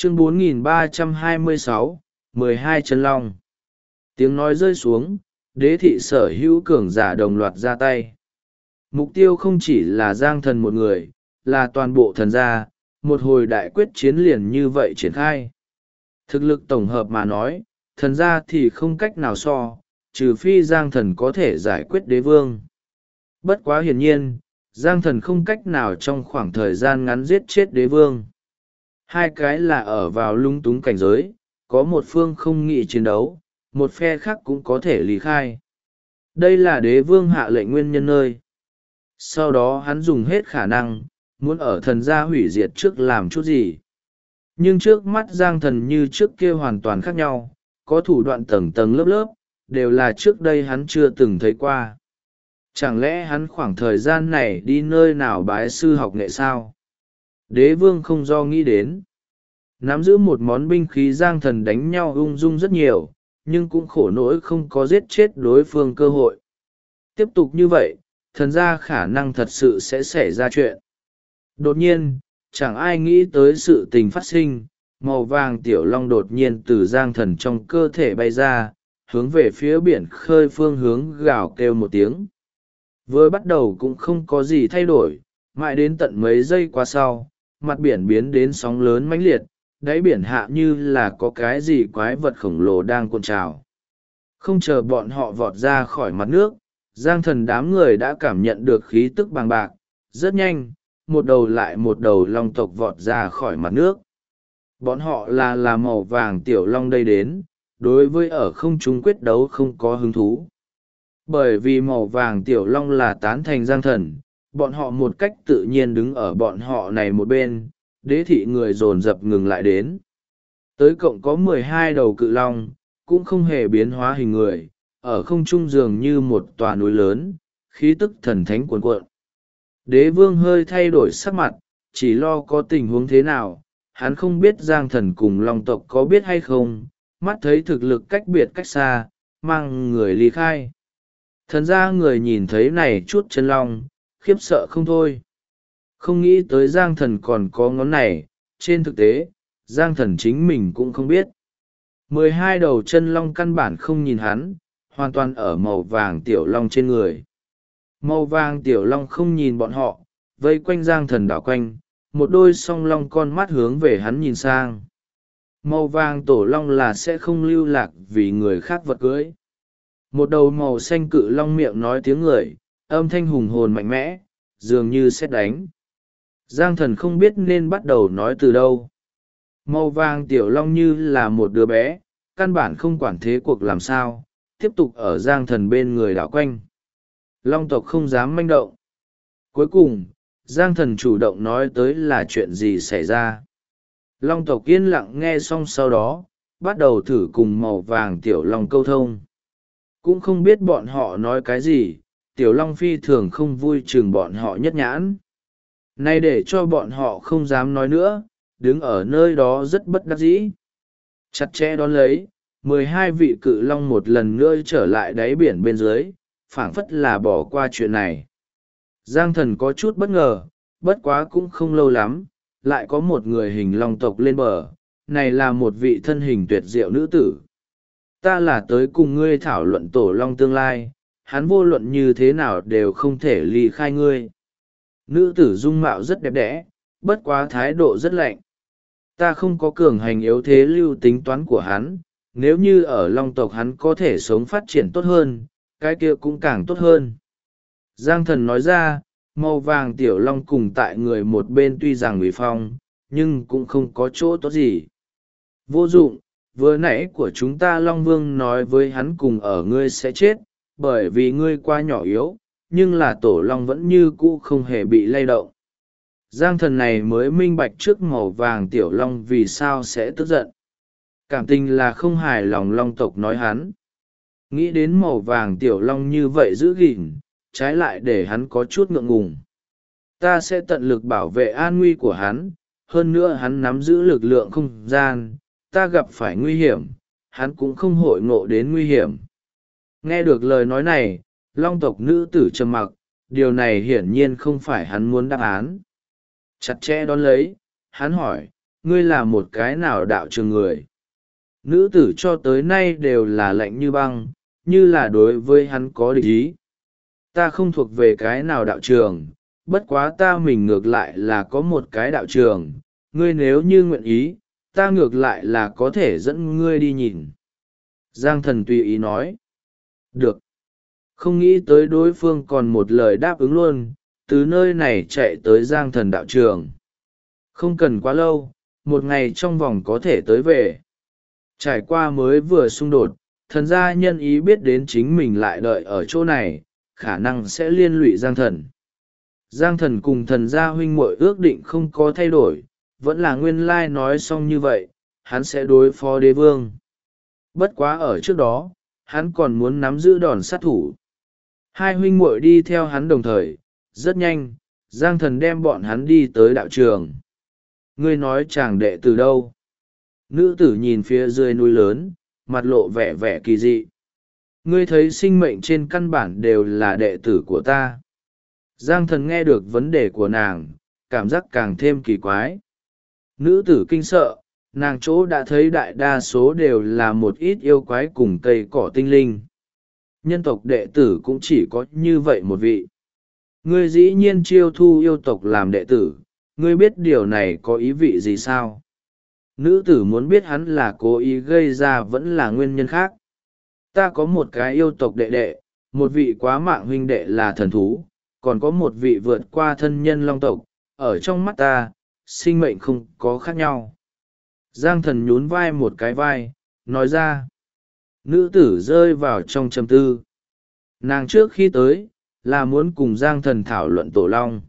Chương 4326, 12 chân long. Tiếng nói rơi xuống, đế thị sở hữu cường giả đồng loạt ra tay. Mục tiêu không chỉ là Giang Thần một người, là toàn bộ thần gia, một hồi đại quyết chiến liền như vậy triển khai. Thực lực tổng hợp mà nói, thần gia thì không cách nào so, trừ phi Giang Thần có thể giải quyết đế vương. Bất quá hiển nhiên, Giang Thần không cách nào trong khoảng thời gian ngắn giết chết đế vương. Hai cái là ở vào lung túng cảnh giới, có một phương không nghị chiến đấu, một phe khác cũng có thể lý khai. Đây là đế vương hạ lệnh nguyên nhân nơi. Sau đó hắn dùng hết khả năng, muốn ở thần gia hủy diệt trước làm chút gì. Nhưng trước mắt Giang Thần như trước kia hoàn toàn khác nhau, có thủ đoạn tầng tầng lớp lớp, đều là trước đây hắn chưa từng thấy qua. Chẳng lẽ hắn khoảng thời gian này đi nơi nào bái sư học nghệ sao? Đế vương không do nghĩ đến. Nắm giữ một món binh khí Giang Thần đánh nhau ung dung rất nhiều, nhưng cũng khổ nỗi không có giết chết đối phương cơ hội. Tiếp tục như vậy, thần gia khả năng thật sự sẽ xảy ra chuyện. Đột nhiên, chẳng ai nghĩ tới sự tình phát sinh, màu vàng tiểu long đột nhiên từ Giang Thần trong cơ thể bay ra, hướng về phía biển khơi phương hướng gào kêu một tiếng. Vừa bắt đầu cũng không có gì thay đổi, mãi đến tận mấy giây qua sau, mặt biển biến đến sóng lớn mãnh liệt, đáy biển hạ như là có cái gì quái vật khổng lồ đang cuộn trào. Không chờ bọn họ vọt ra khỏi mặt nước, Giang Thần đám người đã cảm nhận được khí tức bàng bạc, rất nhanh, một đầu lại một đầu long tộc vọt ra khỏi mặt nước. Bọn họ là màu vàng tiểu long đây đến, đối với ở không trung quyết đấu không có hứng thú. Bởi vì màu vàng tiểu long là tán thành Giang Thần, bọn họ một cách tự nhiên đứng ở bọn họ này một bên, đế thị người dồn dập ngừng lại đến. Tới cộng có 12 đầu cự long, cũng không hề biến hóa hình người, ở không trung dường như một tòa núi lớn, khí tức thần thánh cuồn cuộn. Đế vương hơi thay đổi sắc mặt, chỉ lo có tình huống thế nào, hắn không biết Giang Thần cùng long tộc có biết hay không, mắt thấy thực lực cách biệt cách xa, mang người ly khai. Thần ra người nhìn thấy này chút chân long, khiếp sợ không thôi. Không nghĩ tới Giang Thần còn có ngón này, trên thực tế, Giang Thần chính mình cũng không biết. 12 đầu chân long căn bản không nhìn hắn, hoàn toàn ở màu vàng tiểu long trên người. Màu vàng tiểu long không nhìn bọn họ, vây quanh Giang Thần đảo quanh, một đôi song long con mắt hướng về hắn nhìn sang. Màu vàng tổ long là sẽ không lưu lạc vì người khác vật cưới. Một đầu màu xanh cự long miệng nói tiếng người, âm thanh hùng hồn mạnh mẽ, dường như sét đánh. Giang Thần không biết nên bắt đầu nói từ đâu. Màu vàng tiểu long như là một đứa bé, căn bản không quản thế cuộc làm sao, tiếp tục ở Giang Thần bên người đảo quanh. Long tộc không dám manh động. Cuối cùng, Giang Thần chủ động nói tới là chuyện gì xảy ra. Long tộc yên lặng nghe xong sau đó, bắt đầu thử cùng màu vàng tiểu long câu thông. Cũng không biết bọn họ nói cái gì, tiểu long phi thường không vui chừng bọn họ nhất nhãn. Nay để cho bọn họ không dám nói nữa, đứng ở nơi đó rất bất đắc dĩ. Chặt chẽ đón lấy, 12 vị cự long một lần nữa trở lại đáy biển bên dưới, phảng phất là bỏ qua chuyện này. Giang Thần có chút bất ngờ, bất quá cũng không lâu lắm, lại có một người hình long tộc lên bờ, này là một vị thân hình tuyệt diệu nữ tử. Ta là tới cùng ngươi thảo luận tổ long tương lai, hắn vô luận như thế nào đều không thể ly khai ngươi. Nữ tử dung mạo rất đẹp đẽ, bất quá thái độ rất lạnh. Ta không có cường hành yếu thế lưu tính toán của hắn, nếu như ở long tộc hắn có thể sống phát triển tốt hơn, cái kia cũng càng tốt hơn. Giang Thần nói ra, màu vàng tiểu long cùng tại người một bên tuy rằng uy phong, nhưng cũng không có chỗ tốt gì. Vô dụng, vừa nãy của chúng ta Long Vương nói với hắn cùng ở ngươi sẽ chết, bởi vì ngươi quá nhỏ yếu, nhưng là tổ long vẫn như cũ không hề bị lay động. Giang Thần này mới minh bạch trước màu vàng tiểu long vì sao sẽ tức giận. Cảm tình là không hài lòng long tộc nói hắn. Nghĩ đến màu vàng tiểu long như vậy giữ gìn, trái lại để hắn có chút ngượng ngùng. Ta sẽ tận lực bảo vệ an nguy của hắn, hơn nữa hắn nắm giữ lực lượng không gian, ta gặp phải nguy hiểm, hắn cũng không hội ngộ đến nguy hiểm. Nghe được lời nói này, long tộc nữ tử trầm mặc, điều này hiển nhiên không phải hắn muốn đáp án. Chặt chẽ đón lấy, hắn hỏi, ngươi là một cái nào đạo trường người? Nữ tử cho tới nay đều là lạnh như băng, như là đối với hắn có địch ý. Ta không thuộc về cái nào đạo trường, bất quá ta mình ngược lại là có một cái đạo trường, ngươi nếu như nguyện ý, ta ngược lại là có thể dẫn ngươi đi nhìn. Giang thần tùy ý nói. Được. Không nghĩ tới đối phương còn một lời đáp ứng luôn, từ nơi này chạy tới Giang thần đạo trường. Không cần quá lâu, một ngày trong vòng có thể tới về. Trải qua mới vừa xung đột, thần gia nhân ý biết đến chính mình lại đợi ở chỗ này, khả năng sẽ liên lụy Giang thần. Giang thần cùng thần gia huynh muội ước định không có thay đổi, vẫn là nguyên lai nói xong như vậy, hắn sẽ đối phó đế vương. Bất quá ở trước đó, hắn còn muốn nắm giữ đòn sát thủ. Hai huynh muội đi theo hắn đồng thời, rất nhanh, Giang thần đem bọn hắn đi tới đạo trường. Ngươi nói chàng đệ từ đâu? Nữ tử nhìn phía dưới núi lớn, mặt lộ vẻ vẻ kỳ dị. Ngươi thấy sinh mệnh trên căn bản đều là đệ tử của ta. Giang thần nghe được vấn đề của nàng, cảm giác càng thêm kỳ quái. Nữ tử kinh sợ, nàng chỗ đã thấy đại đa số đều là một ít yêu quái cùng cây cỏ tinh linh. Nhân tộc đệ tử cũng chỉ có như vậy một vị. Ngươi dĩ nhiên chiêu thu yêu tộc làm đệ tử, ngươi biết điều này có ý vị gì sao? Nữ tử muốn biết hắn là cố ý gây ra vẫn là nguyên nhân khác. Ta có một cái yêu tộc đệ đệ, một vị quá mạng huynh đệ là thần thú, còn có một vị vượt qua thân nhân long tộc, ở trong mắt ta, sinh mệnh không có khác nhau. Giang thần nhún vai một cái vai, nói ra. Nữ tử rơi vào trong trầm tư. Nàng trước khi tới, là muốn cùng Giang thần thảo luận tổ long.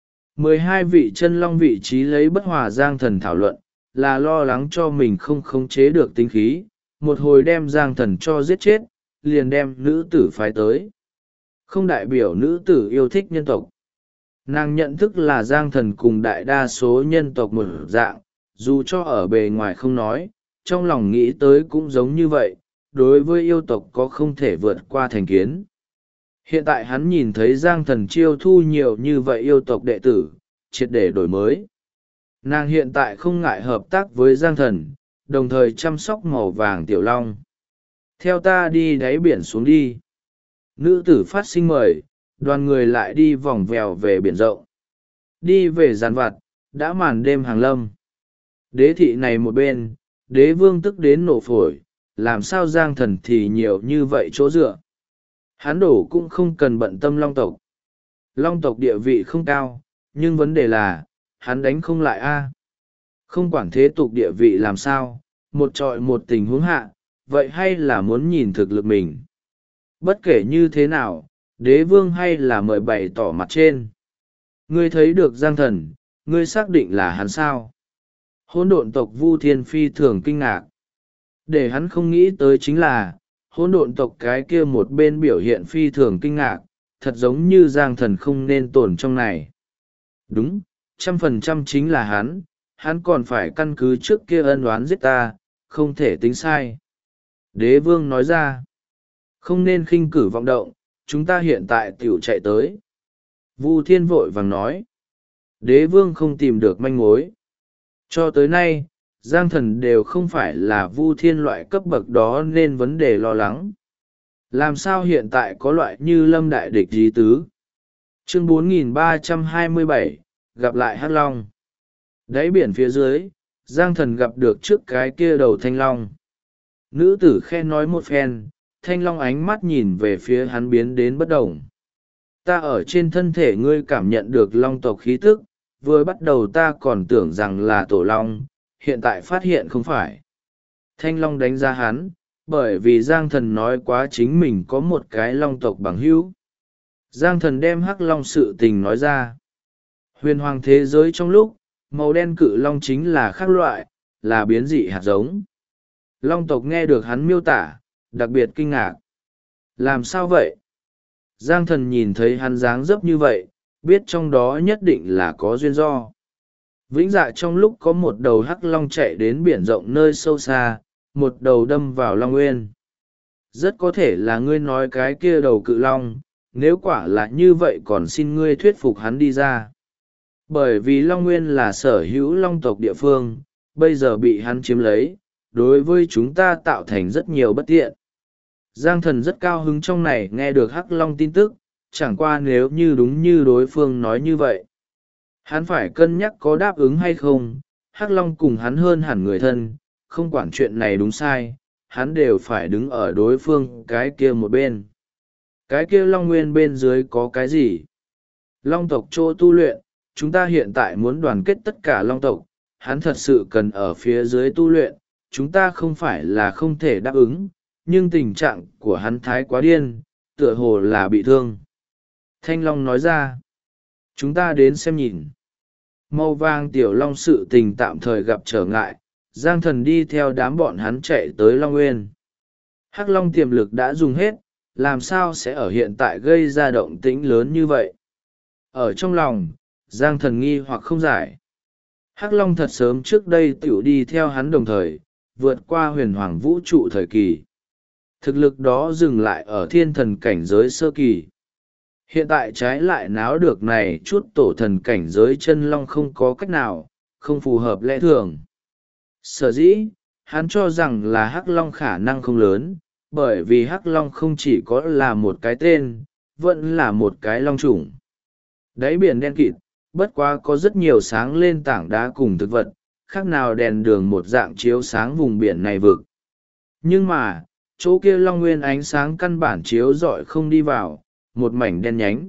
12 vị chân long vị trí lấy bất hòa Giang thần thảo luận, là lo lắng cho mình không khống chế được tính khí, một hồi đem Giang thần cho giết chết, liền đem nữ tử phái tới. Không đại biểu nữ tử yêu thích nhân tộc. Nàng nhận thức là Giang thần cùng đại đa số nhân tộc một dạng, dù cho ở bề ngoài không nói, trong lòng nghĩ tới cũng giống như vậy, đối với yêu tộc có không thể vượt qua thành kiến. Hiện tại hắn nhìn thấy Giang thần chiêu thu nhiều như vậy yêu tộc đệ tử, triệt để đổi mới. Nàng hiện tại không ngại hợp tác với Giang thần, đồng thời chăm sóc màu vàng tiểu long. Theo ta đi đáy biển xuống đi. Nữ tử phát sinh mời, đoàn người lại đi vòng vèo về biển rộng. Đi về giàn vặt, đã màn đêm hàng lâm. Đế thị này một bên, đế vương tức đến nổ phổi, làm sao Giang thần thì nhiều như vậy chỗ dựa. Hắn đổ cũng không cần bận tâm long tộc. Long tộc địa vị không cao, nhưng vấn đề là, hắn đánh không lại a. Không quản thế tục địa vị làm sao, một trọi một tình huống hạ, vậy hay là muốn nhìn thực lực mình. Bất kể như thế nào, đế vương hay là mời bày tỏ mặt trên. Ngươi thấy được Giang thần, ngươi xác định là hắn sao? Hỗn độn tộc Vu Thiên phi thường kinh ngạc. Để hắn không nghĩ tới chính là, hỗn độn tộc cái kia một bên biểu hiện phi thường kinh ngạc, thật giống như Giang thần không nên tồn trong này. Đúng, 100% chính là hắn còn phải căn cứ trước kia ân oán giết ta, không thể tính sai. Đế vương nói ra, không nên khinh cử vọng động, chúng ta hiện tại tiểu chạy tới. Vu Thiên vội vàng nói, đế vương không tìm được manh mối. Cho tới nay, Giang thần đều không phải là Vu Thiên loại cấp bậc đó nên vấn đề lo lắng. Làm sao hiện tại có loại như lâm đại địch dí tứ? Chương 4327, gặp lại Hắc Long. Đáy biển phía dưới, Giang thần gặp được trước cái kia đầu thanh long. Nữ tử khen nói một phen, thanh long ánh mắt nhìn về phía hắn biến đến bất động. Ta ở trên thân thể ngươi cảm nhận được long tộc khí tức, vừa bắt đầu ta còn tưởng rằng là tổ long, hiện tại phát hiện không phải. Thanh long đánh giá hắn, bởi vì Giang thần nói quá chính mình có một cái long tộc bằng hữu. Giang thần đem Hắc Long sự tình nói ra. Huyền hoàng thế giới trong lúc, màu đen cự long chính là khác loại, là biến dị hạt giống. Long tộc nghe được hắn miêu tả, đặc biệt kinh ngạc. Làm sao vậy? Giang thần nhìn thấy hắn dáng dấp như vậy, biết trong đó nhất định là có duyên do. Vĩnh dạ trong lúc có một đầu hắc long chạy đến biển rộng nơi sâu xa, một đầu đâm vào long nguyên. Rất có thể là ngươi nói cái kia đầu cự long, nếu quả là như vậy còn xin ngươi thuyết phục hắn đi ra. Bởi vì long nguyên là sở hữu long tộc địa phương, bây giờ bị hắn chiếm lấy, đối với chúng ta tạo thành rất nhiều bất tiện. Giang thần rất cao hứng trong này nghe được Hắc Long tin tức, chẳng qua nếu như đúng như đối phương nói như vậy. Hắn phải cân nhắc có đáp ứng hay không, Hắc Long cùng hắn hơn hẳn người thân, không quản chuyện này đúng sai, hắn đều phải đứng ở đối phương cái kia một bên. Cái kia Long Nguyên bên dưới có cái gì? Long tộc chỗ tu luyện, chúng ta hiện tại muốn đoàn kết tất cả Long tộc, hắn thật sự cần ở phía dưới tu luyện, chúng ta không phải là không thể đáp ứng, nhưng tình trạng của hắn thái quá điên, tựa hồ là bị thương. Thanh Long nói ra, chúng ta đến xem nhìn. Màu vàng tiểu long sự tình tạm thời gặp trở ngại, Giang thần đi theo đám bọn hắn chạy tới Long Nguyên. Hắc Long tiềm lực đã dùng hết, làm sao sẽ ở hiện tại gây ra động tĩnh lớn như vậy? Ở trong lòng, Giang thần nghi hoặc không giải. Hắc Long thật sớm trước đây tiểu đi theo hắn đồng thời, vượt qua huyền hoàng vũ trụ thời kỳ. Thực lực đó dừng lại ở thiên thần cảnh giới sơ kỳ. Hiện tại trái lại náo được này chút tổ thần cảnh giới chân long không có cách nào, không phù hợp lẽ thường. Sở dĩ, hắn cho rằng là Hắc Long khả năng không lớn, bởi vì Hắc Long không chỉ có là một cái tên, vẫn là một cái long chủng. Đáy biển đen kịt, bất quá có rất nhiều sáng lên tảng đá cùng thực vật, khác nào đèn đường một dạng chiếu sáng vùng biển này vực. Nhưng mà, chỗ kia Long Nguyên ánh sáng căn bản chiếu rọi không đi vào, một mảnh đen nhánh.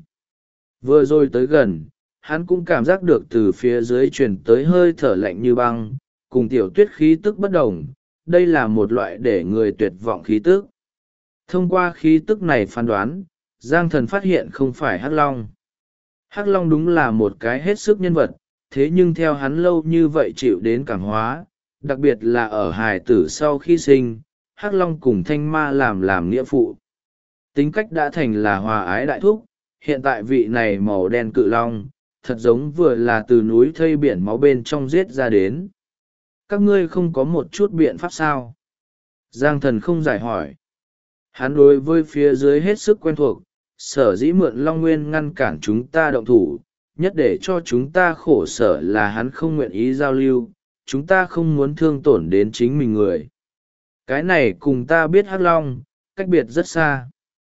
Vừa rồi tới gần, hắn cũng cảm giác được từ phía dưới truyền tới hơi thở lạnh như băng, cùng tiểu tuyết khí tức bất đồng, đây là một loại để người tuyệt vọng khí tức. Thông qua khí tức này phán đoán, Giang thần phát hiện không phải Hắc Long. Hắc Long đúng là một cái hết sức nhân vật, thế nhưng theo hắn lâu như vậy chịu đến cảm hóa, đặc biệt là ở hài tử sau khi sinh, Hắc Long cùng Thanh Ma làm nghĩa phụ. Tính cách đã thành là hòa ái đại thúc, hiện tại vị này màu đen cự long, thật giống vừa là từ núi thây biển máu bên trong giết ra đến. Các ngươi không có một chút biện pháp sao? Giang thần không giải hỏi. Hắn đối với phía dưới hết sức quen thuộc, sở dĩ mượn Long Nguyên ngăn cản chúng ta động thủ, nhất để cho chúng ta khổ sở là hắn không nguyện ý giao lưu, chúng ta không muốn thương tổn đến chính mình người. Cái này cùng ta biết Hắc Long, cách biệt rất xa.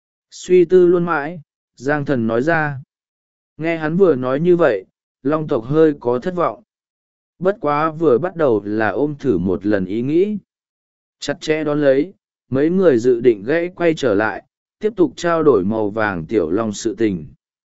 Suy tư luôn mãi, Giang thần nói ra. Nghe hắn vừa nói như vậy, Long tộc hơi có thất vọng. Bất quá vừa bắt đầu là ôm thử một lần ý nghĩ. Chặt chẽ đón lấy, mấy người dự định gãy quay trở lại, tiếp tục trao đổi màu vàng tiểu long sự tình.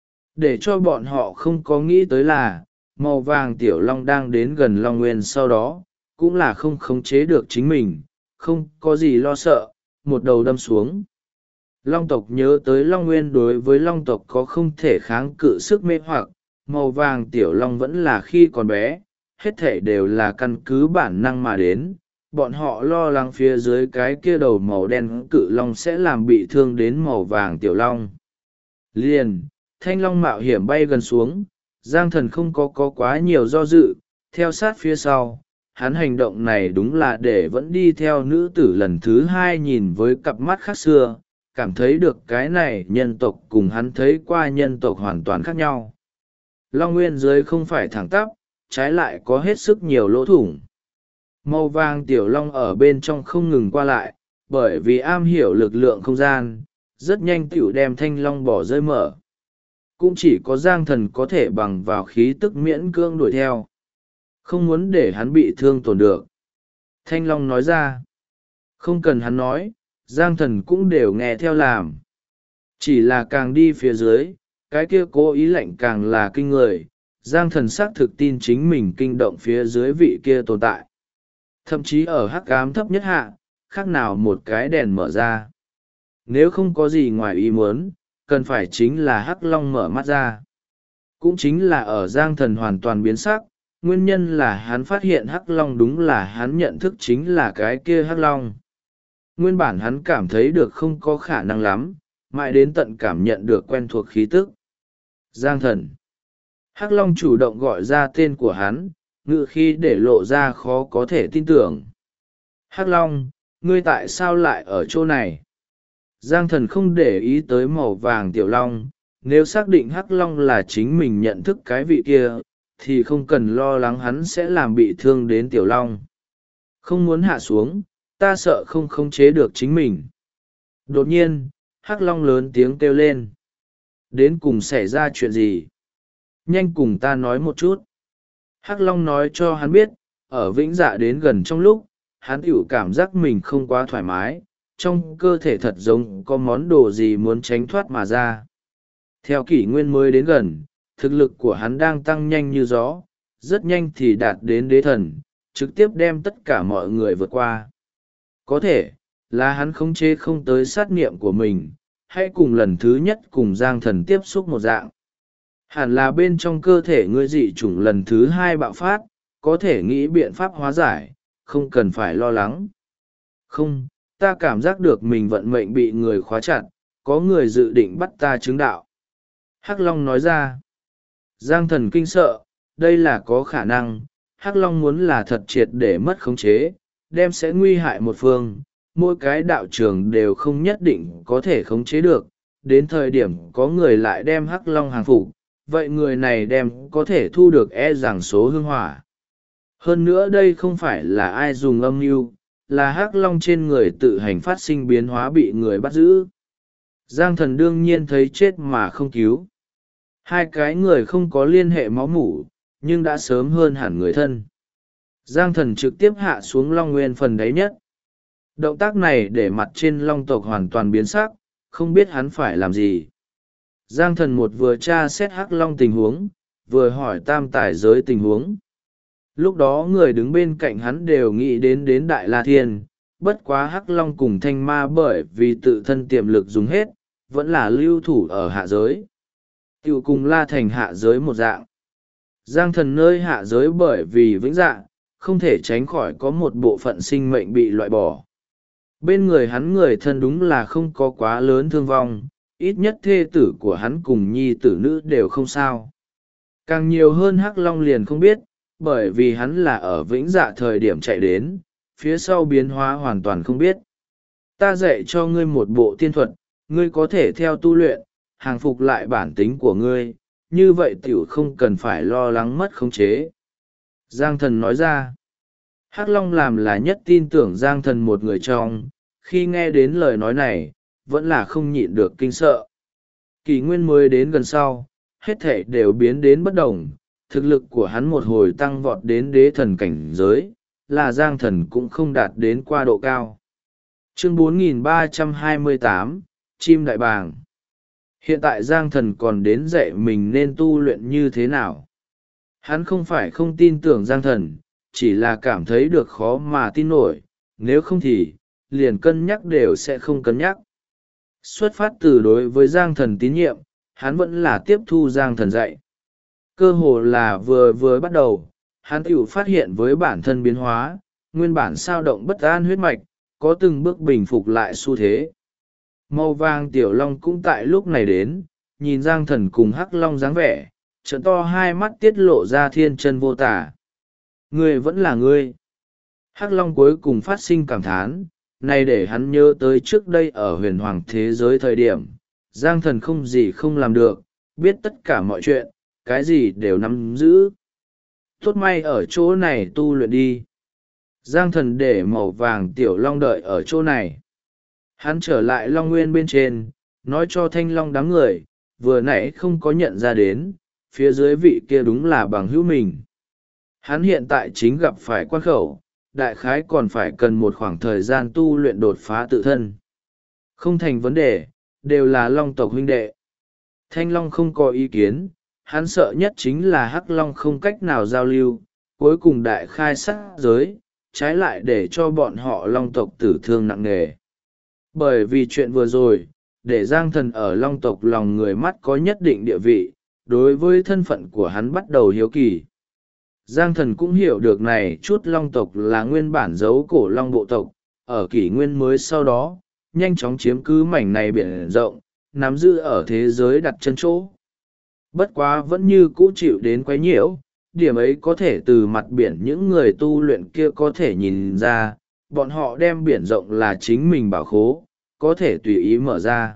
Để cho bọn họ không có nghĩ tới là, màu vàng tiểu long đang đến gần Long Nguyên sau đó, cũng là không khống chế được chính mình, không có gì lo sợ, một đầu đâm xuống. Long tộc nhớ tới Long Nguyên đối với Long tộc có không thể kháng cự sức mê hoặc, màu vàng tiểu long vẫn là khi còn bé, hết thể đều là căn cứ bản năng mà đến. Bọn họ lo lắng phía dưới cái kia đầu màu đen cự long sẽ làm bị thương đến màu vàng tiểu long. Liền, thanh long mạo hiểm bay gần xuống, Giang thần không có quá nhiều do dự, theo sát phía sau. Hắn hành động này đúng là để vẫn đi theo nữ tử lần thứ hai nhìn với cặp mắt khác xưa, cảm thấy được cái này nhân tộc cùng hắn thấy qua nhân tộc hoàn toàn khác nhau. Long Nguyên dưới không phải thẳng tắp, trái lại có hết sức nhiều lỗ thủng. Màu vàng tiểu long ở bên trong không ngừng qua lại, bởi vì am hiểu lực lượng không gian, rất nhanh tiểu đem thanh long bỏ rơi mở. Cũng chỉ có Giang thần có thể bằng vào khí tức miễn cưỡng đuổi theo. Không muốn để hắn bị thương tổn được. Thanh long nói ra. Không cần hắn nói, Giang thần cũng đều nghe theo làm. Chỉ là càng đi phía dưới, cái kia cố ý lạnh càng là kinh người. Giang thần xác thực tin chính mình kinh động phía dưới vị kia tồn tại. Thậm chí ở hắc ám thấp nhất hạ, khác nào một cái đèn mở ra. Nếu không có gì ngoài ý muốn, cần phải chính là hắc long mở mắt ra. Cũng chính là ở Giang thần hoàn toàn biến sắc, nguyên nhân là hắn phát hiện hắc long đúng là hắn nhận thức chính là cái kia hắc long. Nguyên bản hắn cảm thấy được không có khả năng lắm, mãi đến tận cảm nhận được quen thuộc khí tức. Giang thần. Hắc long chủ động gọi ra tên của hắn, ngự khi để lộ ra khó có thể tin tưởng. Hắc long, ngươi tại sao lại ở chỗ này? Giang thần không để ý tới màu vàng tiểu long, nếu xác định hắc long là chính mình nhận thức cái vị kia, thì không cần lo lắng hắn sẽ làm bị thương đến tiểu long. Không muốn hạ xuống, ta sợ không khống chế được chính mình. Đột nhiên, hắc long lớn tiếng kêu lên. Đến cùng xảy ra chuyện gì? Nhanh cùng ta nói một chút. Hắc long nói cho hắn biết, ở vĩnh dạ đến gần trong lúc, hắn tiểu cảm giác mình không quá thoải mái, trong cơ thể thật giống có món đồ gì muốn tránh thoát mà ra. Theo kỷ nguyên mới đến gần, thực lực của hắn đang tăng nhanh như gió, rất nhanh thì đạt đến đế thần, trực tiếp đem tất cả mọi người vượt qua. Có thể, là hắn khống chế không tới sát niệm của mình, hay cùng lần thứ nhất cùng Giang Thần tiếp xúc một dạng. Hẳn là bên trong cơ thể ngươi dị chủng lần thứ hai bạo phát, có thể nghĩ biện pháp hóa giải, không cần phải lo lắng. Không, ta cảm giác được mình vận mệnh bị người khóa chặt, có người dự định bắt ta chứng đạo. Hắc Long nói ra. Giang Thần kinh sợ, đây là có khả năng, Hắc Long muốn là thật triệt để mất khống chế, đem sẽ nguy hại một phương, mỗi cái đạo trường đều không nhất định có thể khống chế được, đến thời điểm có người lại đem Hắc Long hàng phục, vậy người này đem có thể thu được rằng số hương hỏa. Hơn nữa đây không phải là ai dùng âm mưu, là Hắc Long trên người tự hành phát sinh biến hóa bị người bắt giữ. Giang Thần đương nhiên thấy chết mà không cứu. Hai cái người không có liên hệ máu mủ, nhưng đã sớm hơn hẳn người thân. Giang Thần trực tiếp hạ xuống Long Nguyên phần đáy nhất. Động tác này để mặt trên Long tộc hoàn toàn biến sắc, không biết hắn phải làm gì. Giang Thần một vừa tra xét Hắc Long tình huống, vừa hỏi tam tài giới tình huống. Lúc đó người đứng bên cạnh hắn đều nghĩ đến Đại La Thiên, bất quá Hắc Long cùng Thanh Ma bởi vì tự thân tiềm lực dùng hết, vẫn là lưu thủ ở hạ giới. Tiểu cùng La Thành hạ giới một dạng. Giang Thần nơi hạ giới bởi vì vĩnh dạ, không thể tránh khỏi có một bộ phận sinh mệnh bị loại bỏ. Bên người hắn người thân đúng là không có quá lớn thương vong, ít nhất thê tử của hắn cùng nhi tử nữ đều không sao. Càng nhiều hơn Hắc Long liền không biết, bởi vì hắn là ở vĩnh dạ thời điểm chạy đến, phía sau biến hóa hoàn toàn không biết. Ta dạy cho ngươi một bộ tiên thuật, ngươi có thể theo tu luyện, hàng phục lại bản tính của ngươi, như vậy tiểu không cần phải lo lắng mất khống chế. Giang Thần nói ra. Hắc Long làm là nhất tin tưởng Giang Thần một người trong, khi nghe đến lời nói này, vẫn là không nhịn được kinh sợ. Kỷ nguyên mới đến gần sau, hết thể đều biến đến bất đồng, thực lực của hắn một hồi tăng vọt đến đế thần cảnh giới, là Giang Thần cũng không đạt đến qua độ cao. Chương 4328, Chim Đại Bàng. Hiện tại Giang Thần còn đến dạy mình nên tu luyện như thế nào. Hắn không phải không tin tưởng Giang Thần, chỉ là cảm thấy được khó mà tin nổi, nếu không thì, liền cân nhắc đều sẽ không cân nhắc. Xuất phát từ đối với Giang Thần tín nhiệm, hắn vẫn là tiếp thu Giang Thần dạy. Cơ hồ là vừa bắt đầu, hắn tự phát hiện với bản thân biến hóa, nguyên bản sao động bất an huyết mạch, có từng bước bình phục lại xu thế. Màu vàng tiểu long cũng tại lúc này đến, nhìn Giang Thần cùng Hắc Long dáng vẻ, trợn to hai mắt tiết lộ ra thiên chân vô tả. Ngươi vẫn là ngươi. Hắc Long cuối cùng phát sinh cảm thán, này để hắn nhớ tới trước đây ở huyền hoàng thế giới thời điểm, Giang Thần không gì không làm được, biết tất cả mọi chuyện, cái gì đều nắm giữ. Tốt may ở chỗ này tu luyện đi. Giang Thần để màu vàng tiểu long đợi ở chỗ này. Hắn trở lại Long Nguyên bên trên, nói cho Thanh Long đám người, vừa nãy không có nhận ra đến, phía dưới vị kia đúng là bằng hữu mình. Hắn hiện tại chính gặp phải quan khẩu, đại khái còn phải cần một khoảng thời gian tu luyện đột phá tự thân. Không thành vấn đề, đều là Long tộc huynh đệ. Thanh Long không có ý kiến, hắn sợ nhất chính là Hắc Long không cách nào giao lưu, cuối cùng đại khai sát giới, trái lại để cho bọn họ Long tộc tử thương nặng nề. Bởi vì chuyện vừa rồi, để Giang Thần ở Long tộc lòng người mắt có nhất định địa vị, đối với thân phận của hắn bắt đầu hiếu kỳ. Giang Thần cũng hiểu được này chút Long tộc là nguyên bản dấu cổ Long bộ tộc, ở kỷ nguyên mới sau đó, nhanh chóng chiếm cứ mảnh này biển rộng, nắm giữ ở thế giới đặt chân chỗ. Bất quá vẫn như cũ chịu đến quấy nhiễu, điểm ấy có thể từ mặt biển những người tu luyện kia có thể nhìn ra, bọn họ đem biển rộng là chính mình bảo khố, có thể tùy ý mở ra.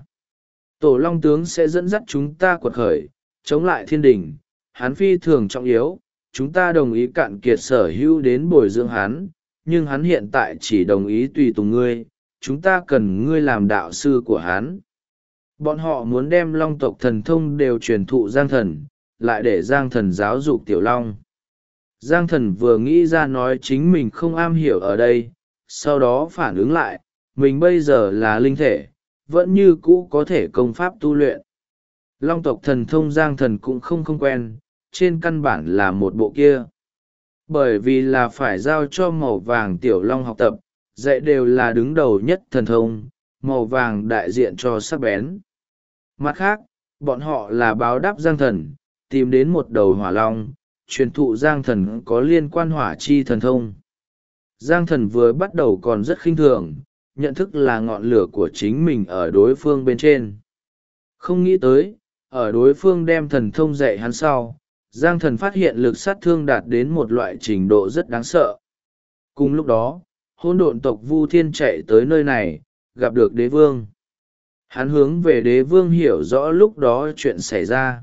Tổ Long tướng sẽ dẫn dắt chúng ta quật khởi, chống lại thiên đình, hắn phi thường trọng yếu, chúng ta đồng ý cạn kiệt sở hữu đến bồi dưỡng hắn, nhưng hắn hiện tại chỉ đồng ý tùy tùng ngươi, chúng ta cần ngươi làm đạo sư của hắn. Bọn họ muốn đem long tộc thần thông đều truyền thụ Giang Thần, lại để Giang Thần giáo dục Tiểu Long. Giang Thần vừa nghĩ ra nói chính mình không am hiểu ở đây, sau đó phản ứng lại, mình bây giờ là linh thể, vẫn như cũ có thể công pháp tu luyện. Long tộc thần thông Giang Thần cũng không quen, trên căn bản là một bộ kia. Bởi vì là phải giao cho màu vàng Tiểu Long học tập, dạy đều là đứng đầu nhất thần thông, màu vàng đại diện cho sắc bén. Mặt khác, bọn họ là báo đáp Giang Thần, tìm đến một đầu hỏa long, truyền thụ Giang Thần có liên quan hỏa chi thần thông. Giang Thần vừa bắt đầu còn rất khinh thường, nhận thức là ngọn lửa của chính mình ở đối phương bên trên. Không nghĩ tới, ở đối phương đem thần thông dạy hắn sau, Giang Thần phát hiện lực sát thương đạt đến một loại trình độ rất đáng sợ. Cùng lúc đó, hỗn độn tộc Vu Thiên chạy tới nơi này, gặp được đế vương. Hắn hướng về đế vương hiểu rõ lúc đó chuyện xảy ra.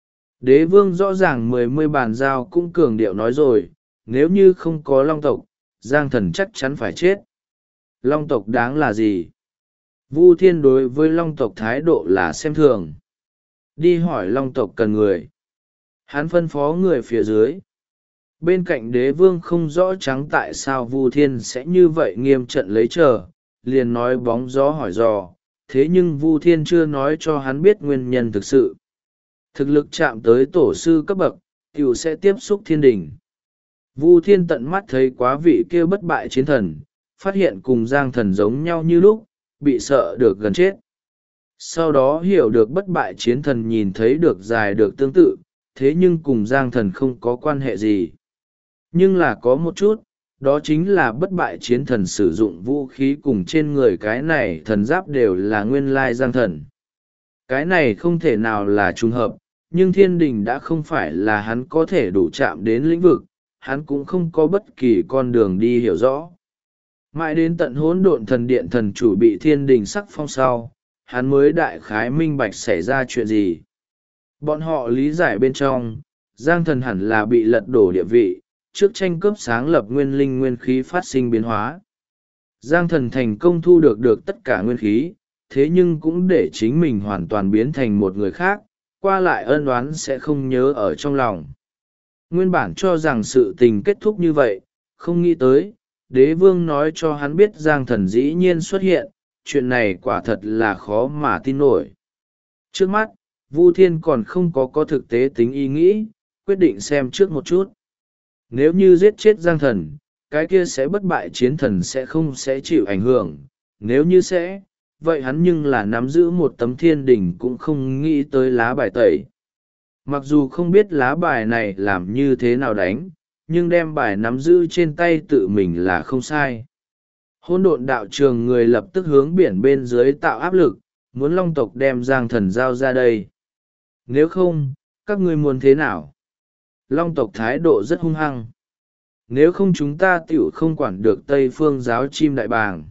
Đế vương rõ ràng mươi bàn giao cũng cường điệu nói rồi, nếu như không có long tộc, Giang Thần chắc chắn phải chết. Long tộc đáng là gì? Vu Thiên đối với long tộc thái độ là xem thường. Đi hỏi long tộc cần người. Hắn phân phó người phía dưới. Bên cạnh đế vương không rõ trắng tại sao Vu Thiên sẽ như vậy nghiêm trận lấy chờ, liền nói bóng gió hỏi dò, thế nhưng Vu Thiên chưa nói cho hắn biết nguyên nhân thực sự. Thực lực chạm tới tổ sư cấp bậc, tiểu sẽ tiếp xúc thiên đình. Vu Thiên tận mắt thấy quá vị kia bất bại chiến thần, phát hiện cùng Giang Thần giống nhau như lúc, bị sợ được gần chết. Sau đó hiểu được bất bại chiến thần nhìn thấy được dài được tương tự, thế nhưng cùng Giang Thần không có quan hệ gì. Nhưng là có một chút, đó chính là bất bại chiến thần sử dụng vũ khí cùng trên người cái này thần giáp đều là nguyên lai Giang Thần. Cái này không thể nào là trùng hợp, nhưng thiên đình đã không phải là hắn có thể đủ chạm đến lĩnh vực, hắn cũng không có bất kỳ con đường đi hiểu rõ. Mãi đến tận hỗn độn thần điện thần chủ bị thiên đình sắc phong sau, hắn mới đại khái minh bạch xảy ra chuyện gì. Bọn họ lý giải bên trong, Giang Thần hẳn là bị lật đổ địa vị, trước tranh cướp sáng lập nguyên linh nguyên khí phát sinh biến hóa. Giang Thần thành công thu được tất cả nguyên khí, thế nhưng cũng để chính mình hoàn toàn biến thành một người khác, qua lại ân oán sẽ không nhớ ở trong lòng. Nguyên bản cho rằng sự tình kết thúc như vậy, không nghĩ tới, đế vương nói cho hắn biết Giang Thần dĩ nhiên xuất hiện, chuyện này quả thật là khó mà tin nổi. Trước mắt, Vu Thiên còn không có thực tế tính ý nghĩ, quyết định xem trước một chút. Nếu như giết chết Giang Thần, cái kia sẽ bất bại chiến thần sẽ chịu ảnh hưởng, nếu như sẽ, vậy hắn nhưng là nắm giữ một tấm thiên đình cũng không nghĩ tới lá bài tẩy. Mặc dù không biết lá bài này làm như thế nào đánh, nhưng đem bài nắm giữ trên tay tự mình là không sai. Hỗn độn đạo trường người lập tức hướng biển bên dưới tạo áp lực, muốn long tộc đem Giang Thần giao ra đây. Nếu không, các ngươi muốn thế nào? Long tộc thái độ rất hung hăng. Nếu không chúng ta tiểu không quản được Tây Phương giáo chim đại bàng.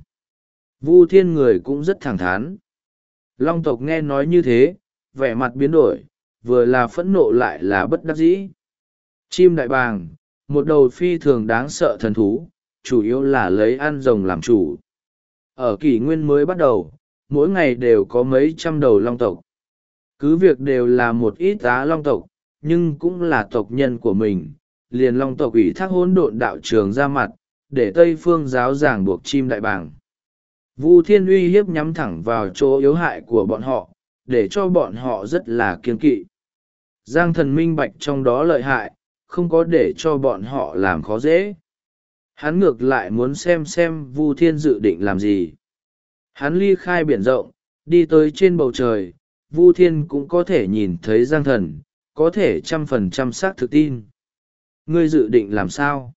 Vu Thiên người cũng rất thẳng thắn. Long tộc nghe nói như thế, vẻ mặt biến đổi, vừa là phẫn nộ lại là bất đắc dĩ. Chim đại bàng, một đầu phi thường đáng sợ thần thú, chủ yếu là lấy ăn rồng làm chủ. Ở kỷ nguyên mới bắt đầu, mỗi ngày đều có mấy trăm đầu long tộc. Cứ việc đều là một ít á long tộc, nhưng cũng là tộc nhân của mình, liền long tộc ủy thác hỗn độn đạo trường ra mặt, để Tây Phương giáo giảng buộc chim đại bàng. Vu Thiên uy hiếp nhắm thẳng vào chỗ yếu hại của bọn họ, để cho bọn họ rất là kiêng kỵ. Giang Thần minh bạch trong đó lợi hại, không có để cho bọn họ làm khó dễ. Hắn ngược lại muốn xem Vu Thiên dự định làm gì. Hắn ly khai biển rộng, đi tới trên bầu trời, Vu Thiên cũng có thể nhìn thấy Giang Thần, có thể 100% xác thực tin. Ngươi dự định làm sao?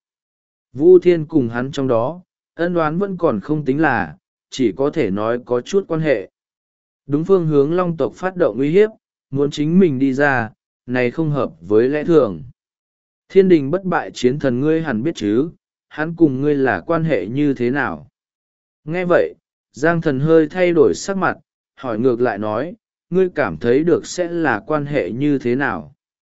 Vu Thiên cùng hắn trong đó, ân oán vẫn còn không tính là, chỉ có thể nói có chút quan hệ. Đúng phương hướng long tộc phát động uy hiếp, muốn chính mình đi ra, này không hợp với lẽ thường. Thiên đình bất bại chiến thần ngươi hẳn biết chứ, hắn cùng ngươi là quan hệ như thế nào? Nghe vậy, Giang Thần hơi thay đổi sắc mặt, hỏi ngược lại nói, ngươi cảm thấy được sẽ là quan hệ như thế nào?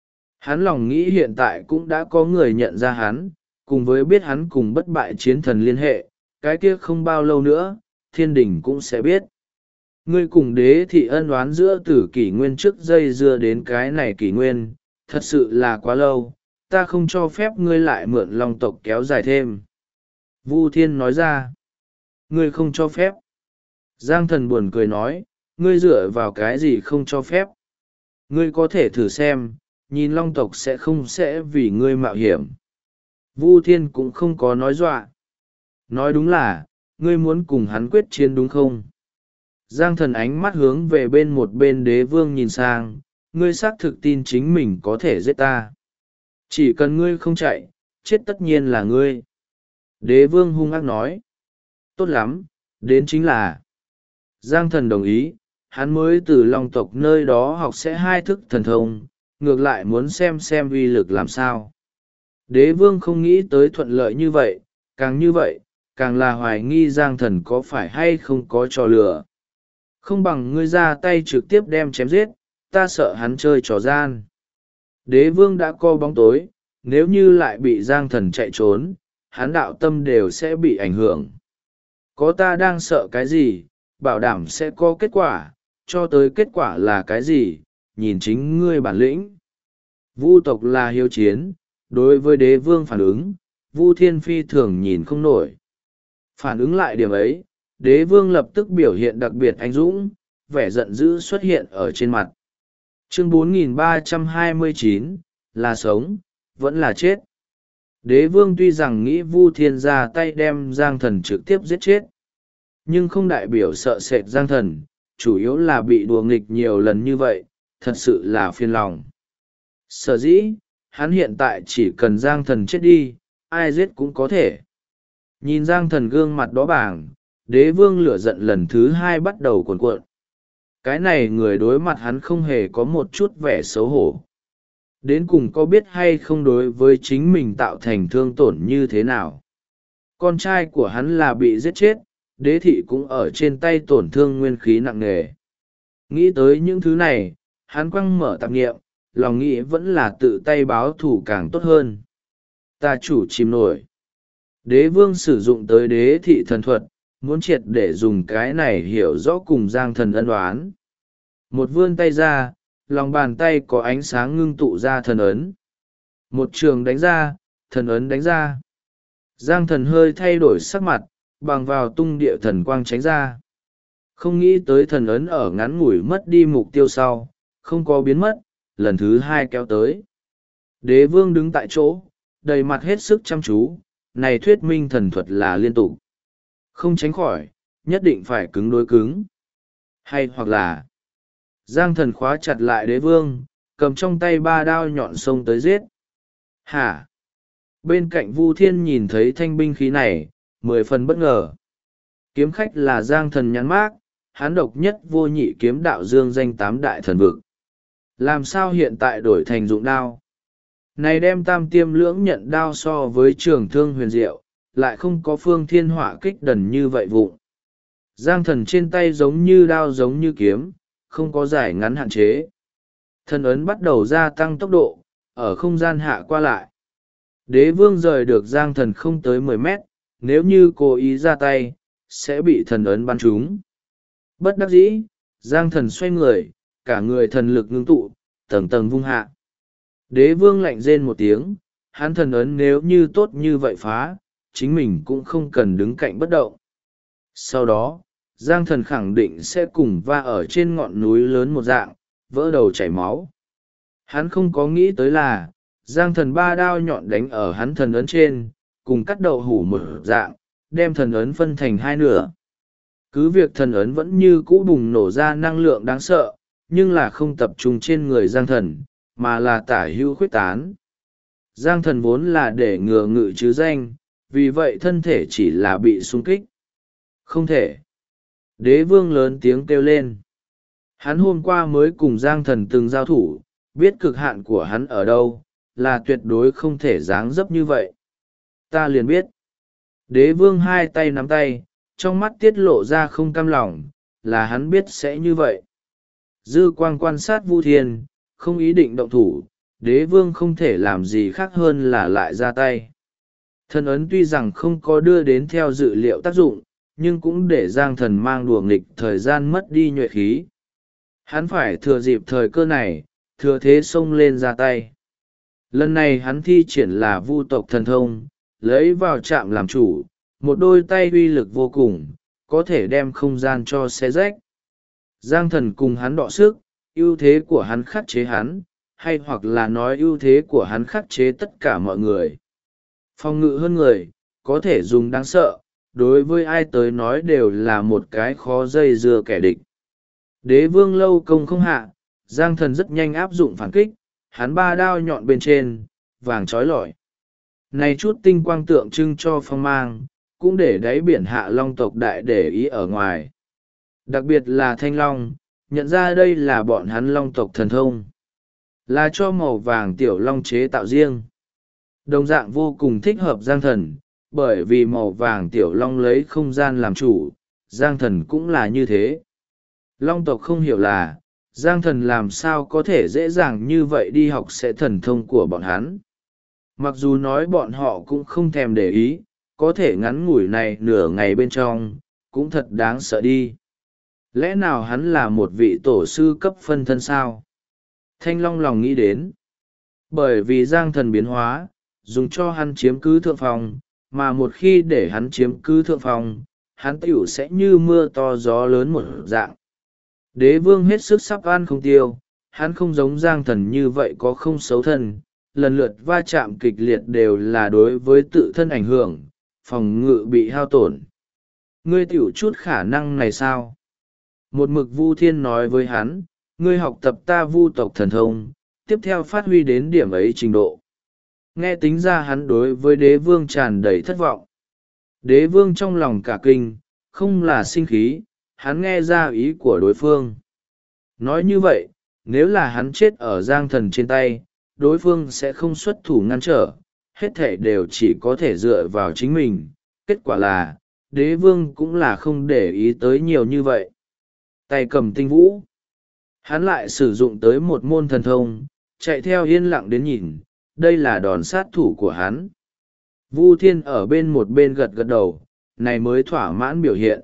Hắn lòng nghĩ hiện tại cũng đã có người nhận ra hắn, cùng với biết hắn cùng bất bại chiến thần liên hệ, cái kia không bao lâu nữa, thiên đình cũng sẽ biết. Ngươi cùng đế thị ân oán giữa từ kỷ nguyên trước dây dưa đến cái này kỷ nguyên, thật sự là quá lâu, ta không cho phép ngươi lại mượn long tộc kéo dài thêm. Vu Thiên nói ra, ngươi không cho phép. Giang Thần buồn cười nói, ngươi dựa vào cái gì không cho phép. Ngươi có thể thử xem, nhìn long tộc sẽ vì ngươi mạo hiểm. Vu Thiên cũng không có nói dọa. Nói đúng là, ngươi muốn cùng hắn quyết chiến đúng không? Giang Thần ánh mắt hướng về bên một bên đế vương nhìn sang, ngươi xác thực tin chính mình có thể giết ta. Chỉ cần ngươi không chạy, chết tất nhiên là ngươi. Đế vương hung ác nói. Tốt lắm, đến chính là. Giang Thần đồng ý, hắn mới từ long tộc nơi đó học sẽ hai thức thần thông, ngược lại muốn xem uy lực làm sao. Đế vương không nghĩ tới thuận lợi như vậy, càng là hoài nghi Giang Thần có phải hay không có trò lừa. Không bằng ngươi ra tay trực tiếp đem chém giết, ta sợ hắn chơi trò gian. Đế vương đã co bóng tối, nếu như lại bị Giang Thần chạy trốn, hắn đạo tâm đều sẽ bị ảnh hưởng. Có ta đang sợ cái gì, bảo đảm sẽ có kết quả, cho tới kết quả là cái gì, nhìn chính ngươi bản lĩnh. Vu tộc là hiếu chiến, đối với đế vương phản ứng, Vu Thiên phi thường nhìn không nổi. Phản ứng lại điểm ấy, đế vương lập tức biểu hiện đặc biệt anh dũng, vẻ giận dữ xuất hiện ở trên mặt. Chương 4329, là sống, vẫn là chết. Đế vương tuy rằng nghĩ Vu Thiên ra tay đem Giang Thần trực tiếp giết chết, nhưng không đại biểu sợ sệt Giang Thần, chủ yếu là bị đùa nghịch nhiều lần như vậy, thật sự là phiền lòng. Sở dĩ, hắn hiện tại chỉ cần Giang Thần chết đi, ai giết cũng có thể. Nhìn Giang Thần gương mặt đó bảng, đế vương lửa giận lần thứ hai bắt đầu cuồn cuộn. Cái này người đối mặt hắn không hề có một chút vẻ xấu hổ. Đến cùng có biết hay không đối với chính mình tạo thành thương tổn như thế nào. Con trai của hắn là bị giết chết, đế thị cũng ở trên tay tổn thương nguyên khí nặng nề. Nghĩ tới những thứ này, hắn quăng mở tạp nghiệm, lòng nghĩ vẫn là tự tay báo thù càng tốt hơn. Ta chủ chìm nổi. Đế vương sử dụng tới đế thị thần thuật, muốn triệt để dùng cái này hiểu rõ cùng Giang Thần ân oán. Một vươn tay ra, lòng bàn tay có ánh sáng ngưng tụ ra thần ấn. Một trường đánh ra, thần ấn đánh ra. Giang Thần hơi thay đổi sắc mặt, bằng vào tung địa thần quang tránh ra. Không nghĩ tới thần ấn ở ngắn ngủi mất đi mục tiêu sau, không có biến mất, lần thứ hai kéo tới. Đế vương đứng tại chỗ, đầy mặt hết sức chăm chú, này thuyết minh thần thuật là liên tục. Không tránh khỏi, nhất định phải cứng đối cứng. Hay hoặc là, Giang Thần khóa chặt lại đế vương, cầm trong tay ba đao nhọn xông tới giết. Hả? Bên cạnh Vu Thiên nhìn thấy thanh binh khí này, 10 phần bất ngờ. Kiếm khách là Giang Thần nhắn mác, hán độc nhất vô nhị kiếm đạo dương danh 8 đại thần vực. Làm sao hiện tại đổi thành dụng đao? Này đem tam tiêm lưỡng nhận đao so với trường thương huyền diệu, lại không có phương thiên họa kích đần như vậy vụng. Giang Thần trên tay giống như đao giống như kiếm, không có giải ngắn hạn chế. Thần ấn bắt đầu gia tăng tốc độ, ở không gian hạ qua lại. Đế vương rời được Giang Thần không tới 10 mét, nếu như cố ý ra tay, sẽ bị thần ấn bắn trúng. Bất đắc dĩ, Giang Thần xoay người, cả người thần lực ngưng tụ, tầng tầng vung hạ. Đế vương lạnh rên một tiếng, hắn thần ấn nếu như tốt như vậy phá, chính mình cũng không cần đứng cạnh bất động. Sau đó, Giang Thần khẳng định sẽ cùng va ở trên ngọn núi lớn một dạng, vỡ đầu chảy máu. Hắn không có nghĩ tới là, Giang Thần ba đao nhọn đánh ở hắn thần ấn trên, cùng cắt đậu hủ một dạng, đem thần ấn phân thành hai nửa. Cứ việc thần ấn vẫn như cũ bùng nổ ra năng lượng đáng sợ, nhưng là không tập trung trên người Giang Thần, mà là tả hữu khuyết tán. Giang Thần vốn là để ngừa ngự chứ danh, vì vậy thân thể chỉ là bị xung kích. Không thể. Đế vương lớn tiếng kêu lên. Hắn hôm qua mới cùng Giang Thần từng giao thủ, biết cực hạn của hắn ở đâu, là tuyệt đối không thể dáng dấp như vậy. Ta liền biết. Đế vương hai tay nắm tay, trong mắt tiết lộ ra không cam lòng, là hắn biết sẽ như vậy. Dư quang quan sát Vu Thiên, không ý định động thủ, đế vương không thể làm gì khác hơn là lại ra tay. Thần ấn tuy rằng không có đưa đến theo dự liệu tác dụng, nhưng cũng để Giang Thần mang đùa nghịch thời gian mất đi nhuệ khí. Hắn phải thừa dịp thời cơ này, thừa thế xông lên ra tay. Lần này hắn thi triển là vu tộc thần thông, lấy vào chạm làm chủ, một đôi tay uy lực vô cùng, có thể đem không gian cho xé rách. Giang Thần cùng hắn đọ sức, ưu thế của hắn khắc chế hắn, hay hoặc là nói ưu thế của hắn khắc chế tất cả mọi người. Phòng ngự hơn người, có thể dùng đáng sợ, đối với ai tới nói đều là một cái khó dây dưa kẻ địch. Đế vương lâu công không hạ, Giang Thần rất nhanh áp dụng phản kích, hắn ba đao nhọn bên trên, vàng trói lọi. Này chút tinh quang tượng trưng cho phong mang, cũng để đáy biển Hạ Long tộc đại để ý ở ngoài. Đặc biệt là Thanh Long, nhận ra đây là bọn hắn Long tộc thần thông. Là cho màu vàng tiểu long chế tạo riêng. Đồng dạng vô cùng thích hợp Giang Thần, bởi vì màu vàng tiểu long lấy không gian làm chủ, Giang Thần cũng là như thế. Long tộc không hiểu là, Giang Thần làm sao có thể dễ dàng như vậy đi học sẽ thần thông của bọn hắn. Mặc dù nói bọn họ cũng không thèm để ý, có thể ngắn ngủi này nửa ngày bên trong, cũng thật đáng sợ đi. Lẽ nào hắn là một vị tổ sư cấp phân thân sao? Thanh Long lòng nghĩ đến. Bởi vì Giang Thần biến hóa, dùng cho hắn chiếm cứ thượng phòng, mà một khi để hắn chiếm cứ thượng phòng, hắn tiểu sẽ như mưa to gió lớn một dạng. Đế vương hết sức sắp ăn không tiêu, hắn không giống Giang Thần như vậy có không xấu thân, lần lượt va chạm kịch liệt đều là đối với tự thân ảnh hưởng, phòng ngự bị hao tổn. Ngươi tiểu chút khả năng này sao? Một mực Vu Thiên nói với hắn, ngươi học tập ta vu tộc thần thông, tiếp theo phát huy đến điểm ấy trình độ. Nghe tính ra hắn đối với đế vương tràn đầy thất vọng. Đế vương trong lòng cả kinh, không là sinh khí, hắn nghe ra ý của đối phương. Nói như vậy, nếu là hắn chết ở Giang Thần trên tay, đối phương sẽ không xuất thủ ngăn trở, hết thể đều chỉ có thể dựa vào chính mình. Kết quả là, đế vương cũng là không để ý tới nhiều như vậy. Tay cầm tinh vũ, hắn lại sử dụng tới một môn thần thông, chạy theo yên lặng đến nhìn, đây là đòn sát thủ của hắn. Vu Thiên ở bên một bên gật gật đầu, này mới thỏa mãn biểu hiện.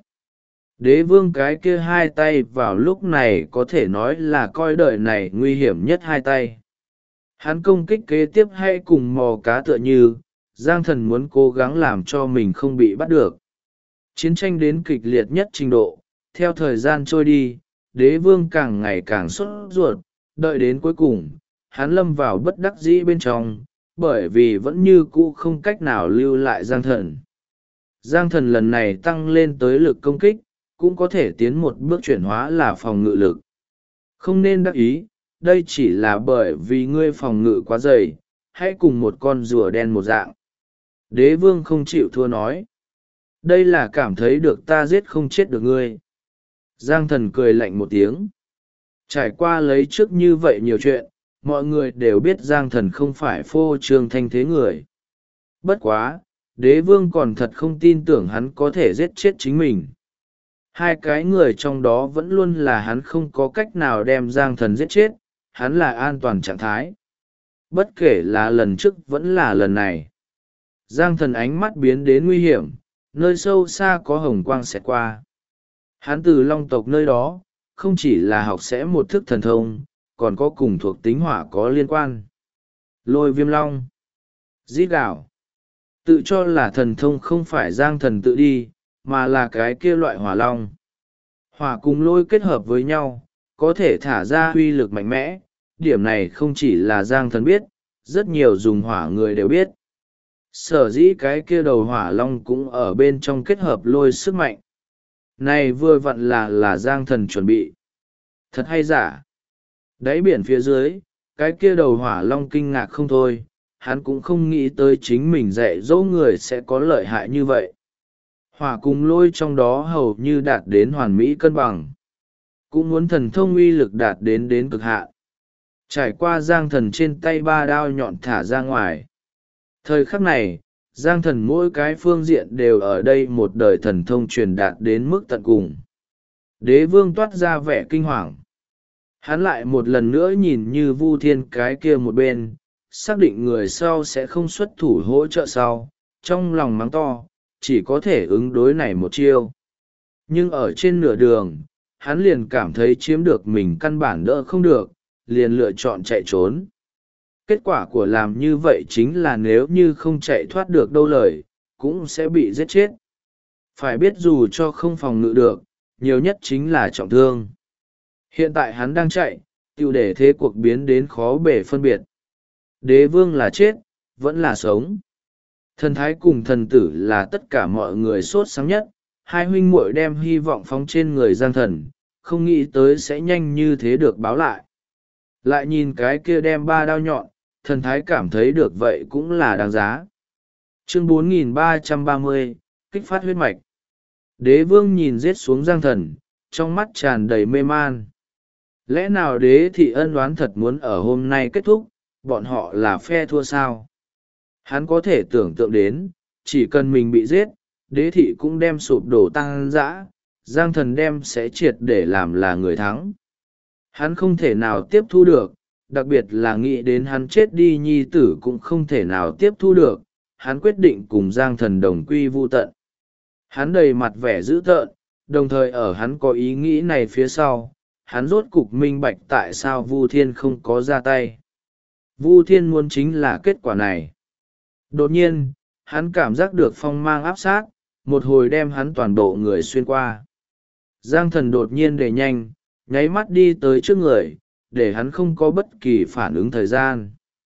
Đế vương cái kia hai tay vào lúc này có thể nói là coi đời này nguy hiểm nhất hai tay. Hắn công kích kế tiếp hay cùng mò cá tựa như, Giang Thần muốn cố gắng làm cho mình không bị bắt được. Chiến tranh đến kịch liệt nhất trình độ, theo thời gian trôi đi, đế vương càng ngày càng sốt ruột, đợi đến cuối cùng, hắn lâm vào bất đắc dĩ bên trong, bởi vì vẫn như cũ không cách nào lưu lại Giang Thần. Giang Thần lần này tăng lên tới lực công kích, cũng có thể tiến một bước chuyển hóa là phòng ngự lực. Không nên đắc ý, đây chỉ là bởi vì ngươi phòng ngự quá dày, hãy cùng một con rùa đen một dạng. Đế vương không chịu thua nói. Đây là cảm thấy được ta giết không chết được ngươi. Giang Thần cười lạnh một tiếng. Trải qua lấy trước như vậy nhiều chuyện, mọi người đều biết Giang Thần không phải phô trương thanh thế người. Bất quá, đế vương còn thật không tin tưởng hắn có thể giết chết chính mình. Hai cái người trong đó vẫn luôn là hắn không có cách nào đem Giang Thần giết chết, hắn là an toàn trạng thái. Bất kể là lần trước vẫn là lần này. Giang Thần ánh mắt biến đến nguy hiểm, nơi sâu xa có hồng quang xẹt qua. Hắn từ long tộc nơi đó, không chỉ là học sẽ một thức thần thông, còn có cùng thuộc tính hỏa có liên quan. Lôi viêm long, rít gào. Tự cho là thần thông không phải Giang Thần tự đi, mà là cái kia loại hỏa long. Hỏa cùng lôi kết hợp với nhau, có thể thả ra uy lực mạnh mẽ, điểm này không chỉ là Giang Thần biết, rất nhiều dùng hỏa người đều biết. Sở dĩ cái kia đầu hỏa long cũng ở bên trong kết hợp lôi sức mạnh. Này vừa vặn là Giang Thần chuẩn bị. Thật hay giả? Đáy biển phía dưới, cái kia đầu hỏa long kinh ngạc không thôi, hắn cũng không nghĩ tới chính mình dạy dỗ người sẽ có lợi hại như vậy. Hỏa cùng lôi trong đó hầu như đạt đến hoàn mỹ cân bằng. Cũng muốn thần thông uy lực đạt đến cực hạn. Trải qua Giang Thần trên tay ba đao nhọn thả ra ngoài. Thời khắc này, Giang Thần mỗi cái phương diện đều ở đây một đời thần thông truyền đạt đến mức tận cùng. Đế vương toát ra vẻ kinh hoàng. Hắn lại một lần nữa nhìn như Vu Thiên cái kia một bên, xác định người sau sẽ không xuất thủ hỗ trợ sau, trong lòng mắng to, chỉ có thể ứng đối này một chiêu. Nhưng ở trên nửa đường, hắn liền cảm thấy chiếm được mình căn bản đỡ không được, liền lựa chọn chạy trốn. Kết quả của làm như vậy chính là nếu như không chạy thoát được đâu lời, cũng sẽ bị giết chết. Phải biết dù cho không phòng ngự được, nhiều nhất chính là trọng thương. Hiện tại hắn đang chạy, tiêu để thế cuộc biến đến khó bể phân biệt. Đế vương là chết, vẫn là sống. Thần thái cùng thần tử là tất cả mọi người sốt sáng nhất, hai huynh muội đem hy vọng phóng trên người Giang Thần, không nghĩ tới sẽ nhanh như thế được báo lại. Lại nhìn cái kia đem 3 đao nhọn, thần thái cảm thấy được vậy cũng là đáng giá. Chương 4330, kích phát huyết mạch. Đế vương nhìn giết xuống Giang Thần, trong mắt tràn đầy mê man. Lẽ nào đế thị ân oán thật muốn ở hôm nay kết thúc, bọn họ là phe thua sao? Hắn có thể tưởng tượng đến, chỉ cần mình bị giết, đế thị cũng đem sụp đổ tăng dã, Giang Thần đem sẽ triệt để làm là người thắng. Hắn không thể nào tiếp thu được, đặc biệt là nghĩ đến hắn chết đi nhi tử cũng không thể nào tiếp thu được, hắn quyết định cùng Giang Thần đồng quy vu tận. Hắn đầy mặt vẻ dữ tợn, đồng thời ở hắn có ý nghĩ này phía sau, hắn rốt cục minh bạch tại sao Vu Thiên không có ra tay. Vu Thiên muốn chính là kết quả này. Đột nhiên, hắn cảm giác được phong mang áp sát, một hồi đem hắn toàn bộ người xuyên qua. Giang Thần đột nhiên đẩy nhanh, nháy mắt đi tới trước người, để hắn không có bất kỳ phản ứng thời gian.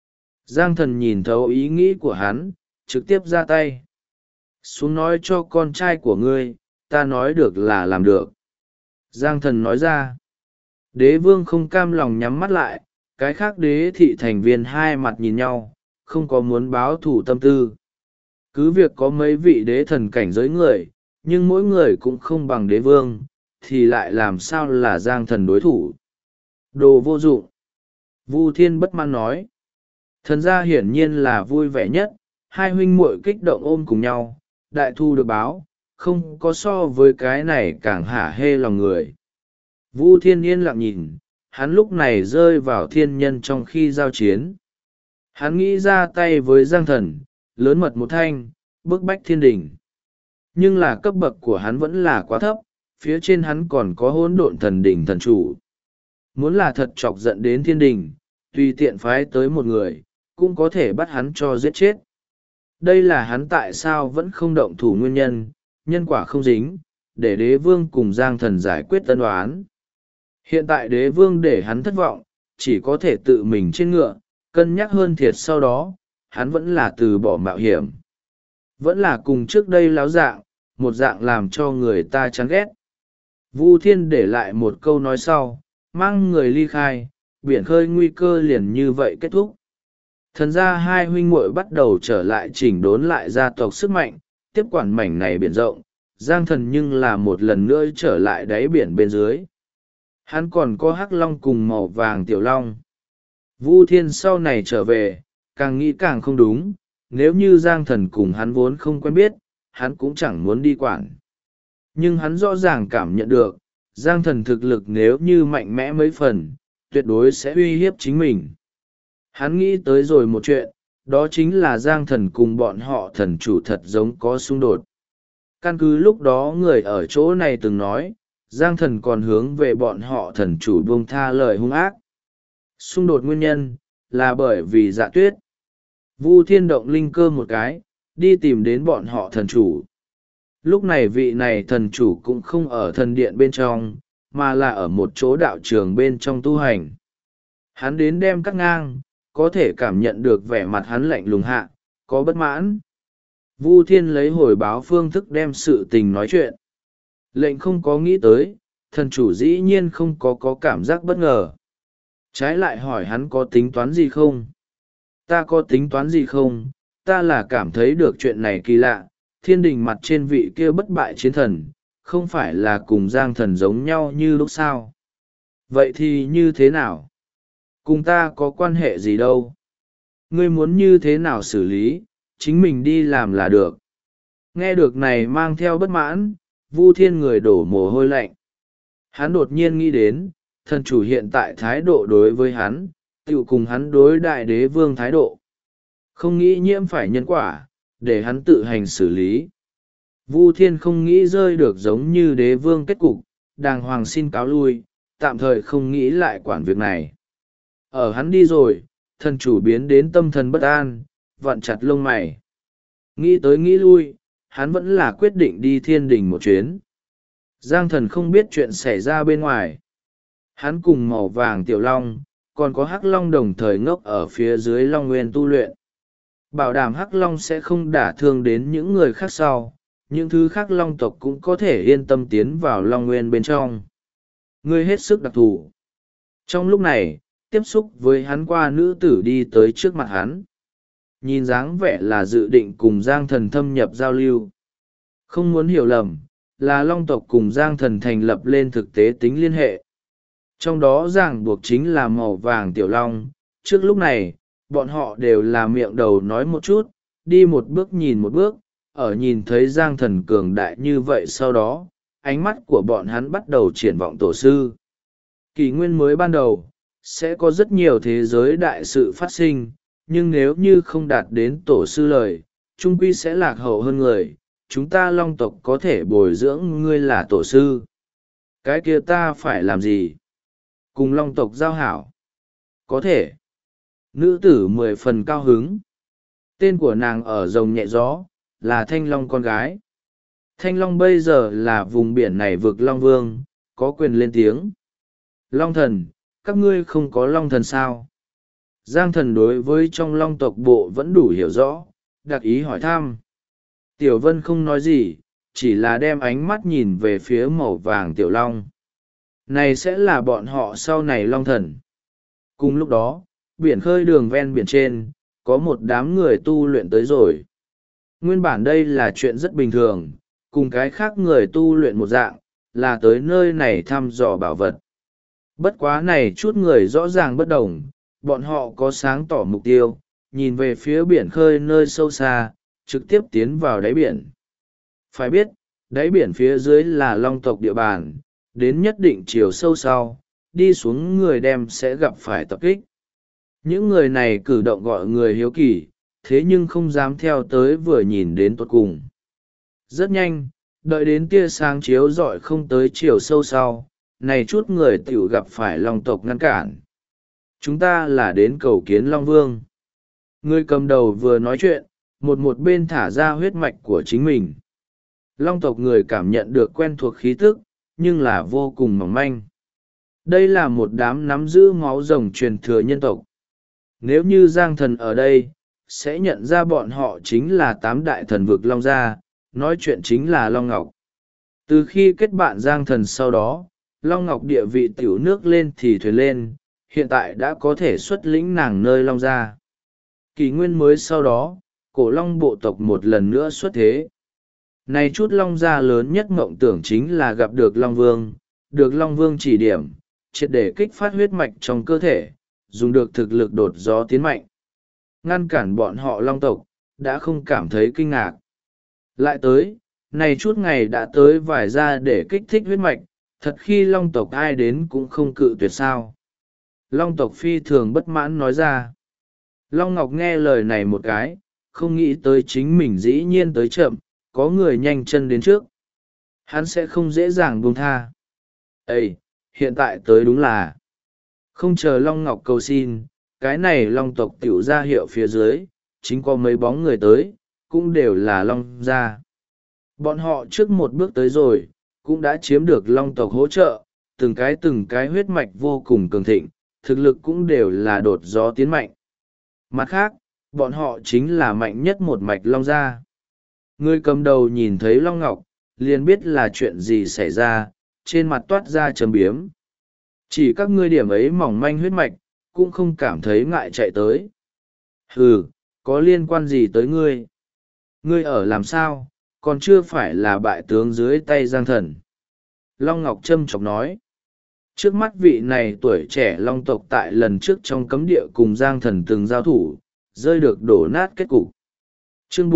Giang Thần nhìn thấu ý nghĩ của hắn, trực tiếp ra tay. Xuống nói cho con trai của ngươi, ta nói được là làm được. Giang Thần nói ra. Đế vương không cam lòng nhắm mắt lại, cái khác đế thị thành viên hai mặt nhìn nhau, không có muốn báo thù tâm tư. Cứ việc có mấy vị đế thần cảnh giới người, nhưng mỗi người cũng không bằng đế vương, thì lại làm sao là Giang Thần đối thủ. Đồ vô dụng. Vu Thiên bất mãn nói. Thần gia hiển nhiên là vui vẻ nhất, hai huynh muội kích động ôm cùng nhau, đại thu được báo, không có so với cái này càng hả hê lòng người. Vu Thiên yên lặng nhìn, hắn lúc này rơi vào thiên nhân trong khi giao chiến. Hắn nghĩ ra tay với Giang Thần, lớn mật một thanh, bức bách thiên đình. Nhưng là cấp bậc của hắn vẫn là quá thấp, phía trên hắn còn có hỗn độn thần đỉnh thần chủ. Muốn là thật chọc giận đến thiên đình, tùy tiện phái tới một người, cũng có thể bắt hắn cho giết chết. Đây là hắn tại sao vẫn không động thủ nguyên nhân, nhân quả không dính, để đế vương cùng Giang Thần giải quyết tân oán. Hiện tại đế vương để hắn thất vọng, chỉ có thể tự mình trên ngựa, cân nhắc hơn thiệt sau đó, hắn vẫn là từ bỏ mạo hiểm. Vẫn là cùng trước đây láo dạng, một dạng làm cho người ta chán ghét. Vu Thiên để lại một câu nói sau, mang người ly khai, biển khơi nguy cơ liền như vậy kết thúc. Thần gia hai huynh muội bắt đầu trở lại chỉnh đốn lại gia tộc sức mạnh, tiếp quản mảnh này biển rộng, Giang Thần nhưng là một lần nữa trở lại đáy biển bên dưới. Hắn còn có hắc long cùng màu vàng tiểu long. Vu Thiên sau này trở về, càng nghĩ càng không đúng, nếu như Giang Thần cùng hắn vốn không quen biết, hắn cũng chẳng muốn đi quản. Nhưng hắn rõ ràng cảm nhận được, Giang Thần thực lực nếu như mạnh mẽ mấy phần, tuyệt đối sẽ uy hiếp chính mình. Hắn nghĩ tới rồi một chuyện, đó chính là Giang Thần cùng bọn họ thần chủ thật giống có xung đột. Căn cứ lúc đó người ở chỗ này từng nói, Giang Thần còn hướng về bọn họ thần chủ buông tha lời hung ác. Xung đột nguyên nhân, là bởi vì Dạ Tuyết. Vu Thiên động linh cơ một cái, đi tìm đến bọn họ thần chủ. Lúc này vị này thần chủ cũng không ở thần điện bên trong, mà là ở một chỗ đạo trường bên trong tu hành. Hắn đến đem cắt ngang, có thể cảm nhận được vẻ mặt hắn lạnh lùng hạ, có bất mãn. Vu Thiên lấy hồi báo phương thức đem sự tình nói chuyện. Lệnh không có nghĩ tới, thần chủ dĩ nhiên không có cảm giác bất ngờ. Trái lại hỏi hắn có tính toán gì không? Ta có tính toán gì không? Ta là cảm thấy được chuyện này kỳ lạ, thiên đình mặt trên vị kia bất bại chiến thần, không phải là cùng Giang Thần giống nhau như lúc sao? Vậy thì như thế nào? Cùng ta có quan hệ gì đâu? Ngươi muốn như thế nào xử lý, chính mình đi làm là được. Nghe được này mang theo bất mãn, Vu Thiên người đổ mồ hôi lạnh. Hắn đột nhiên nghĩ đến, thần chủ hiện tại thái độ đối với hắn tựu cùng hắn đối đại đế vương thái độ, không nghĩ nhiễm phải nhân quả, để hắn tự hành xử lý. Vu Thiên không nghĩ rơi được giống như đế vương kết cục, đàng hoàng xin cáo lui, tạm thời không nghĩ lại quản việc này. Ở hắn đi rồi, thần chủ biến đến tâm thần bất an, vặn chặt lông mày. Nghĩ tới nghĩ lui, hắn vẫn là quyết định đi thiên đình một chuyến. Giang thần không biết chuyện xảy ra bên ngoài. Hắn cùng màu vàng tiểu long, còn có hắc long đồng thời ngốc ở phía dưới long nguyên tu luyện. Bảo đảm hắc long sẽ không đả thương đến những người khác sau, những thứ khác long tộc cũng có thể yên tâm tiến vào long nguyên bên trong. Ngươi hết sức đặc thù. Trong lúc này, tiếp xúc với hắn qua nữ tử đi tới trước mặt hắn. Nhìn dáng vẻ là dự định cùng Giang thần thâm nhập giao lưu. Không muốn hiểu lầm, là long tộc cùng Giang thần thành lập lên thực tế tính liên hệ. Trong đó ràng buộc chính là màu vàng tiểu long. Trước lúc này, bọn họ đều là miệng đầu nói một chút, đi một bước nhìn một bước. Ở nhìn thấy Giang thần cường đại như vậy sau đó, ánh mắt của bọn hắn bắt đầu triển vọng tổ sư. Kỷ nguyên mới ban đầu, sẽ có rất nhiều thế giới đại sự phát sinh, nhưng nếu như không đạt đến tổ sư lời, trung quy sẽ lạc hậu hơn người. Chúng ta long tộc có thể bồi dưỡng ngươi là tổ sư. Cái kia ta phải làm gì? Cùng long tộc giao hảo. Có thể. Nữ tử 10 phần cao hứng. Tên của nàng ở rồng nhẹ gió, là Thanh Long con gái. Thanh Long bây giờ là vùng biển này vực Long Vương, có quyền lên tiếng. Long thần, các ngươi không có long thần sao? Giang thần đối với trong long tộc bộ vẫn đủ hiểu rõ, đặc ý hỏi thăm. Tiểu Vân không nói gì, chỉ là đem ánh mắt nhìn về phía màu vàng tiểu long. Này sẽ là bọn họ sau này long thần. Cùng lúc đó, biển khơi đường ven biển trên, có một đám người tu luyện tới rồi. Nguyên bản đây là chuyện rất bình thường, cùng cái khác người tu luyện một dạng, là tới nơi này thăm dò bảo vật. Bất quá này chút người rõ ràng bất đồng, bọn họ có sáng tỏ mục tiêu, nhìn về phía biển khơi nơi sâu xa, trực tiếp tiến vào đáy biển. Phải biết, đáy biển phía dưới là long tộc địa bàn, đến nhất định chiều sâu sau, đi xuống người đem sẽ gặp phải tập kích. Những người này cử động gọi người hiếu kỳ, thế nhưng không dám theo tới vừa nhìn đến tột cùng. Rất nhanh, đợi đến tia sáng chiếu rọi không tới chiều sâu sau, này chút người tiểu gặp phải long tộc ngăn cản. Chúng ta là đến cầu kiến Long Vương. Người cầm đầu vừa nói chuyện, một bên thả ra huyết mạch của chính mình. Long tộc người cảm nhận được quen thuộc khí tức, nhưng là vô cùng mỏng manh. Đây là một đám nắm giữ máu rồng truyền thừa nhân tộc. Nếu như Giang thần ở đây, sẽ nhận ra bọn họ chính là 8 đại thần vực Long Gia, nói chuyện chính là Long Ngọc. Từ khi kết bạn Giang thần sau đó, Long Ngọc địa vị tiểu nước lên thì thuyền lên, hiện tại đã có thể xuất lĩnh nàng nơi Long Gia. Kỷ nguyên mới sau đó, cổ Long bộ tộc một lần nữa xuất thế. Này chút Long Gia lớn nhất mộng tưởng chính là gặp được Long Vương, được Long Vương chỉ điểm, triệt để kích phát huyết mạch trong cơ thể, dùng được thực lực đột gió tiến mạnh. Ngăn cản bọn họ Long tộc, đã không cảm thấy kinh ngạc. Lại tới, này chút ngày đã tới vài ra để kích thích huyết mạch, thật khi Long tộc ai đến cũng không cự tuyệt sao. Long tộc phi thường bất mãn nói ra. Long Ngọc nghe lời này một cái, không nghĩ tới chính mình dĩ nhiên tới chậm, có người nhanh chân đến trước. Hắn sẽ không dễ dàng buông tha. Ê, hiện tại tới đúng là. Không chờ Long Ngọc cầu xin, cái này Long tộc tiểu ra hiệu phía dưới, chính có mấy bóng người tới, cũng đều là Long gia. Bọn họ trước một bước tới rồi, cũng đã chiếm được Long tộc hỗ trợ, từng cái huyết mạch vô cùng cường thịnh, thực lực cũng đều là đột gió tiến mạnh. Mặt khác, bọn họ chính là mạnh nhất một mạch Long gia. Người cầm đầu nhìn thấy Long Ngọc, liền biết là chuyện gì xảy ra, trên mặt toát ra trầm biếm. Chỉ các ngươi điểm ấy mỏng manh huyết mạch, cũng không cảm thấy ngại chạy tới. Hừ, có liên quan gì tới ngươi? Ngươi ở làm sao, còn chưa phải là bại tướng dưới tay Giang thần. Long Ngọc châm chọc nói. Trước mắt vị này tuổi trẻ Long tộc tại lần trước trong cấm địa cùng Giang thần từng giao thủ, rơi được đổ nát kết cục. Chương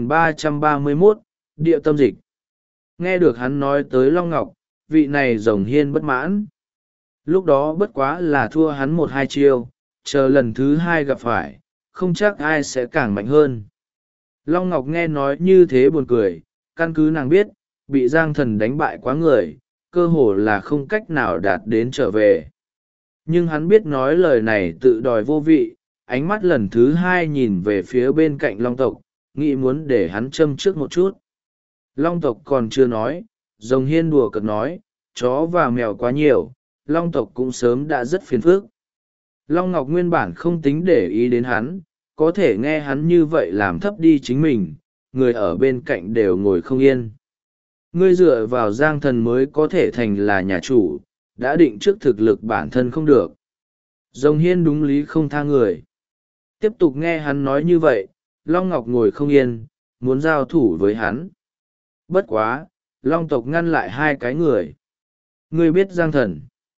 4331, Địa tâm dịch. Nghe được hắn nói tới Long Ngọc, vị này rồng hiên bất mãn. lúc đó bất quá là thua hắn 1-2 chiêu, chờ lần thứ hai gặp phải, không chắc ai sẽ càng mạnh hơn. Long Ngọc nghe nói như thế buồn cười, căn cứ nàng biết, bị Giang Thần đánh bại quá người, cơ hồ là không cách nào đạt đến trở về. Nhưng hắn biết nói lời này tự đòi vô vị, ánh mắt lần thứ hai nhìn về phía bên cạnh Long tộc, nghĩ muốn để hắn châm trước một chút. Long tộc còn chưa nói, Rồng Hiên đùa cợt nói, chó và mèo quá nhiều, Long tộc cũng sớm đã rất phiền phức. Long Ngọc nguyên bản không tính để ý đến hắn, có thể nghe hắn như vậy làm thấp đi chính mình, người ở bên cạnh đều ngồi không yên. Ngươi dựa vào Giang Thần mới có thể thành là nhà chủ, đã định trước thực lực bản thân không được. Rồng Hiên đúng lý không tha người. Tiếp tục nghe hắn nói như vậy, Long Ngọc ngồi không yên, muốn giao thủ với hắn. Bất quá, Long tộc ngăn lại hai cái người. Ngươi biết Giang Thần.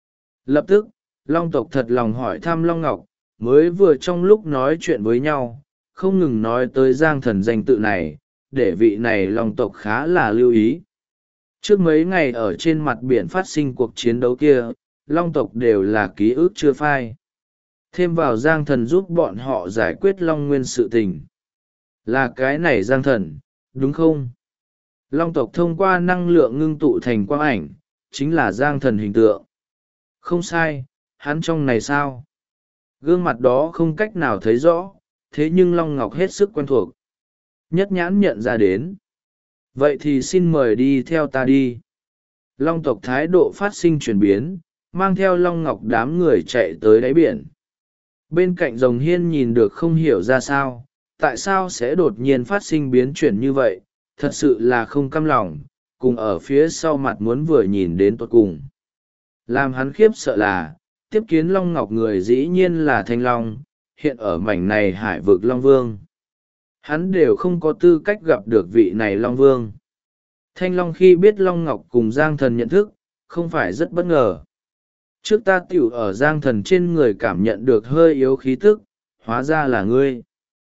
Lập tức, Long tộc thật lòng hỏi thăm Long Ngọc, mới vừa trong lúc nói chuyện với nhau, không ngừng nói tới Giang Thần danh tự này, để vị này Long tộc khá là lưu ý. Trước mấy ngày ở trên mặt biển phát sinh cuộc chiến đấu kia, Long tộc đều là ký ức chưa phai. Thêm vào Giang Thần giúp bọn họ giải quyết Long Nguyên sự tình. Là cái này Giang Thần, đúng không? Long tộc thông qua năng lượng ngưng tụ thành quang ảnh, chính là Giang Thần hình tượng. Không sai, hắn trong này sao? Gương mặt đó không cách nào thấy rõ, thế nhưng Long Ngọc hết sức quen thuộc. Nhất nhãn nhận ra đến. Vậy thì xin mời đi theo ta đi. Long tộc thái độ phát sinh chuyển biến, mang theo Long Ngọc đám người chạy tới đáy biển. Bên cạnh Rồng Hiên nhìn được không hiểu ra sao, tại sao sẽ đột nhiên phát sinh biến chuyển như vậy, thật sự là không căm lòng, cùng ở phía sau mặt muốn vừa nhìn đến tột cùng. Làm hắn khiếp sợ là, tiếp kiến Long Ngọc người dĩ nhiên là Thanh Long, hiện ở mảnh này hải vực Long Vương. Hắn đều không có tư cách gặp được vị này Long Vương. Thanh Long khi biết Long Ngọc cùng Giang Thần nhận thức, không phải rất bất ngờ. Trước ta tiểu ở Giang Thần trên người cảm nhận được hơi yếu khí tức, hóa ra là ngươi.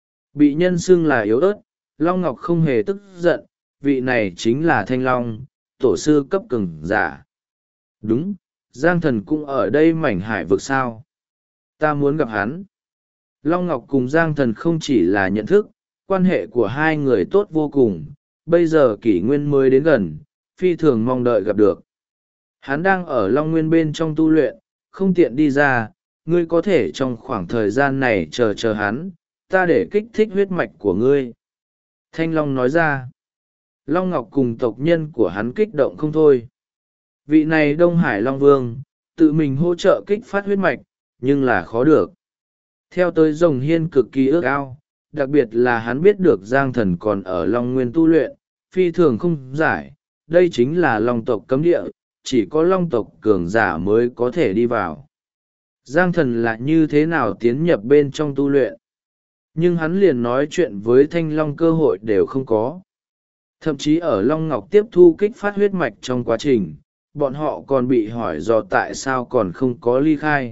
Bị nhân xưng là yếu ớt, Long Ngọc không hề tức giận, vị này chính là Thanh Long, tổ sư cấp cường giả. Đúng, Giang Thần cũng ở đây mảnh hải vực sao. Ta muốn gặp hắn. Long Ngọc cùng Giang Thần không chỉ là nhận thức, quan hệ của hai người tốt vô cùng, bây giờ kỷ nguyên mới đến gần, phi thường mong đợi gặp được. Hắn đang ở Long Nguyên bên trong tu luyện, không tiện đi ra, ngươi có thể trong khoảng thời gian này chờ hắn, ta để kích thích huyết mạch của ngươi. Thanh Long nói ra. Long Ngọc cùng tộc nhân của hắn kích động không thôi. Vị này Đông Hải Long Vương, tự mình hỗ trợ kích phát huyết mạch, nhưng là khó được. Theo tới Rồng Hiên cực kỳ ước ao, đặc biệt là hắn biết được Giang Thần còn ở Long Nguyên tu luyện, phi thường không giải, đây chính là Long tộc cấm địa, chỉ có Long tộc cường giả mới có thể đi vào. Giang Thần lại như thế nào tiến nhập bên trong tu luyện? Nhưng hắn liền nói chuyện với Thanh Long cơ hội đều không có. Thậm chí ở Long Ngọc tiếp thu kích phát huyết mạch trong quá trình, bọn họ còn bị hỏi dò tại sao còn không có ly khai.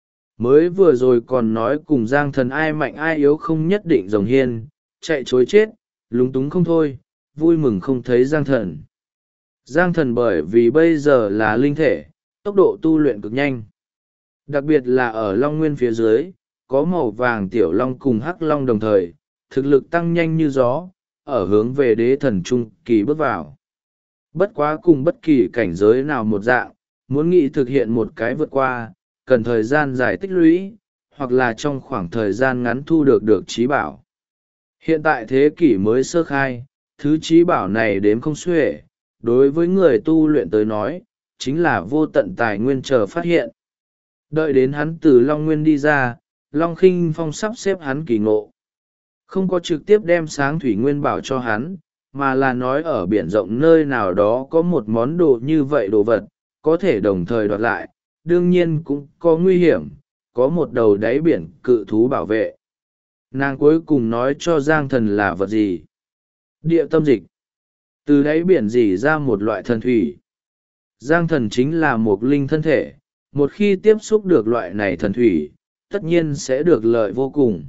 Mới vừa rồi còn nói cùng Giang Thần ai mạnh ai yếu không nhất định. Rồng Hiên, chạy chối chết, lúng túng không thôi, vui mừng không thấy Giang Thần. Giang Thần bởi vì bây giờ là linh thể, tốc độ tu luyện cực nhanh. Đặc biệt là ở Long Nguyên phía dưới, có màu vàng tiểu long cùng hắc long đồng thời, thực lực tăng nhanh như gió, ở hướng về đế thần trung kỳ bước vào. Bất quá cùng bất kỳ cảnh giới nào một dạng, muốn nghĩ thực hiện một cái vượt qua, cần thời gian dài tích lũy, hoặc là trong khoảng thời gian ngắn thu được trí bảo. Hiện tại thế kỷ mới sơ khai, thứ trí bảo này đếm không xuể, đối với người tu luyện tới nói, chính là vô tận tài nguyên chờ phát hiện. Đợi đến hắn từ Long Nguyên đi ra, Long Khinh Phong sắp xếp hắn kỳ ngộ. Không có trực tiếp đem sáng thủy nguyên bảo cho hắn, mà là nói ở biển rộng nơi nào đó có một món đồ như vậy đồ vật, có thể đồng thời đoạt lại, đương nhiên cũng có nguy hiểm, có một đầu đáy biển cự thú bảo vệ. Nàng cuối cùng nói cho Giang Thần là vật gì? Địa tâm dịch. Từ đáy biển dỉ ra một loại thần thủy. Giang Thần chính là một linh thân thể, một khi tiếp xúc được loại này thần thủy, tất nhiên sẽ được lợi vô cùng.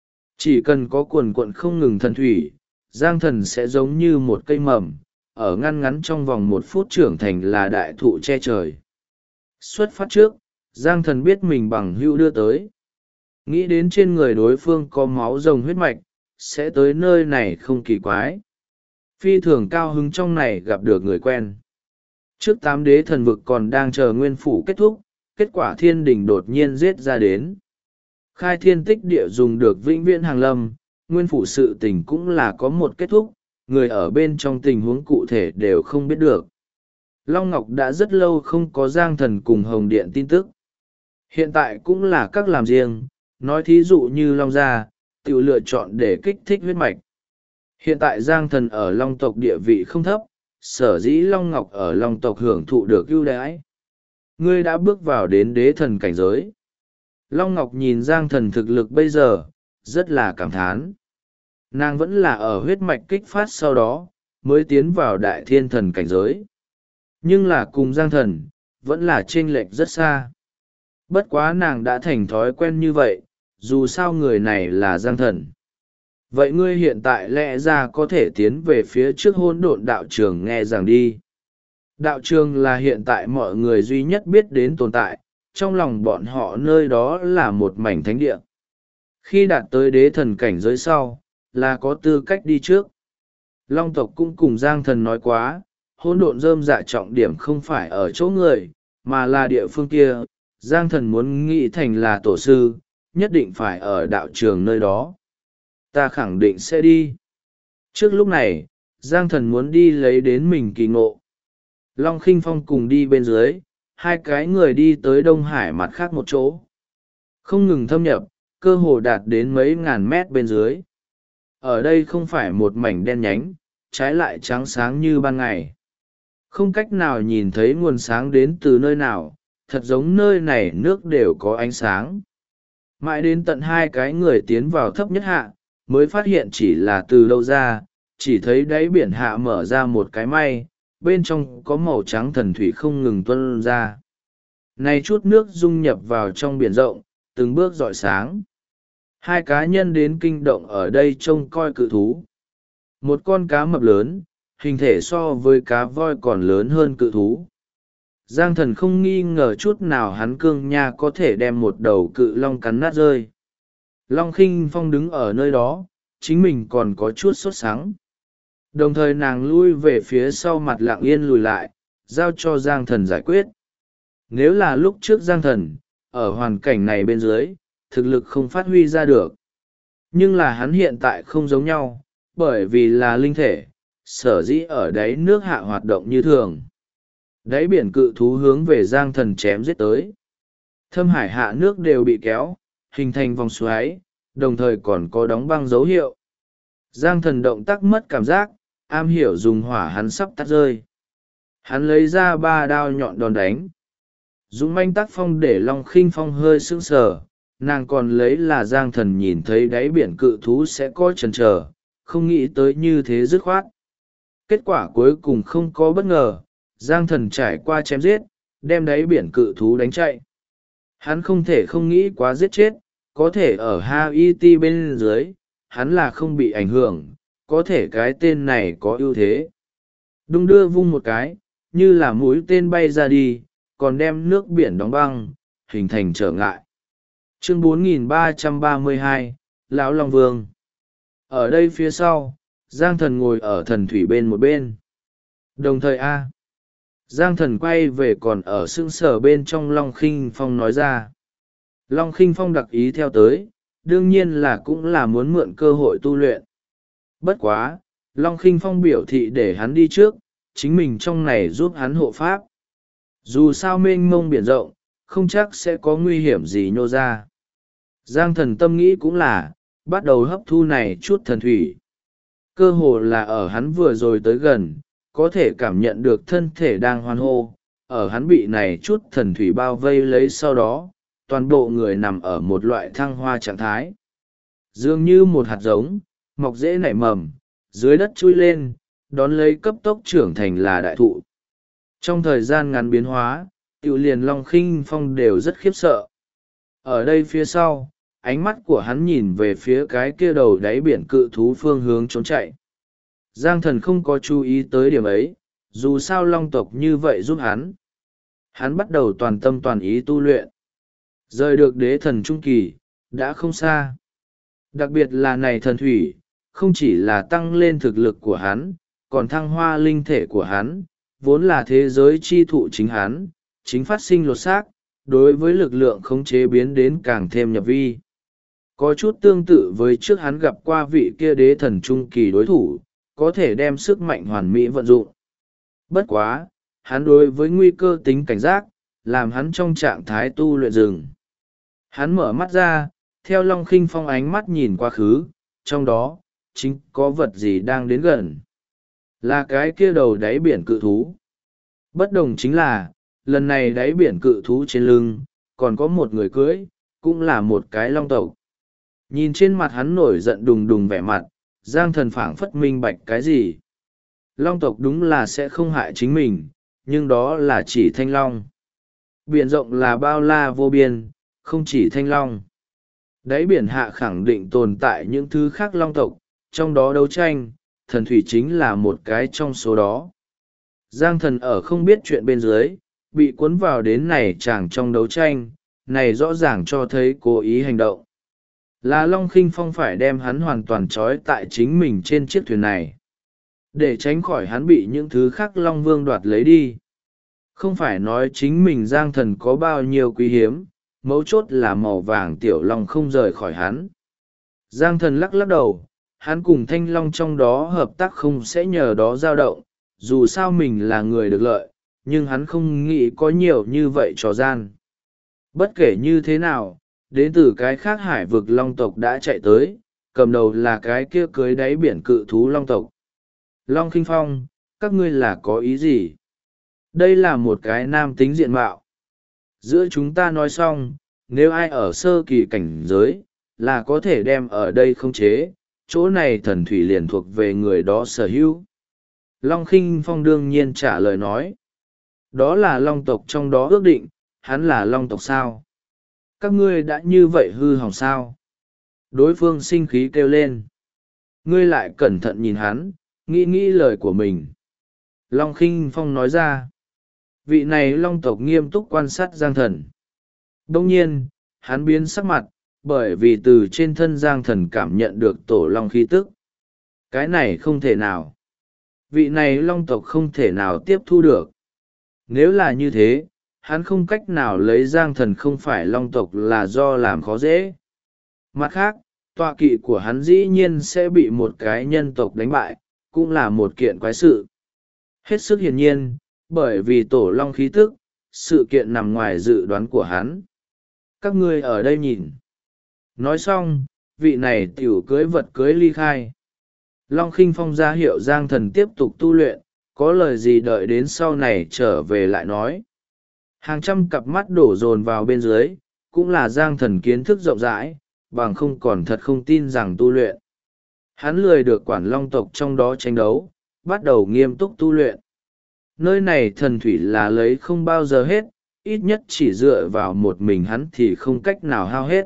Chỉ cần có cuồn cuộn không ngừng thần thủy, Giang Thần sẽ giống như một cây mầm, ở ngăn ngắn trong vòng 1 phút trưởng thành là đại thụ che trời. Xuất phát trước, Giang thần biết mình bằng hữu đưa tới. Nghĩ đến trên người đối phương có máu rồng huyết mạch, sẽ tới nơi này không kỳ quái. Phi thường cao hứng trong này gặp được người quen. Trước 8 đế thần vực còn đang chờ nguyên phủ kết thúc, kết quả thiên đình đột nhiên giết ra đến. Khai thiên tích địa dùng được vĩnh viễn hàng lâm, nguyên phủ sự tình cũng là có một kết thúc, người ở bên trong tình huống cụ thể đều không biết được. Long Ngọc đã rất lâu không có Giang Thần cùng Hồng Điện tin tức. Hiện tại cũng là các làm riêng, nói thí dụ như Long Gia, tự lựa chọn để kích thích huyết mạch. Hiện tại Giang Thần ở Long tộc địa vị không thấp, sở dĩ Long Ngọc ở Long tộc hưởng thụ được ưu đãi. Ngươi đã bước vào đến đế thần cảnh giới. Long Ngọc nhìn Giang Thần thực lực bây giờ, rất là cảm thán. Nàng vẫn là ở huyết mạch kích phát sau đó, mới tiến vào đại thiên thần cảnh giới. Nhưng là cùng Giang Thần, vẫn là chênh lệch rất xa. Bất quá nàng đã thành thói quen như vậy, dù sao người này là Giang Thần. Vậy ngươi hiện tại lẽ ra có thể tiến về phía trước hỗn độn đạo trường nghe giảng đi. Đạo trường là hiện tại mọi người duy nhất biết đến tồn tại, trong lòng bọn họ nơi đó là một mảnh thánh địa. Khi đạt tới đế thần cảnh giới sau, là có tư cách đi trước. Long tộc cũng cùng Giang Thần nói quá, hỗn độn rơm dạ trọng điểm không phải ở chỗ người, mà là địa phương kia. Giang Thần muốn nghĩ thành là tổ sư, nhất định phải ở đạo trường nơi đó. Ta khẳng định sẽ đi. Trước lúc này, Giang Thần muốn đi lấy đến mình kỳ ngộ. Long Khinh Phong cùng đi bên dưới, hai cái người đi tới Đông Hải mặt khác một chỗ. Không ngừng thâm nhập, cơ hồ đạt đến mấy ngàn mét bên dưới. Ở đây không phải một mảnh đen nhánh, trái lại trắng sáng như ban ngày. Không cách nào nhìn thấy nguồn sáng đến từ nơi nào, thật giống nơi này nước đều có ánh sáng. Mãi đến tận hai cái người tiến vào thấp nhất hạ, mới phát hiện chỉ là từ đâu ra, chỉ thấy đáy biển hạ mở ra một cái may, bên trong có màu trắng thần thủy không ngừng tuôn ra. Này chút nước dung nhập vào trong biển rộng, từng bước rọi sáng. Hai cá nhân đến kinh động ở đây trông coi cự thú. Một con cá mập lớn, hình thể so với cá voi còn lớn hơn cự thú. Giang Thần không nghi ngờ chút nào hắn cương nha có thể đem một đầu cự long cắn nát rơi. Long Khinh Phong đứng ở nơi đó, chính mình còn có chút sốt sắng. Đồng thời nàng lui về phía sau mặt lặng yên lùi lại, giao cho Giang Thần giải quyết. Nếu là lúc trước Giang Thần, ở hoàn cảnh này bên dưới, thực lực không phát huy ra được. Nhưng là hắn hiện tại không giống nhau, bởi vì là linh thể, sở dĩ ở đáy nước hạ hoạt động như thường. Đáy biển cự thú hướng về Giang Thần chém giết tới. Thâm hải hạ nước đều bị kéo, hình thành vòng xoáy, đồng thời còn có đóng băng dấu hiệu. Giang Thần động tác mất cảm giác, am hiểu dùng hỏa hắn sắp tắt rơi. Hắn lấy ra 3 đao nhọn đòn đánh. Dũng manh tác phong để Long Khinh Phong hơi sững sờ, nàng còn lấy là Giang Thần nhìn thấy đáy biển cự thú sẽ có chần chờ, không nghĩ tới như thế dứt khoát. Kết quả cuối cùng không có bất ngờ, Giang Thần trải qua chém giết, đem đáy biển cự thú đánh chạy. Hắn không thể không nghĩ quá giết chết, có thể ở Haiti bên dưới, hắn là không bị ảnh hưởng, có thể cái tên này có ưu thế. Đung đưa vung một cái, như là mũi tên bay ra đi, còn đem nước biển đóng băng, hình thành trở ngại. Chương 4332, Lão Long Vương. Ở đây phía sau, Giang Thần ngồi ở thần thủy bên một bên. Đồng thời Giang Thần quay về còn ở sững sờ bên trong Long Khinh Phong nói ra. Long Khinh Phong đặc ý theo tới, đương nhiên là cũng là muốn mượn cơ hội tu luyện. Bất quá, Long Khinh Phong biểu thị để hắn đi trước, chính mình trong này giúp hắn hộ pháp. Dù sao mênh mông biển rộng, không chắc sẽ có nguy hiểm gì nhô ra. Giang Thần tâm nghĩ cũng là, bắt đầu hấp thu này chút thần thủy. Cơ hồ là ở hắn vừa rồi tới gần, có thể cảm nhận được thân thể đang hoan hô, ở hắn bị này chút thần thủy bao vây lấy sau đó, toàn bộ người nằm ở một loại thăng hoa trạng thái. Dường như một hạt giống, mọc rễ nảy mầm, dưới đất chui lên, đón lấy cấp tốc trưởng thành là đại thụ. Trong thời gian ngắn biến hóa, Tiểu liền Long Khinh Phong đều rất khiếp sợ. Ở đây phía sau, ánh mắt của hắn nhìn về phía cái kia đầu đáy biển cự thú phương hướng trốn chạy. Giang Thần không có chú ý tới điểm ấy, dù sao long tộc như vậy giúp hắn. Hắn bắt đầu toàn tâm toàn ý tu luyện. Rời được đế thần trung kỳ, đã không xa. Đặc biệt là này thần thủy, không chỉ là tăng lên thực lực của hắn, còn thăng hoa linh thể của hắn, vốn là thế giới chi thụ chính hắn, chính phát sinh lột xác, đối với lực lượng khống chế biến đến càng thêm nhập vi. Có chút tương tự với trước hắn gặp qua vị kia đế thần trung kỳ đối thủ, có thể đem sức mạnh hoàn mỹ vận dụng. Bất quá, hắn đối với nguy cơ tính cảnh giác, làm hắn trong trạng thái tu luyện rừng. Hắn mở mắt ra, theo Long Khinh Phong ánh mắt nhìn quá khứ, trong đó, chính có vật gì đang đến gần. Là cái kia đầu đáy biển cự thú. Bất đồng chính là, lần này đáy biển cự thú trên lưng, còn có một người cưới, cũng là một cái long tộc. Nhìn trên mặt hắn nổi giận đùng đùng vẻ mặt, Giang Thần phảng phất minh bạch cái gì. Long tộc đúng là sẽ không hại chính mình, nhưng đó là chỉ thanh long. Biển rộng là bao la vô biên, không chỉ thanh long. Đáy biển hạ khẳng định tồn tại những thứ khác long tộc, trong đó đấu tranh, thần thủy chính là một cái trong số đó. Giang Thần ở không biết chuyện bên dưới, bị cuốn vào đến này chàng trong đấu tranh, này rõ ràng cho thấy cố ý hành động. Là Long Khinh Phong phải đem hắn hoàn toàn trói tại chính mình trên chiếc thuyền này, để tránh khỏi hắn bị những thứ khác Long Vương đoạt lấy đi. Không phải nói chính mình Giang Thần có bao nhiêu quý hiếm, mấu chốt là màu vàng tiểu long không rời khỏi hắn. Giang Thần lắc lắc đầu, hắn cùng thanh long trong đó hợp tác không sẽ nhờ đó dao động, dù sao mình là người được lợi, nhưng hắn không nghĩ có nhiều như vậy trò gian. Bất kể như thế nào, đến từ cái khác hải vực long tộc đã chạy tới, cầm đầu là cái kia cưới đáy biển cự thú long tộc. Long Khinh Phong, các ngươi là có ý gì? Đây là một cái nam tính diện mạo. Giữa chúng ta nói xong, nếu ai ở sơ kỳ cảnh giới, là có thể đem ở đây khống chế, chỗ này thần thủy liền thuộc về người đó sở hữu. Long Khinh Phong đương nhiên trả lời nói. Đó là long tộc trong đó ước định, hắn là long tộc sao? Các ngươi đã như vậy hư hỏng sao? Đối phương sinh khí kêu lên. Ngươi lại cẩn thận nhìn hắn, nghĩ lời của mình. Long Khinh Phong nói ra. Vị này long tộc nghiêm túc quan sát Giang Thần. Đông nhiên, hắn biến sắc mặt, bởi vì từ trên thân Giang Thần cảm nhận được tổ long khí tức. Cái này không thể nào. Vị này long tộc không thể nào tiếp thu được. Nếu là như thế, hắn không cách nào lấy Giang Thần không phải long tộc là do làm khó dễ. Mặt khác, tọa kỵ của hắn dĩ nhiên sẽ bị một cái nhân tộc đánh bại, cũng là một kiện quái sự. Hết sức hiển nhiên, bởi vì tổ long khí tức, sự kiện nằm ngoài dự đoán của hắn. Các ngươi ở đây nhìn. Nói xong, vị này tiểu cưới vật cưới ly khai. Long Khinh Phong ra hiệu Giang Thần tiếp tục tu luyện, có lời gì đợi đến sau này trở về lại nói. Hàng trăm cặp mắt đổ dồn vào bên dưới, cũng là Giang Thần kiến thức rộng rãi, bằng không còn thật không tin rằng tu luyện. Hắn lười được quản long tộc trong đó tranh đấu, bắt đầu nghiêm túc tu luyện. Nơi này thần thủy là lấy không bao giờ hết, ít nhất chỉ dựa vào một mình hắn thì không cách nào hao hết.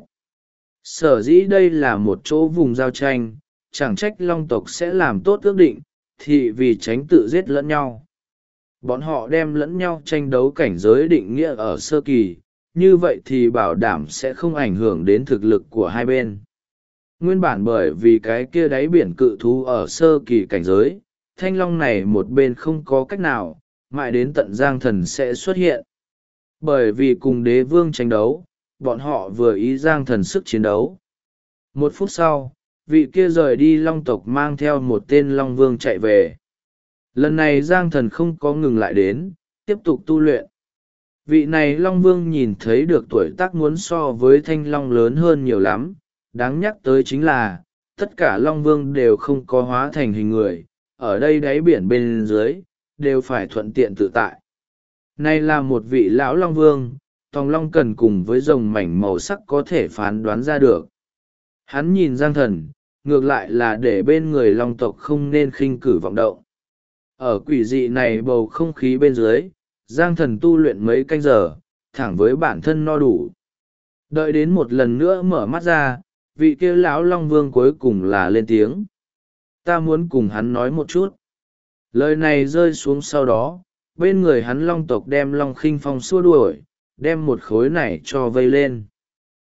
Sở dĩ đây là một chỗ vùng giao tranh, chẳng trách long tộc sẽ làm tốt ước định, thì vì tránh tự giết lẫn nhau. Bọn họ đem lẫn nhau tranh đấu cảnh giới định nghĩa ở sơ kỳ, như vậy thì bảo đảm sẽ không ảnh hưởng đến thực lực của hai bên. Nguyên bản bởi vì cái kia đáy biển cự thú ở sơ kỳ cảnh giới, thanh long này một bên không có cách nào, mãi đến tận Giang Thần sẽ xuất hiện. Bởi vì cùng đế vương tranh đấu, bọn họ vừa ý Giang Thần sức chiến đấu. Một phút sau, vị kia rời đi long tộc mang theo một tên long vương chạy về. Lần này Giang Thần không có ngừng lại đến, tiếp tục tu luyện. Vị này long vương nhìn thấy được tuổi tác muốn so với thanh long lớn hơn nhiều lắm. Đáng nhắc tới chính là, tất cả long vương đều không có hóa thành hình người, ở đây đáy biển bên dưới, đều phải thuận tiện tự tại. Này là một vị lão long vương, tòng long cần cùng với rồng mảnh màu sắc có thể phán đoán ra được. Hắn nhìn Giang Thần, ngược lại là để bên người long tộc không nên khinh cử vọng động. Ở quỷ dị này bầu không khí bên dưới, Giang Thần tu luyện mấy canh giờ, thẳng với bản thân no đủ. Đợi đến một lần nữa mở mắt ra, vị kia lão long vương cuối cùng là lên tiếng. Ta muốn cùng hắn nói một chút. Lời này rơi xuống sau đó, bên người hắn long tộc đem Long Khinh Phong xua đuổi, đem một khối này cho vây lên.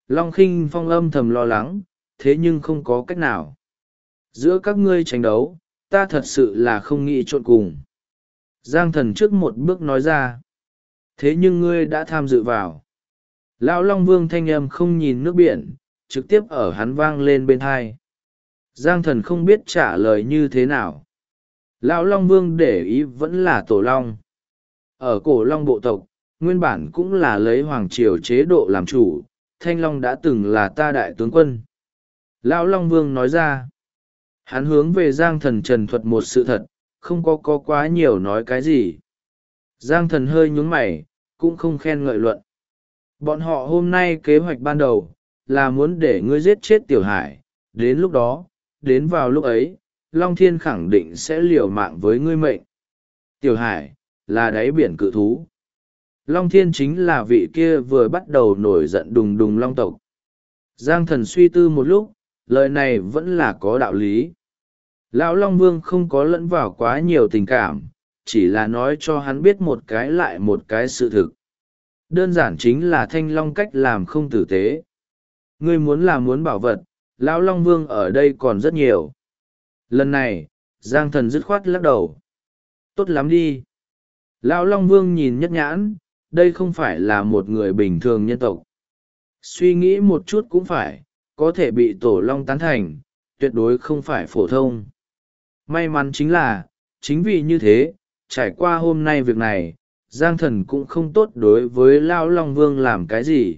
Long Khinh Phong âm thầm lo lắng, thế nhưng không có cách nào. Giữa các ngươi tranh đấu, ta thật sự là không nghĩ trộn cùng. Giang Thần trước một bước nói ra. Thế nhưng ngươi đã tham dự vào. Lão Long Vương thanh âm không nhìn nước biển, trực tiếp ở hắn vang lên bên thai. Giang Thần không biết trả lời như thế nào. Lão Long Vương để ý vẫn là Tổ Long. Ở cổ Long bộ tộc, nguyên bản cũng là lấy hoàng triều chế độ làm chủ, Thanh Long đã từng là ta đại tướng quân. Lão Long Vương nói ra. Hắn hướng về Giang Thần trần thuật một sự thật, không có quá nhiều nói cái gì. Giang Thần hơi nhún mày, cũng không khen ngợi luận. Bọn họ hôm nay kế hoạch ban đầu, là muốn để ngươi giết chết Tiểu Hải, đến lúc đó, đến vào lúc ấy, Long Thiên khẳng định sẽ liều mạng với ngươi mệnh. Tiểu Hải, là đáy biển cự thú. Long Thiên chính là vị kia vừa bắt đầu nổi giận đùng đùng Long tộc. Giang Thần suy tư một lúc, lời này vẫn là có đạo lý. Lão Long Vương không có lẫn vào quá nhiều tình cảm, chỉ là nói cho hắn biết một cái lại một cái sự thực. Đơn giản chính là Thanh Long cách làm không tử tế. Ngươi muốn bảo vật, Lão Long Vương ở đây còn rất nhiều. Lần này, Giang Thần dứt khoát lắc đầu. Tốt lắm đi. Lão Long Vương nhìn nhất nhãn, đây không phải là một người bình thường nhân tộc. Suy nghĩ một chút cũng phải, có thể bị Tổ Long tán thành, tuyệt đối không phải phổ thông. May mắn chính là, chính vì như thế, trải qua hôm nay việc này, Giang Thần cũng không tốt đối với Lão Long Vương làm cái gì.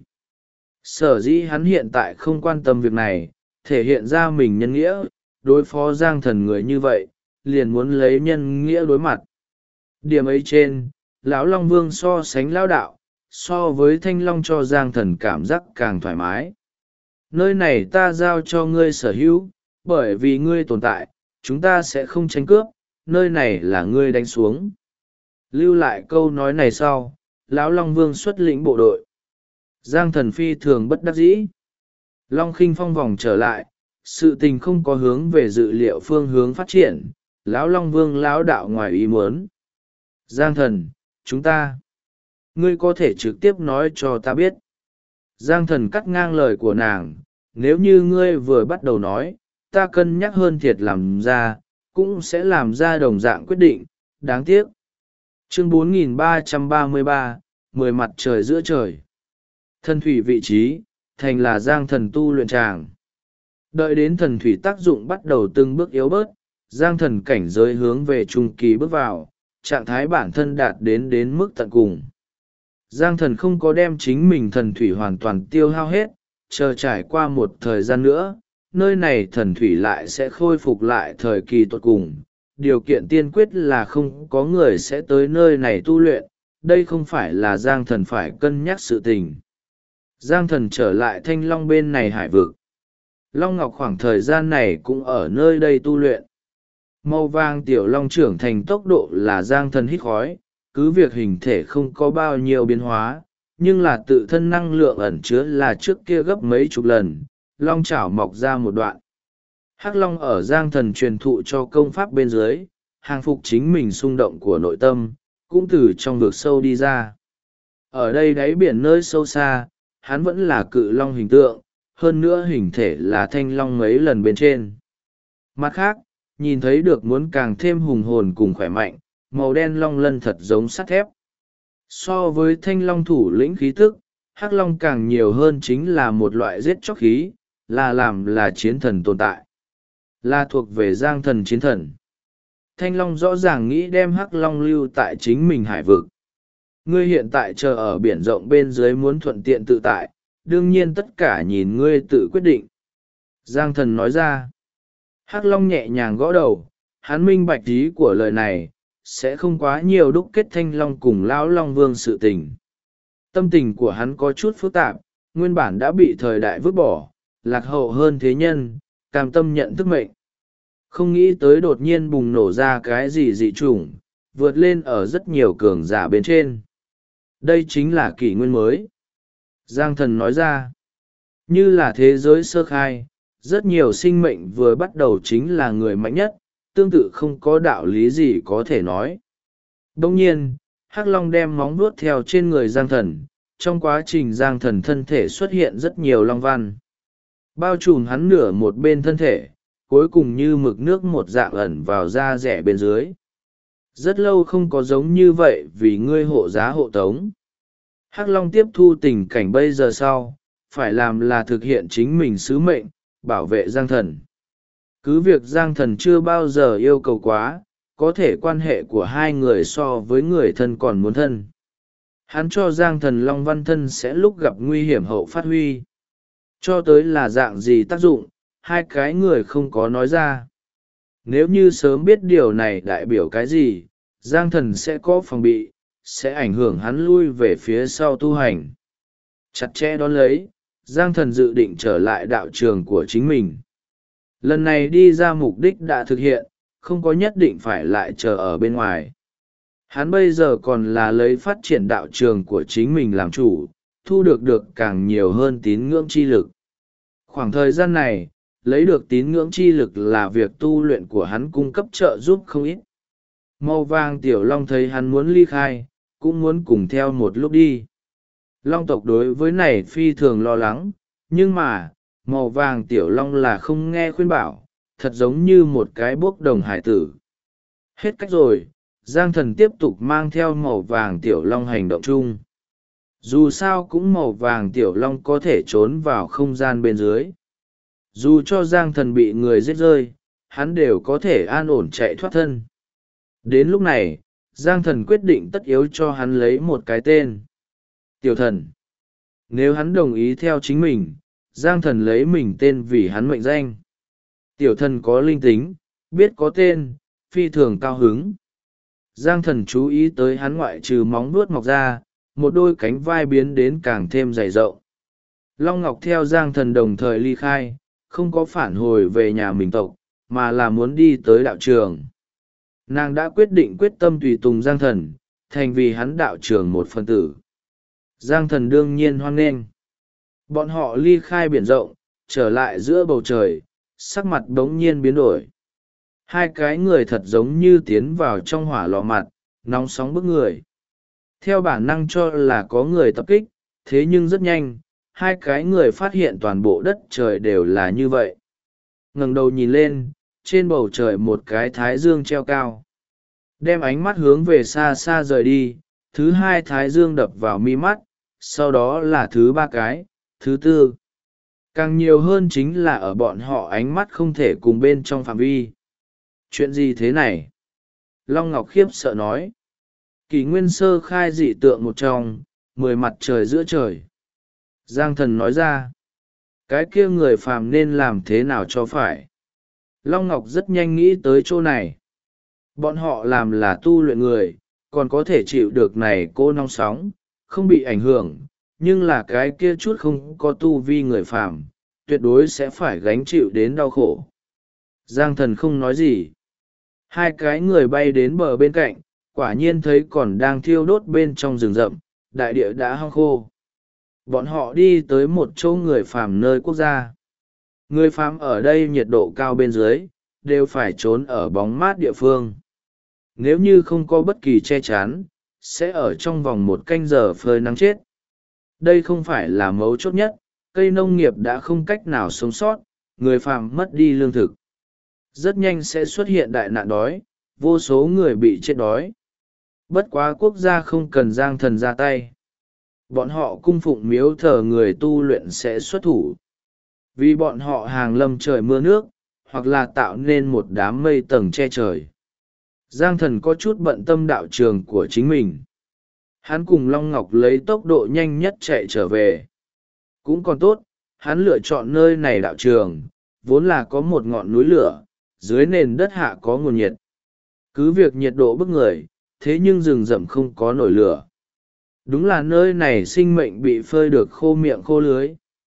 Sở dĩ hắn hiện tại không quan tâm việc này, thể hiện ra mình nhân nghĩa, đối phó Giang Thần người như vậy, liền muốn lấy nhân nghĩa đối mặt. Điểm ấy trên, Lão Long Vương so sánh Lão đạo, so với Thanh Long cho Giang Thần cảm giác càng thoải mái. Nơi này ta giao cho ngươi sở hữu, bởi vì ngươi tồn tại, chúng ta sẽ không tranh cướp, nơi này là ngươi đánh xuống. Lưu lại câu nói này sau, Lão Long Vương xuất lĩnh bộ đội. Giang Thần phi thường bất đắc dĩ. Long Khinh Phong vòng trở lại, sự tình không có hướng về dự liệu phương hướng phát triển, Lão Long Vương lão đạo ngoài ý muốn. Giang Thần, chúng ta, ngươi có thể trực tiếp nói cho ta biết. Giang Thần cắt ngang lời của nàng, nếu như ngươi vừa bắt đầu nói, ta cân nhắc hơn thiệt làm ra, cũng sẽ làm ra đồng dạng quyết định, đáng tiếc. Chương 4333, 10 mặt trời giữa trời. Thần thủy vị trí, thành là Giang Thần tu luyện tràng. Đợi đến thần thủy tác dụng bắt đầu từng bước yếu bớt, Giang Thần cảnh giới hướng về trung kỳ bước vào, trạng thái bản thân đạt đến mức tận cùng. Giang Thần không có đem chính mình thần thủy hoàn toàn tiêu hao hết, chờ trải qua một thời gian nữa, nơi này thần thủy lại sẽ khôi phục lại thời kỳ tột cùng. Điều kiện tiên quyết là không có người sẽ tới nơi này tu luyện, đây không phải là Giang Thần phải cân nhắc sự tình. Giang Thần trở lại Thanh Long bên này hải vực. Long Ngọc khoảng thời gian này cũng ở nơi đây tu luyện. Màu vàng tiểu long trưởng thành tốc độ là Giang Thần hít khói, cứ việc hình thể không có bao nhiêu biến hóa, nhưng là tự thân năng lượng ẩn chứa là trước kia gấp mấy chục lần, long chảo mọc ra một đoạn. Hắc Long ở Giang Thần truyền thụ cho công pháp bên dưới, hàng phục chính mình xung động của nội tâm, cũng từ trong vực sâu đi ra. Ở đây đáy biển nơi sâu xa, hắn vẫn là cự long hình tượng, hơn nữa hình thể là thanh long mấy lần bên trên. Mặt khác, nhìn thấy được muốn càng thêm hùng hồn cùng khỏe mạnh, màu đen long lân thật giống sắt thép. So với thanh long thủ lĩnh khí tức, hắc long càng nhiều hơn chính là một loại giết chóc khí, là chiến thần tồn tại. Là thuộc về Giang Thần chiến thần. Thanh long rõ ràng nghĩ đem hắc long lưu tại chính mình hải vực. Ngươi hiện tại chờ ở biển rộng bên dưới muốn thuận tiện tự tại, đương nhiên tất cả nhìn ngươi tự quyết định. Giang Thần nói ra. Hắc long nhẹ nhàng gõ đầu, hắn minh bạch ý của lời này, sẽ không quá nhiều đúc kết Thanh Long cùng Lão Long Vương sự tình. Tâm tình của hắn có chút phức tạp, nguyên bản đã bị thời đại vứt bỏ, lạc hậu hơn thế nhân, cam tâm nhận thức mệnh. Không nghĩ tới đột nhiên bùng nổ ra cái gì dị chủng, vượt lên ở rất nhiều cường giả bên trên. Đây chính là kỷ nguyên mới. Giang Thần nói ra, như là thế giới sơ khai, rất nhiều sinh mệnh vừa bắt đầu chính là người mạnh nhất, tương tự không có đạo lý gì có thể nói. Đồng nhiên, Hắc Long đem móng vuốt theo trên người Giang Thần, trong quá trình giang thần thân thể xuất hiện rất nhiều long văn bao trùm hắn nửa một bên thân thể, cuối cùng như mực nước một dạng ẩn vào da rẻ bên dưới. Rất lâu không có giống như vậy vì ngươi hộ giá hộ tống. Hắc Long tiếp thu tình cảnh bây giờ sau, phải làm là thực hiện chính mình sứ mệnh, bảo vệ Giang Thần. Cứ việc Giang Thần chưa bao giờ yêu cầu quá, có thể quan hệ của hai người so với người thân còn muốn thân. Hắn cho Giang Thần Long Văn Thân sẽ lúc gặp nguy hiểm hậu phát huy. Cho tới là dạng gì tác dụng, hai cái người không có nói ra. Nếu như sớm biết điều này đại biểu cái gì, Giang Thần sẽ có phòng bị, sẽ ảnh hưởng hắn lui về phía sau tu hành. Chặt chẽ đón lấy, Giang Thần dự định trở lại đạo trường của chính mình. Lần này đi ra mục đích đã thực hiện, không có nhất định phải lại chờ ở bên ngoài. Hắn bây giờ còn là lấy phát triển đạo trường của chính mình làm chủ, thu được càng nhiều hơn tín ngưỡng chi lực. Khoảng thời gian này, lấy được tín ngưỡng chi lực là việc tu luyện của hắn cung cấp trợ giúp không ít. Màu vàng tiểu long thấy hắn muốn ly khai, cũng muốn cùng theo một lúc đi. Long tộc đối với này phi thường lo lắng, nhưng mà, màu vàng tiểu long là không nghe khuyên bảo, thật giống như một cái bốc đồng hải tử. Hết cách rồi, Giang Thần tiếp tục mang theo màu vàng tiểu long hành động chung. Dù sao cũng màu vàng tiểu long có thể trốn vào không gian bên dưới. Dù cho Giang Thần bị người giết rơi, hắn đều có thể an ổn chạy thoát thân. Đến lúc này, Giang Thần quyết định tất yếu cho hắn lấy một cái tên. Tiểu Thần. Nếu hắn đồng ý theo chính mình, Giang Thần lấy mình tên vì hắn mệnh danh. Tiểu Thần có linh tính, biết có tên, phi thường cao hứng. Giang Thần chú ý tới hắn ngoại trừ móng vuốt mọc ra, một đôi cánh vai biến đến càng thêm dày rộng. Long Ngọc theo Giang Thần đồng thời ly khai, không có phản hồi về nhà mình tộc, mà là muốn đi tới đạo trường. Nàng đã quyết định quyết tâm tùy tùng Giang Thần, thành vì hắn đạo trường một phần tử. Giang Thần đương nhiên hoan nghênh. Bọn họ ly khai biển rộng, trở lại giữa bầu trời, sắc mặt bỗng nhiên biến đổi. Hai cái người thật giống như tiến vào trong hỏa lò mặt, nóng sóng bức người. Theo bản năng cho là có người tập kích, thế nhưng rất nhanh, hai cái người phát hiện toàn bộ đất trời đều là như vậy. Ngẩng đầu nhìn lên, trên bầu trời một cái thái dương treo cao. Đem ánh mắt hướng về xa xa rời đi, thứ hai thái dương đập vào mi mắt, sau đó là thứ ba cái, thứ tư. Càng nhiều hơn chính là ở bọn họ ánh mắt không thể cùng bên trong phạm vi. Chuyện gì thế này? Long Ngọc khiếp sợ nói. Kỷ nguyên sơ khai dị tượng một trong, 10 mặt trời giữa trời. Giang Thần nói ra. Cái kia người phàm nên làm thế nào cho phải? Long Ngọc rất nhanh nghĩ tới chỗ này. Bọn họ làm là tu luyện người, còn có thể chịu được này cô nóng sóng, không bị ảnh hưởng, nhưng là cái kia chút không có tu vi người phàm, tuyệt đối sẽ phải gánh chịu đến đau khổ. Giang Thần không nói gì. Hai cái người bay đến bờ bên cạnh, quả nhiên thấy còn đang thiêu đốt bên trong rừng rậm, đại địa đã hong khô. Bọn họ đi tới một chỗ người phàm nơi quốc gia. Người phàm ở đây nhiệt độ cao bên dưới, đều phải trốn ở bóng mát địa phương. Nếu như không có bất kỳ che chắn, sẽ ở trong vòng 1 canh giờ phơi nắng chết. Đây không phải là mấu chốt nhất, cây nông nghiệp đã không cách nào sống sót, người phàm mất đi lương thực. Rất nhanh sẽ xuất hiện đại nạn đói, vô số người bị chết đói. Bất quá quốc gia không cần Giang Thần ra tay. Bọn họ cung phụng miếu thờ người tu luyện sẽ xuất thủ. Vì bọn họ hàng lâm trời mưa nước, hoặc là tạo nên một đám mây tầng che trời. Giang Thần có chút bận tâm đạo trường của chính mình. Hắn cùng Long Ngọc lấy tốc độ nhanh nhất chạy trở về. Cũng còn tốt, hắn lựa chọn nơi này đạo trường, vốn là có một ngọn núi lửa, dưới nền đất hạ có nguồn nhiệt. Cứ việc nhiệt độ bức người, thế nhưng rừng rậm không có nổi lửa. Đúng là nơi này sinh mệnh bị phơi được khô miệng khô lưới.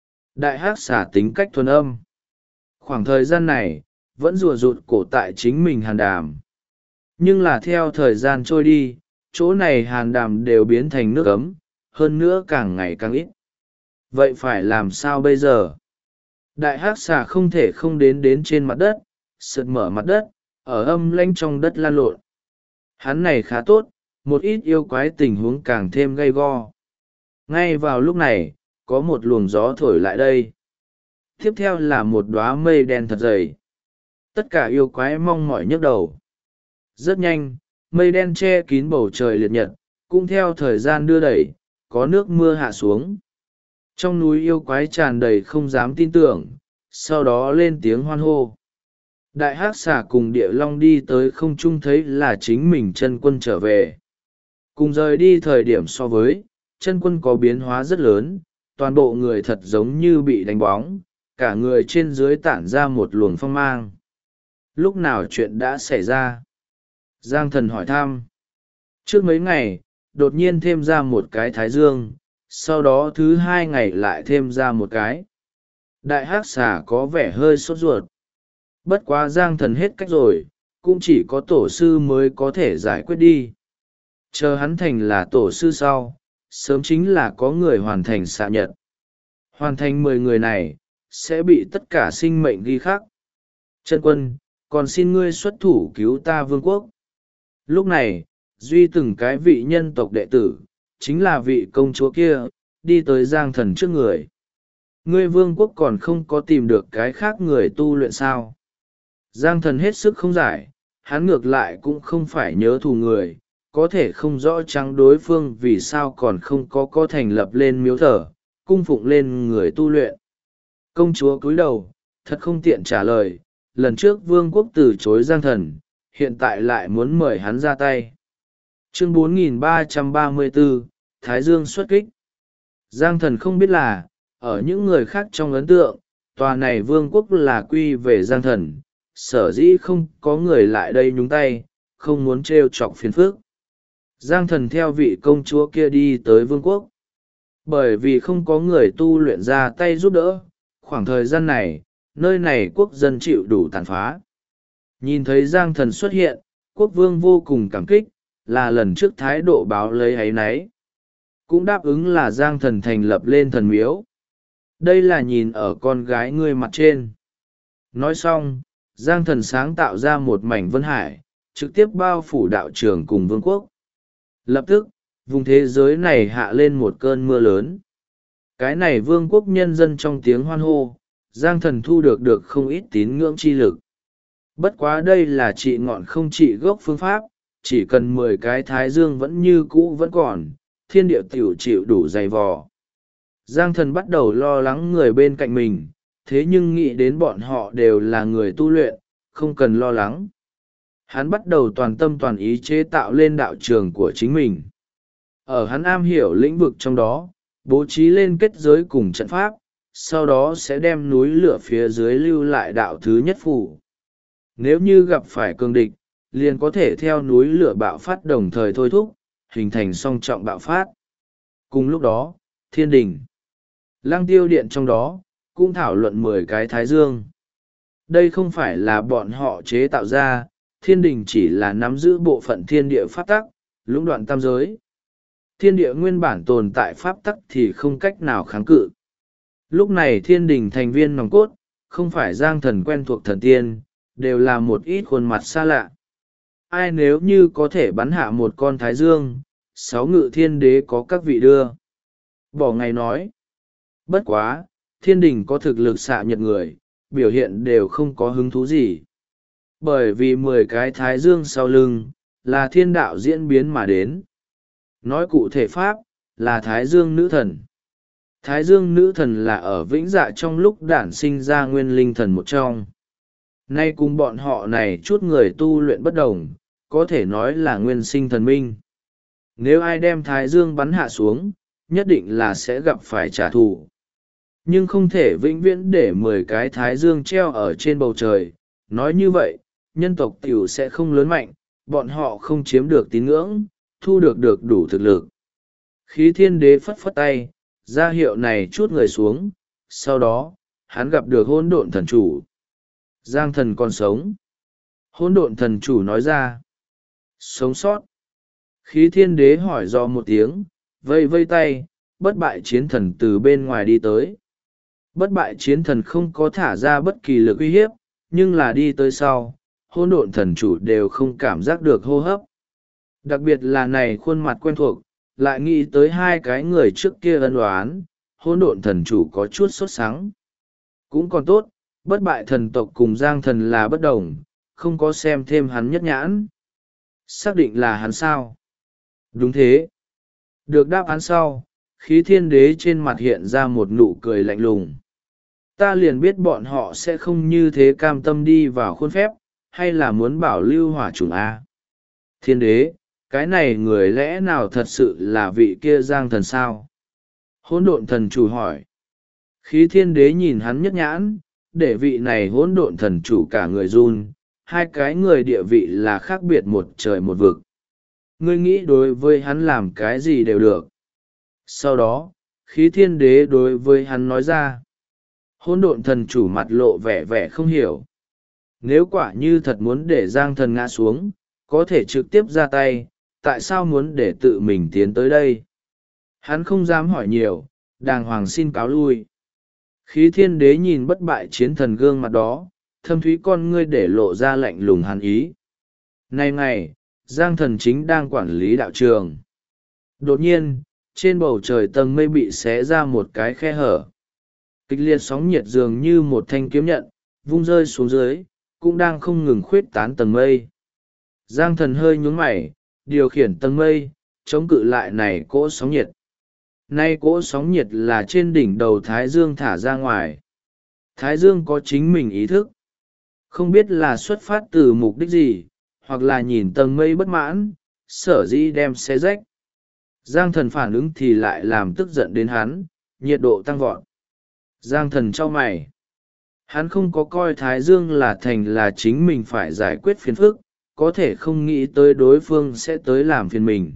Đại hắc xả tính cách thuần âm. Khoảng thời gian này, vẫn rùa rụt cổ tại chính mình hàn đàm. Nhưng là theo thời gian trôi đi, chỗ này hàn đàm đều biến thành nước ấm, hơn nữa càng ngày càng ít. Vậy phải làm sao bây giờ? Đại hắc xà không thể không đến trên mặt đất, sượt mở mặt đất, ở âm lãnh trong đất lan lộn. Hắn này khá tốt, một ít yêu quái tình huống càng thêm gay go. ngay vào lúc này có một luồng gió thổi lại đây, tiếp theo là một đoá mây đen thật dày. Tất cả yêu quái mong mỏi nhức đầu. Rất nhanh, mây đen che kín bầu trời liệt nhật, cũng theo thời gian đưa đẩy, có nước mưa hạ xuống. Trong núi yêu quái tràn đầy không dám tin tưởng, sau đó lên tiếng hoan hô. Đại hắc xà cùng địa long đi tới không trung thấy là chính mình chân quân trở về. Cùng rời đi thời điểm so với, chân quân có biến hóa rất lớn, toàn bộ người thật giống như bị đánh bóng, cả người trên dưới tản ra một luồng phong mang. Lúc nào chuyện đã xảy ra? Giang Thần hỏi thăm. Trước mấy ngày, đột nhiên thêm ra một cái thái dương, sau đó thứ 2 ngày lại thêm ra một cái. Đại hắc xà có vẻ hơi sốt ruột. Bất quá Giang Thần hết cách rồi, cũng chỉ có tổ sư mới có thể giải quyết đi. Chờ hắn thành là tổ sư sau, sớm chính là có người hoàn thành xạ nhật. Hoàn thành 10 người này, sẽ bị tất cả sinh mệnh ghi khắc. Chân quân, còn xin ngươi xuất thủ cứu ta vương quốc. Lúc này, duy từng cái vị nhân tộc đệ tử, chính là vị công chúa kia, đi tới Giang Thần trước người. Ngươi vương quốc còn không có tìm được cái khác người tu luyện sao? Giang Thần hết sức không giải, hắn ngược lại cũng không phải nhớ thù người, có thể không rõ chăng đối phương vì sao còn không có thành lập lên miếu thờ, cung phụng lên người tu luyện. Công chúa cúi đầu, thật không tiện trả lời, lần trước vương quốc từ chối Giang Thần, hiện tại lại muốn mời hắn ra tay. Chương 4334, Thái Dương xuất kích. Giang Thần không biết là, ở những người khác trong ấn tượng, tòa này vương quốc là quy về Giang Thần, sở dĩ không có người lại đây nhúng tay, không muốn trêu chọc phiền phức. Giang Thần theo vị công chúa kia đi tới vương quốc. Bởi vì không có người tu luyện ra tay giúp đỡ, khoảng thời gian này, nơi này quốc dân chịu đủ tàn phá. Nhìn thấy Giang Thần xuất hiện, quốc vương vô cùng cảm kích, là lần trước thái độ báo lấy áy náy. Cũng đáp ứng là Giang Thần thành lập lên thần miếu. Đây là nhìn ở con gái ngươi mặt trên. Nói xong, Giang Thần sáng tạo ra một mảnh vân hải, trực tiếp bao phủ đạo trường cùng vương quốc. Lập tức, vùng thế giới này hạ lên một cơn mưa lớn. Cái này vương quốc nhân dân trong tiếng hoan hô, Giang Thần thu được không ít tín ngưỡng chi lực. Bất quá đây là trị ngọn không trị gốc phương pháp, chỉ cần 10 cái thái dương vẫn như cũ vẫn còn, thiên địa tiểu chịu đủ dày vò. Giang Thần bắt đầu lo lắng người bên cạnh mình, thế nhưng nghĩ đến bọn họ đều là người tu luyện, không cần lo lắng. Hắn bắt đầu toàn tâm toàn ý chế tạo lên đạo trường của chính mình. Ở hắn am hiểu lĩnh vực trong đó, bố trí lên kết giới cùng trận pháp, sau đó sẽ đem núi lửa phía dưới lưu lại đạo thứ nhất phủ. Nếu như gặp phải cường địch, liền có thể theo núi lửa bạo phát đồng thời thôi thúc, hình thành song trọng bạo phát. Cùng lúc đó, thiên đình, Lăng Tiêu Điện trong đó, cũng thảo luận 10 cái thái dương. Đây không phải là bọn họ chế tạo ra, thiên đình chỉ là nắm giữ bộ phận thiên địa pháp tắc, lũng đoạn tam giới. Thiên địa nguyên bản tồn tại pháp tắc thì không cách nào kháng cự. Lúc này thiên đình thành viên nòng cốt, không phải Giang Thần quen thuộc thần tiên, đều là một ít khuôn mặt xa lạ. Ai nếu như có thể bắn hạ một con thái dương, 6 ngự thiên đế có các vị đưa. Bỏ ngày nói. Bất quá, thiên đình có thực lực xạ nhật người, biểu hiện đều không có hứng thú gì. Bởi vì 10 cái thái dương sau lưng, là thiên đạo diễn biến mà đến. Nói cụ thể pháp, là thái dương nữ thần. Thái dương nữ thần là ở vĩnh dạ trong lúc đản sinh ra nguyên linh thần một trong. Nay cùng bọn họ này chút người tu luyện bất đồng, có thể nói là nguyên sinh thần minh. Nếu ai đem thái dương bắn hạ xuống, nhất định là sẽ gặp phải trả thù. Nhưng không thể vĩnh viễn để 10 cái thái dương treo ở trên bầu trời. Nói như vậy, nhân tộc tiểu sẽ không lớn mạnh, bọn họ không chiếm được tín ngưỡng, thu được đủ thực lực. Khí thiên đế phất phất tay, ra hiệu này chút người xuống, sau đó, hắn gặp được hỗn độn thần chủ. Giang Thần còn sống. Hỗn độn thần chủ nói ra. Sống sót. Khí thiên đế hỏi do một tiếng, vây vây tay, bất bại chiến thần từ bên ngoài đi tới. Bất bại chiến thần không có thả ra bất kỳ lực uy hiếp, nhưng là đi tới sau, hỗn độn thần chủ đều không cảm giác được hô hấp. Đặc biệt là này khuôn mặt quen thuộc, lại nghĩ tới hai cái người trước kia ân oán, hỗn độn thần chủ có chút sốt sắng. Cũng còn tốt, bất bại thần tộc cùng Giang thần là bất đồng, không có xem thêm hắn nhất nhãn. Xác định là hắn sao? Đúng thế. Được đáp án sau, khí thiên đế trên mặt hiện ra một nụ cười lạnh lùng. Ta liền biết bọn họ sẽ không như thế cam tâm đi vào khuôn phép, hay là muốn bảo lưu hỏa chủng A. Thiên đế, cái này người lẽ nào thật sự là vị kia Giang thần sao? Hỗn độn thần chủ hỏi. Khí thiên đế nhìn hắn nhất nhãn, để vị này hỗn độn thần chủ cả người run, hai cái người địa vị là khác biệt một trời một vực. Ngươi nghĩ đối với hắn làm cái gì đều được. Sau đó, khí thiên đế đối với hắn nói ra. Hỗn độn thần chủ mặt lộ vẻ vẻ không hiểu. Nếu quả như thật muốn để Giang thần ngã xuống, có thể trực tiếp ra tay, tại sao muốn để tự mình tiến tới đây? Hắn không dám hỏi nhiều, đàng hoàng xin cáo lui. Khí thiên đế nhìn bất bại chiến thần gương mặt đó, thâm thúy con ngươi để lộ ra lạnh lùng hắn ý. Nay ngày, Giang thần chính đang quản lý đạo trường. Đột nhiên, trên bầu trời tầng mây bị xé ra một cái khe hở. Kịch liệt sóng nhiệt dường như một thanh kiếm nhận, vung rơi xuống dưới, cũng đang không ngừng khuyết tán tầng mây. Giang thần hơi nhún mày, điều khiển tầng mây, chống cự lại này cỗ sóng nhiệt. Nay cỗ sóng nhiệt là trên đỉnh đầu Thái Dương thả ra ngoài. Thái Dương có chính mình ý thức. Không biết là xuất phát từ mục đích gì, hoặc là nhìn tầng mây bất mãn, sở dĩ đem xé rách. Giang thần phản ứng thì lại làm tức giận đến hắn, nhiệt độ tăng vọt. Giang thần chau mày. Hắn không có coi Thái Dương là thành là chính mình phải giải quyết phiền phức, có thể không nghĩ tới đối phương sẽ tới làm phiền mình.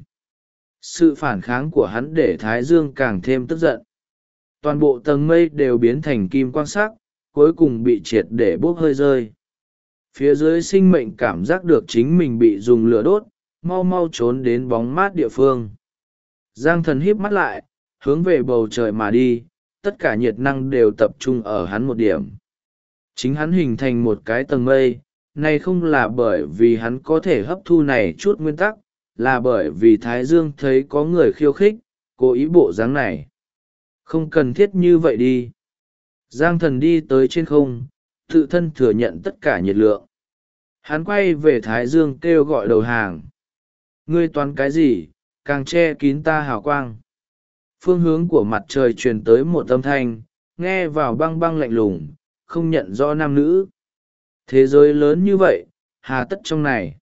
Sự phản kháng của hắn để Thái Dương càng thêm tức giận. Toàn bộ tầng mây đều biến thành kim quang sắc, cuối cùng bị triệt để bốc hơi rơi. Phía dưới sinh mệnh cảm giác được chính mình bị dùng lửa đốt, mau mau trốn đến bóng mát địa phương. Giang thần híp mắt lại, hướng về bầu trời mà đi, tất cả nhiệt năng đều tập trung ở hắn một điểm. Chính hắn hình thành một cái tầng mây, này không là bởi vì hắn có thể hấp thu này chút nguyên tắc, là bởi vì Thái Dương thấy có người khiêu khích, cố ý bộ dáng này. Không cần thiết như vậy đi. Giang thần đi tới trên không, tự thân thừa nhận tất cả nhiệt lượng. Hắn quay về Thái Dương kêu gọi đầu hàng. Ngươi toán cái gì, càng che kín ta hào quang. Phương hướng của mặt trời truyền tới một âm thanh, nghe vào băng băng lạnh lùng, không nhận rõ nam nữ. Thế giới lớn như vậy, hà tất trong này.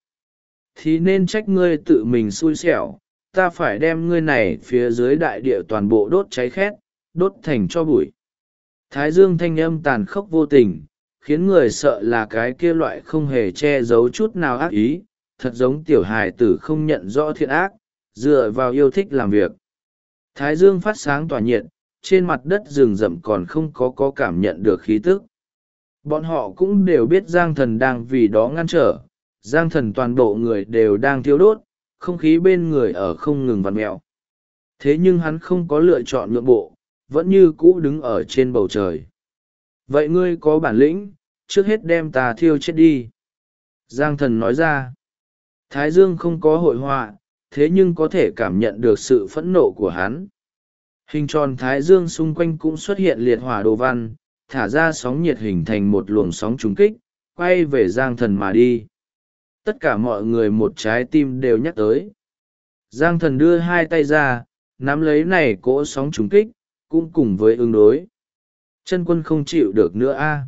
Thì nên trách ngươi tự mình xui xẻo, ta phải đem ngươi này phía dưới đại địa toàn bộ đốt cháy khét, đốt thành cho bụi. Thái Dương thanh âm tàn khốc vô tình, khiến người sợ là cái kia loại không hề che giấu chút nào ác ý, thật giống tiểu hài tử không nhận rõ thiện ác, dựa vào yêu thích làm việc. Thái Dương phát sáng tỏa nhiệt, trên mặt đất rừng rậm còn không có cảm nhận được khí tức. Bọn họ cũng đều biết Giang thần đang vì đó ngăn trở, Giang thần toàn bộ người đều đang thiêu đốt, không khí bên người ở không ngừng vặn mẹo. Thế nhưng hắn không có lựa chọn nhượng bộ, vẫn như cũ đứng ở trên bầu trời. Vậy ngươi có bản lĩnh, trước hết đem ta thiêu chết đi. Giang thần nói ra. Thái Dương không có hội họa, thế nhưng có thể cảm nhận được sự phẫn nộ của hắn. Hình tròn Thái Dương xung quanh cũng xuất hiện liệt hỏa đồ văn, thả ra sóng nhiệt hình thành một luồng sóng trùng kích, quay về Giang thần mà đi. Tất cả mọi người một trái tim đều nhắc tới. Giang thần đưa hai tay ra, nắm lấy này cỗ sóng trùng kích, cũng cùng với ứng đối. Chân quân không chịu được nữa a.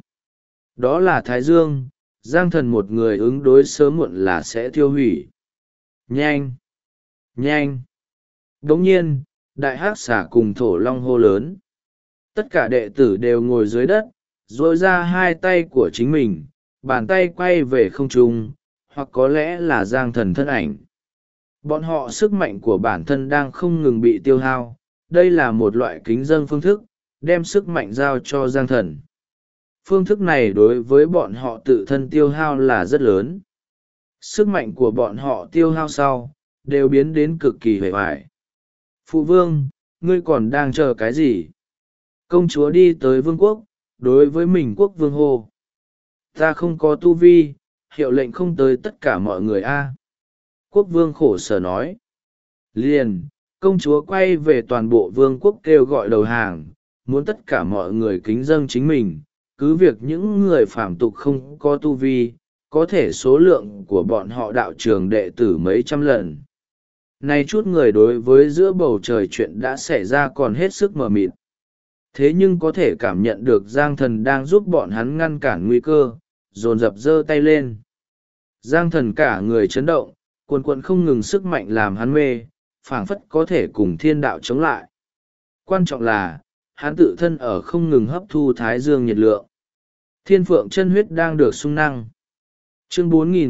Đó là Thái Dương, Giang thần một người ứng đối sớm muộn là sẽ thiêu hủy. Nhanh! Nhanh! Đồng nhiên, đại hắc xà cùng thổ long hô lớn. Tất cả đệ tử đều ngồi dưới đất, duỗi ra hai tay của chính mình, bàn tay quay về không trung, hoặc có lẽ là Giang thần thân ảnh. Bọn họ sức mạnh của bản thân đang không ngừng bị tiêu hao, đây là một loại kính dâng phương thức, đem sức mạnh giao cho Giang thần. Phương thức này đối với bọn họ tự thân tiêu hao là rất lớn. Sức mạnh của bọn họ tiêu hao sau, đều biến đến cực kỳ hề hoài. Phụ vương, ngươi còn đang chờ cái gì? Công chúa đi tới vương quốc, đối với mình quốc vương hô. Ta không có tu vi, hiệu lệnh không tới tất cả mọi người a. Quốc vương khổ sở nói. Liền, công chúa quay về toàn bộ vương quốc kêu gọi đầu hàng, muốn tất cả mọi người kính dâng chính mình, cứ việc những người phàm tục không có tu vi, có thể số lượng của bọn họ đạo trường đệ tử mấy trăm lần. Nay chút người đối với giữa bầu trời chuyện đã xảy ra còn hết sức mờ mịt. Thế nhưng có thể cảm nhận được Giang Thần đang giúp bọn hắn ngăn cản nguy cơ, dồn dập giơ tay lên. Giang Thần cả người chấn động, cuồn cuộn không ngừng sức mạnh làm hắn mê, phảng phất có thể cùng thiên đạo chống lại. Quan trọng là, hắn tự thân ở không ngừng hấp thu thái dương nhiệt lượng. Thiên phượng chân huyết đang được sung năng. Chương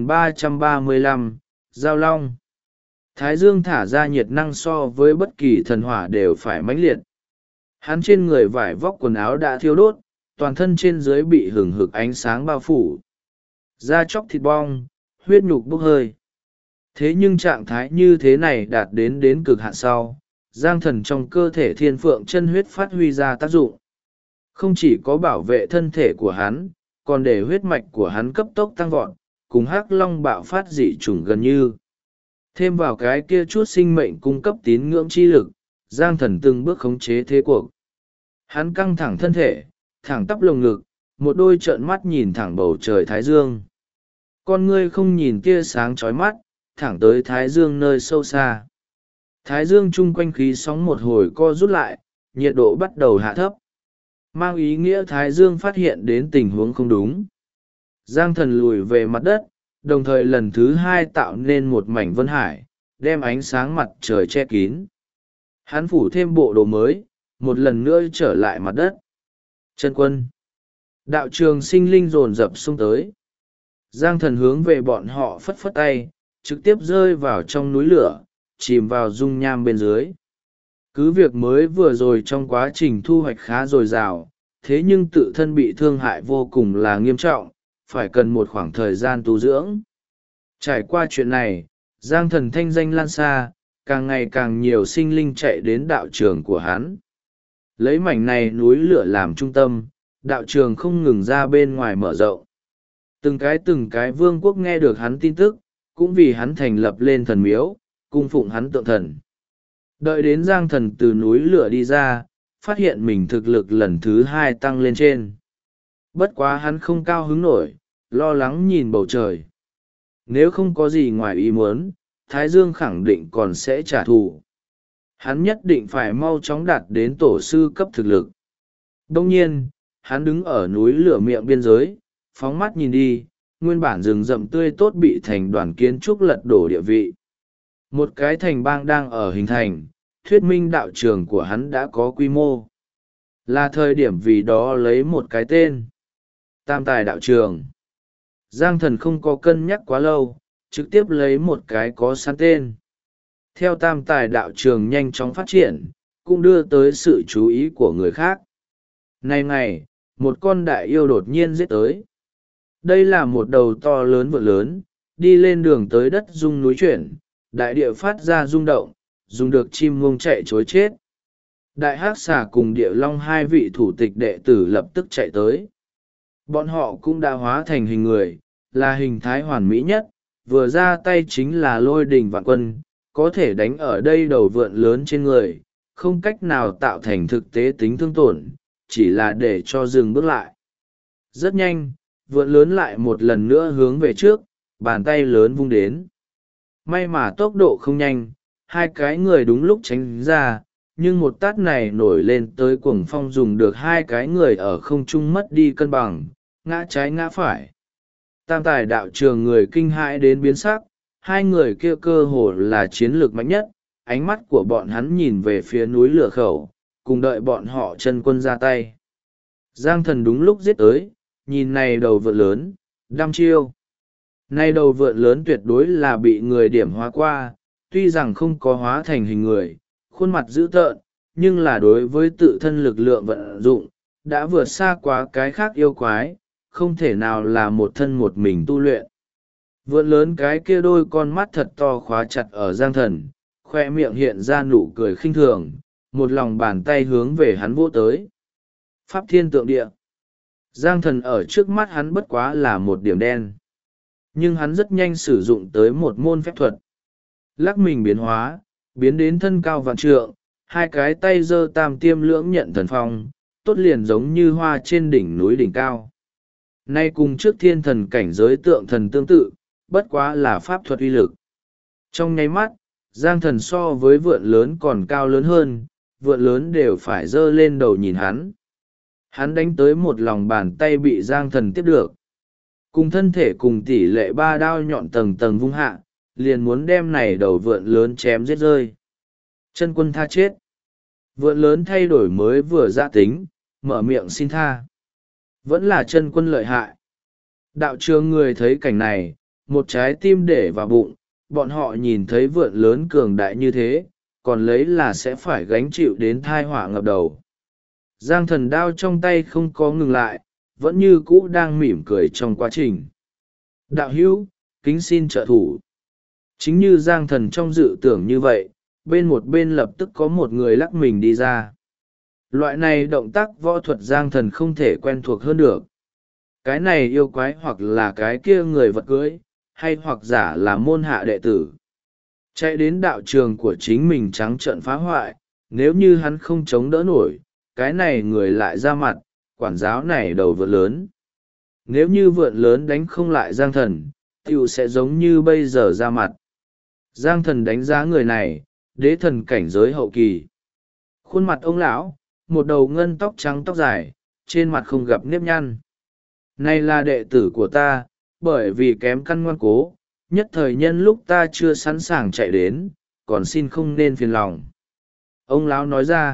4335, Giao Long. Thái dương thả ra nhiệt năng so với bất kỳ thần hỏa đều phải mãnh liệt. Hắn trên người vải vóc quần áo đã thiêu đốt, toàn thân trên dưới bị hừng hực ánh sáng bao phủ. Da chóc thịt bong, huyết nhục bốc hơi. Thế nhưng trạng thái như thế này đạt đến cực hạn sau, Giang Thần trong cơ thể thiên phượng chân huyết phát huy ra tác dụng. Không chỉ có bảo vệ thân thể của hắn, còn để huyết mạch của hắn cấp tốc tăng vọt, cùng hắc long bạo phát dị chủng gần như. Thêm vào cái kia chút sinh mệnh cung cấp tín ngưỡng chi lực, Giang Thần từng bước khống chế thế cuộc. Hắn căng thẳng thân thể, thẳng tắp lồng ngực, một đôi trợn mắt nhìn thẳng bầu trời thái dương. Con ngươi không nhìn tia sáng chói mắt, thẳng tới thái dương nơi sâu xa. Thái dương chung quanh khí sóng một hồi co rút lại, nhiệt độ bắt đầu hạ thấp. Mang ý nghĩa thái dương phát hiện đến tình huống không đúng. Giang Thần lùi về mặt đất, đồng thời lần thứ hai tạo nên một mảnh vân hải, đem ánh sáng mặt trời che kín. Hắn phủ thêm bộ đồ mới, một lần nữa trở lại mặt đất. Chân quân. Đạo trường sinh linh dồn dập xung tới. Giang Thần hướng về bọn họ phất phất tay, trực tiếp rơi vào trong núi lửa, chìm vào dung nham bên dưới. Cứ việc mới vừa rồi trong quá trình thu hoạch khá dồi dào, thế nhưng tự thân bị thương hại vô cùng là nghiêm trọng, phải cần một khoảng thời gian tu dưỡng. Trải qua chuyện này, Giang Thần thanh danh lan xa, càng ngày càng nhiều sinh linh chạy đến đạo trường của hắn. Lấy mảnh này núi lửa làm trung tâm, đạo trường không ngừng ra bên ngoài mở rộng. Từng cái vương quốc nghe được hắn tin tức, cũng vì hắn thành lập lên thần miếu, cung phụng hắn tượng thần. Đợi đến Giang Thần từ núi lửa đi ra, phát hiện mình thực lực lần thứ hai tăng lên trên. Bất quá hắn không cao hứng nổi, lo lắng nhìn bầu trời. Nếu không có gì ngoài ý muốn, Thái Dương khẳng định còn sẽ trả thù. Hắn nhất định phải mau chóng đạt đến tổ sư cấp thực lực. Đông nhiên, hắn đứng ở núi lửa miệng biên giới, phóng mắt nhìn đi, nguyên bản rừng rậm tươi tốt bị thành đoàn kiến trúc lật đổ địa vị. Một cái thành bang đang ở hình thành, thuyết minh đạo trường của hắn đã có quy mô. Là thời điểm vì đó lấy một cái tên. Tam tài đạo trường. Giang Thần không có cân nhắc quá lâu, trực tiếp lấy một cái có sẵn tên. Theo tam tài đạo trường nhanh chóng phát triển, cũng đưa tới sự chú ý của người khác. Này ngày, một con đại yêu đột nhiên giết tới. Đây là một đầu to lớn vượn lớn, đi lên đường tới đất rung núi chuyển, đại địa phát ra rung động, dùng được chim ngông chạy chối chết. Đại hắc xà cùng địa long hai vị thủ tịch đệ tử lập tức chạy tới. Bọn họ cũng đã hóa thành hình người, là hình thái hoàn mỹ nhất, vừa ra tay chính là lôi đình vạn quân, có thể đánh ở đây đầu vượn lớn trên người, không cách nào tạo thành thực tế tính thương tổn, chỉ là để cho dừng bước lại. Rất nhanh, vượn lớn lại một lần nữa hướng về trước, bàn tay lớn vung đến. May mà tốc độ không nhanh, hai cái người đúng lúc tránh ra, nhưng một tát này nổi lên tới cuồng phong dùng được hai cái người ở không trung mất đi cân bằng, ngã trái ngã phải. Tam tài đạo trường người kinh hãi đến biến sắc, hai người kia cơ hồ là chiến lược mạnh nhất, ánh mắt của bọn hắn nhìn về phía núi lửa khẩu, cùng đợi bọn họ chân quân ra tay. Giang Thần đúng lúc giết tới, nhìn này đầu vượn lớn, đăm chiêu. Này đầu vượn lớn tuyệt đối là bị người điểm hóa qua, tuy rằng không có hóa thành hình người, khuôn mặt dữ tợn, nhưng là đối với tự thân lực lượng vận dụng, đã vượt xa quá cái khác yêu quái, không thể nào là một thân một mình tu luyện. Vượn lớn cái kia đôi con mắt thật to khóa chặt ở Giang Thần, khoe miệng hiện ra nụ cười khinh thường, một lòng bàn tay hướng về hắn vỗ tới. Pháp thiên tượng địa. Giang Thần ở trước mắt hắn bất quá là một điểm đen. Nhưng hắn rất nhanh sử dụng tới một môn phép thuật. Lắc mình biến hóa, biến đến thân cao vạn trượng, hai cái tay giơ tam tiêm lưỡng nhận thần phong, tốt liền giống như hoa trên đỉnh núi đỉnh cao. Nay cùng trước thiên thần cảnh giới tượng thần tương tự, bất quá là pháp thuật uy lực. Trong nháy mắt, Giang Thần so với vượn lớn còn cao lớn hơn, vượn lớn đều phải giơ lên đầu nhìn hắn. Hắn đánh tới một lòng bàn tay bị Giang Thần tiếp được. Cùng thân thể cùng tỷ lệ ba đao nhọn tầng tầng vung hạ, liền muốn đem này đầu vượn lớn chém giết rơi. Chân Quân tha chết. Vượn lớn thay đổi mới vừa dạ tính, mở miệng xin tha. Vẫn là Chân Quân lợi hại. Đạo trường người thấy cảnh này, một trái tim để vào bụng, bọn họ nhìn thấy vượn lớn cường đại như thế, còn lấy là sẽ phải gánh chịu đến thai họa ngập đầu. Giang Thần đao trong tay không có ngừng lại, vẫn như cũ đang mỉm cười trong quá trình. Đạo hữu, kính xin trợ thủ. Chính như Giang Thần trong dự tưởng như vậy, bên một bên lập tức có một người lắc mình đi ra. Loại này động tác võ thuật Giang Thần không thể quen thuộc hơn được. Cái này yêu quái hoặc là cái kia người vật cưới, hay hoặc giả là môn hạ đệ tử. Chạy đến đạo trường của chính mình trắng trợn phá hoại, nếu như hắn không chống đỡ nổi, cái này người lại ra mặt, quản giáo này đầu vượn lớn. Nếu như vượn lớn đánh không lại Giang Thần, tiểu sẽ giống như bây giờ ra mặt. Giang Thần đánh giá người này, đế thần cảnh giới hậu kỳ. Khuôn mặt ông lão, một đầu ngân tóc trắng tóc dài, trên mặt không gặp nếp nhăn. Này là đệ tử của ta, bởi vì kém căn ngoan cố, nhất thời nhân lúc ta chưa sẵn sàng chạy đến, còn xin không nên phiền lòng. Ông lão nói ra,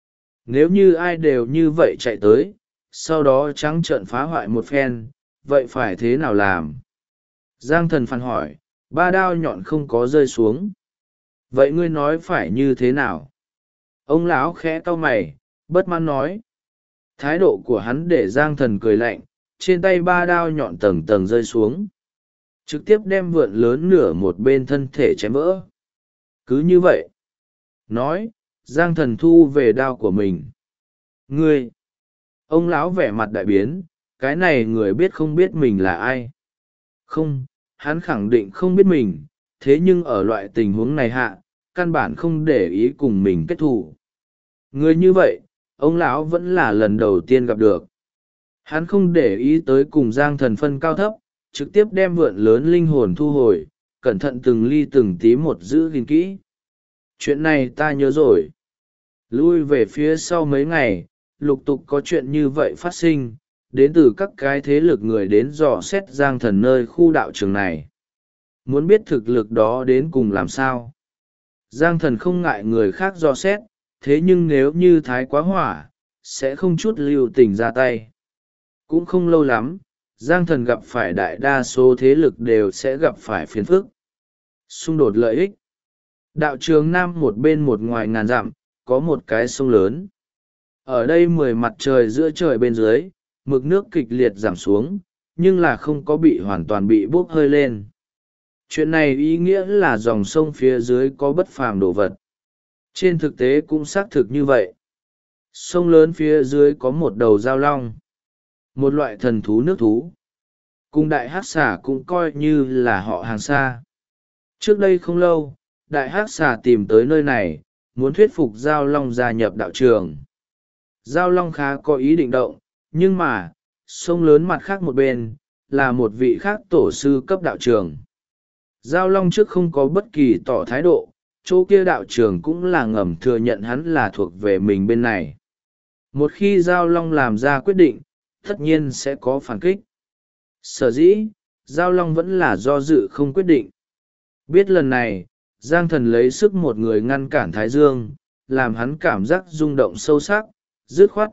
nếu như ai đều như vậy chạy tới, sau đó trắng trợn phá hoại một phen, vậy phải thế nào làm? Giang Thần phản hỏi, ba đao nhọn không có rơi xuống. Vậy ngươi nói phải như thế nào? Ông lão khẽ cau mày, bất mãn nói. Thái độ của hắn để Giang Thần cười lạnh, trên tay ba đao nhọn tầng tầng rơi xuống, trực tiếp đem vượn lớn nửa một bên thân thể chém vỡ. Cứ như vậy. Nói, Giang Thần thu về đao của mình. Ngươi! Ông lão vẻ mặt đại biến, cái này người biết không biết mình là ai? Không, hắn khẳng định không biết mình, thế nhưng ở loại tình huống này hạ, căn bản không để ý cùng mình kết thù. Người như vậy, ông lão vẫn là lần đầu tiên gặp được. Hắn không để ý tới cùng Giang Thần phân cao thấp, trực tiếp đem vượn lớn linh hồn thu hồi, cẩn thận từng ly từng tí một giữ gìn kỹ. Chuyện này ta nhớ rồi. Lui về phía sau mấy ngày, lục tục có chuyện như vậy phát sinh, đến từ các cái thế lực người đến dò xét Giang Thần nơi khu đạo trường này. Muốn biết thực lực đó đến cùng làm sao? Giang Thần không ngại người khác dò xét, thế nhưng nếu như thái quá hỏa, sẽ không chút lưu tình ra tay. Cũng không lâu lắm, Giang Thần gặp phải đại đa số thế lực đều sẽ gặp phải phiền phức. Xung đột lợi ích. Đạo trường Nam một bên một ngoài ngàn dặm, có một cái sông lớn. Ở đây 10 mặt trời giữa trời bên dưới, mực nước kịch liệt giảm xuống, nhưng là không có bị hoàn toàn bị bốc hơi lên. Chuyện này ý nghĩa là dòng sông phía dưới có bất phàm đồ vật. Trên thực tế cũng xác thực như vậy. Sông lớn phía dưới có một đầu giao long, một loại thần thú nước thú. Cùng đại hắc xà cũng coi như là họ hàng xa. Trước đây không lâu, đại hắc xà tìm tới nơi này, muốn thuyết phục giao long gia nhập đạo trường. Giao long khá có ý định động, nhưng mà, sông lớn mặt khác một bên, là một vị khác tổ sư cấp đạo trường. Giao long trước không có bất kỳ tỏ thái độ, chỗ kia đạo trường cũng là ngầm thừa nhận hắn là thuộc về mình bên này. Một khi giao long làm ra quyết định, tất nhiên sẽ có phản kích. Sở dĩ, giao long vẫn là do dự không quyết định. Biết lần này, Giang Thần lấy sức một người ngăn cản Thái Dương, làm hắn cảm giác rung động sâu sắc, dứt khoát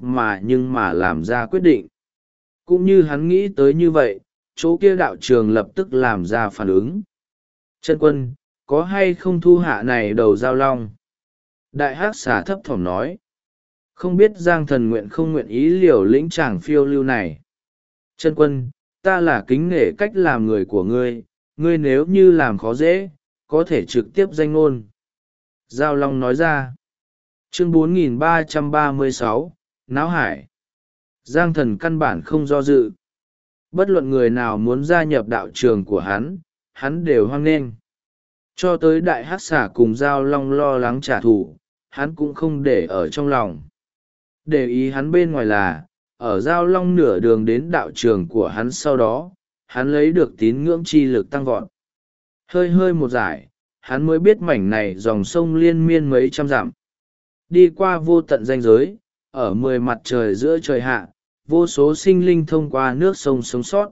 mà làm ra quyết định. Cũng như hắn nghĩ tới như vậy, chỗ kia đạo trường lập tức làm ra phản ứng. Chân Quân, có hay không thu hạ này đầu giao long? Đại hắc xà thấp thỏm nói. Không biết Giang Thần nguyện không nguyện ý liều lĩnh chàng phiêu lưu này. Chân Quân, ta là kính nể cách làm người của ngươi, ngươi nếu như làm khó dễ, có thể trực tiếp danh ngôn. Giao long nói ra. Chương 4336, Náo Hải. Giang Thần căn bản không do dự. Bất luận người nào muốn gia nhập đạo trường của hắn đều hoan nghênh. Cho tới đại hắc xà cùng Giao Long lo lắng trả thù, hắn cũng không để ở trong lòng. Để ý hắn bên ngoài là, ở Giao Long nửa đường đến đạo trường của hắn sau đó, hắn lấy được tín ngưỡng chi lực tăng vọt. Hơi hơi một giải, hắn mới biết mảnh này dòng sông liên miên mấy trăm dặm. Đi qua vô tận ranh giới, ở 10 mặt trời giữa trời hạ, vô số sinh linh thông qua nước sông sống sót.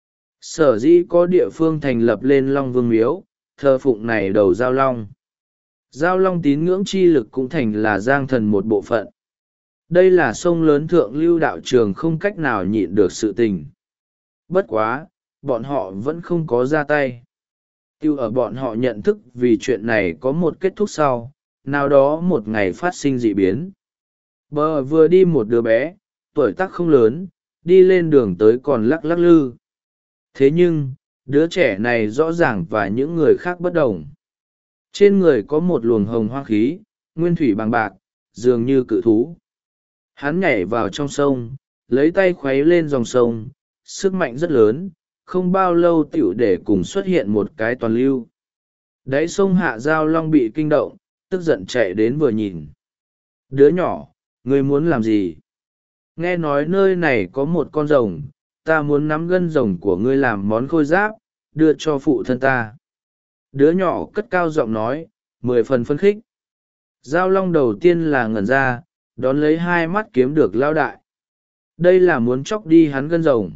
Sở dĩ có địa phương thành lập lên Long Vương Miếu, thờ phụng này đầu Giao Long. Giao Long tín ngưỡng chi lực cũng thành là Giang Thần một bộ phận. Đây là sông lớn thượng lưu đạo trường không cách nào nhịn được sự tình. Bất quá, bọn họ vẫn không có ra tay. Tiêu ở bọn họ nhận thức vì chuyện này có một kết thúc sau, nào đó một ngày phát sinh dị biến. Bờ vừa đi một đứa bé, tuổi tác không lớn, đi lên đường tới còn lắc lắc lư. Thế nhưng, đứa trẻ này rõ ràng và những người khác bất đồng. Trên người có một luồng hồng hoang khí, nguyên thủy bằng bạc, dường như cự thú. Hắn nhảy vào trong sông, lấy tay khuấy lên dòng sông, sức mạnh rất lớn, không bao lâu tiểu để cùng xuất hiện một cái toàn lưu. Đáy sông hạ Giao Long bị kinh động, tức giận chạy đến vừa nhìn. Đứa nhỏ, ngươi muốn làm gì? Nghe nói nơi này có một con rồng, ta muốn nắm gân rồng của ngươi làm món khôi giáp, đưa cho phụ thân ta. Đứa nhỏ cất cao giọng nói, 10 phần phấn khích. Giao Long đầu tiên là ngẩn ra, đón lấy hai mắt kiếm được lao đại. Đây là muốn chóc đi hắn gân rồng,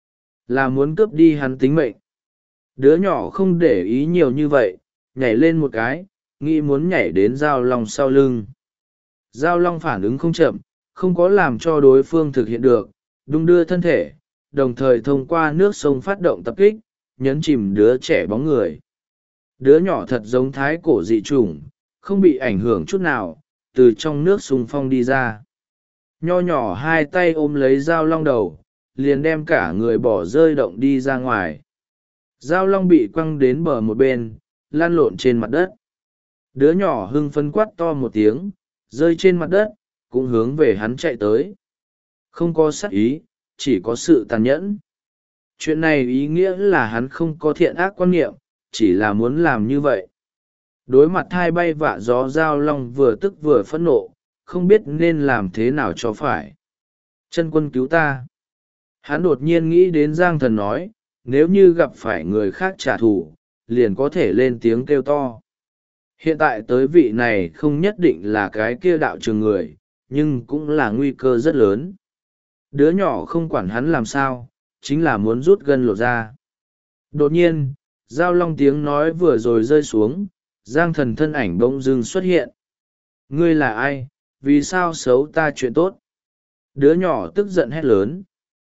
là muốn cướp đi hắn tính mệnh. Đứa nhỏ không để ý nhiều như vậy, nhảy lên một cái, nghĩ muốn nhảy đến Giao Long sau lưng. Giao Long phản ứng không chậm, không có làm cho đối phương thực hiện được, đung đưa thân thể, đồng thời thông qua nước sông phát động tập kích, nhấn chìm đứa trẻ bóng người. Đứa nhỏ thật giống thái cổ dị chủng, không bị ảnh hưởng chút nào, từ trong nước xung phong đi ra. Nho nhỏ hai tay ôm lấy Giao Long đầu, liền đem cả người bỏ rơi động đi ra ngoài. Giao Long bị quăng đến bờ một bên, lăn lộn trên mặt đất. Đứa nhỏ hưng phấn quát to một tiếng, rơi trên mặt đất, cũng hướng về hắn chạy tới. Không có sát ý, chỉ có sự tàn nhẫn. Chuyện này ý nghĩa là hắn không có thiện ác quan niệm, chỉ là muốn làm như vậy. Đối mặt hai bay vạ gió Giao Long vừa tức vừa phẫn nộ, không biết nên làm thế nào cho phải. Chân quân cứu ta. Hắn đột nhiên nghĩ đến Giang Thần nói, nếu như gặp phải người khác trả thù, liền có thể lên tiếng kêu to. Hiện tại tới vị này không nhất định là cái kia đạo trường người, nhưng cũng là nguy cơ rất lớn. Đứa nhỏ không quản hắn làm sao, chính là muốn rút gân lột ra. Đột nhiên, Giao Long tiếng nói vừa rồi rơi xuống, Giang Thần thân ảnh bỗng dưng xuất hiện. Ngươi là ai, vì sao xấu ta chuyện tốt? Đứa nhỏ tức giận hét lớn.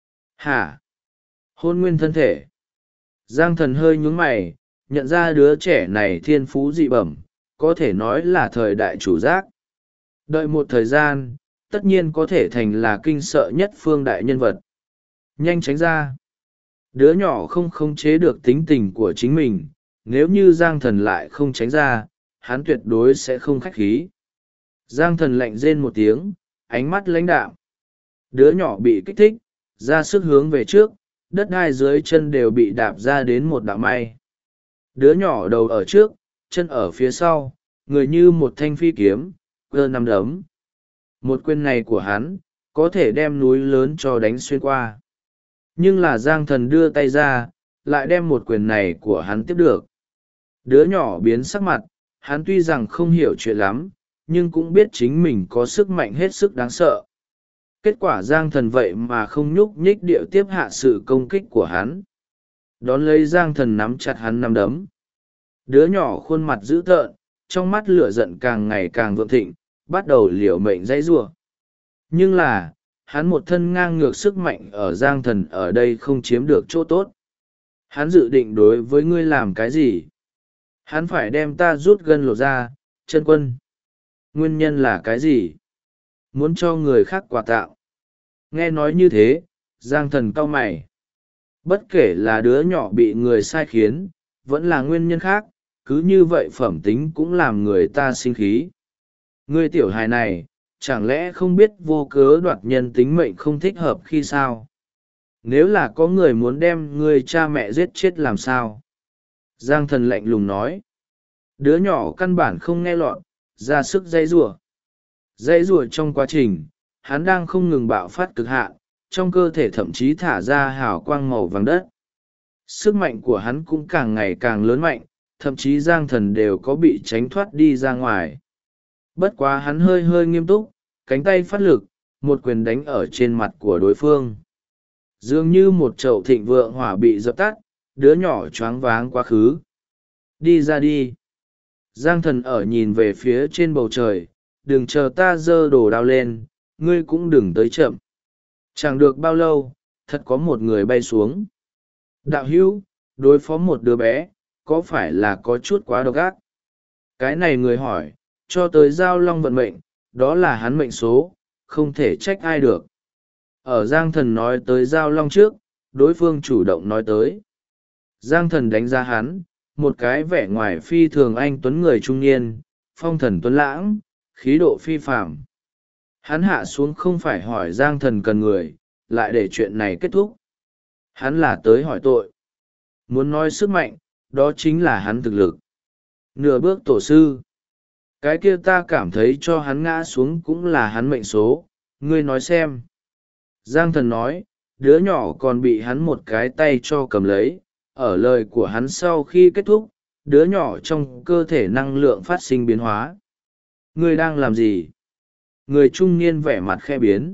Hả? Hôn nguyên thân thể. Giang Thần hơi nhướng mày, nhận ra đứa trẻ này thiên phú dị bẩm, có thể nói là thời đại chủ giác. Đợi một thời gian, tất nhiên có thể thành là kinh sợ nhất phương đại nhân vật. Nhanh tránh ra. Đứa nhỏ không khống chế được tính tình của chính mình, nếu như Giang Thần lại không tránh ra, hắn tuyệt đối sẽ không khách khí. Giang Thần lạnh rên một tiếng, ánh mắt lãnh đạm. Đứa nhỏ bị kích thích, ra sức hướng về trước, đất đai dưới chân đều bị đạp ra đến một đạo may. Đứa nhỏ đầu ở trước, chân ở phía sau, người như một thanh phi kiếm, cơ nắm đấm. Một quyền này của hắn, có thể đem núi lớn cho đánh xuyên qua. Nhưng là Giang Thần đưa tay ra, lại đem một quyền này của hắn tiếp được. Đứa nhỏ biến sắc mặt, hắn tuy rằng không hiểu chuyện lắm, nhưng cũng biết chính mình có sức mạnh hết sức đáng sợ. Kết quả Giang Thần vậy mà không nhúc nhích điệu tiếp hạ sự công kích của hắn. Đón lấy Giang Thần nắm chặt hắn nắm đấm. Đứa nhỏ khuôn mặt dữ tợn, trong mắt lửa giận càng ngày càng vượng thịnh, bắt đầu liều mệnh dãy giụa. Nhưng là, hắn một thân ngang ngược sức mạnh ở Giang Thần ở đây không chiếm được chỗ tốt. Hắn dự định đối với ngươi làm cái gì? Hắn phải đem ta rút gân lột ra, chân quân. Nguyên nhân là cái gì? Muốn cho người khác quà tạo. Nghe nói như thế, Giang Thần cau mày. Bất kể là đứa nhỏ bị người sai khiến, vẫn là nguyên nhân khác, cứ như vậy phẩm tính cũng làm người ta sinh khí. Ngươi tiểu hài này, chẳng lẽ không biết vô cớ đoạt nhân tính mệnh không thích hợp khi sao? Nếu là có người muốn đem ngươi cha mẹ giết chết làm sao? Giang Thần lạnh lùng nói. Đứa nhỏ căn bản không nghe lọt, ra sức dãy giụa trong quá trình hắn đang không ngừng bạo phát cực hạn, trong cơ thể thậm chí thả ra hào quang màu vàng đất. Sức mạnh của hắn cũng càng ngày càng lớn mạnh, thậm chí Giang Thần đều có bị tránh thoát đi ra ngoài. Bất quá hắn hơi hơi nghiêm túc, cánh tay phát lực, một quyền đánh ở trên mặt của đối phương. Dường như một chậu thịnh vượng hỏa bị dập tắt, đứa nhỏ choáng váng quá khứ. Đi ra đi. Giang Thần ở nhìn về phía trên bầu trời, đừng chờ ta giơ đồ đao lên, ngươi cũng đừng tới chậm. Chẳng được bao lâu, thật có một người bay xuống. Đạo hữu, đối phó một đứa bé, có phải là có chút quá độc ác? Cái này người hỏi, cho tới giao long vận mệnh, đó là hắn mệnh số, không thể trách ai được. Ở Giang Thần nói tới giao long trước, đối phương chủ động nói tới. Giang Thần đánh giá hắn, một cái vẻ ngoài phi thường anh tuấn người trung niên, phong thần tuấn lãng, khí độ phi phạm. Hắn hạ xuống không phải hỏi Giang Thần cần người, lại để chuyện này kết thúc. Hắn là tới hỏi tội. Muốn nói sức mạnh, đó chính là hắn thực lực. Nửa bước tổ sư. Cái kia ta cảm thấy cho hắn ngã xuống cũng là hắn mệnh số, ngươi nói xem. Giang Thần nói, đứa nhỏ còn bị hắn một cái tay cho cầm lấy. Ở lời của hắn sau khi kết thúc, đứa nhỏ trong cơ thể năng lượng phát sinh biến hóa. Ngươi đang làm gì? Người trung niên vẻ mặt khe biến.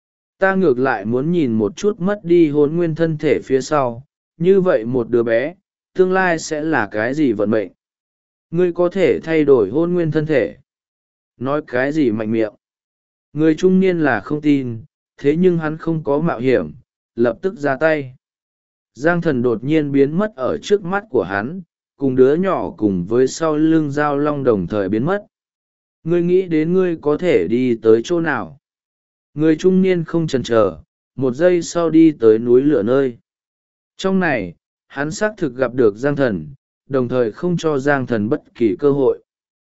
Ta ngược lại muốn nhìn một chút mất đi hồn nguyên thân thể phía sau, như vậy một đứa bé, tương lai sẽ là cái gì vận mệnh? Ngươi có thể thay đổi hồn nguyên thân thể. Nói cái gì mạnh miệng? Người trung niên là không tin, thế nhưng hắn không có mạo hiểm, lập tức ra tay. Giang Thần đột nhiên biến mất ở trước mắt của hắn, cùng đứa nhỏ cùng với sau lưng giao long đồng thời biến mất. Ngươi nghĩ đến ngươi có thể đi tới chỗ nào? Người trung niên không chần chờ, một giây sau đi tới núi lửa nơi. Trong này, hắn xác thực gặp được Giang Thần, đồng thời không cho Giang Thần bất kỳ cơ hội.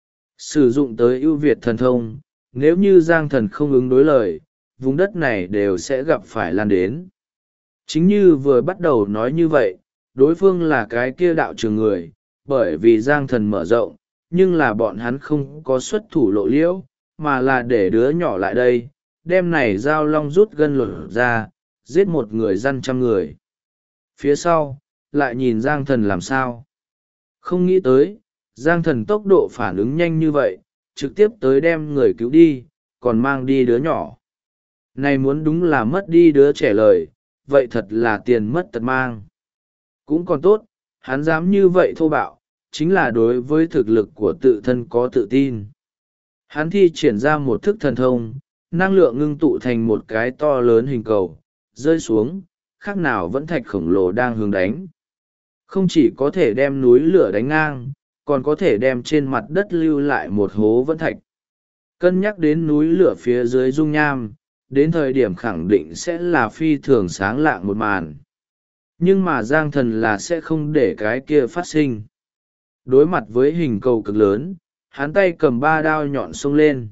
Sử dụng tới ưu việt thần thông, nếu như Giang Thần không ứng đối lời, vùng đất này đều sẽ gặp phải lan đến. Chính như vừa bắt đầu nói như vậy, đối phương là cái kia đạo trường người, bởi vì Giang Thần mở rộng, nhưng là bọn hắn không có xuất thủ lộ liễu, mà là để đứa nhỏ lại đây, đem này giao long rút gân lột ra, giết một người dân trăm người. Phía sau, lại nhìn Giang Thần làm sao. Không nghĩ tới, Giang Thần tốc độ phản ứng nhanh như vậy, trực tiếp tới đem người cứu đi, còn mang đi đứa nhỏ. Này muốn đúng là mất đi đứa trẻ lời, vậy thật là tiền mất tật mang. Cũng còn tốt, hắn dám như vậy thô bạo, chính là đối với thực lực của tự thân có tự tin. Hắn thi triển ra một thức thần thông, năng lượng ngưng tụ thành một cái to lớn hình cầu, rơi xuống, khác nào vẫn thạch khổng lồ đang hướng đánh. Không chỉ có thể đem núi lửa đánh ngang, còn có thể đem trên mặt đất lưu lại một hố vẫn thạch. Cân nhắc đến núi lửa phía dưới dung nham, đến thời điểm khẳng định sẽ là phi thường sáng lạng một màn. Nhưng mà Giang Thần là sẽ không để cái kia phát sinh. Đối mặt với hình cầu cực lớn, hắn tay cầm 3 đao nhọn xông lên.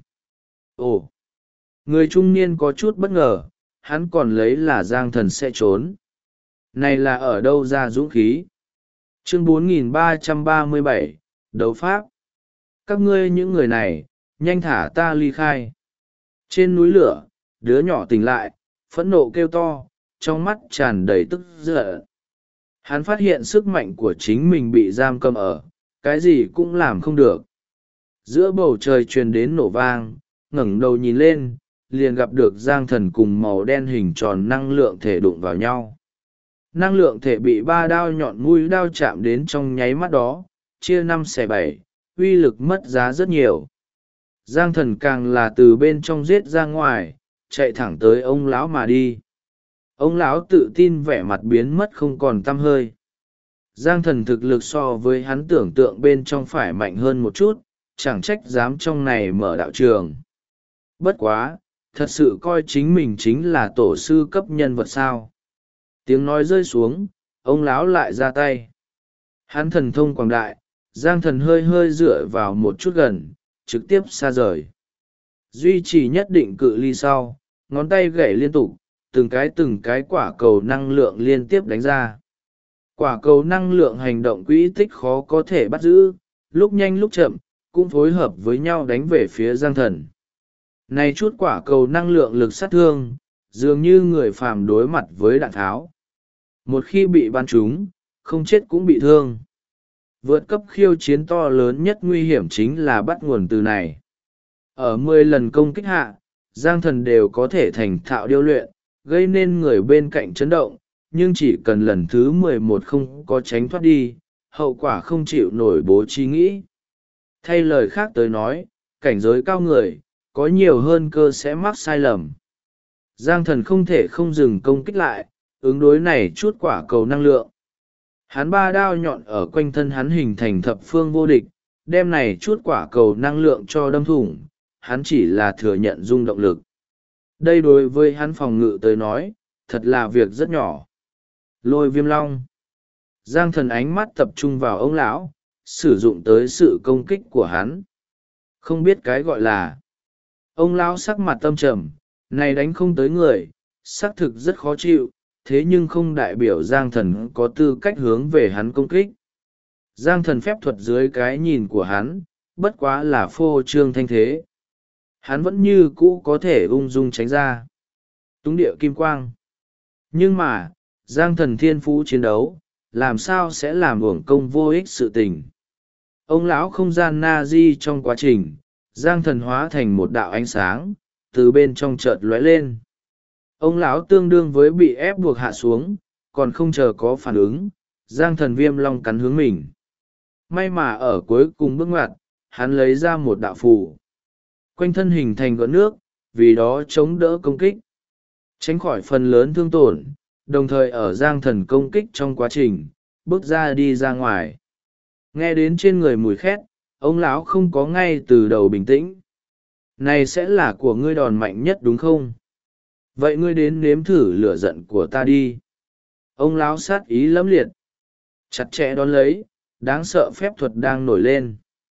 Ồ! Người trung niên có chút bất ngờ, hắn còn lấy là Giang Thần sẽ trốn. Này là ở đâu ra dũng khí? Chương 4337, Đấu Pháp. Các ngươi những người này, nhanh thả ta ly khai. Trên núi lửa, đứa nhỏ tỉnh lại, phẫn nộ kêu to, trong mắt tràn đầy tức giận. Hắn phát hiện sức mạnh của chính mình bị giam cầm ở, cái gì cũng làm không được. Giữa bầu trời truyền đến nổ vang, ngẩng đầu nhìn lên, liền gặp được Giang Thần cùng màu đen hình tròn năng lượng thể đụng vào nhau. Năng lượng thể bị 3 đao nhọn mũi đao chạm đến trong nháy mắt đó, chia 5 xẻ 7, uy lực mất giá rất nhiều. Giang Thần càng là từ bên trong giết ra ngoài, chạy thẳng tới ông lão mà đi. Ông lão tự tin vẻ mặt biến mất không còn tăm hơi. Giang Thần thực lực so với hắn tưởng tượng bên trong phải mạnh hơn một chút, chẳng trách dám trong này mở đạo trường. Bất quá, thật sự coi chính mình chính là tổ sư cấp nhân vật sao. Tiếng nói rơi xuống, ông lão lại ra tay. Hắn thần thông quảng đại, Giang Thần hơi hơi dựa vào một chút gần, trực tiếp xa rời. Duy trì nhất định cự ly sau, ngón tay gảy liên tục, từng cái quả cầu năng lượng liên tiếp đánh ra. Quả cầu năng lượng hành động quỹ tích khó có thể bắt giữ, lúc nhanh lúc chậm, cũng phối hợp với nhau đánh về phía Giang Thần. Này chút quả cầu năng lượng lực sát thương, dường như người phàm đối mặt với đạn tháo. Một khi bị bắn trúng, không chết cũng bị thương. Vượt cấp khiêu chiến to lớn nhất nguy hiểm chính là bắt nguồn từ này. Ở 10 lần công kích hạ, Giang Thần đều có thể thành thạo điêu luyện, gây nên người bên cạnh chấn động, nhưng chỉ cần lần thứ 11 không có tránh thoát đi, hậu quả không chịu nổi bố trí nghĩ. Thay lời khác tới nói, cảnh giới cao người, có nhiều hơn cơ sẽ mắc sai lầm. Giang Thần không thể không dừng công kích lại, ứng đối này chút quả cầu năng lượng. Hắn ba đao nhọn ở quanh thân hắn hình thành thập phương vô địch, đem này chút quả cầu năng lượng cho đâm thủng, hắn chỉ là thừa nhận rung động lực. Đây đối với hắn phòng ngự tới nói, thật là việc rất nhỏ. Lôi viêm long. Giang Thần ánh mắt tập trung vào ông lão, sử dụng tới sự công kích của hắn. Không biết cái gọi là. Ông lão sắc mặt tâm trầm, này đánh không tới người, xác thực rất khó chịu, thế nhưng không đại biểu Giang Thần có tư cách hướng về hắn công kích. Giang Thần phép thuật dưới cái nhìn của hắn, bất quá là phô trương thanh thế. Hắn vẫn như cũ có thể ung dung tránh ra. Túng địa kim quang. Nhưng mà, Giang Thần thiên phú chiến đấu, làm sao sẽ làm uổng công vô ích sự tình. Ông lão không gian na di trong quá trình, Giang Thần hóa thành một đạo ánh sáng, từ bên trong chợt lóe lên. Ông lão tương đương với bị ép buộc hạ xuống, còn không chờ có phản ứng, Giang Thần viêm long cắn hướng mình. May mà ở cuối cùng bước ngoặt, hắn lấy ra một đạo phù. Quanh thân hình thành gợn nước, vì đó chống đỡ công kích. Tránh khỏi phần lớn thương tổn, đồng thời ở Giang Thần công kích trong quá trình, bước ra đi ra ngoài. Nghe đến trên người mùi khét, ông lão không có ngay từ đầu bình tĩnh. Này sẽ là của ngươi đòn mạnh nhất đúng không? Vậy ngươi đến nếm thử lửa giận của ta đi. Ông lão sát ý lẫm liệt. Chặt chẽ đón lấy, đáng sợ phép thuật đang nổi lên.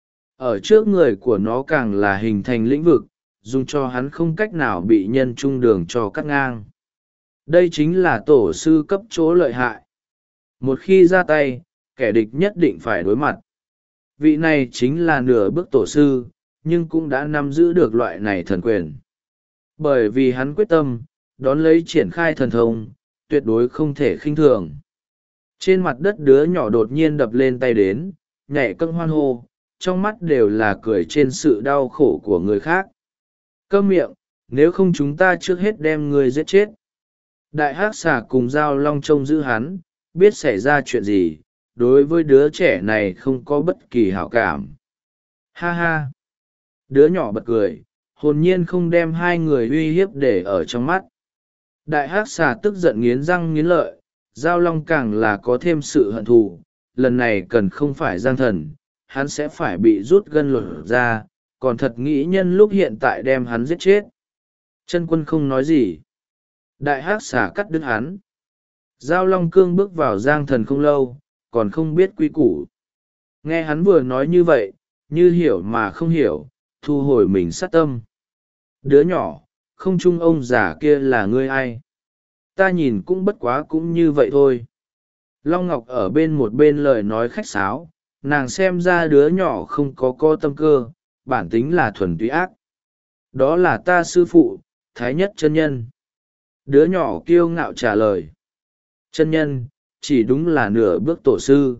Ở trước người của nó càng là hình thành lĩnh vực, dùng cho hắn không cách nào bị nhân trung đường cho cắt ngang. Đây chính là tổ sư cấp chỗ lợi hại. Một khi ra tay, kẻ địch nhất định phải đối mặt. Vị này chính là nửa bước tổ sư, nhưng cũng đã nắm giữ được loại này thần quyền. Bởi vì hắn quyết tâm, đón lấy triển khai thần thông, tuyệt đối không thể khinh thường. Trên mặt đất đứa nhỏ đột nhiên đập lên tay đến, nhảy cân hoan hô, trong mắt đều là cười trên sự đau khổ của người khác. Câm miệng, nếu không chúng ta trước hết đem người giết chết. Đại hắc xà cùng Giao Long trông giữ hắn, biết xảy ra chuyện gì, đối với đứa trẻ này không có bất kỳ hảo cảm. Ha ha! Đứa nhỏ bật cười, hồn nhiên không đem hai người uy hiếp để ở trong mắt. Đại hắc xà tức giận nghiến răng nghiến lợi, Giao Long càng là có thêm sự hận thù, lần này cần không phải Giang Thần, hắn sẽ phải bị rút gân lột ra, còn thật nghĩ nhân lúc hiện tại đem hắn giết chết. Chân Quân không nói gì. Đại hắc xà cắt đứt hắn. Giao Long cương bước vào Giang Thần không lâu, còn không biết quy củ. Nghe hắn vừa nói như vậy, như hiểu mà không hiểu, thu hồi mình sát tâm. Đứa nhỏ, không chung ông già kia là ngươi ai? Ta nhìn cũng bất quá cũng như vậy thôi. Long Ngọc ở bên một bên lời nói khách sáo, nàng xem ra đứa nhỏ không có tâm cơ, bản tính là thuần túy ác. Đó là ta sư phụ, Thái Nhất chân nhân. Đứa nhỏ kiêu ngạo trả lời. Chân nhân, chỉ đúng là nửa bước tổ sư.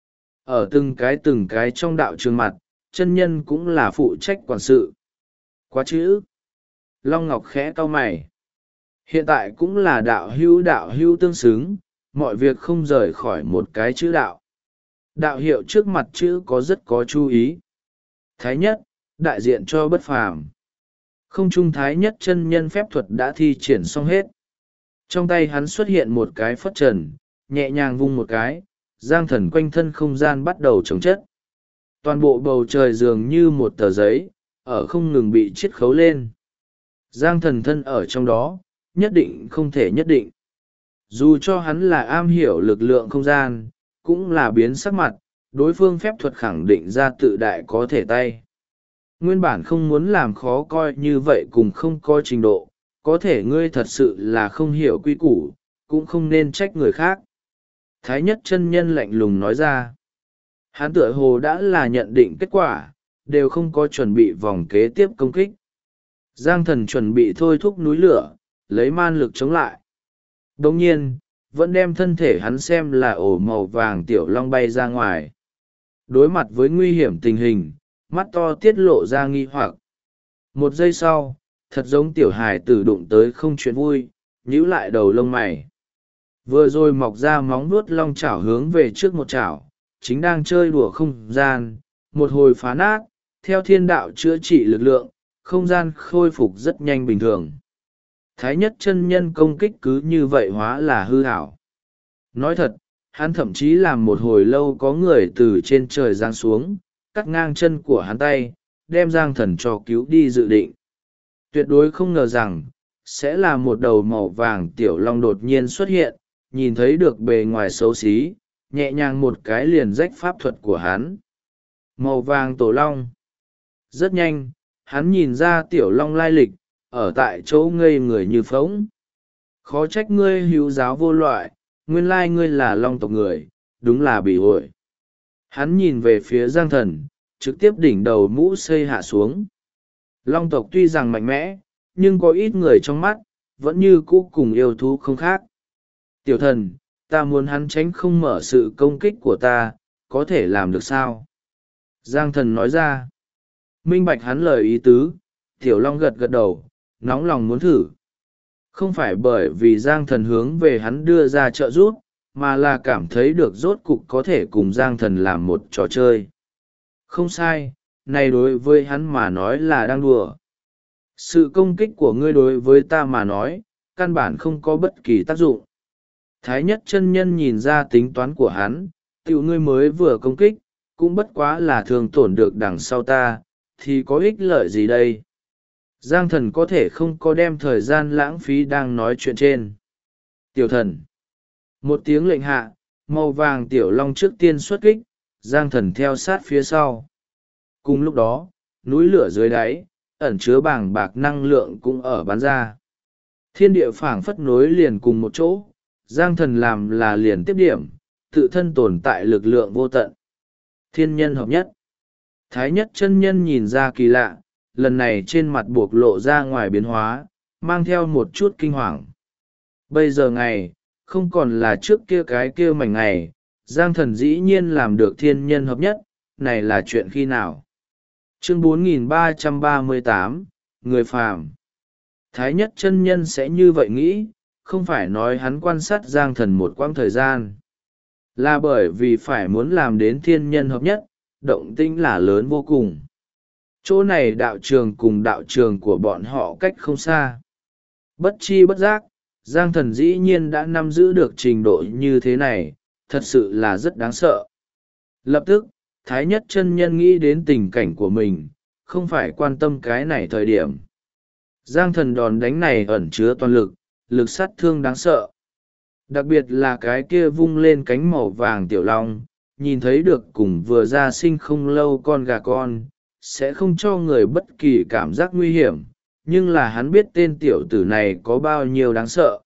Ở từng cái trong đạo trường mặt, chân nhân cũng là phụ trách quản sự. Quá chữ. Long Ngọc khẽ cau mày. Hiện tại cũng là đạo hữu tương xứng, mọi việc không rời khỏi một cái chữ đạo. Đạo hiệu trước mặt chữ có rất có chú ý. Thái Nhất, đại diện cho bất phàm. Không trung Thái Nhất chân nhân phép thuật đã thi triển xong hết. Trong tay hắn xuất hiện một cái phất trần, nhẹ nhàng vung một cái, Giang Thần quanh thân không gian bắt đầu chống chất. Toàn bộ bầu trời dường như một tờ giấy, ở không ngừng bị chiết khấu lên. Giang Thần thân ở trong đó, nhất định không thể nhất định. Dù cho hắn là am hiểu lực lượng không gian, cũng là biến sắc mặt, đối phương phép thuật khẳng định ra tự đại có thể tay. Nguyên bản không muốn làm khó coi như vậy cùng không có trình độ, có thể ngươi thật sự là không hiểu quy củ, cũng không nên trách người khác. Thái Nhất chân nhân lạnh lùng nói ra. Hắn tựa hồ đã là nhận định kết quả, đều không có chuẩn bị vòng kế tiếp công kích. Giang thần chuẩn bị thôi thúc núi lửa, lấy man lực chống lại. Đồng nhiên, vẫn đem thân thể hắn xem là ổ màu vàng tiểu long bay ra ngoài. Đối mặt với nguy hiểm tình hình, mắt to tiết lộ ra nghi hoặc. Một giây sau, thật giống tiểu hài tử đụng tới không chuyện vui, nhíu lại đầu lông mày. Vừa rồi mọc ra móng vuốt long chảo hướng về trước một chảo, chính đang chơi đùa không gian, một hồi phá nát, theo thiên đạo chữa trị lực lượng, không gian khôi phục rất nhanh bình thường. Thái nhất chân nhân công kích cứ như vậy hóa là hư hảo. Nói thật, hắn thậm chí làm một hồi lâu có người từ trên trời giáng xuống, cắt ngang chân của hắn tay, đem Giang Thần cho cứu đi dự định. Tuyệt đối không ngờ rằng, sẽ là một đầu màu vàng tiểu long đột nhiên xuất hiện, nhìn thấy được bề ngoài xấu xí, nhẹ nhàng một cái liền rách pháp thuật của hắn. Màu vàng tổ long. Rất nhanh, hắn nhìn ra tiểu long lai lịch, ở tại chỗ ngây người như phóng. Khó trách ngươi hữu giáo vô loại, nguyên lai ngươi là long tộc người, đúng là bị hội. Hắn nhìn về phía Giang Thần, trực tiếp đỉnh đầu mũ xây hạ xuống. Long tộc tuy rằng mạnh mẽ, nhưng có ít người trong mắt, vẫn như cũ cùng yêu thú không khác. Tiểu thần, ta muốn hắn tránh không mở sự công kích của ta, có thể làm được sao? Giang Thần nói ra. Minh bạch hắn lời ý tứ, tiểu long gật gật đầu, nóng lòng muốn thử. Không phải bởi vì Giang Thần hướng về hắn đưa ra trợ giúp, mà là cảm thấy được rốt cục có thể cùng Giang Thần làm một trò chơi. Không sai, này đối với hắn mà nói là đang đùa. Sự công kích của ngươi đối với ta mà nói, căn bản không có bất kỳ tác dụng. Thái nhất chân nhân nhìn ra tính toán của hắn, tiểu ngươi mới vừa công kích, cũng bất quá là thường tổn được đằng sau ta, thì có ích lợi gì đây? Giang Thần có thể không có đem thời gian lãng phí đang nói chuyện trên. Tiểu thần. Một tiếng lệnh hạ, màu vàng tiểu long trước tiên xuất kích, Giang Thần theo sát phía sau. Cùng lúc đó, núi lửa dưới đáy, ẩn chứa bàng bạc năng lượng cũng ở bắn ra. Thiên địa phảng phất nối liền cùng một chỗ, Giang Thần làm là liền tiếp điểm, tự thân tồn tại lực lượng vô tận. Thiên nhân hợp nhất. Thái nhất chân nhân nhìn ra kỳ lạ, lần này trên mặt buộc lộ ra ngoài biến hóa, mang theo một chút kinh hoàng. Bây giờ ngày, không còn là trước kia cái kia mảnh ngày, Giang Thần dĩ nhiên làm được thiên nhân hợp nhất, này là chuyện khi nào? Chương 4338, Người phàm. Thái nhất chân nhân sẽ như vậy nghĩ, không phải nói hắn quan sát Giang Thần một quãng thời gian. Là bởi vì phải muốn làm đến thiên nhân hợp nhất, động tĩnh là lớn vô cùng. Chỗ này đạo trường cùng đạo trường của bọn họ cách không xa. Bất chi bất giác, Giang Thần dĩ nhiên đã nắm giữ được trình độ như thế này, thật sự là rất đáng sợ. Lập tức, Thái nhất chân nhân nghĩ đến tình cảnh của mình, không phải quan tâm cái này thời điểm. Giang Thần đòn đánh này ẩn chứa toàn lực, lực sát thương đáng sợ. Đặc biệt là cái kia vung lên cánh màu vàng tiểu long, nhìn thấy được cùng vừa ra sinh không lâu con gà con, sẽ không cho người bất kỳ cảm giác nguy hiểm, nhưng là hắn biết tên tiểu tử này có bao nhiêu đáng sợ.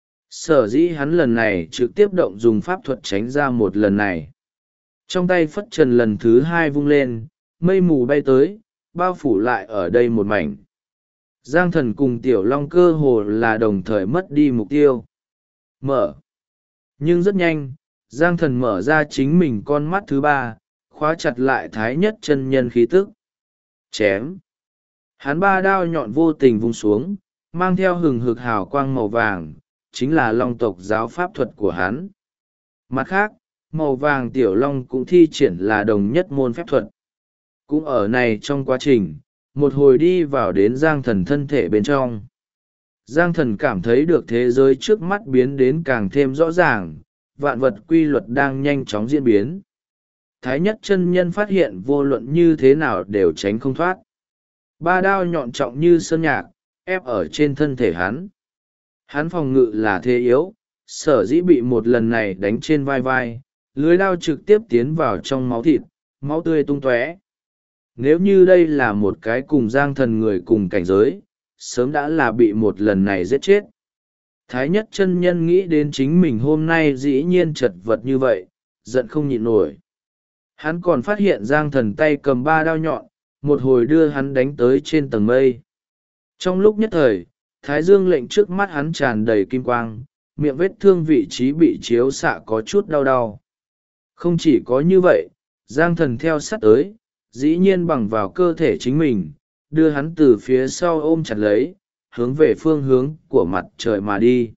Sở dĩ hắn lần này trực tiếp động dùng pháp thuật tránh ra một lần này. Trong tay phất trần lần thứ hai vung lên, mây mù bay tới, bao phủ lại ở đây một mảnh. Giang Thần cùng tiểu long cơ hồ là đồng thời mất đi mục tiêu. Mở. Nhưng rất nhanh, Giang Thần mở ra chính mình con mắt thứ ba, khóa chặt lại thái nhất chân nhân khí tức. Chém. Hắn ba đao nhọn vô tình vung xuống, mang theo hừng hực hào quang màu vàng, chính là long tộc giáo pháp thuật của hắn. Mặt khác, màu vàng tiểu long cũng thi triển là đồng nhất môn phép thuật. Cũng ở này trong quá trình, một hồi đi vào đến Giang Thần thân thể bên trong. Giang Thần cảm thấy được thế giới trước mắt biến đến càng thêm rõ ràng, vạn vật quy luật đang nhanh chóng diễn biến. Thái nhất chân nhân phát hiện vô luận như thế nào đều tránh không thoát. Ba đao nhọn trọng như sơn nhạc, ép ở trên thân thể hắn. Hắn phòng ngự là thế yếu, sở dĩ bị một lần này đánh trên vai vai, lưới đao trực tiếp tiến vào trong máu thịt, máu tươi tung tóe. Nếu như đây là một cái cùng Giang Thần người cùng cảnh giới, sớm đã là bị một lần này giết chết. Thái nhất chân nhân nghĩ đến chính mình hôm nay dĩ nhiên chật vật như vậy, giận không nhịn nổi. Hắn còn phát hiện Giang Thần tay cầm 3 đao nhọn, một hồi đưa hắn đánh tới trên tầng mây. Trong lúc nhất thời, thái dương lệnh trước mắt hắn tràn đầy kim quang, miệng vết thương vị trí bị chiếu xạ có chút đau đau. Không chỉ có như vậy, Giang Thần theo sát tới, dĩ nhiên bằng vào cơ thể chính mình, đưa hắn từ phía sau ôm chặt lấy, hướng về phương hướng của mặt trời mà đi.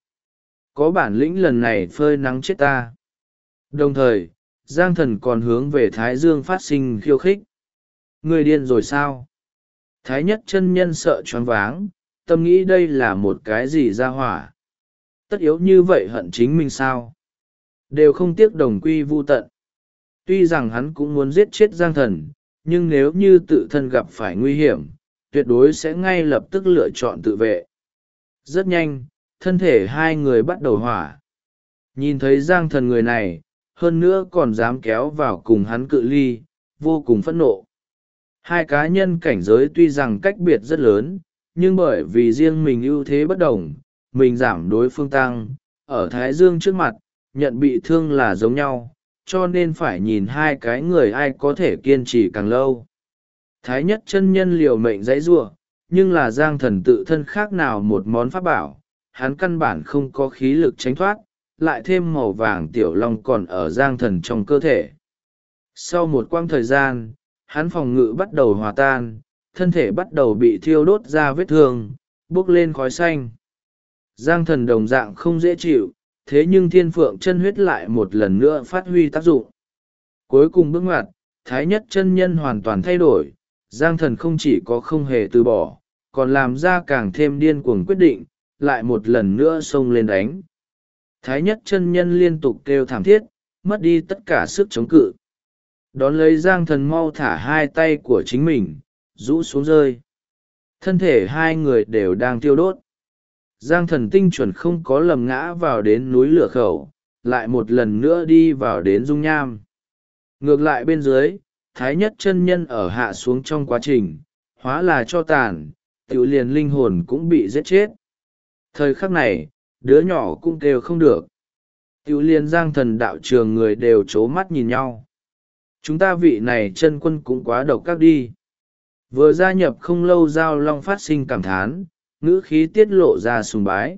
Có bản lĩnh lần này phơi nắng chết ta. Đồng thời, Giang Thần còn hướng về Thái Dương phát sinh khiêu khích. Người điên rồi sao? Thái Nhất chân nhân sợ choáng váng, tâm nghĩ đây là một cái gì ra hỏa. Tất yếu như vậy hận chính mình sao? Đều không tiếc đồng quy vu tận. Tuy rằng hắn cũng muốn giết chết Giang Thần, nhưng nếu như tự thân gặp phải nguy hiểm, tuyệt đối sẽ ngay lập tức lựa chọn tự vệ. Rất nhanh, thân thể hai người bắt đầu hỏa. Nhìn thấy Giang Thần người này, hơn nữa còn dám kéo vào cùng hắn cự ly, vô cùng phẫn nộ. Hai cá nhân cảnh giới tuy rằng cách biệt rất lớn, nhưng bởi vì riêng mình ưu thế bất đồng, mình giảm đối phương tăng, ở Thái Dương trước mặt, nhận bị thương là giống nhau, cho nên phải nhìn hai cái người ai có thể kiên trì càng lâu. Thái Nhất chân nhân liều mệnh dãy giụa, nhưng là Giang Thần tự thân khác nào một món pháp bảo, hắn căn bản không có khí lực tránh thoát, lại thêm màu vàng tiểu long còn ở Giang Thần trong cơ thể. Sau một quãng thời gian, hắn phòng ngự bắt đầu hòa tan, thân thể bắt đầu bị thiêu đốt ra vết thương, bốc lên khói xanh. Giang Thần đồng dạng không dễ chịu, thế nhưng thiên phượng chân huyết lại một lần nữa phát huy tác dụng. Cuối cùng bước ngoặt, Thái Nhất chân nhân hoàn toàn thay đổi, Giang Thần không chỉ có không hề từ bỏ, còn làm ra càng thêm điên cuồng quyết định, lại một lần nữa xông lên đánh. Thái Nhất chân nhân liên tục kêu thảm thiết, mất đi tất cả sức chống cự. Đón lấy Giang Thần mau thả hai tay của chính mình, rũ xuống rơi. Thân thể hai người đều đang tiêu đốt. Giang Thần tinh chuẩn không có lầm ngã vào đến núi lửa khẩu, lại một lần nữa đi vào đến dung nham. Ngược lại bên dưới, Thái Nhất chân nhân ở hạ xuống trong quá trình, hóa là cho tàn, tiểu liền linh hồn cũng bị giết chết. Thời khắc này, đứa nhỏ cũng kêu không được. Tiểu liền Giang Thần đạo trường người đều c mắt nhìn nhau. Chúng ta vị này chân quân cũng quá độc các đi. Vừa gia nhập không lâu Giao Long phát sinh cảm thán, ngữ khí tiết lộ ra sùng bái.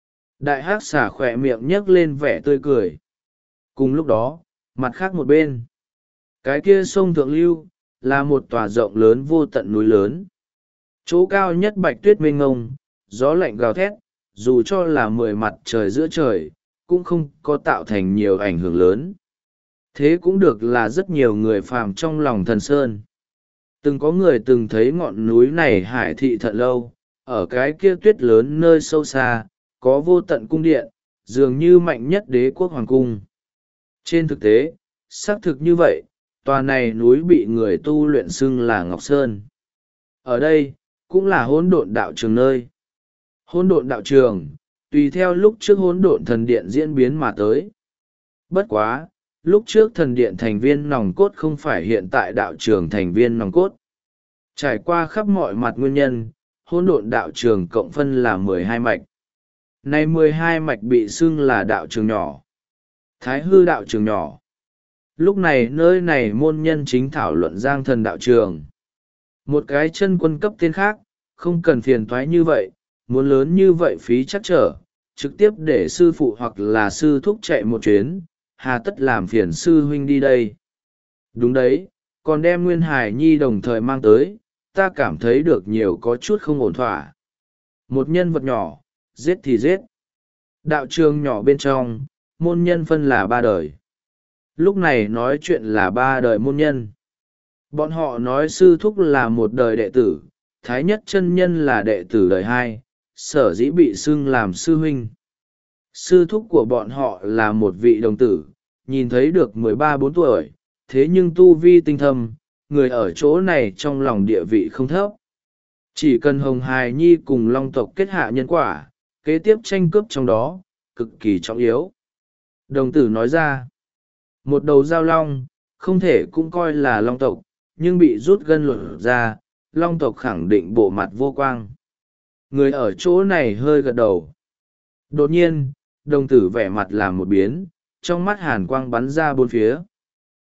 Đại hắc xà khỏe miệng nhấc lên vẻ tươi cười. Cùng lúc đó, mặt khác một bên, cái kia sông Thượng Lưu, là một tòa rộng lớn vô tận núi lớn. Chỗ cao nhất bạch tuyết mênh ngông, gió lạnh gào thét, dù cho là 10 mặt trời giữa trời, cũng không có tạo thành nhiều ảnh hưởng lớn. Thế cũng được là rất nhiều người phàm trong lòng thần sơn. Từng có người từng thấy ngọn núi này hải thị thật lâu, ở cái kia tuyết lớn nơi sâu xa, có vô tận cung điện, dường như mạnh nhất đế quốc hoàng cung. Trên thực tế, xác thực như vậy, tòa này núi bị người tu luyện xưng là Ngọc Sơn. Ở đây, cũng là hỗn độn đạo trường nơi. Hỗn độn đạo trường, tùy theo lúc trước hỗn độn thần điện diễn biến mà tới. Bất quá, lúc trước thần điện thành viên nòng cốt không phải hiện tại đạo trường thành viên nòng cốt. Trải qua khắp mọi mặt nguyên nhân, hỗn độn đạo trường cộng phân là 12 mạch. Nay 12 mạch bị xưng là đạo trường nhỏ. Thái hư đạo trường nhỏ. Lúc này nơi này môn nhân chính thảo luận Giang Thần đạo trường. Một cái chân quân cấp tên khác, không cần phiền toái như vậy, muốn lớn như vậy phí chắc trở, trực tiếp để sư phụ hoặc là sư thúc chạy một chuyến, hà tất làm phiền sư huynh đi đây. Đúng đấy, còn đem Nguyên Hải Nhi đồng thời mang tới, ta cảm thấy được nhiều có chút không ổn thỏa. Một nhân vật nhỏ, giết thì giết. Đạo trường nhỏ bên trong, môn nhân phân là 3 đời. Lúc này nói chuyện là 3 đời môn nhân. Bọn họ nói sư thúc là một đời đệ tử, Thái Nhất chân nhân là đệ tử đời 2, sở dĩ bị xưng làm sư huynh. Sư thúc của bọn họ là một vị đồng tử, nhìn thấy được 13-14 tuổi, thế nhưng tu vi tinh thâm, người ở chỗ này trong lòng địa vị không thấp. Chỉ cần Hồng Hài Nhi cùng Long tộc kết hạ nhân quả, kế tiếp tranh cướp trong đó, cực kỳ trọng yếu. Đồng tử nói ra, một đầu giao long, không thể cũng coi là Long tộc, nhưng bị rút gân lột ra, Long tộc khẳng định bộ mặt vô quang. Người ở chỗ này hơi gật đầu. Đột nhiên, đồng tử vẻ mặt làm một biến, trong mắt hàn quang bắn ra bốn phía.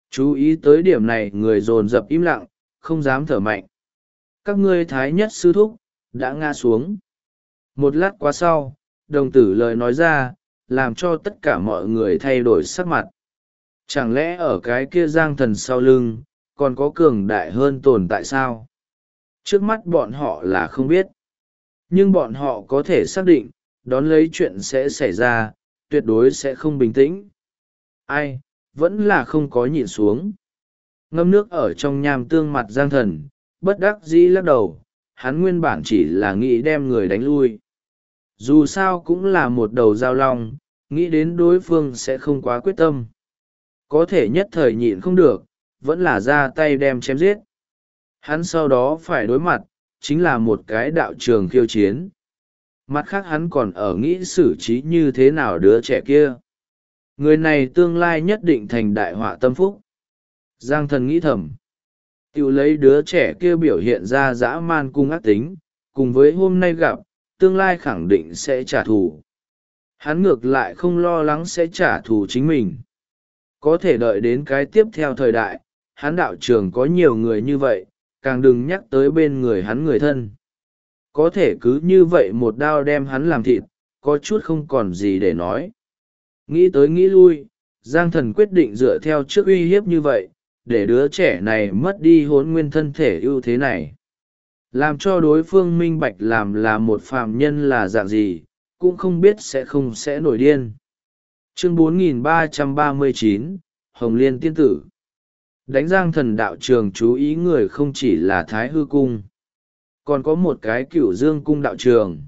Chú ý tới điểm này, người dồn dập im lặng, không dám thở mạnh. Các ngươi thái nhất sư thúc đã ngã xuống. Một lát quá sau, đồng tử lời nói ra, làm cho tất cả mọi người thay đổi sắc mặt. Chẳng lẽ ở cái kia giang thần sau lưng còn có cường đại hơn tồn tại sao? Trước mắt bọn họ là không biết, nhưng bọn họ có thể xác định đón lấy chuyện sẽ xảy ra, tuyệt đối sẽ không bình tĩnh. Ai vẫn là không có nhịn xuống. Ngâm nước ở trong nham tương mặt giang thần bất đắc dĩ lắc đầu. Hắn nguyên bản chỉ là nghĩ đem người đánh lui, dù sao cũng là một đầu dao long, nghĩ đến đối phương sẽ không quá quyết tâm, có thể nhất thời nhịn không được, vẫn là ra tay đem chém giết. Hắn sau đó phải đối mặt chính là một cái đạo trường khiêu chiến. Mặt khác hắn còn ở nghĩ xử trí như thế nào đứa trẻ kia. Người này tương lai nhất định thành đại họa tâm phúc. Giang thần nghĩ thầm. Tiểu lấy đứa trẻ kia biểu hiện ra dã man cung ác tính, cùng với hôm nay gặp, tương lai khẳng định sẽ trả thù. Hắn ngược lại không lo lắng sẽ trả thù chính mình. Có thể đợi đến cái tiếp theo thời đại, hắn đạo trường có nhiều người như vậy, càng đừng nhắc tới bên người hắn người thân. Có thể cứ như vậy một đao đem hắn làm thịt, có chút không còn gì để nói. Nghĩ tới nghĩ lui, Giang thần quyết định dựa theo trước uy hiếp như vậy, để đứa trẻ này mất đi hồn nguyên thân thể ưu thế này. Làm cho đối phương minh bạch làm là một phàm nhân là dạng gì, cũng không biết sẽ nổi điên. Chương 4339, Hồng Liên Tiên Tử. Đánh Giang thần đạo trường chú ý người không chỉ là Thái Hư Cung, còn có một cái Cửu Dương Cung đạo trường.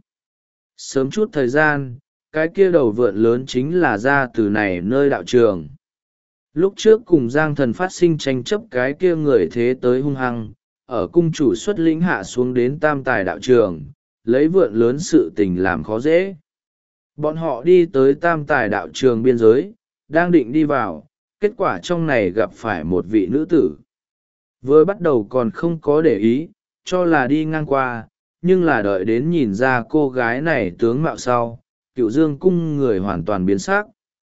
Sớm chút thời gian, cái kia đầu vượn lớn chính là ra từ này nơi đạo trường. Lúc trước cùng Giang thần phát sinh tranh chấp, cái kia người thế tới hung hăng, ở cung chủ xuất lĩnh hạ xuống đến tam tài đạo trường, lấy vượn lớn sự tình làm khó dễ. Bọn họ đi tới tam tài đạo trường biên giới, đang định đi vào, kết quả trong này gặp phải một vị nữ tử. Vừa bắt đầu còn không có để ý, cho là đi ngang qua, nhưng là đợi đến nhìn ra cô gái này tướng mạo sau, Cửu Dương Cung người hoàn toàn biến sắc.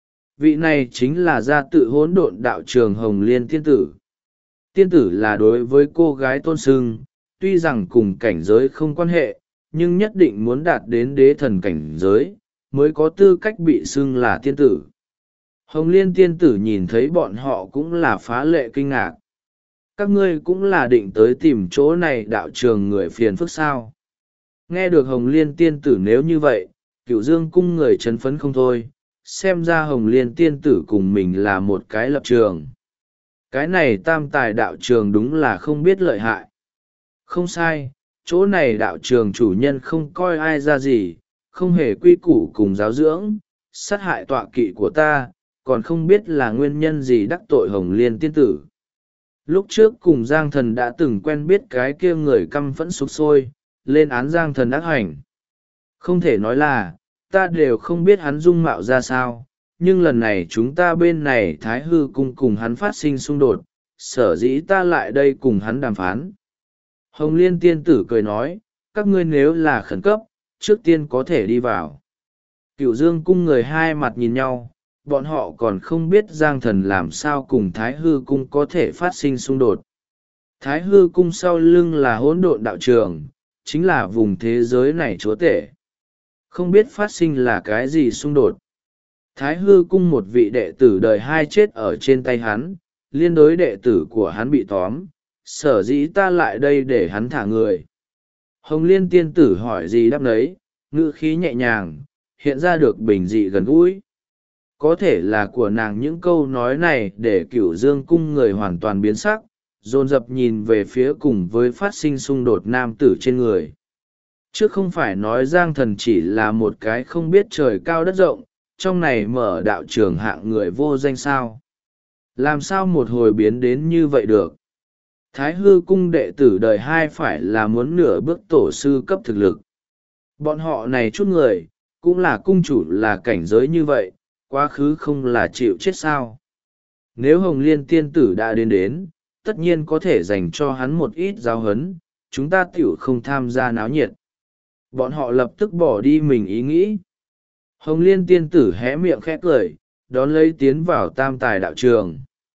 Vị này chính là gia tự hỗn độn đạo trường Hồng Liên Tiên Tử. Tiên tử là đối với cô gái tôn sưng, tuy rằng cùng cảnh giới không quan hệ, nhưng nhất định muốn đạt đến đế thần cảnh giới, mới có tư cách bị xưng là tiên tử. Hồng Liên Tiên Tử nhìn thấy bọn họ cũng là phá lệ kinh ngạc. Các ngươi cũng là định tới tìm chỗ này đạo trường người phiền phức sao? Nghe được Hồng Liên Tiên Tử nếu như vậy, Cửu Dương Cung người chấn phấn không thôi, xem ra Hồng Liên Tiên Tử cùng mình là một cái lập trường. Cái này tam tài đạo trường đúng là không biết lợi hại. Không sai, chỗ này đạo trường chủ nhân không coi ai ra gì, không hề quy củ cùng giáo dưỡng, sát hại tọa kỵ của ta, còn không biết là nguyên nhân gì đắc tội Hồng Liên Tiên Tử. Lúc trước cùng Giang thần đã từng quen biết cái kia người căm phẫn sục sôi, lên án Giang thần ác hành. Không thể nói là, ta đều không biết hắn dung mạo ra sao, nhưng lần này chúng ta bên này Thái Hư Cung cùng hắn phát sinh xung đột, sở dĩ ta lại đây cùng hắn đàm phán. Hồng Liên Tiên Tử cười nói, các ngươi nếu là khẩn cấp, trước tiên có thể đi vào. Cửu Dương Cung người hai mặt nhìn nhau, bọn họ còn không biết Giang thần làm sao cùng Thái Hư Cung có thể phát sinh xung đột. Thái Hư Cung sau lưng là hỗn độn đạo trường, chính là vùng thế giới này chúa tể. Không biết phát sinh là cái gì xung đột. Thái Hư Cung một vị đệ tử đời hai chết ở trên tay hắn, liên đối đệ tử của hắn bị tóm, sở dĩ ta lại đây để hắn thả người. Hồng Liên Tiên Tử hỏi gì đáp đấy, ngữ khí nhẹ nhàng, hiện ra được bình dị gần gũi. Có thể là của nàng những câu nói này để Cửu Dương Cung người hoàn toàn biến sắc, dồn dập nhìn về phía cùng với phát sinh xung đột nam tử trên người. Chứ không phải nói Giang thần chỉ là một cái không biết trời cao đất rộng, trong này mở đạo trường hạng người vô danh sao. Làm sao một hồi biến đến như vậy được? Thái Hư Cung đệ tử đời hai phải là muốn nửa bước tổ sư cấp thực lực. Bọn họ này chút người, cũng là cung chủ là cảnh giới như vậy, quá khứ không là chịu chết sao. Nếu Hồng Liên Tiên Tử đã đến, tất nhiên có thể dành cho hắn một ít giáo huấn, chúng ta tiểu không tham gia náo nhiệt. Bọn họ lập tức bỏ đi mình ý nghĩ. Hồng Liên Tiên Tử hé miệng khẽ cười, đón lấy tiến vào tam tài đạo trường.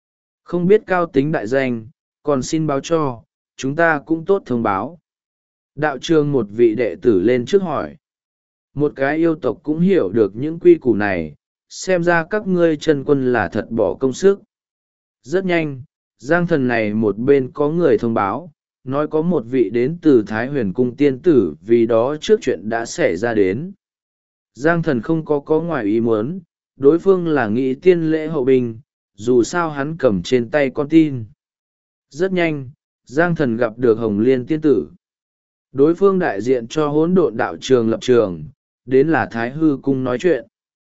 Không biết cao tính đại danh, còn xin báo cho, chúng ta cũng tốt thông báo. Đạo trường một vị đệ tử lên trước hỏi. Một cái yêu tộc cũng hiểu được những quy củ này, xem ra các ngươi chân quân là thật bỏ công sức. Rất nhanh, Giang Thần này một bên có người thông báo, nói có một vị đến từ Thái Huyền Cung tiên tử vì đó trước chuyện đã xảy ra đến. Giang Thần không có ngoài ý muốn, đối phương là nghĩ tiên lễ hậu binh, dù sao hắn cầm trên tay con tin. Rất nhanh, Giang Thần gặp được Hồng Liên tiên tử. Đối phương đại diện cho hỗn độn đạo trường lập trường, đến là Thái Hư Cung nói chuyện.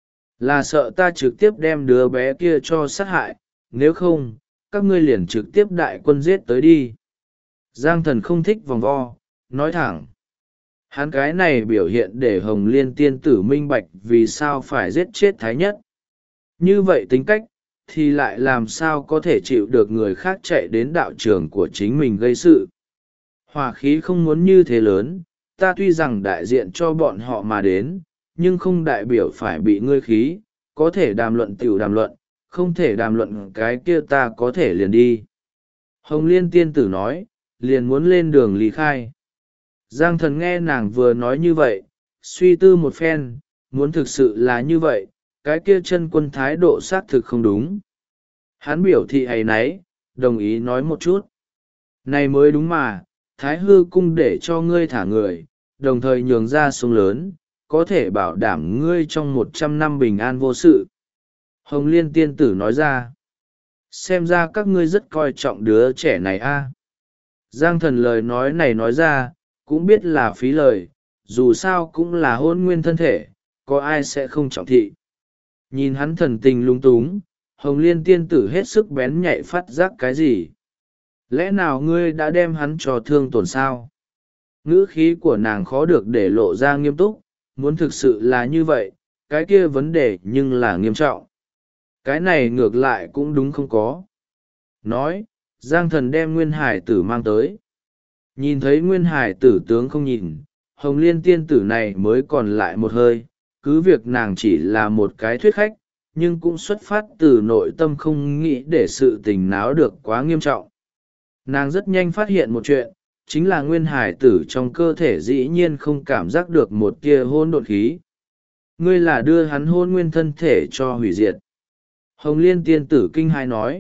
Là sợ ta trực tiếp đem đứa bé kia cho sát hại, nếu không, các ngươi liền trực tiếp đại quân giết tới đi. Giang Thần không thích vòng vo, nói thẳng. Hắn cái này biểu hiện để Hồng Liên tiên tử minh bạch vì sao phải giết chết Thái Nhất. Như vậy tính cách, thì lại làm sao có thể chịu được người khác chạy đến đạo trường của chính mình gây sự. Hỏa khí không muốn như thế lớn, ta tuy rằng đại diện cho bọn họ mà đến, nhưng không đại biểu phải bị ngươi khí, có thể đàm luận tiểu đàm luận, không thể đàm luận cái kia ta có thể liền đi. Hồng Liên tiên tử nói, liền muốn lên đường lý khai. Giang Thần nghe nàng vừa nói như vậy, suy tư một phen, muốn thực sự là như vậy, cái kia chân quân thái độ xác thực không đúng. Hắn biểu thị ấy nấy, đồng ý nói một chút. Này mới đúng mà, Thái Hư Cung để cho ngươi thả người, đồng thời nhường ra sông lớn, có thể bảo đảm ngươi trong 100 năm bình an vô sự. Hồng Liên tiên tử nói ra, xem ra các ngươi rất coi trọng đứa trẻ này a. Giang Thần lời nói này nói ra, cũng biết là phí lời, dù sao cũng là hôn nguyên thân thể, có ai sẽ không trọng thị. Nhìn hắn thần tình lung túng, Hồng Liên tiên tử hết sức bén nhạy phát giác cái gì. Lẽ nào ngươi đã đem hắn cho thương tổn sao? Ngữ khí của nàng khó được để lộ ra nghiêm túc, muốn thực sự là như vậy, cái kia vấn đề nhưng là nghiêm trọng. Cái này ngược lại cũng đúng không có. Nói, Giang Thần đem Nguyên Hải tử mang tới. Nhìn thấy Nguyên Hải tử tướng không nhìn, Hồng Liên tiên tử này mới còn lại một hơi, cứ việc nàng chỉ là một cái thuyết khách, nhưng cũng xuất phát từ nội tâm không nghĩ để sự tình náo được quá nghiêm trọng. Nàng rất nhanh phát hiện một chuyện, chính là Nguyên Hải tử trong cơ thể dĩ nhiên không cảm giác được một tia hôn độn khí. Ngươi là đưa hắn hôn nguyên thân thể cho hủy diệt. Hồng Liên tiên tử kinh hai nói.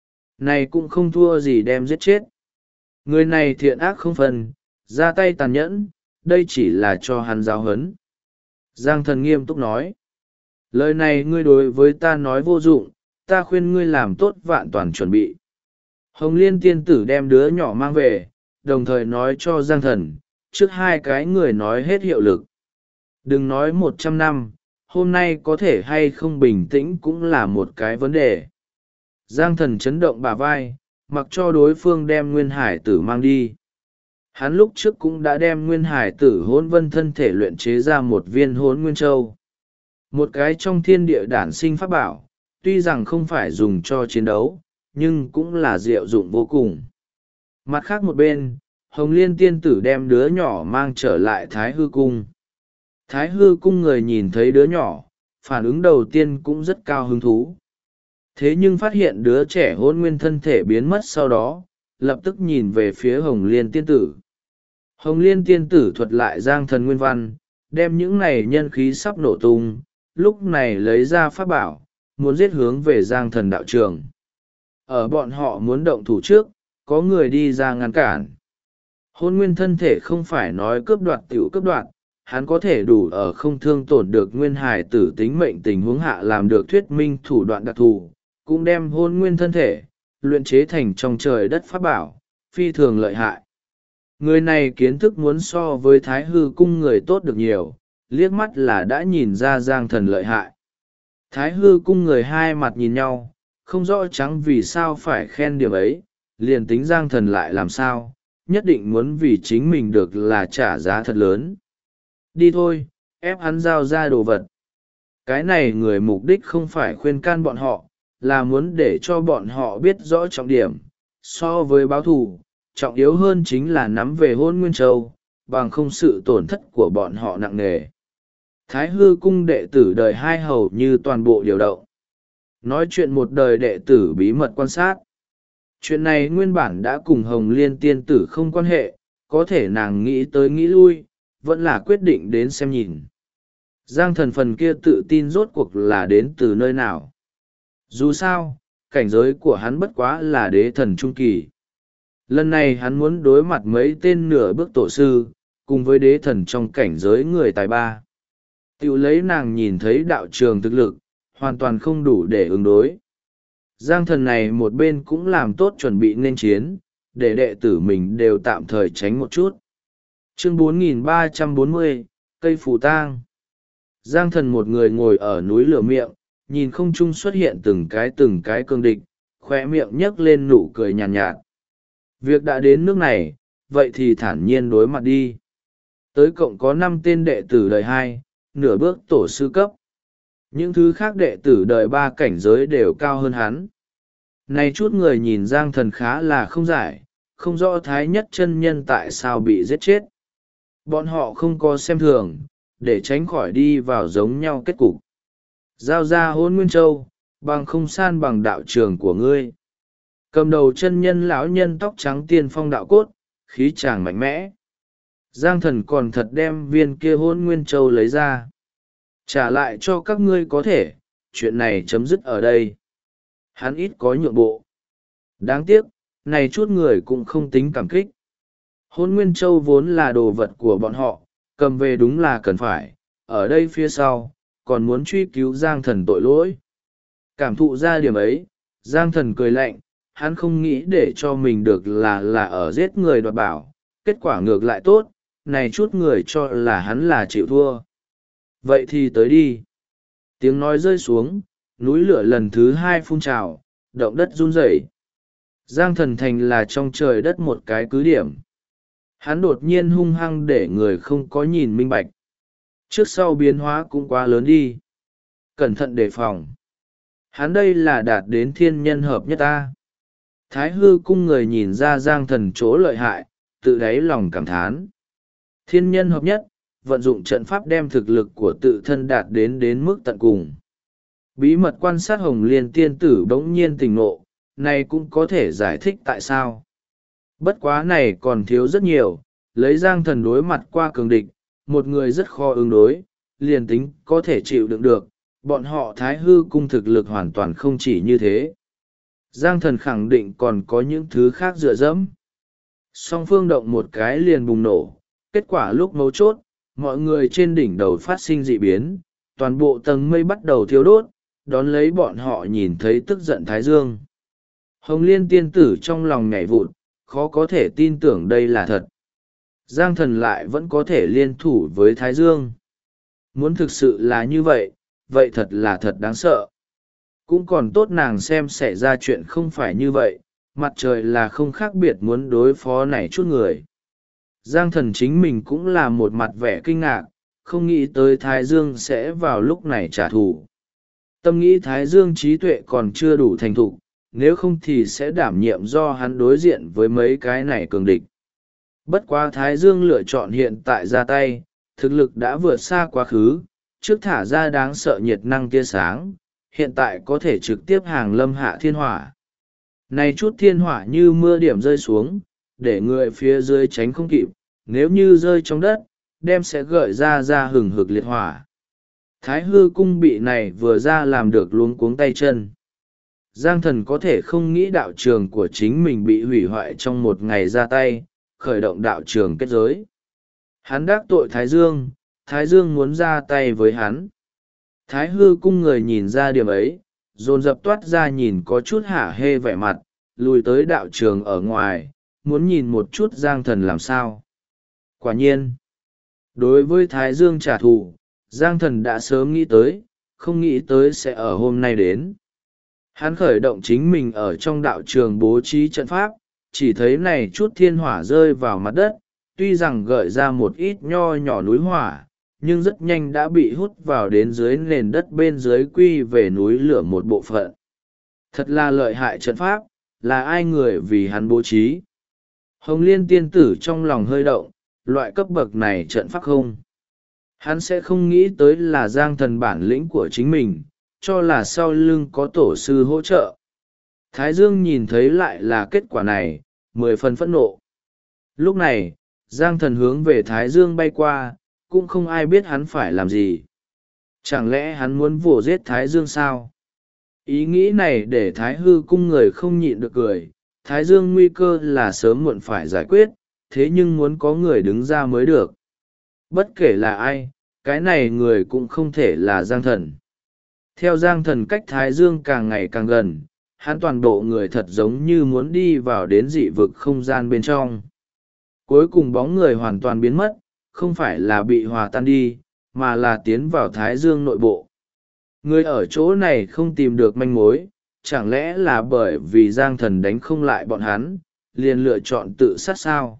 Này cũng không thua gì đem giết chết. Người này thiện ác không phân, ra tay tàn nhẫn, đây chỉ là cho hắn giáo huấn. Giang Thần nghiêm túc nói. Lời này ngươi đối với ta nói vô dụng, ta khuyên ngươi làm tốt vạn toàn chuẩn bị. Hồng Liên tiên tử đem đứa nhỏ mang về, đồng thời nói cho Giang Thần, trước hai cái người nói hết hiệu lực. Đừng nói 100 năm, hôm nay có thể hay không bình tĩnh cũng là một cái vấn đề. Giang Thần chấn động bả vai, mặc cho đối phương đem Nguyên Hải tử mang đi. Hắn lúc trước cũng đã đem Nguyên Hải tử hỗn vân thân thể luyện chế ra một viên hỗn nguyên châu. Một cái trong thiên địa đản sinh pháp bảo, tuy rằng không phải dùng cho chiến đấu, nhưng cũng là diệu dụng vô cùng. Mặt khác một bên, Hồng Liên tiên tử đem đứa nhỏ mang trở lại Thái Hư Cung. Thái Hư Cung người nhìn thấy đứa nhỏ, phản ứng đầu tiên cũng rất cao hứng thú. Thế nhưng phát hiện đứa trẻ hôn nguyên thân thể biến mất sau đó, lập tức nhìn về phía Hồng Liên tiên tử. Hồng Liên tiên tử thuật lại Giang Thần nguyên văn, đem những này nhân khí sắp nổ tung, lúc này lấy ra pháp bảo, muốn giết hướng về Giang Thần đạo trường. Ở bọn họ muốn động thủ trước, có người đi ra ngăn cản. Hôn nguyên thân thể không phải nói cướp đoạt tiểu cướp đoạt, hắn có thể đủ ở không thương tổn được nguyên hài tử tính mệnh tình huống hạ làm được thuyết minh thủ đoạn đặc thù, cũng đem hôn nguyên thân thể, luyện chế thành trong trời đất pháp bảo, phi thường lợi hại. Người này kiến thức muốn so với Thái Hư Cung người tốt được nhiều, liếc mắt là đã nhìn ra Giang Thần lợi hại. Thái Hư Cung người hai mặt nhìn nhau, không rõ trắng vì sao phải khen điểm ấy, liền tính Giang Thần lại làm sao, nhất định muốn vì chính mình được là trả giá thật lớn. Đi thôi, ép hắn giao ra đồ vật. Cái này người mục đích không phải khuyên can bọn họ, là muốn để cho bọn họ biết rõ trọng điểm. So với báo thù, trọng yếu hơn chính là nắm về hôn nguyên châu, bằng không sự tổn thất của bọn họ nặng nề. Thái Hư Cung đệ tử đời hai hầu như toàn bộ điều động. Nói chuyện một đời đệ tử bí mật quan sát. Chuyện này nguyên bản đã cùng Hồng Liên tiên tử không quan hệ, có thể nàng nghĩ tới nghĩ lui, vẫn là quyết định đến xem nhìn. Giang thần phần kia tự tin rốt cuộc là đến từ nơi nào. Dù sao, cảnh giới của hắn bất quá là đế thần trung kỳ. Lần này hắn muốn đối mặt mấy tên nửa bước tổ sư, cùng với đế thần trong cảnh giới người tài ba. Tiểu lấy nàng nhìn thấy đạo trường thực lực, hoàn toàn không đủ để ứng đối. Giang thần này một bên cũng làm tốt chuẩn bị nên chiến, để đệ tử mình đều tạm thời tránh một chút. Chương 4340, cây phù tang. Giang thần một người ngồi ở núi lửa miệng, nhìn không trung xuất hiện từng cái cương địch, khoe miệng nhấc lên nụ cười nhàn nhạt. Việc đã đến nước này, vậy thì thản nhiên đối mặt đi. Tới cộng có 5 tên đệ tử đời 2, nửa bước tổ sư cấp. Những thứ khác đệ tử đời 3 cảnh giới đều cao hơn hắn. Này chút người nhìn Giang thần khá là không giải, không rõ thái nhất chân nhân tại sao bị giết chết. Bọn họ không có xem thường, để tránh khỏi đi vào giống nhau kết cục. Giao ra Hôn Nguyên Châu, bằng không san bằng đạo trường của ngươi. Cầm đầu chân nhân lão nhân tóc trắng tiên phong đạo cốt, khí tràng mạnh mẽ. Giang thần còn thật đem viên kia Hôn Nguyên Châu lấy ra. Trả lại cho các ngươi có thể, chuyện này chấm dứt ở đây. Hắn ít có nhượng bộ. Đáng tiếc, này chút người cũng không tính cảm kích. Hôn Nguyên Châu vốn là đồ vật của bọn họ, cầm về đúng là cần phải, ở đây phía sau, còn muốn truy cứu Giang thần tội lỗi. Cảm thụ ra điểm ấy, Giang thần cười lạnh, hắn không nghĩ để cho mình được là ở giết người đoạt bảo, kết quả ngược lại tốt, này chút người cho là hắn là chịu thua. Vậy thì tới đi. Tiếng nói rơi xuống, núi lửa lần thứ 2 phun trào, động đất run rẩy. Giang thần thành là trong trời đất một cái cứ điểm. Hắn đột nhiên hung hăng để người không có nhìn minh bạch. Trước sau biến hóa cũng quá lớn đi. Cẩn thận đề phòng. Hắn đây là đạt đến thiên nhân hợp nhất ta. Thái hư cung người nhìn ra Giang thần chỗ lợi hại, tự đáy lòng cảm thán. Thiên nhân hợp nhất, vận dụng trận pháp đem thực lực của tự thân đạt đến mức tận cùng. Bí mật quan sát Hồng Liên tiên tử bỗng nhiên tỉnh ngộ, này cũng có thể giải thích tại sao. Bất quá này còn thiếu rất nhiều, lấy Giang thần đối mặt qua cường địch, một người rất khó ứng đối, liền tính có thể chịu đựng được, bọn họ Thái hư cung thực lực hoàn toàn không chỉ như thế. Giang thần khẳng định còn có những thứ khác dựa dẫm. Song phương động một cái liền bùng nổ, kết quả lúc mấu chốt, mọi người trên đỉnh đầu phát sinh dị biến, toàn bộ tầng mây bắt đầu thiêu đốt, đón lấy bọn họ nhìn thấy tức giận Thái Dương. Hồng Liên tiên tử trong lòng nhảy vụt, khó có thể tin tưởng đây là thật. Giang thần lại vẫn có thể liên thủ với Thái Dương. Muốn thực sự là như vậy, vậy thật là thật đáng sợ. Cũng còn tốt nàng xem xảy ra chuyện không phải như vậy, mặt trời là không khác biệt muốn đối phó này chút người. Giang thần chính mình cũng là một mặt vẻ kinh ngạc, không nghĩ tới Thái Dương sẽ vào lúc này trả thù. Tâm nghĩ Thái Dương trí tuệ còn chưa đủ thành thục, nếu không thì sẽ đảm nhiệm do hắn đối diện với mấy cái này cường địch. Bất quá Thái Dương lựa chọn hiện tại ra tay, thực lực đã vượt xa quá khứ, trước thả ra đáng sợ nhiệt năng tia sáng, hiện tại có thể trực tiếp hàng lâm hạ thiên hỏa. Này chút thiên hỏa như mưa điểm rơi xuống, để người phía dưới tránh không kịp, nếu như rơi trong đất, đem sẽ gợi ra hừng hực liệt hỏa. Thái hư cung bị này vừa ra làm được luống cuống tay chân. Giang thần có thể không nghĩ đạo trường của chính mình bị hủy hoại trong một ngày ra tay, khởi động đạo trường kết giới. Hắn đắc tội Thái Dương, Thái Dương muốn ra tay với hắn. Thái hư cung người nhìn ra điểm ấy, dồn dập toát ra nhìn có chút hả hê vẻ mặt, lùi tới đạo trường ở ngoài, muốn nhìn một chút Giang thần làm sao. Quả nhiên, đối với Thái Dương trả thù, Giang thần đã sớm nghĩ tới, không nghĩ tới sẽ ở hôm nay đến. Hắn khởi động chính mình ở trong đạo trường bố trí trận pháp, chỉ thấy này chút thiên hỏa rơi vào mặt đất, tuy rằng gợi ra một ít nho nhỏ núi hỏa, nhưng rất nhanh đã bị hút vào đến dưới nền đất bên dưới quy về núi lửa một bộ phận. Thật là lợi hại trận pháp, là ai người vì hắn bố trí. Hồng Liên tiên tử trong lòng hơi động, loại cấp bậc này trận pháp không. Hắn sẽ không nghĩ tới là Giang thần bản lĩnh của chính mình, cho là sau lưng có tổ sư hỗ trợ. Thái Dương nhìn thấy lại là kết quả này, 10 phần phẫn nộ. Lúc này, Giang Thần hướng về Thái Dương bay qua, cũng không ai biết hắn phải làm gì. Chẳng lẽ hắn muốn vồ giết Thái Dương sao? Ý nghĩ này để Thái Hư cung người không nhịn được cười. Thái Dương nguy cơ là sớm muộn phải giải quyết, thế nhưng muốn có người đứng ra mới được. Bất kể là ai, cái này người cũng không thể là Giang Thần. Theo Giang Thần cách Thái Dương càng ngày càng gần, hắn toàn bộ người thật giống như muốn đi vào đến dị vực không gian bên trong. Cuối cùng bóng người hoàn toàn biến mất, không phải là bị hòa tan đi, mà là tiến vào Thái Dương nội bộ. Người ở chỗ này không tìm được manh mối, chẳng lẽ là bởi vì Giang Thần đánh không lại bọn hắn, liền lựa chọn tự sát sao?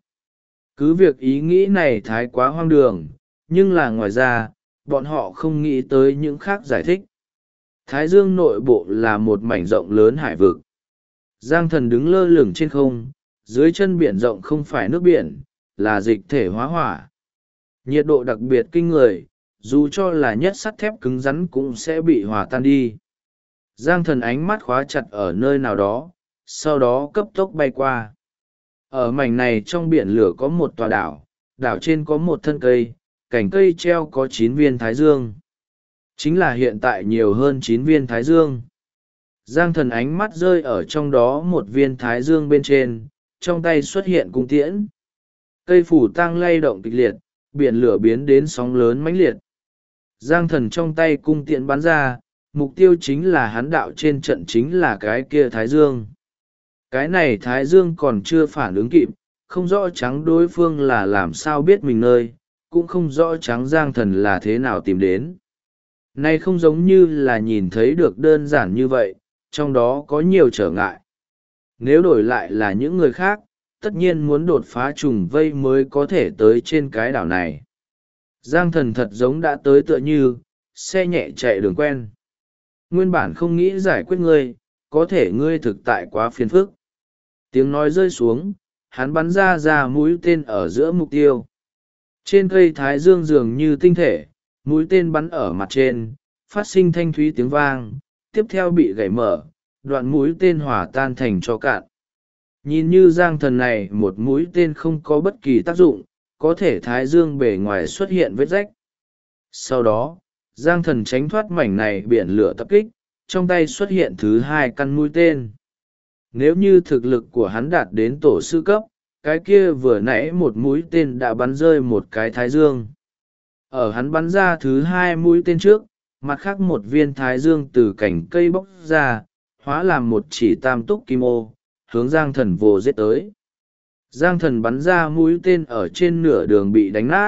Cứ việc ý nghĩ này thái quá hoang đường, nhưng là ngoài ra, bọn họ không nghĩ tới những khác giải thích. Thái Dương nội bộ là một mảnh rộng lớn hải vực. Giang Thần đứng lơ lửng trên không, dưới chân biển rộng không phải nước biển, là dịch thể hóa hỏa. Nhiệt độ đặc biệt kinh người, dù cho là nhất sắt thép cứng rắn cũng sẽ bị hòa tan đi. Giang Thần ánh mắt khóa chặt ở nơi nào đó, sau đó cấp tốc bay qua. Ở mảnh này trong biển lửa có một tòa đảo, đảo trên có một thân cây, cành cây treo có 9 viên thái dương. Chính là hiện tại nhiều hơn 9 viên thái dương. Giang Thần ánh mắt rơi ở trong đó một viên thái dương bên trên, trong tay xuất hiện cung tiễn. Cây phủ tang lay động kịch liệt, biển lửa biến đến sóng lớn mãnh liệt. Giang Thần trong tay cung tiễn bắn ra, mục tiêu chính là hắn đạo trên trận chính là cái kia thái dương. Cái này thái dương còn chưa phản ứng kịp, không rõ trắng đối phương là làm sao biết mình nơi, cũng không rõ trắng Giang Thần là thế nào tìm đến. Này không giống như là nhìn thấy được đơn giản như vậy, trong đó có nhiều trở ngại. Nếu đổi lại là những người khác, tất nhiên muốn đột phá trùng vây mới có thể tới trên cái đảo này. Giang Thần thật giống đã tới tựa như, xe nhẹ chạy đường quen. Nguyên bản không nghĩ giải quyết ngươi, có thể ngươi thực tại quá phiền phức. Tiếng nói rơi xuống, hắn bắn ra mũi tên ở giữa mục tiêu. Trên cây thái dương dường như tinh thể, mũi tên bắn ở mặt trên, phát sinh thanh thúy tiếng vang, tiếp theo bị gãy mở, đoạn mũi tên hỏa tan thành tro cạn. Nhìn như Giang Thần này một mũi tên không có bất kỳ tác dụng, có thể thái dương bề ngoài xuất hiện vết rách. Sau đó, Giang Thần tránh thoát mảnh này biển lửa tập kích, trong tay xuất hiện thứ 2 căn mũi tên. Nếu như thực lực của hắn đạt đến tổ sư cấp, cái kia vừa nãy một mũi tên đã bắn rơi một cái thái dương. Ở hắn bắn ra thứ 2 mũi tên trước, mặt khác một viên thái dương từ cành cây bóc ra, hóa làm một chỉ tam túc kim ô, hướng Giang Thần vồ giết tới. Giang Thần bắn ra mũi tên ở trên nửa đường bị đánh nát.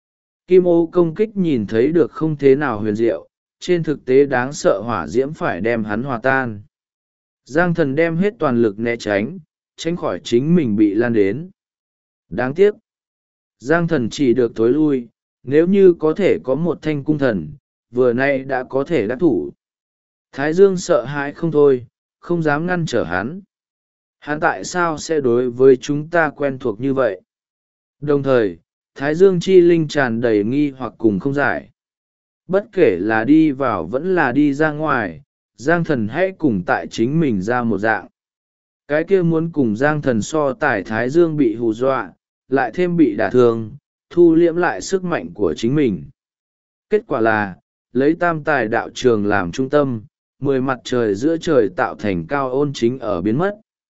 Kim ô công kích nhìn thấy được không thế nào huyền diệu, trên thực tế đáng sợ hỏa diễm phải đem hắn hòa tan. Giang Thần đem hết toàn lực né tránh, tránh khỏi chính mình bị lan đến. Đáng tiếc, Giang Thần chỉ được thối lui, nếu như có thể có một thanh cung thần, vừa nay đã có thể đắc thủ. Thái Dương sợ hãi không thôi, không dám ngăn trở hắn. Hắn tại sao sẽ đối với chúng ta quen thuộc như vậy? Đồng thời, Thái Dương chi linh tràn đầy nghi hoặc cùng không giải. Bất kể là đi vào vẫn là đi ra ngoài, Giang Thần hãy cùng tại chính mình ra một dạng. Cái kia muốn cùng Giang Thần so tài Thái Dương bị hù dọa, lại thêm bị đả thương, thu liễm lại sức mạnh của chính mình. Kết quả là, lấy tam tài đạo trường làm trung tâm, 10 mặt trời giữa trời tạo thành cao ôn chính ở biến mất.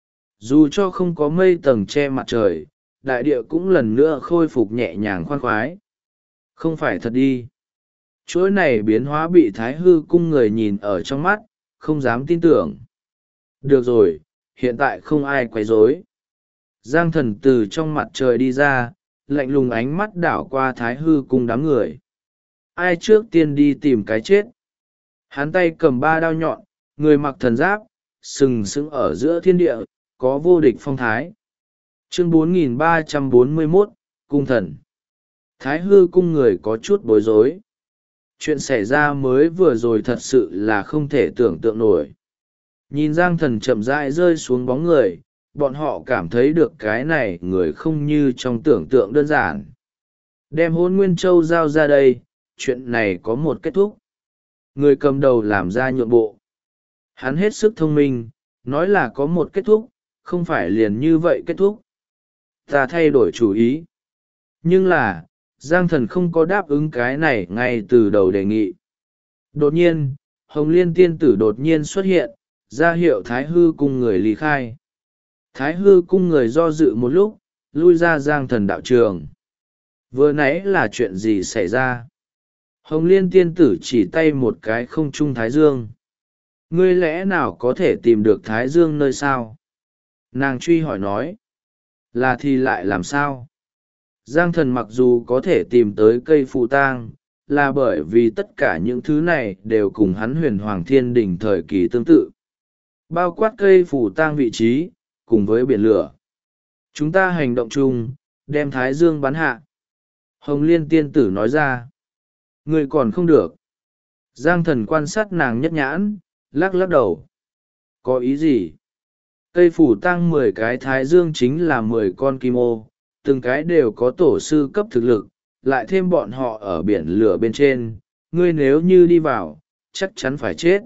Dù cho không có mây tầng che mặt trời, đại địa cũng lần nữa khôi phục nhẹ nhàng khoan khoái. Không phải thật đi. Chuỗi này biến hóa bị Thái Hư cung người nhìn ở trong mắt, không dám tin tưởng. Được rồi, hiện tại không ai quấy rối. Giang Thần từ trong mặt trời đi ra, lạnh lùng ánh mắt đảo qua Thái Hư cung đám người. Ai trước tiên đi tìm cái chết? Hắn tay cầm 3 đao nhọn, người mặc thần giáp, sừng sững ở giữa thiên địa, có vô địch phong thái. Chương 4341, Cung Thần. Thái Hư cung người có chút bối rối. Chuyện xảy ra mới vừa rồi thật sự là không thể tưởng tượng nổi. Nhìn Giang Thần chậm rãi rơi xuống bóng người, bọn họ cảm thấy được cái này người không như trong tưởng tượng đơn giản. Đem Hôn Nguyên Châu giao ra đây, chuyện này có một kết thúc. Người cầm đầu làm ra nhượng bộ. Hắn hết sức thông minh, nói là có một kết thúc, không phải liền như vậy kết thúc. Ta thay đổi chủ ý. Nhưng là, Giang Thần không có đáp ứng cái này ngay từ đầu đề nghị. Đột nhiên, Hồng Liên tiên tử đột nhiên xuất hiện, ra hiệu Thái Hư cung người ly khai. Thái Hư cung người do dự một lúc, lui ra Giang Thần đạo trường. Vừa nãy là chuyện gì xảy ra? Hồng Liên tiên tử chỉ tay một cái không trung Thái Dương. Ngươi lẽ nào có thể tìm được Thái Dương nơi sao? Nàng truy hỏi nói. Là thì lại làm sao? Giang Thần mặc dù có thể tìm tới cây phù tang, là bởi vì tất cả những thứ này đều cùng hắn huyền hoàng thiên đỉnh thời kỳ tương tự. Bao quát cây phù tang vị trí, cùng với biển lửa. Chúng ta hành động chung, đem Thái Dương bắn hạ. Hồng Liên tiên tử nói ra. Ngươi còn không được. Giang Thần quan sát nàng nhất nhãn, lắc lắc đầu. Có ý gì? Cây phủ tăng 10 cái Thái Dương chính là 10 con kim ô, từng cái đều có tổ sư cấp thực lực, lại thêm bọn họ ở biển lửa bên trên, ngươi nếu như đi vào, chắc chắn phải chết.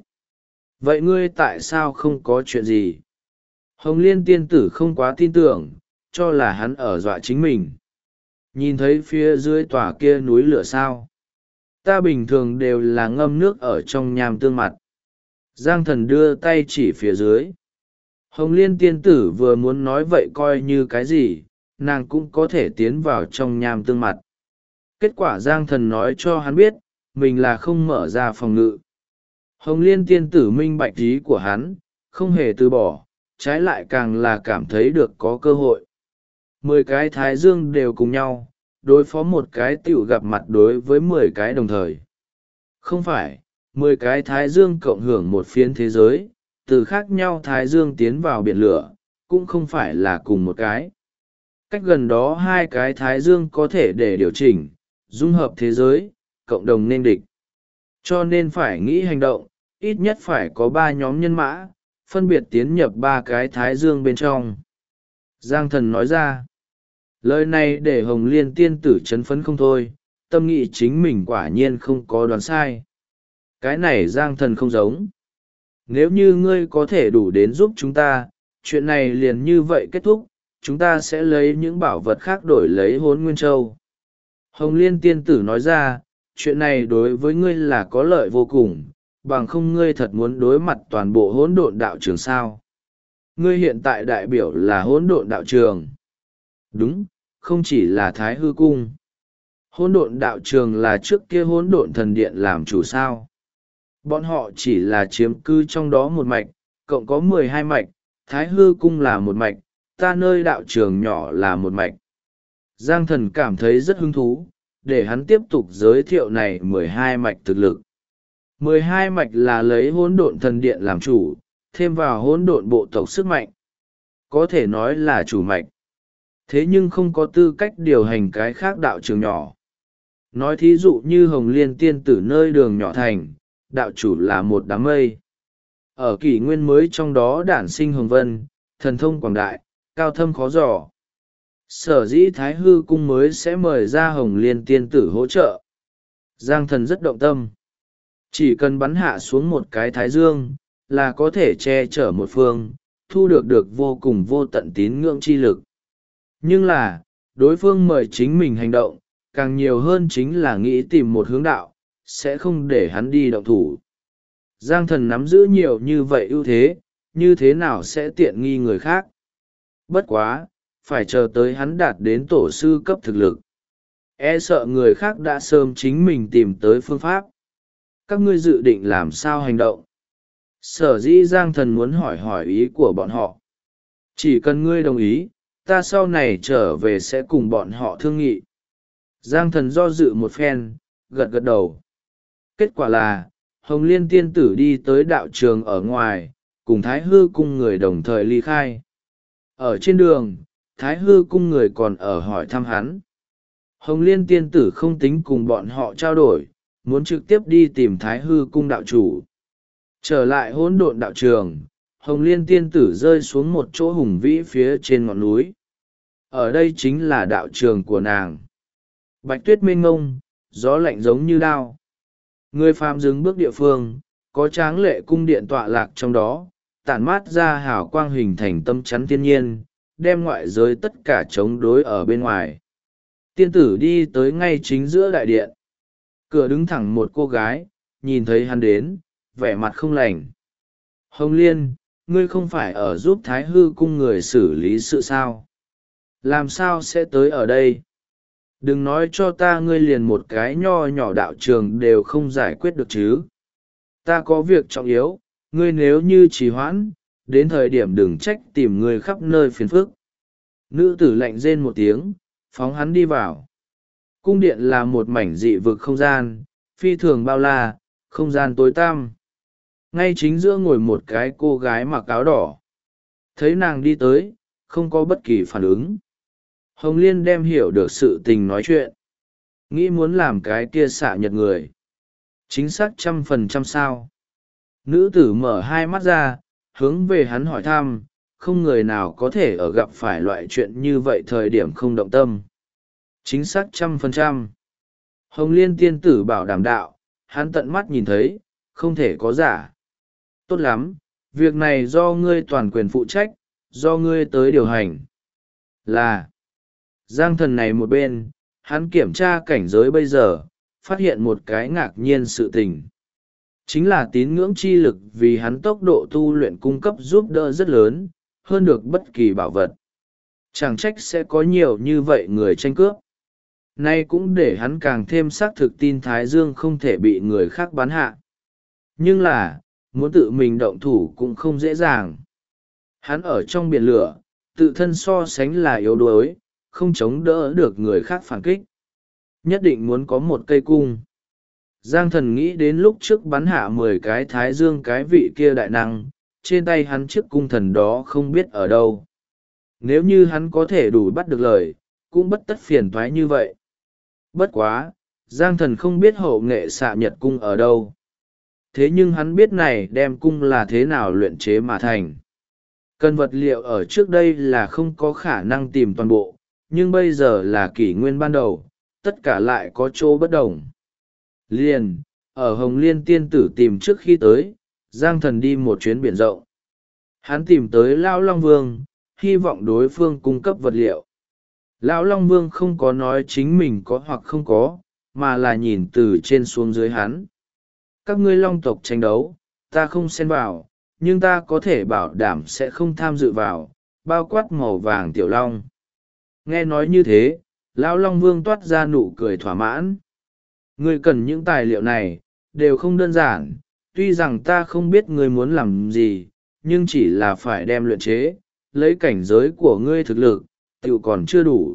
Vậy ngươi tại sao không có chuyện gì? Hồng Liên tiên tử không quá tin tưởng, cho là hắn ở dọa chính mình. Nhìn thấy phía dưới tòa kia núi lửa sao? Ta bình thường đều là ngâm nước ở trong nham tương mặt. Giang Thần đưa tay chỉ phía dưới. Hồng Liên tiên tử vừa muốn nói vậy coi như cái gì, nàng cũng có thể tiến vào trong nham tương mặt. Kết quả Giang Thần nói cho hắn biết, mình là không mở ra phòng ngự. Hồng Liên tiên tử minh bạch ý của hắn, không hề từ bỏ, trái lại càng là cảm thấy được có cơ hội. 10 cái Thái Dương đều cùng nhau, đối phó một cái tiểu gặp mặt đối với 10 cái đồng thời. Không phải, 10 cái Thái Dương cộng hưởng một phiến thế giới, từ khác nhau Thái Dương tiến vào biển lửa, cũng không phải là cùng một cái. Cách gần đó 2 cái Thái Dương có thể để điều chỉnh, dung hợp thế giới, cộng đồng nên địch. Cho nên phải nghĩ hành động, ít nhất phải có 3 nhóm nhân mã, phân biệt tiến nhập 3 cái Thái Dương bên trong. Giang Thần nói ra, lời này để Hồng Liên tiên tử chấn phấn không thôi, tâm nghĩ chính mình quả nhiên không có đoán sai. Cái này Giang Thần không giống. Nếu như ngươi có thể đủ đến giúp chúng ta, chuyện này liền như vậy kết thúc, chúng ta sẽ lấy những bảo vật khác đổi lấy Hỗn Nguyên Châu. Hồng Liên tiên tử nói ra, chuyện này đối với ngươi là có lợi vô cùng, bằng không ngươi thật muốn đối mặt toàn bộ hỗn độn đạo trường sao. Ngươi hiện tại đại biểu là hỗn độn đạo trường. Đúng, không chỉ là Thái Hư cung. Hỗn độn đạo trường là trước kia hỗn độn thần điện làm chủ sao. Bọn họ chỉ là chiếm cư trong đó một mạch, cộng có 12 mạch, Thái Hư cung là một mạch, ta nơi đạo trường nhỏ là một mạch. Giang Thần cảm thấy rất hứng thú, để hắn tiếp tục giới thiệu này 12 mạch thực lực. 12 mạch là lấy hỗn độn thần điện làm chủ, thêm vào hỗn độn bộ tộc sức mạnh. Có thể nói là chủ mạch. Thế nhưng không có tư cách điều hành cái khác đạo trường nhỏ. Nói thí dụ như Hồng Liên tiên tử nơi đường nhỏ thành, đạo chủ là một đám mây. Ở kỷ nguyên mới trong đó đản sinh hồng vân, thần thông quảng đại, cao thâm khó dò. Sở dĩ Thái Hư cung mới sẽ mời ra Hồng Liên tiên tử hỗ trợ. Giang Thần rất động tâm. Chỉ cần bắn hạ xuống một cái Thái Dương, là có thể che chở một phương, thu được vô cùng vô tận tín ngưỡng chi lực. Nhưng là, đối phương mời chính mình hành động, càng nhiều hơn chính là nghĩ tìm một hướng đạo, sẽ không để hắn đi động thủ. Giang Thần nắm giữ nhiều như vậy ưu thế, như thế nào sẽ tiện nghi người khác. Bất quá, phải chờ tới hắn đạt đến tổ sư cấp thực lực. E sợ người khác đã sớm chính mình tìm tới phương pháp. Các ngươi dự định làm sao hành động? Sở dĩ Giang Thần muốn hỏi ý của bọn họ. Chỉ cần ngươi đồng ý, ta sau này trở về sẽ cùng bọn họ thương nghị. Giang Thần do dự một phen, gật gật đầu. Kết quả là, Hồng Liên tiên tử đi tới đạo trường ở ngoài, cùng Thái Hư cung người đồng thời ly khai. Ở trên đường, Thái Hư cung người còn ở hỏi thăm hắn. Hồng Liên tiên tử không tính cùng bọn họ trao đổi, muốn trực tiếp đi tìm Thái Hư cung đạo chủ. Trở lại hỗn độn đạo trường, Hồng Liên tiên tử rơi xuống một chỗ hùng vĩ phía trên ngọn núi. Ở đây chính là đạo trường của nàng. Bạch tuyết mênh ngông, gió lạnh giống như đao. Người phàm dừng bước địa phương, có tráng lệ cung điện tọa lạc trong đó, tản mát ra hào quang hình thành tâm chắn thiên nhiên, đem ngoại giới tất cả chống đối ở bên ngoài. Tiên tử đi tới ngay chính giữa đại điện. Cửa đứng thẳng một cô gái, nhìn thấy hắn đến, vẻ mặt không lành. Hồng Liên, ngươi không phải ở giúp Thái Hư cung người xử lý sự sao? Làm sao sẽ tới ở đây? Đừng nói cho ta ngươi liền một cái nho nhỏ đạo trường đều không giải quyết được chứ. Ta có việc trọng yếu, ngươi nếu như trì hoãn, đến thời điểm đừng trách tìm ngươi khắp nơi phiền phức. Nữ tử lạnh rên một tiếng, phóng hắn đi vào. Cung điện là một mảnh dị vực không gian, phi thường bao la, không gian tối tăm. Ngay chính giữa ngồi một cái cô gái mặc áo đỏ. Thấy nàng đi tới, không có bất kỳ phản ứng. Hồng Liên đem hiểu được sự tình nói chuyện. Nghĩ muốn làm cái kia xạ nhật người. Chính xác 100% sao. Nữ tử mở hai mắt ra, hướng về hắn hỏi thăm, không người nào có thể ở gặp phải loại chuyện như vậy thời điểm không động tâm. Chính xác 100%. Hồng Liên tiên tử bảo đảm đạo, hắn tận mắt nhìn thấy, không thể có giả. Tốt lắm, việc này do ngươi toàn quyền phụ trách, do ngươi tới điều hành. Là, Giang Thần này một bên, hắn kiểm tra cảnh giới bây giờ, phát hiện một cái ngạc nhiên sự tình. Chính là tín ngưỡng chi lực vì hắn tốc độ tu luyện cung cấp giúp đỡ rất lớn, hơn được bất kỳ bảo vật. Chẳng trách sẽ có nhiều như vậy người tranh cướp. Nay cũng để hắn càng thêm xác thực tin Thái Dương không thể bị người khác bắn hạ. Nhưng là, muốn tự mình động thủ cũng không dễ dàng. Hắn ở trong biển lửa, tự thân so sánh là yếu đuối, không chống đỡ được người khác phản kích. Nhất định muốn có một cây cung. Giang Thần nghĩ đến lúc trước bắn hạ 10 cái Thái Dương cái vị kia đại năng, trên tay hắn chiếc cung thần đó không biết ở đâu. Nếu như hắn có thể đủ bắt được lời, cũng bất tất phiền toái như vậy. Bất quá, Giang Thần không biết hậu nghệ xạ nhật cung ở đâu. Thế nhưng hắn biết này đem cung là thế nào luyện chế mà thành. Cần vật liệu ở trước đây là không có khả năng tìm toàn bộ, nhưng bây giờ là kỷ nguyên ban đầu, tất cả lại có chỗ bất đồng. Liền, ở Hồng Liên tiên tử tìm trước khi tới, Giang Thần đi một chuyến biển rộng. Hắn tìm tới Lão Long Vương, hy vọng đối phương cung cấp vật liệu. Lão Long Vương không có nói chính mình có hoặc không có, mà là nhìn từ trên xuống dưới hắn. Các ngươi long tộc tranh đấu, ta không xen vào, nhưng ta có thể bảo đảm sẽ không tham dự vào, bao quát màu vàng tiểu long. Nghe nói như thế, Lão Long Vương toát ra nụ cười thỏa mãn. Ngươi cần những tài liệu này, đều không đơn giản, tuy rằng ta không biết ngươi muốn làm gì, nhưng chỉ là phải đem luyện chế, lấy cảnh giới của ngươi thực lực, tự còn chưa đủ.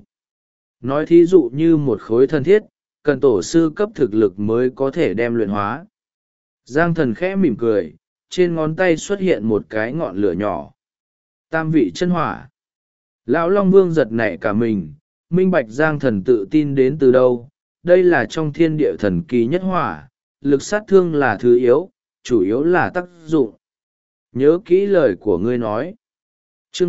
Nói thí dụ như một khối thân thiết, cần tổ sư cấp thực lực mới có thể đem luyện hóa. Giang Thần khẽ mỉm cười, trên ngón tay xuất hiện một cái ngọn lửa nhỏ. Tam vị chân hỏa. Lão Long Vương giật nảy cả mình, minh bạch Giang Thần tự tin đến từ đâu. Đây là trong thiên địa thần kỳ nhất hỏa, lực sát thương là thứ yếu, chủ yếu là tác dụng. Nhớ kỹ lời của ngươi nói. Chương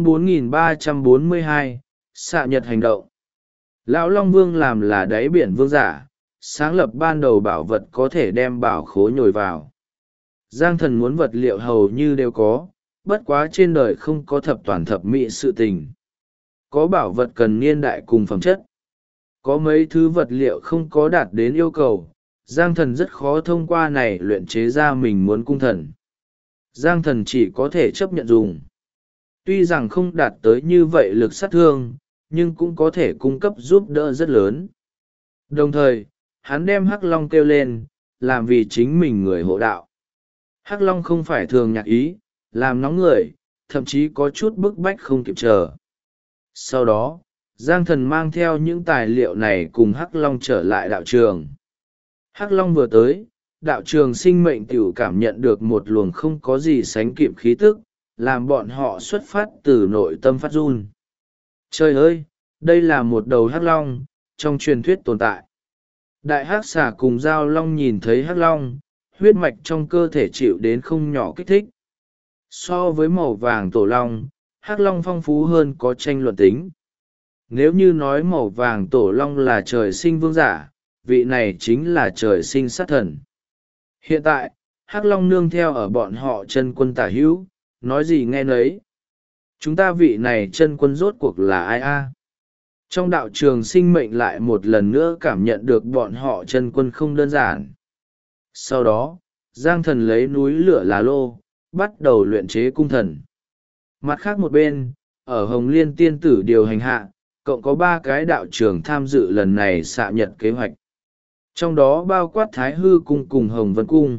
4342, xạ nhật hành động. Lão Long Vương làm là đáy biển vương giả, sáng lập ban đầu bảo vật có thể đem bảo khố nhồi vào. Giang Thần muốn vật liệu hầu như đều có, bất quá trên đời không có thập toàn thập mỹ sự tình. Có bảo vật cần niên đại cùng phẩm chất. Có mấy thứ vật liệu không có đạt đến yêu cầu, Giang Thần rất khó thông qua này luyện chế ra mình muốn cung thần. Giang Thần chỉ có thể chấp nhận dùng. Tuy rằng không đạt tới như vậy lực sát thương, nhưng cũng có thể cung cấp giúp đỡ rất lớn. Đồng thời, hắn đem Hắc Long kêu lên, làm vì chính mình người hộ đạo. Hắc Long không phải thường nhạc ý, làm nóng người, thậm chí có chút bức bách không kịp chờ. Sau đó, Giang Thần mang theo những tài liệu này cùng Hắc Long trở lại đạo trường. Hắc Long vừa tới, đạo trường sinh mệnh tiểu cảm nhận được một luồng không có gì sánh kịp khí tức, làm bọn họ xuất phát từ nội tâm phát run. Trời ơi, đây là một đầu Hắc Long, trong truyền thuyết tồn tại. Đại Hắc Xà cùng Giao Long nhìn thấy Hắc Long, huyết mạch trong cơ thể chịu đến không nhỏ kích thích. So với màu vàng tổ long, Hắc Long phong phú hơn có tranh luận tính. Nếu như nói màu vàng tổ long là trời sinh vương giả, vị này chính là trời sinh sát thần. Hiện tại, Hắc Long nương theo ở bọn họ chân quân tả hữu, nói gì nghe nấy. Chúng ta vị này chân quân rốt cuộc là ai a? Trong đạo trường sinh mệnh lại một lần nữa cảm nhận được bọn họ chân quân không đơn giản. Sau đó, Giang Thần lấy núi lửa lá lô, bắt đầu luyện chế cung thần. Mặt khác một bên, ở Hồng Liên tiên tử điều hành hạ, cộng có 3 cái đạo trường tham dự lần này xạ nhật kế hoạch. Trong đó bao quát Thái Hư cung cùng Hồng Vân cung.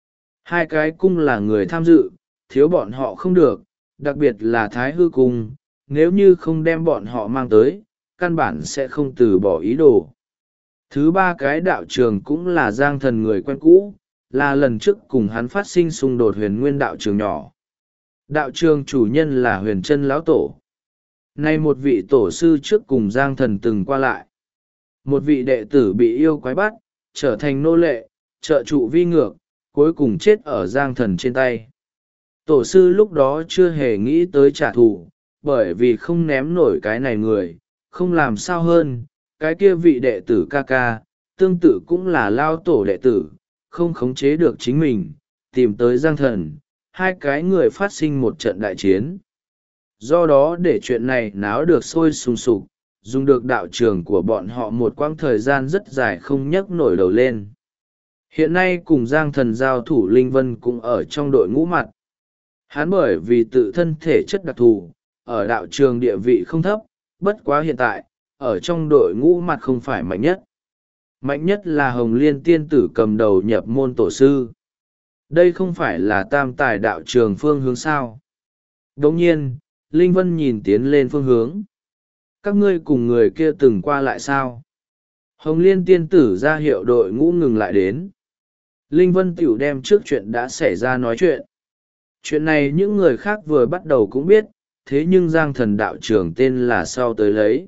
2 cái cung là người tham dự, thiếu bọn họ không được, đặc biệt là Thái Hư cung, nếu như không đem bọn họ mang tới, căn bản sẽ không từ bỏ ý đồ. Thứ 3 cái đạo trường cũng là Giang Thần người quen cũ, là lần trước cùng hắn phát sinh xung đột Huyền Nguyên đạo trường nhỏ. Đạo trường chủ nhân là Huyền Trân lão tổ. Nay một vị tổ sư trước cùng Giang Thần từng qua lại. Một vị đệ tử bị yêu quái bắt, trở thành nô lệ, trợ trụ vi ngược, cuối cùng chết ở Giang Thần trên tay. Tổ sư lúc đó chưa hề nghĩ tới trả thù, bởi vì không ném nổi cái này người, không làm sao hơn, cái kia vị đệ tử ca ca, tương tự cũng là lao tổ đệ tử, không khống chế được chính mình, tìm tới Giang Thần, 2 cái người phát sinh một trận đại chiến. Do đó để chuyện này náo được sôi sùng sục, dùng được đạo trường của bọn họ một quãng thời gian rất dài không nhấc nổi đầu lên. Hiện nay cùng Giang Thần giao thủ Linh Vân cũng ở trong đội ngũ mặt. Hắn bởi vì tự thân thể chất đặc thù, ở đạo trường địa vị không thấp, bất quá hiện tại, ở trong đội ngũ mặt không phải mạnh nhất. Mạnh nhất là Hồng Liên tiên tử cầm đầu nhập môn tổ sư. Đây không phải là tam tài đạo trường phương hướng sao. Đồng nhiên, Linh Vân nhìn tiến lên phương hướng. Các ngươi cùng người kia từng qua lại sao? Hồng Liên tiên tử ra hiệu đội ngũ ngừng lại đến. Linh Vân tiểu đem trước chuyện đã xảy ra nói chuyện. Chuyện này những người khác vừa bắt đầu cũng biết, thế nhưng Giang Thần đạo trưởng tên là sau tới lấy.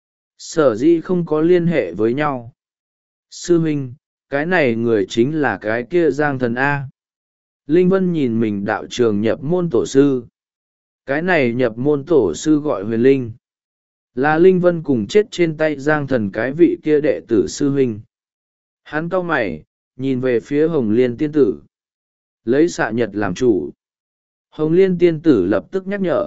Sở dĩ không có liên hệ với nhau. Sư huynh, cái này người chính là cái kia Giang Thần A. Linh Vân nhìn mình đạo trường nhập môn tổ sư. Cái này nhập môn tổ sư gọi Huyền Linh. Là Linh Vân cùng chết trên tay Giang Thần cái vị kia đệ tử sư huynh. Hắn cau mày, nhìn về phía Hồng Liên tiên tử. Lấy xạ nhật làm chủ. Hồng Liên tiên tử lập tức nhắc nhở.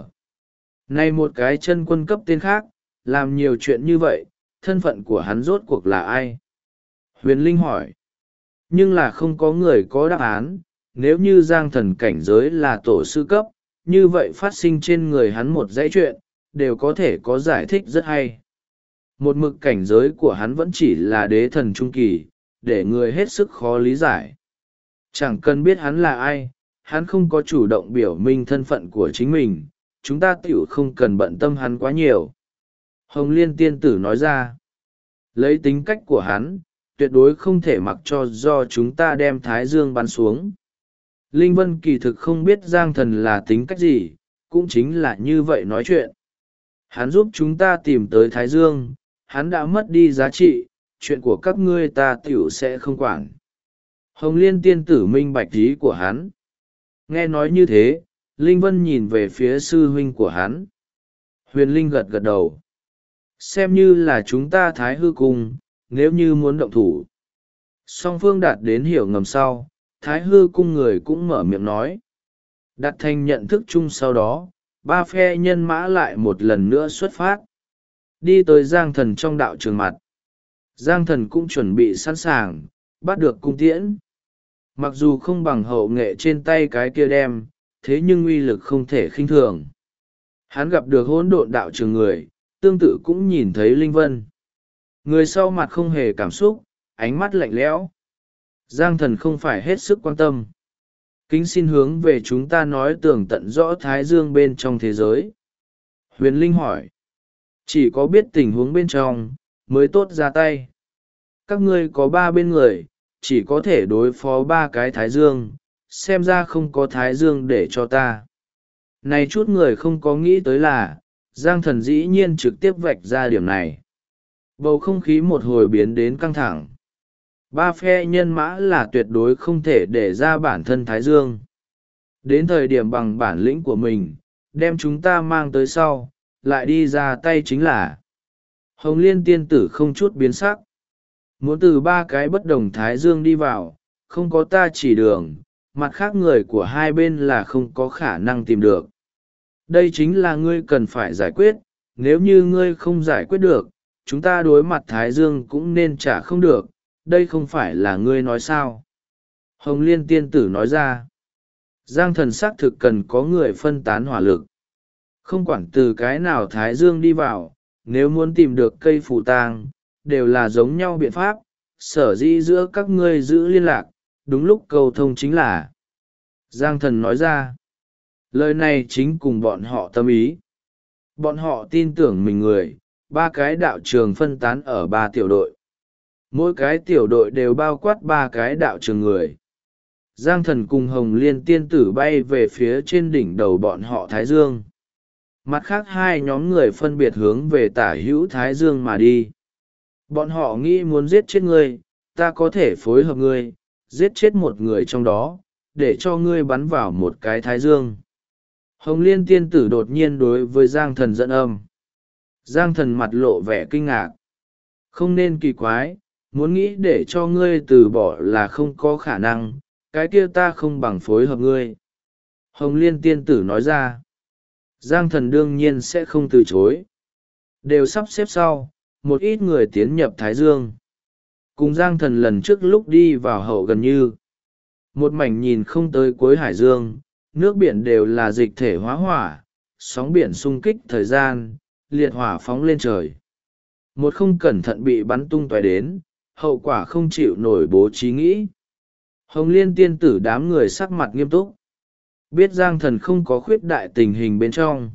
Này một cái chân quân cấp tên khác, làm nhiều chuyện như vậy, thân phận của hắn rốt cuộc là ai? Huyền Linh hỏi. Nhưng là không có người có đáp án, nếu như Giang Thần cảnh giới là tổ sư cấp, như vậy phát sinh trên người hắn một dãy chuyện, đều có thể có giải thích rất hay. Một mực cảnh giới của hắn vẫn chỉ là đế thần trung kỳ, để người hết sức khó lý giải. Chẳng cần biết hắn là ai, hắn không có chủ động biểu minh thân phận của chính mình, chúng ta tiểu không cần bận tâm hắn quá nhiều. Hồng Liên tiên tử nói ra, lấy tính cách của hắn, tuyệt đối không thể mặc cho do chúng ta đem Thái Dương bắn xuống. Linh Vân kỳ thực không biết Giang Thần là tính cách gì, cũng chính là như vậy nói chuyện. Hắn giúp chúng ta tìm tới Thái Dương, hắn đã mất đi giá trị, chuyện của các ngươi ta tiểu sẽ không quản. Hồng Liên tiên tử minh bạch ý của hắn. Nghe nói như thế, Linh Vân nhìn về phía sư huynh của hắn. Huyền Linh gật gật đầu. Xem như là chúng ta Thái Hư cung, nếu như muốn động thủ. Song phương đạt đến hiểu ngầm sau, Thái Hư cung người cũng mở miệng nói. Đạt thành nhận thức chung sau đó, 3 phe nhân mã lại một lần nữa xuất phát. Đi tới Giang Thần trong đạo trường mặt. Giang Thần cũng chuẩn bị sẵn sàng, bắt được cung tiễn. Mặc dù không bằng hậu nghệ trên tay cái kia đem, thế nhưng uy lực không thể khinh thường. Hắn gặp được hỗn độn đạo trường người, tương tự cũng nhìn thấy Linh Vân. Người sau mặt không hề cảm xúc, ánh mắt lạnh lẽo. Giang Thần không phải hết sức quan tâm. Kính xin hướng về chúng ta nói tường tận rõ Thái Dương bên trong thế giới. Huyền Linh hỏi. Chỉ có biết tình huống bên trong, mới tốt ra tay. Các ngươi có 3 bên người, chỉ có thể đối phó 3 cái Thái Dương, xem ra không có Thái Dương để cho ta. Này chút người không có nghĩ tới là, Giang Thần dĩ nhiên trực tiếp vạch ra điểm này. Bầu không khí một hồi biến đến căng thẳng. 3 phe nhân mã là tuyệt đối không thể để ra bản thân Thái Dương. Đến thời điểm bằng bản lĩnh của mình, đem chúng ta mang tới sau, lại đi ra tay chính là. Hồng Liên tiên tử không chút biến sắc. Muốn từ 3 cái bất đồng Thái Dương đi vào, không có ta chỉ đường, mặt khác người của hai bên là không có khả năng tìm được. Đây chính là ngươi cần phải giải quyết, nếu như ngươi không giải quyết được, chúng ta đối mặt Thái Dương cũng nên trả không được, đây không phải là ngươi nói sao. Hồng Liên tiên tử nói ra, Giang Thần xác thực cần có người phân tán hỏa lực. Không quản từ cái nào Thái Dương đi vào, nếu muốn tìm được cây phù tang, đều là giống nhau biện pháp, sở dĩ giữa các ngươi giữ liên lạc, đúng lúc cầu thông chính là. Giang Thần nói ra, lời này chính cùng bọn họ tâm ý. Bọn họ tin tưởng mình người, ba cái đạo trường phân tán ở ba tiểu đội. Mỗi cái tiểu đội đều bao quát ba cái đạo trường người. Giang Thần cùng Hồng Liên tiên tử bay về phía trên đỉnh đầu bọn họ Thái Dương. Mặt khác hai nhóm người phân biệt hướng về tả hữu Thái Dương mà đi. Bọn họ nghĩ muốn giết chết ngươi, ta có thể phối hợp ngươi, giết chết một người trong đó, để cho ngươi bắn vào một cái Thái Dương. Hồng Liên tiên tử đột nhiên đối với Giang Thần dẫn âm. Giang Thần mặt lộ vẻ kinh ngạc. Không nên kỳ quái, muốn nghĩ để cho ngươi từ bỏ là không có khả năng, cái kia ta không bằng phối hợp ngươi. Hồng Liên tiên tử nói ra. Giang Thần đương nhiên sẽ không từ chối. Đều sắp xếp sau, một ít người tiến nhập Thái Dương. Cùng Giang Thần lần trước lúc đi vào hậu gần như. Một mảnh nhìn không tới cuối hải dương, nước biển đều là dịch thể hóa hỏa, sóng biển xung kích thời gian, liệt hỏa phóng lên trời. Một không cẩn thận bị bắn tung tóe đến, hậu quả không chịu nổi bố trí nghĩ. Hồng Liên tiên tử đám người sắc mặt nghiêm túc. Biết Giang Thần không có khuyết đại tình hình bên trong.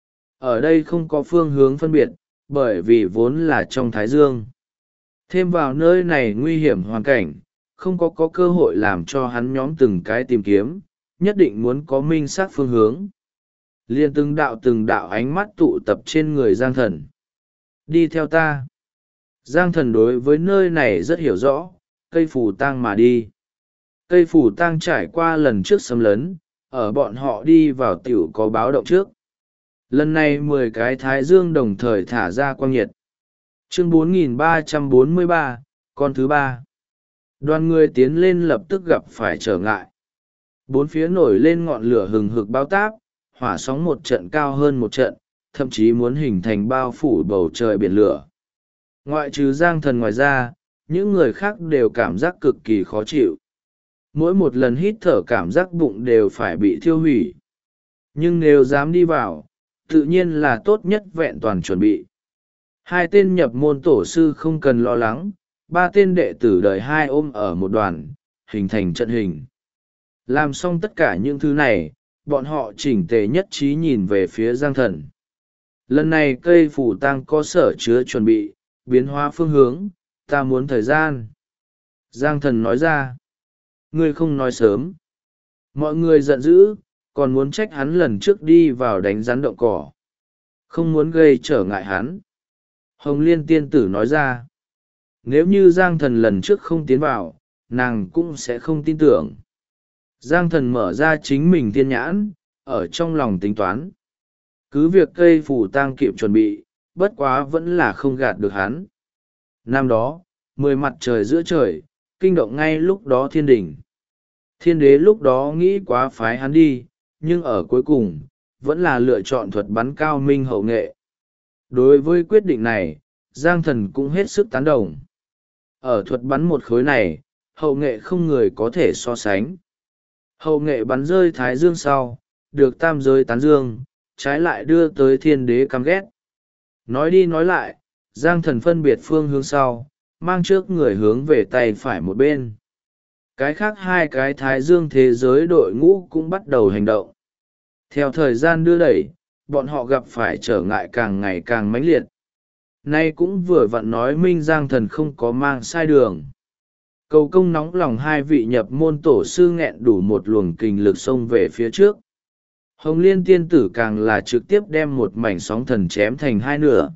Ở đây không có phương hướng phân biệt, bởi vì vốn là trong Thái Dương. Thêm vào nơi này nguy hiểm hoàn cảnh, không có cơ hội làm cho hắn nhóm từng cái tìm kiếm, nhất định muốn có minh xác phương hướng. Liên từng đạo ánh mắt tụ tập trên người Giang Thần. Đi theo ta. Giang Thần đối với nơi này rất hiểu rõ, cây phù tang mà đi. Cây phù tang trải qua lần trước xâm lấn, ở bọn họ đi vào tiểu có báo động trước. Lần này 10 cái Thái Dương đồng thời thả ra quang nhiệt. Chương 4343, con thứ ba. Đoàn người tiến lên lập tức gặp phải trở ngại. Bốn phía nổi lên ngọn lửa hừng hực bao táp, hỏa sóng một trận cao hơn một trận, thậm chí muốn hình thành bao phủ bầu trời biển lửa. Ngoại trừ Giang Thần ngoài ra, những người khác đều cảm giác cực kỳ khó chịu. Mỗi một lần hít thở cảm giác bụng đều phải bị thiêu hủy. Nhưng nếu dám đi vào, tự nhiên là tốt nhất vẹn toàn chuẩn bị. Hai tên nhập môn tổ sư không cần lo lắng, ba tên đệ tử đời hai ôm ở một đoàn, hình thành trận hình. Làm xong tất cả những thứ này, bọn họ chỉnh tề nhất trí nhìn về phía Giang Thần. Lần này cây phù tang có sở chứa chuẩn bị, biến hóa phương hướng, ta muốn thời gian. Giang Thần nói ra. Ngươi không nói sớm. Mọi người giận dữ, còn muốn trách hắn lần trước đi vào đánh rắn động cỏ. Không muốn gây trở ngại hắn. Hồng Liên tiên tử nói ra. Nếu như Giang Thần lần trước không tiến vào, nàng cũng sẽ không tin tưởng. Giang Thần mở ra chính mình thiên nhãn, ở trong lòng tính toán. Cứ việc cây phù tang kịp chuẩn bị, bất quá vẫn là không gạt được hắn. Năm đó, 10 mặt trời giữa trời, kinh động ngay lúc đó thiên đình. Thiên đế lúc đó nghĩ quá phái hắn đi, nhưng ở cuối cùng, vẫn là lựa chọn thuật bắn cao minh hậu nghệ. Đối với quyết định này, Giang Thần cũng hết sức tán đồng. Ở thuật bắn một khối này, hậu nghệ không người có thể so sánh. Hậu nghệ bắn rơi Thái Dương sau, được tam giới tán dương, trái lại đưa tới thiên đế căm ghét. Nói đi nói lại, Giang Thần phân biệt phương hướng sau, mang trước người hướng về tay phải một bên. Cái khác hai cái Thái Dương thế giới đội ngũ cũng bắt đầu hành động. Theo thời gian đưa đẩy, bọn họ gặp phải trở ngại càng ngày càng mãnh liệt. Nay cũng vừa vặn nói minh Giang Thần không có mang sai đường. Cầu công nóng lòng hai vị nhập môn tổ sư nghẹn đủ một luồng kình lực xông về phía trước. Hồng Liên tiên tử càng là trực tiếp đem một mảnh sóng thần chém thành hai nửa.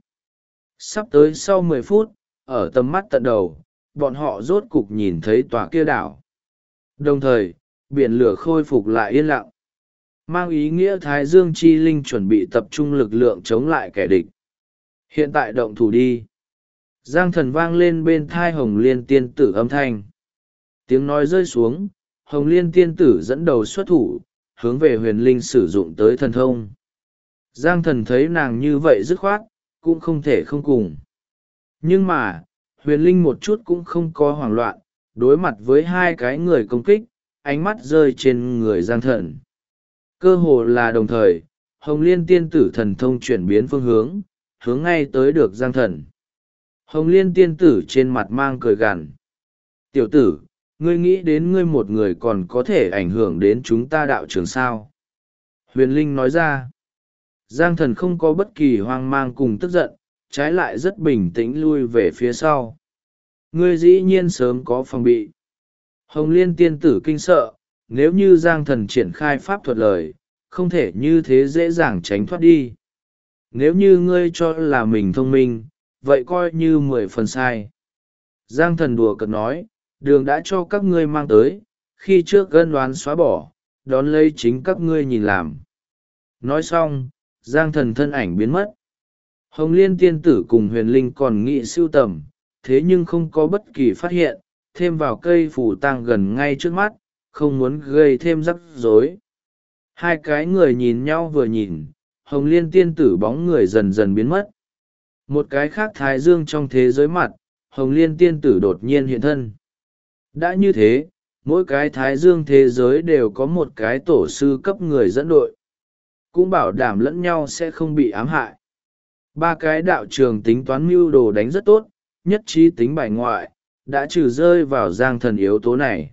Sắp tới sau 10 phút, ở tầm mắt tận đầu, bọn họ rốt cục nhìn thấy tòa kia đảo. Đồng thời, biển lửa khôi phục lại yên lặng. Mang ý nghĩa Thái Dương chi linh chuẩn bị tập trung lực lượng chống lại kẻ địch. Hiện tại động thủ đi. Giang Thần vang lên bên thai Hồng Liên tiên tử âm thanh. Tiếng nói rơi xuống, Hồng Liên tiên tử dẫn đầu xuất thủ, hướng về huyền linh sử dụng tới thần thông. Giang thần thấy nàng như vậy dứt khoát, cũng không thể không cùng. Nhưng mà, huyền linh một chút cũng không có hoảng loạn, đối mặt với hai cái người công kích, ánh mắt rơi trên người Giang thần. Cơ hồ là đồng thời, Hồng Liên tiên tử thần thông chuyển biến phương hướng, hướng ngay tới được Giang thần. Hồng Liên tiên tử trên mặt mang cười gằn. Tiểu tử, ngươi nghĩ đến ngươi một người còn có thể ảnh hưởng đến chúng ta đạo trường sao? Huyền linh nói ra. Giang thần không có bất kỳ hoang mang cùng tức giận, trái lại rất bình tĩnh lui về phía sau. Ngươi dĩ nhiên sớm có phòng bị. Hồng Liên tiên tử kinh sợ, nếu như Giang thần triển khai pháp thuật lời, không thể như thế dễ dàng tránh thoát đi. Nếu như ngươi cho là mình thông minh, vậy coi như 10 phần sai. Giang thần đùa cợt nói, đường đã cho các ngươi mang tới, khi trước gân đoán xóa bỏ, đón lấy chính các ngươi nhìn làm. Nói xong, Giang thần thân ảnh biến mất. Hồng Liên tiên tử cùng huyền linh còn nghĩ sưu tầm, thế nhưng không có bất kỳ phát hiện, thêm vào cây phủ tang gần ngay trước mắt, không muốn gây thêm rắc rối. Hai cái người nhìn nhau vừa nhìn, Hồng Liên tiên tử bóng người dần dần biến mất. Một cái khác thái dương trong thế giới mặt, Hồng Liên tiên tử đột nhiên hiện thân. Đã như thế, mỗi cái thái dương thế giới đều có một cái tổ sư cấp người dẫn đội. Cũng bảo đảm lẫn nhau sẽ không bị ám hại. Ba cái đạo trường tính toán mưu đồ đánh rất tốt, nhất trí tính bài ngoại, đã trừ rơi vào Giang thần yếu tố này.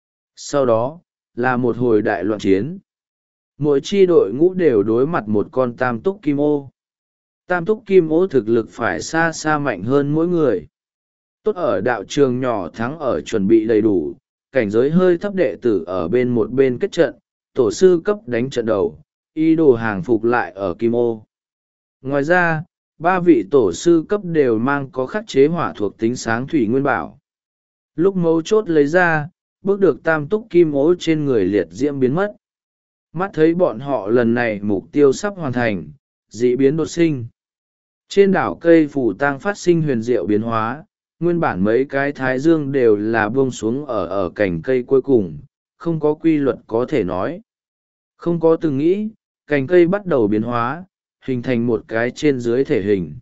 Sau đó, là một hồi đại loạn chiến. Mỗi chi đội ngũ đều đối mặt một con tam túc kim ô. Tam túc kim ô thực lực phải xa xa mạnh hơn mỗi người. Tốt ở đạo trường nhỏ thắng ở chuẩn bị đầy đủ, cảnh giới hơi thấp đệ tử ở bên một bên kết trận, tổ sư cấp đánh trận đầu, ý đồ hàng phục lại ở kim ô. Ngoài ra, ba vị tổ sư cấp đều mang có khắc chế hỏa thuộc tính sáng thủy nguyên bảo. Lúc mấu chốt lấy ra, bước được tam túc kim ô trên người liệt diễm biến mất. Mắt thấy bọn họ lần này mục tiêu sắp hoàn thành, dị biến đột sinh. Trên đảo cây phủ tang phát sinh huyền diệu biến hóa, nguyên bản mấy cái thái dương đều là buông xuống ở cành cây cuối cùng, không có quy luật có thể nói. Không có từng nghĩ, cành cây bắt đầu biến hóa, hình thành một cái trên dưới thể hình.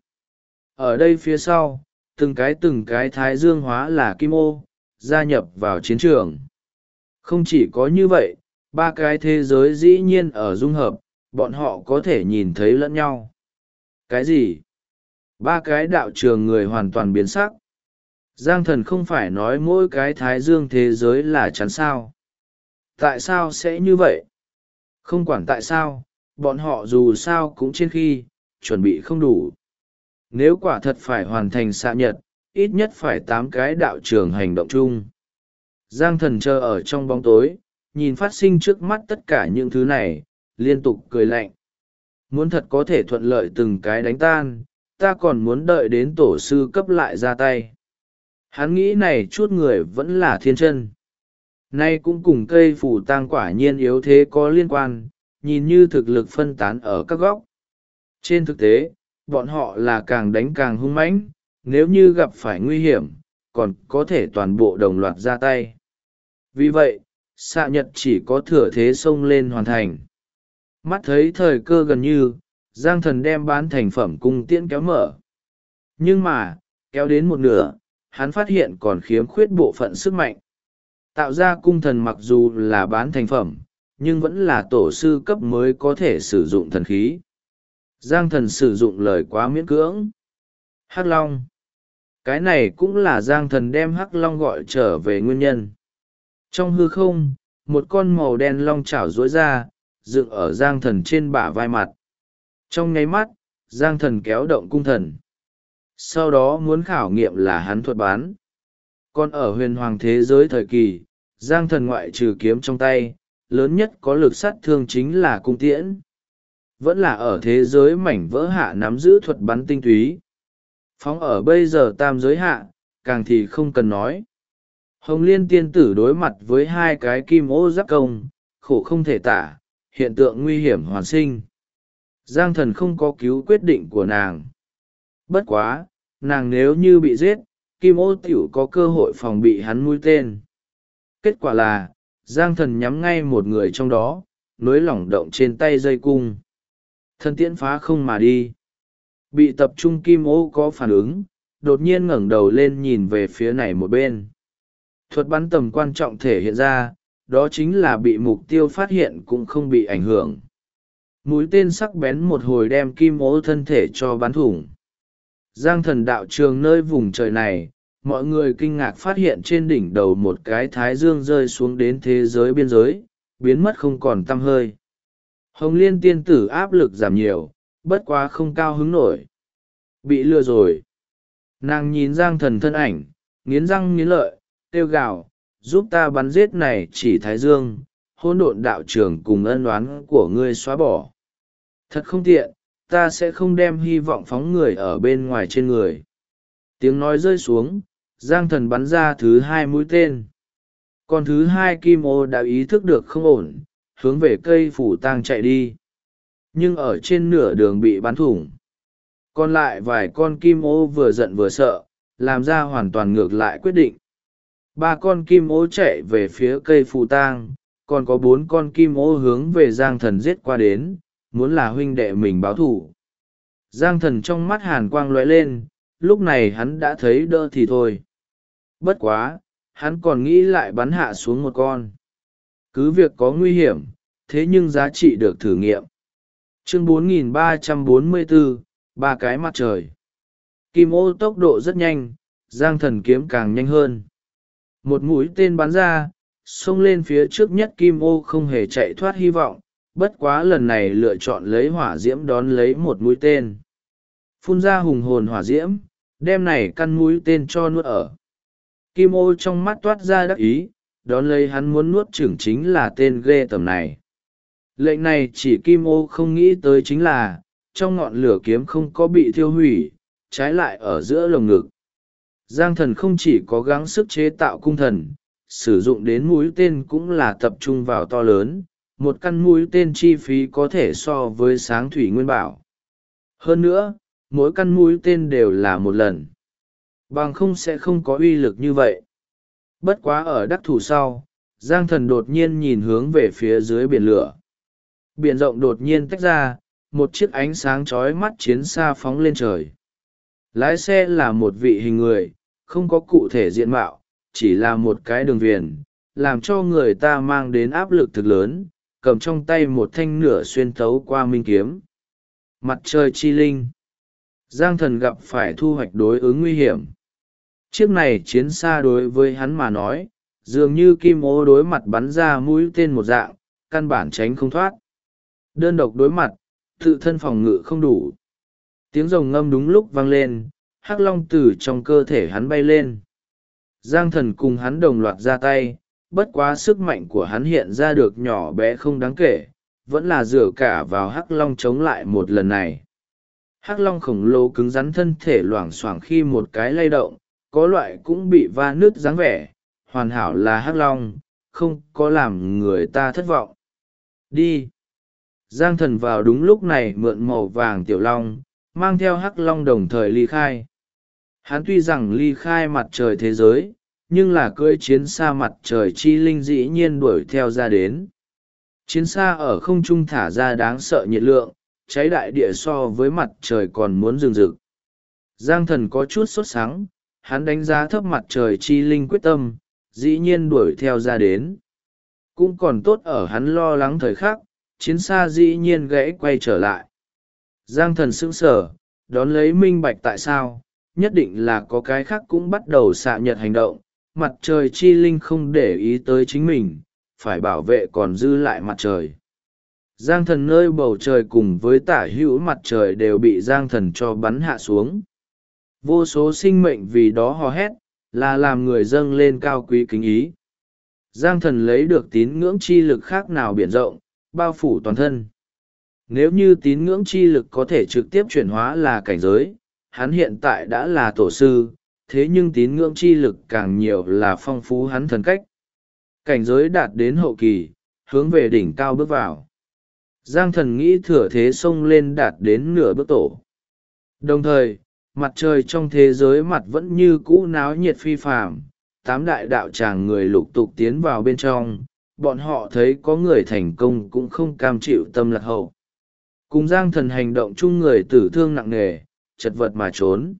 Ở đây phía sau, từng cái thái dương hóa là kim ô, gia nhập vào chiến trường. Không chỉ có như vậy, ba cái thế giới dĩ nhiên ở dung hợp, bọn họ có thể nhìn thấy lẫn nhau. Cái gì? Ba cái đạo trường người hoàn toàn biến sắc. Giang thần không phải nói mỗi cái thái dương thế giới là chắn sao. Tại sao sẽ như vậy? Không quản tại sao, bọn họ dù sao cũng trên khi, chuẩn bị không đủ. Nếu quả thật phải hoàn thành xạ nhật, ít nhất phải 8 cái đạo trường hành động chung. Giang thần chờ ở trong bóng tối, nhìn phát sinh trước mắt tất cả những thứ này, liên tục cười lạnh. Muốn thật có thể thuận lợi từng cái đánh tan, ta còn muốn đợi đến tổ sư cấp lại ra tay. Hắn nghĩ này chút người vẫn là thiên chân. Nay cũng cùng cây phủ tang quả nhiên yếu thế có liên quan, nhìn như thực lực phân tán ở các góc. Trên thực tế, bọn họ là càng đánh càng hung mãnh, nếu như gặp phải nguy hiểm, còn có thể toàn bộ đồng loạt ra tay. Vì vậy, xạ nhật chỉ có thừa thế xông lên hoàn thành. Mắt thấy thời cơ gần như, Giang thần đem bán thành phẩm cung tiễn kéo mở. Nhưng mà, kéo đến một nửa, hắn phát hiện còn khiếm khuyết bộ phận sức mạnh. Tạo ra cung thần mặc dù là bán thành phẩm, nhưng vẫn là tổ sư cấp mới có thể sử dụng thần khí. Giang thần sử dụng lời quá miễn cưỡng. Hắc Long. Cái này cũng là Giang thần đem Hắc Long gọi trở về nguyên nhân. Trong hư không, một con màu đen long chảo duỗi ra, dựng ở Giang thần trên bả vai mặt. Trong nháy mắt, Giang thần kéo động cung thần. Sau đó muốn khảo nghiệm là hắn thuật bán. Còn ở huyền hoàng thế giới thời kỳ, Giang thần ngoại trừ kiếm trong tay, lớn nhất có lực sát thương chính là cung tiễn. Vẫn là ở thế giới mảnh vỡ hạ nắm giữ thuật bắn tinh túy. Phóng ở bây giờ tam giới hạ, càng thì không cần nói. Hồng Liên tiên tử đối mặt với hai cái kim ô giáp công, khổ không thể tả, hiện tượng nguy hiểm hoàn sinh. Giang thần không có cứu quyết định của nàng. Bất quá, nàng nếu như bị giết, kim ô tiểu có cơ hội phòng bị hắn mũi tên. Kết quả là, Giang thần nhắm ngay một người trong đó, nối lỏng động trên tay dây cung. Thần tiễn phá không mà đi. Bị tập trung kim ô có phản ứng, đột nhiên ngẩng đầu lên nhìn về phía này một bên. Thuật bắn tầm quan trọng thể hiện ra, đó chính là bị mục tiêu phát hiện cũng không bị ảnh hưởng. Mũi tên sắc bén một hồi đem kim ô thân thể cho bắn thủng. Giang thần đạo trường nơi vùng trời này, mọi người kinh ngạc phát hiện trên đỉnh đầu một cái thái dương rơi xuống đến thế giới biên giới, biến mất không còn tăm hơi. Hồng Liên tiên tử áp lực giảm nhiều, bất quá không cao hứng nổi. Bị lừa rồi. Nàng nhìn Giang thần thân ảnh, nghiến răng nghiến lợi, kêu gào, giúp ta bắn giết này chỉ thái dương, hỗn độn đạo trường cùng ân oán của ngươi xóa bỏ. Thật không tiện, ta sẽ không đem hy vọng phóng người ở bên ngoài trên người. Tiếng nói rơi xuống, Giang thần bắn ra thứ hai mũi tên. Còn thứ hai kim ô đã ý thức được không ổn, hướng về cây phủ tang chạy đi. Nhưng ở trên nửa đường bị bắn thủng. Còn lại vài con kim ô vừa giận vừa sợ, làm ra hoàn toàn ngược lại quyết định. Ba con kim ô chạy về phía cây phù tang, còn có 4 con kim ô hướng về Giang thần giết qua đến, muốn là huynh đệ mình báo thù. Giang thần trong mắt hàn quang lóe lên, lúc này hắn đã thấy đỡ thì thôi. Bất quá, hắn còn nghĩ lại bắn hạ xuống một con. Cứ việc có nguy hiểm, thế nhưng giá trị được thử nghiệm. Chương 4344, ba cái mặt trời. Kim ô tốc độ rất nhanh, Giang thần kiếm càng nhanh hơn. Một mũi tên bắn ra, xông lên phía trước nhất kim ô không hề chạy thoát hy vọng, bất quá lần này lựa chọn lấy hỏa diễm đón lấy một mũi tên. Phun ra hùng hồn hỏa diễm, đem này căn mũi tên cho nuốt ở. Kim ô trong mắt toát ra đắc ý, đón lấy hắn muốn nuốt chửng chính là tên ghê tởm này. Lệnh này chỉ kim ô không nghĩ tới chính là, trong ngọn lửa kiếm không có bị thiêu hủy, trái lại ở giữa lồng ngực. Giang thần không chỉ có gắng sức chế tạo cung thần, sử dụng đến mũi tên cũng là tập trung vào to lớn, một căn mũi tên chi phí có thể so với sáng thủy nguyên bảo. Hơn nữa, mỗi căn mũi tên đều là một lần. Bằng không sẽ không có uy lực như vậy. Bất quá ở đắc thủ sau, Giang thần đột nhiên nhìn hướng về phía dưới biển lửa. Biển rộng đột nhiên tách ra, một chiếc ánh sáng chói mắt chiến xa phóng lên trời. Lái xe là một vị hình người, không có cụ thể diện mạo, chỉ là một cái đường viền, làm cho người ta mang đến áp lực thực lớn, cầm trong tay một thanh nửa xuyên thấu qua minh kiếm. Mặt trời chi linh. Giang thần gặp phải thu hoạch đối ứng nguy hiểm. Chiếc này chiến xa đối với hắn mà nói, dường như kim ô đối mặt bắn ra mũi tên một dạng, căn bản tránh không thoát. Đơn độc đối mặt, tự thân phòng ngự không đủ. Tiếng rồng ngâm đúng lúc vang lên, hắc long từ trong cơ thể hắn bay lên. Giang thần cùng hắn đồng loạt ra tay, bất quá sức mạnh của hắn hiện ra được nhỏ bé không đáng kể, vẫn là dựa cả vào hắc long chống lại một lần này. Hắc long khổng lồ cứng rắn thân thể loảng xoảng khi một cái lay động, có loại cũng bị va nứt dáng vẻ, hoàn hảo là hắc long, không có làm người ta thất vọng. Đi! Giang thần vào đúng lúc này mượn màu vàng tiểu long, mang theo hắc long đồng thời ly khai. Hắn tuy rằng ly khai mặt trời thế giới, nhưng là cưỡi chiến xa mặt trời chi linh dĩ nhiên đuổi theo ra đến. Chiến xa ở không trung thả ra đáng sợ nhiệt lượng, cháy đại địa so với mặt trời còn muốn rừng rực. Giang thần có chút sốt sắng, hắn đánh giá thấp mặt trời chi linh quyết tâm, dĩ nhiên đuổi theo ra đến. Cũng còn tốt ở hắn lo lắng thời khắc, chiến xa dĩ nhiên gãy quay trở lại. Giang thần sững sờ, đón lấy minh bạch tại sao, nhất định là có cái khác cũng bắt đầu xạ nhật hành động, mặt trời chi linh không để ý tới chính mình, phải bảo vệ còn dư lại mặt trời. Giang thần nơi bầu trời cùng với tả hữu mặt trời đều bị giang thần cho bắn hạ xuống. Vô số sinh mệnh vì đó hò hét, là làm người dâng lên cao quý kính ý. Giang thần lấy được tín ngưỡng chi lực khác nào biển rộng, bao phủ toàn thân. Nếu như tín ngưỡng chi lực có thể trực tiếp chuyển hóa là cảnh giới, hắn hiện tại đã là tổ sư, thế nhưng tín ngưỡng chi lực càng nhiều là phong phú hắn thần cách. Cảnh giới đạt đến hậu kỳ, hướng về đỉnh cao bước vào. Giang thần nghĩ thừa thế xông lên đạt đến nửa bước tổ. Đồng thời, mặt trời trong thế giới mặt vẫn như cũ náo nhiệt phi phàm, 8 đại đạo tràng người lục tục tiến vào bên trong, bọn họ thấy có người thành công cũng không cam chịu tâm lạc hậu. Cùng Giang Thần hành động chung, người tử thương nặng nề, chật vật mà trốn.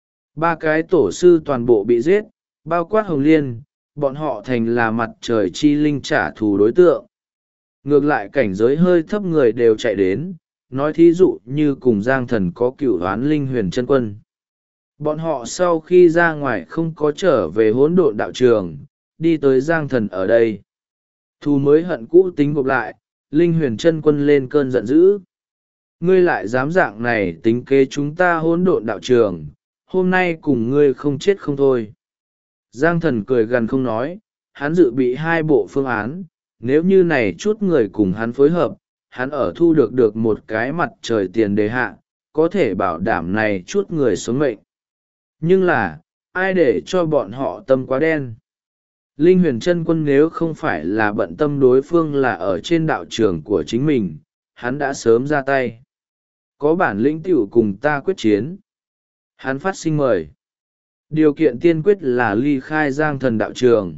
3 cái tổ sư toàn bộ bị giết, bao quát Hồng Liên, bọn họ thành là mặt trời chi linh trả thù đối tượng. Ngược lại cảnh giới hơi thấp người đều chạy đến, nói thí dụ như cùng Giang Thần có cựu oán Linh Huyền Chân Quân. Bọn họ sau khi ra ngoài không có trở về hỗn độn đạo trường, đi tới Giang Thần ở đây. Thù mới hận cũ tính gộp lại, Linh Huyền Chân Quân lên cơn giận dữ. Ngươi lại dám dạng này tính kế chúng ta hỗn độn đạo trường, hôm nay cùng ngươi không chết không thôi. Giang Thần cười gằn không nói, hắn dự bị 2 bộ phương án, nếu như này chút người cùng hắn phối hợp, hắn ở thu được một cái mặt trời tiền đề hạ, có thể bảo đảm này chút người sống mệnh. Nhưng là, ai để cho bọn họ tâm quá đen? Linh Huyền Chân Quân nếu không phải là bận tâm đối phương là ở trên đạo trường của chính mình, hắn đã sớm ra tay. Có bản lĩnh tiểu cùng ta quyết chiến. Hắn phát sinh mời. Điều kiện tiên quyết là ly khai Giang Thần đạo trường.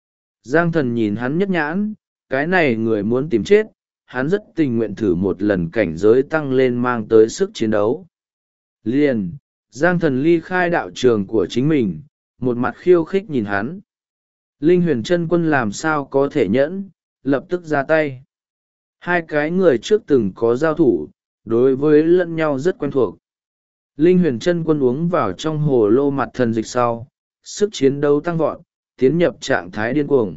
Giang Thần nhìn hắn nhất nhãn, cái này người muốn tìm chết, hắn rất tình nguyện thử một lần cảnh giới tăng lên mang tới sức chiến đấu. Liền, Giang Thần ly khai đạo trường của chính mình, một mặt khiêu khích nhìn hắn. Linh Huyền Chân Quân làm sao có thể nhẫn, lập tức ra tay. 2 cái người trước từng có giao thủ, đối với lẫn nhau rất quen thuộc. Linh Huyền Chân Quân uống vào trong hồ lô mặt thần dịch sau, sức chiến đấu tăng vọt, tiến nhập trạng thái điên cuồng.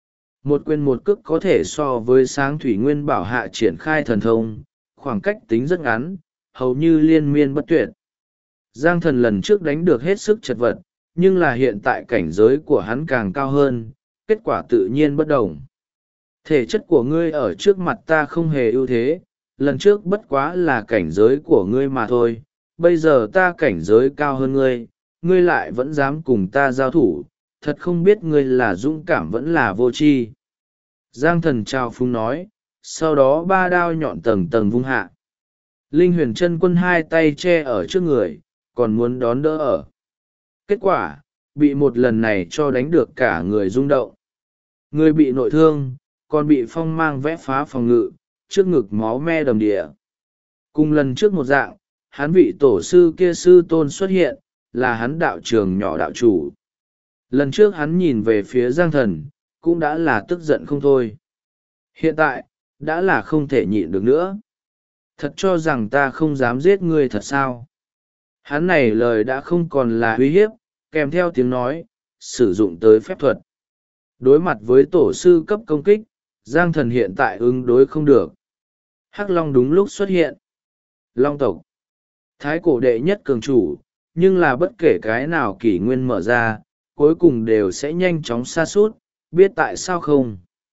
Một quyền một cước có thể so với sáng thủy nguyên bảo hạ triển khai thần thông, khoảng cách tính rất ngắn, hầu như liên miên bất tuyệt. Giang Thần lần trước đánh được hết sức chật vật, nhưng là hiện tại cảnh giới của hắn càng cao hơn, kết quả tự nhiên bất đồng. Thể chất của ngươi ở trước mặt ta không hề ưu thế, lần trước bất quá là cảnh giới của ngươi mà thôi, bây giờ ta cảnh giới cao hơn ngươi, ngươi lại vẫn dám cùng ta giao thủ, thật không biết ngươi là dũng cảm vẫn là vô tri. Giang Thần trao phúng nói, sau đó 3 đao nhọn tầng tầng vung hạ. Linh Huyền Chân Quân 2 tay che ở trước người, còn muốn đón đỡ ở. Kết quả, bị một lần này cho đánh được cả người rung động. Người bị nội thương, còn bị phong mang vẽ phá phòng ngự, trước ngực máu me đầm đìa. Cùng lần trước một dạng, hắn vị tổ sư kia sư tôn xuất hiện, là hắn đạo trường nhỏ đạo chủ. Lần trước hắn nhìn về phía Giang Thần, cũng đã là tức giận không thôi. Hiện tại, đã là không thể nhịn được nữa. Thật cho rằng ta không dám giết ngươi thật sao? Hắn này lời đã không còn là uy hiếp, kèm theo tiếng nói, sử dụng tới phép thuật. Đối mặt với tổ sư cấp công kích, Giang Thần hiện tại ứng đối không được. Hắc Long đúng lúc xuất hiện. Long tộc. Thái cổ đệ nhất cường chủ, nhưng là bất kể cái nào kỷ nguyên mở ra, cuối cùng đều sẽ nhanh chóng sa sút, biết tại sao không?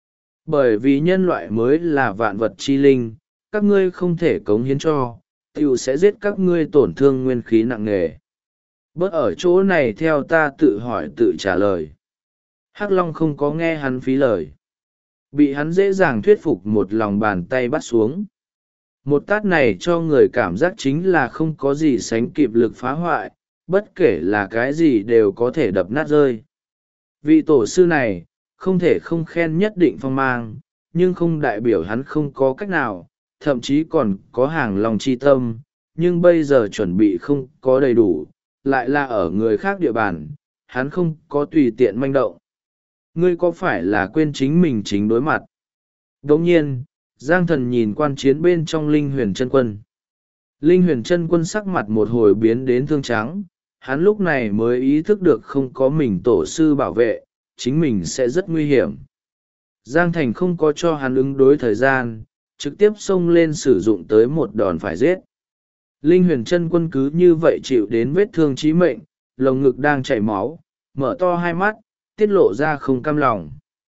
Bởi vì nhân loại mới là vạn vật chi linh, các ngươi không thể cống hiến cho, tiểu sẽ giết các ngươi tổn thương nguyên khí nặng nề. Bớt ở chỗ này theo ta tự hỏi tự trả lời. Hắc Long không có nghe hắn phí lời. Bị hắn dễ dàng thuyết phục một lòng bàn tay bắt xuống. Một tát này cho người cảm giác chính là không có gì sánh kịp lực phá hoại, bất kể là cái gì đều có thể đập nát rơi. Vị tổ sư này, không thể không khen nhất định phong mang, nhưng không đại biểu hắn không có cách nào, thậm chí còn có hàng lòng chi tâm, nhưng bây giờ chuẩn bị không có đầy đủ, lại là ở người khác địa bàn, hắn không có tùy tiện manh động. Ngươi có phải là quên chính mình chính đối mặt? Đồng nhiên, Giang Thần nhìn quan chiến bên trong Linh Huyền Chân Quân. Linh Huyền Chân Quân sắc mặt một hồi biến đến thương trắng, hắn lúc này mới ý thức được không có mình tổ sư bảo vệ, chính mình sẽ rất nguy hiểm. Giang Thành không có cho hắn ứng đối thời gian, trực tiếp xông lên sử dụng tới một đòn phải giết. Linh Huyền Chân Quân cứ như vậy chịu đến vết thương chí mệnh, lồng ngực đang chảy máu, mở to 2 mắt, tiết lộ ra không cam lòng.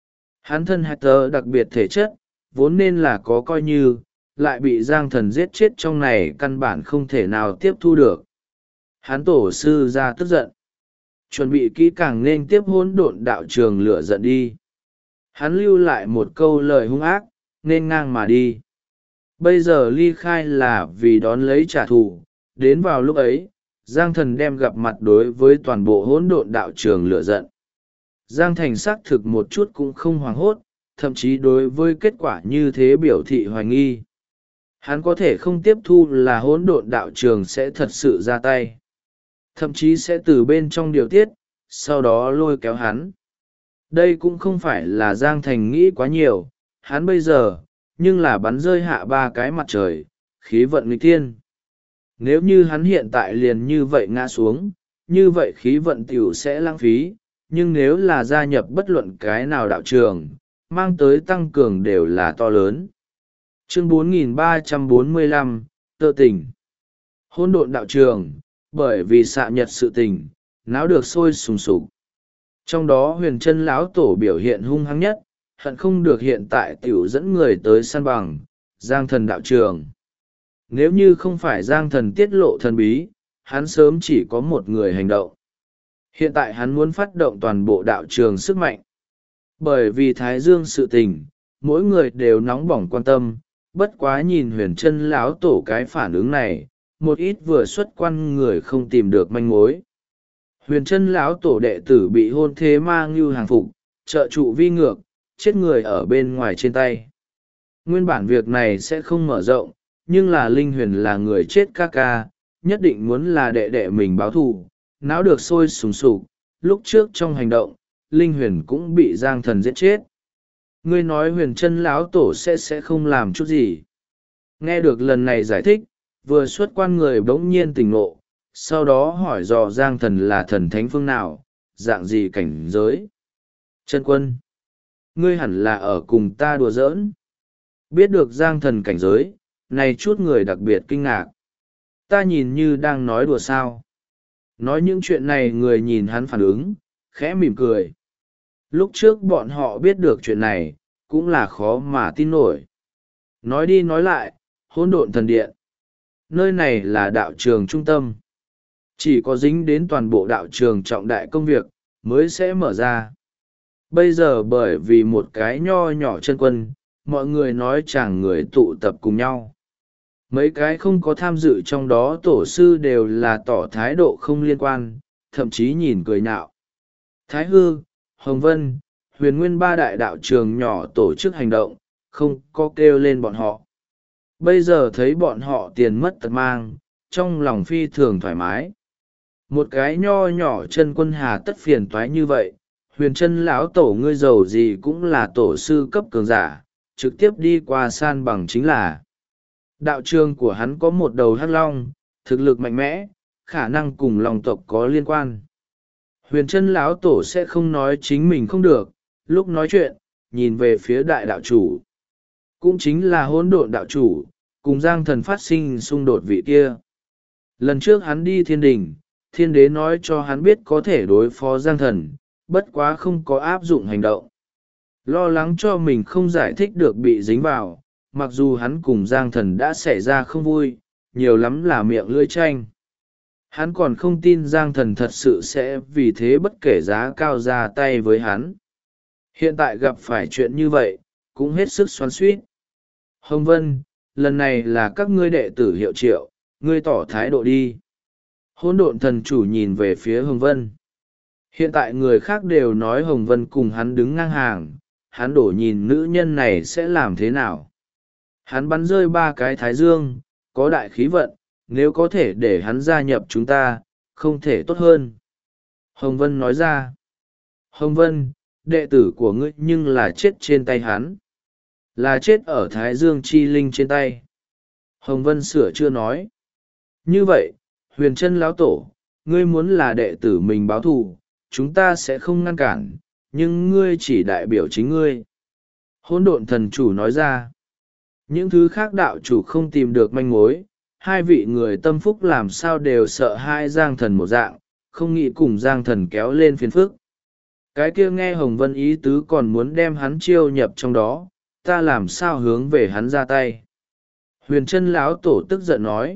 Hắn thân hạt tờ đặc biệt thể chất, vốn nên là có coi như, lại bị Giang Thần giết chết trong này căn bản không thể nào tiếp thu được. Hắn tổ sư ra tức giận. Chuẩn bị kỹ càng nên tiếp hỗn độn đạo trường lửa giận đi. Hắn lưu lại một câu lời hung ác, nên ngang mà đi. Bây giờ ly khai là vì đón lấy trả thù, đến vào lúc ấy, Giang Thần đem gặp mặt đối với toàn bộ hỗn độn đạo trường lửa giận. Giang Thành xác thực một chút cũng không hoảng hốt, thậm chí đối với kết quả như thế biểu thị hoài nghi. Hắn có thể không tiếp thu là hỗn độn đạo trường sẽ thật sự ra tay, thậm chí sẽ từ bên trong điều tiết, sau đó lôi kéo hắn. Đây cũng không phải là Giang Thành nghĩ quá nhiều, hắn bây giờ, nhưng là bắn rơi hạ 3 cái mặt trời, khí vận nghịch thiên. Nếu như hắn hiện tại liền như vậy ngã xuống, như vậy khí vận tiểu sẽ lãng phí, nhưng nếu là gia nhập bất luận cái nào đạo trường, mang tới tăng cường đều là to lớn. Chương 4345, Tơ tình. Hỗn độn đạo trường, bởi vì xạ nhật sự tình, náo được sôi sùng sục. Trong đó huyền chân lão tổ biểu hiện hung hăng nhất, hận không được hiện tại tiểu dẫn người tới săn bằng, Giang Thần đạo trường. Nếu như không phải Giang Thần tiết lộ thần bí, hắn sớm chỉ có một người hành động. Hiện tại hắn muốn phát động toàn bộ đạo trường sức mạnh. Bởi vì Thái Dương sự tình, mỗi người đều nóng bỏng quan tâm, bất quá nhìn huyền chân lão tổ cái phản ứng này, một ít vừa xuất quan người không tìm được manh mối. Huyền chân lão tổ đệ tử bị hôn thế ma ngưu hàng phục, trợ trụ vi ngược, chết người ở bên ngoài trên tay. Nguyên bản việc này sẽ không mở rộng, nhưng là Linh Huyền là người chết ca ca, nhất định muốn là đệ đệ mình báo thù, não được sôi sùng sục. Lúc trước trong hành động, Linh Huyền cũng bị Giang Thần giết chết. Ngươi nói huyền chân lão tổ sẽ không làm chút gì. Nghe được lần này giải thích, vừa xuất quan người bỗng nhiên tỉnh ngộ, sau đó hỏi dò Giang Thần là thần thánh phương nào, dạng gì cảnh giới. Chân quân, ngươi hẳn là ở cùng ta đùa giỡn. Biết được Giang Thần cảnh giới, này chút người đặc biệt kinh ngạc. Ta nhìn như đang nói đùa sao. Nói những chuyện này người nhìn hắn phản ứng, khẽ mỉm cười. Lúc trước bọn họ biết được chuyện này, cũng là khó mà tin nổi. Nói đi nói lại, hỗn độn thần điện. Nơi này là đạo trường trung tâm. Chỉ có dính đến toàn bộ đạo trường trọng đại công việc, mới sẽ mở ra. Bây giờ bởi vì một cái nho nhỏ chân quân, mọi người nói chẳng người tụ tập cùng nhau. Mấy cái không có tham dự trong đó tổ sư đều là tỏ thái độ không liên quan, thậm chí nhìn cười nhạo. Thái Hư, Hồng Vân, Huyền Nguyên 3 đại đạo trường nhỏ tổ chức hành động, không có kêu lên bọn họ. Bây giờ thấy bọn họ tiền mất tật mang, trong lòng phi thường thoải mái. Một cái nho nhỏ chân quân hà tất phiền toái như vậy, huyền chân lão tổ ngươi giàu gì cũng là tổ sư cấp cường giả, trực tiếp đi qua san bằng chính là. Đạo trường của hắn có một đầu hắc long, thực lực mạnh mẽ, khả năng cùng long tộc có liên quan. Huyền chân lão tổ sẽ không nói chính mình không được, lúc nói chuyện, nhìn về phía đại đạo chủ. Cũng chính là hỗn độn đạo chủ, cùng Giang Thần phát sinh xung đột vị kia. Lần trước hắn đi thiên đình, thiên đế nói cho hắn biết có thể đối phó Giang Thần, bất quá không có áp dụng hành động. Lo lắng cho mình không giải thích được bị dính vào, mặc dù hắn cùng Giang Thần đã xảy ra không vui, nhiều lắm là miệng lưỡi tranh. Hắn còn không tin Giang Thần thật sự sẽ vì thế bất kể giá cao ra tay với hắn. Hiện tại gặp phải chuyện như vậy, cũng hết sức xoắn xuýt. Hồng Vân, lần này là các ngươi đệ tử hiệu triệu, ngươi tỏ thái độ đi. Hỗn độn thần chủ nhìn về phía Hồng Vân. Hiện tại người khác đều nói Hồng Vân cùng hắn đứng ngang hàng, hắn đổ nhìn nữ nhân này sẽ làm thế nào. Hắn bắn rơi 3 cái thái dương, có đại khí vận, nếu có thể để hắn gia nhập chúng ta, không thể tốt hơn. Hồng Vân nói ra. Hồng Vân, đệ tử của ngươi nhưng là chết trên tay hắn. Là chết ở Thái Dương Chi Linh trên tay. Hồng Vân sửa chưa nói. Như vậy, huyền chân lão tổ, ngươi muốn là đệ tử mình báo thù, chúng ta sẽ không ngăn cản, nhưng ngươi chỉ đại biểu chính ngươi. Hỗn độn thần chủ nói ra. Những thứ khác đạo chủ không tìm được manh mối, hai vị người tâm phúc làm sao đều sợ hai Giang Thần một dạng, không nghĩ cùng Giang Thần kéo lên phiền phức. Cái kia nghe Hồng Vân ý tứ còn muốn đem hắn chiêu nhập trong đó, ta làm sao hướng về hắn ra tay. Huyền chân lão tổ tức giận nói.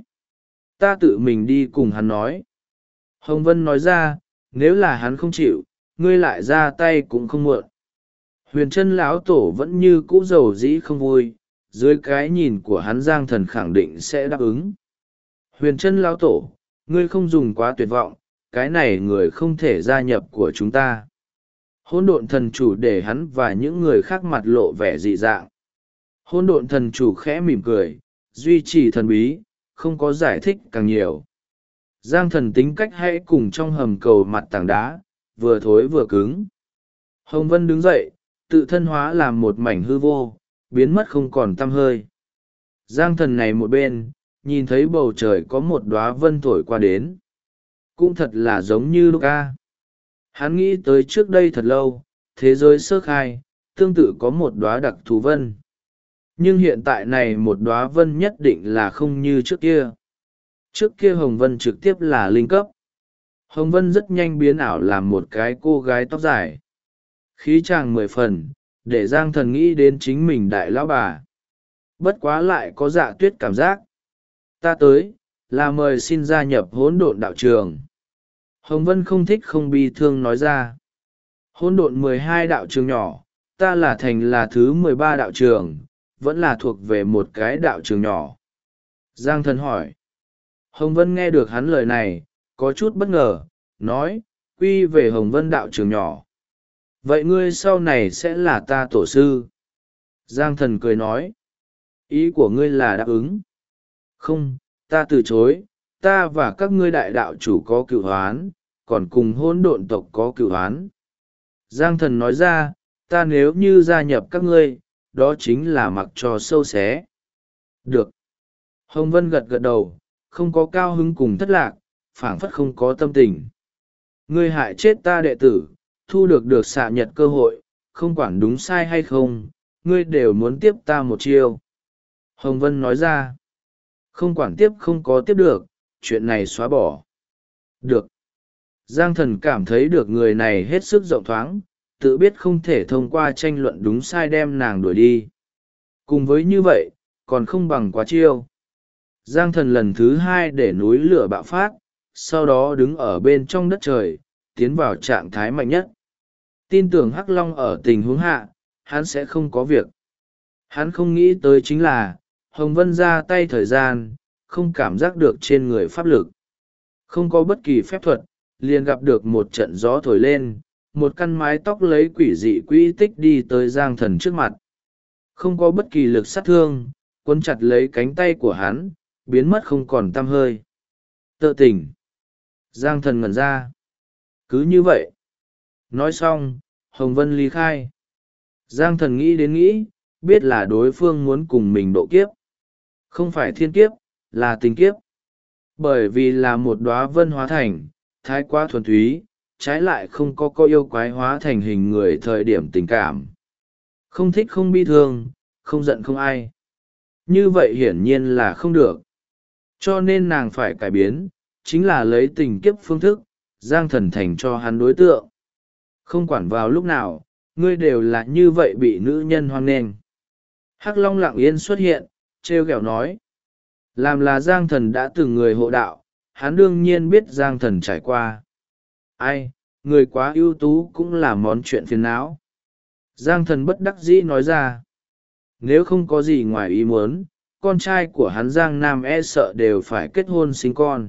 Ta tự mình đi cùng hắn nói. Hồng Vân nói ra, nếu là hắn không chịu, ngươi lại ra tay cũng không muộn. Huyền chân lão tổ vẫn như cũ dầu dĩ không vui, dưới cái nhìn của hắn Giang Thần khẳng định sẽ đáp ứng. Huyền chân lão tổ, ngươi không dùng quá tuyệt vọng, cái này người không thể gia nhập của chúng ta. Hỗn độn thần chủ để hắn và những người khác mặt lộ vẻ dị dạng. Hỗn độn thần chủ khẽ mỉm cười, duy trì thần bí, không có giải thích càng nhiều. Giang thần tính cách hãy cùng trong hầm cầu mặt tảng đá, vừa thối vừa cứng. Hồng Vân đứng dậy, tự thân hóa làm một mảnh hư vô, biến mất không còn tăm hơi. Giang thần này một bên, nhìn thấy bầu trời có một đóa vân thổi qua đến. Cũng thật là giống như lúc ca. Hắn nghĩ tới trước đây thật lâu, thế giới sơ khai, tương tự có một đóa đặc thù vân. Nhưng hiện tại này một đóa vân nhất định là không như trước kia. Trước kia Hồng Vân trực tiếp là linh cấp. Hồng Vân rất nhanh biến ảo làm một cái cô gái tóc dài. Khí chàng 10 phần, để Giang thần nghĩ đến chính mình đại lão bà. Bất quá lại có Dạ Tuyết cảm giác. Ta tới, là mời xin gia nhập hỗn độn đạo trường. Hồng Vân không thích không bi thương nói ra. Hỗn độn 12 đạo trường nhỏ, ta là thành là thứ 13 đạo trường, vẫn là thuộc về một cái đạo trường nhỏ. Giang thần hỏi. Hồng Vân nghe được hắn lời này, có chút bất ngờ, nói, quy về Hồng Vân đạo trường nhỏ. Vậy ngươi sau này sẽ là ta tổ sư. Giang thần cười nói. Ý của ngươi là đáp ứng. Không, ta từ chối, ta và các ngươi đại đạo chủ có cựu hoán, còn cùng hỗn độn tộc có cựu hoán. Giang thần nói ra, ta nếu như gia nhập các ngươi, đó chính là mặc cho sâu xé. Được. Hồng Vân gật gật đầu, không có cao hứng cùng thất lạc, phảng phất không có tâm tình. Ngươi hại chết ta đệ tử, thu được xạ nhật cơ hội, không quản đúng sai hay không, ngươi đều muốn tiếp ta một chiêu. Hồng Vân nói ra, không quản tiếp không có tiếp được, chuyện này xóa bỏ. Được. Giang thần cảm thấy được người này hết sức rộng thoáng, tự biết không thể thông qua tranh luận đúng sai đem nàng đuổi đi. Cùng với như vậy, còn không bằng quá chiêu. Giang thần lần thứ 2 để núi lửa bạo phát, sau đó đứng ở bên trong đất trời, tiến vào trạng thái mạnh nhất. Tin tưởng Hắc Long ở tình huống hạ, hắn sẽ không có việc. Hắn không nghĩ tới chính là, Hồng Vân ra tay thời gian, không cảm giác được trên người pháp lực. Không có bất kỳ phép thuật, liền gặp được một trận gió thổi lên, một căn mái tóc lấy quỷ dị quỹ tích đi tới Giang thần trước mặt. Không có bất kỳ lực sát thương, quấn chặt lấy cánh tay của hắn, biến mất không còn tăm hơi. Tợ tỉnh. Giang thần ngẩn ra. Cứ như vậy. Nói xong, Hồng Vân ly khai. Giang thần nghĩ đến nghĩ, biết là đối phương muốn cùng mình độ kiếp. Không phải thiên kiếp, là tình kiếp. Bởi vì là một đóa vân hóa thành, thái quá thuần túy, trái lại không có yêu quái hóa thành hình người thời điểm tình cảm. Không thích không bi thương, không giận không ai. Như vậy hiển nhiên là không được. Cho nên nàng phải cải biến, chính là lấy tình kiếp phương thức, Giang thần thành cho hắn đối tượng. Không quản vào lúc nào, ngươi đều là như vậy bị nữ nhân hoan nghênh. Hắc Long lặng yên xuất hiện, trêu ghẹo nói. Làm là Giang thần đã từng người hộ đạo, hắn đương nhiên biết Giang thần trải qua. Ai, người quá ưu tú cũng là món chuyện phiền não. Giang thần bất đắc dĩ nói ra. Nếu không có gì ngoài ý muốn, con trai của hắn Giang Nam e sợ đều phải kết hôn sinh con.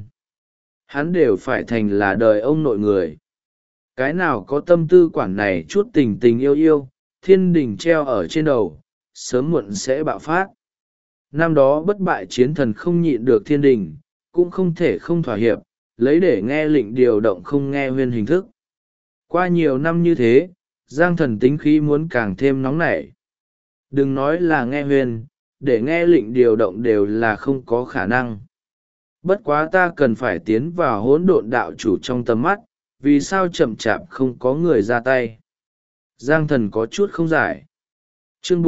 Hắn đều phải thành là đời ông nội người. Cái nào có tâm tư quản này chút tình tình yêu yêu, thiên đình treo ở trên đầu, sớm muộn sẽ bạo phát. Năm đó bất bại chiến thần không nhịn được thiên đình, cũng không thể không thỏa hiệp, lấy để nghe lệnh điều động không nghe huyên hình thức. Qua nhiều năm như thế, Giang thần tính khí muốn càng thêm nóng nảy. Đừng nói là nghe huyên, để nghe lệnh điều động đều là không có khả năng. Bất quá ta cần phải tiến vào hỗn độn đạo chủ trong tầm mắt, vì sao chậm chạp không có người ra tay. Giang thần có chút không giải. Chương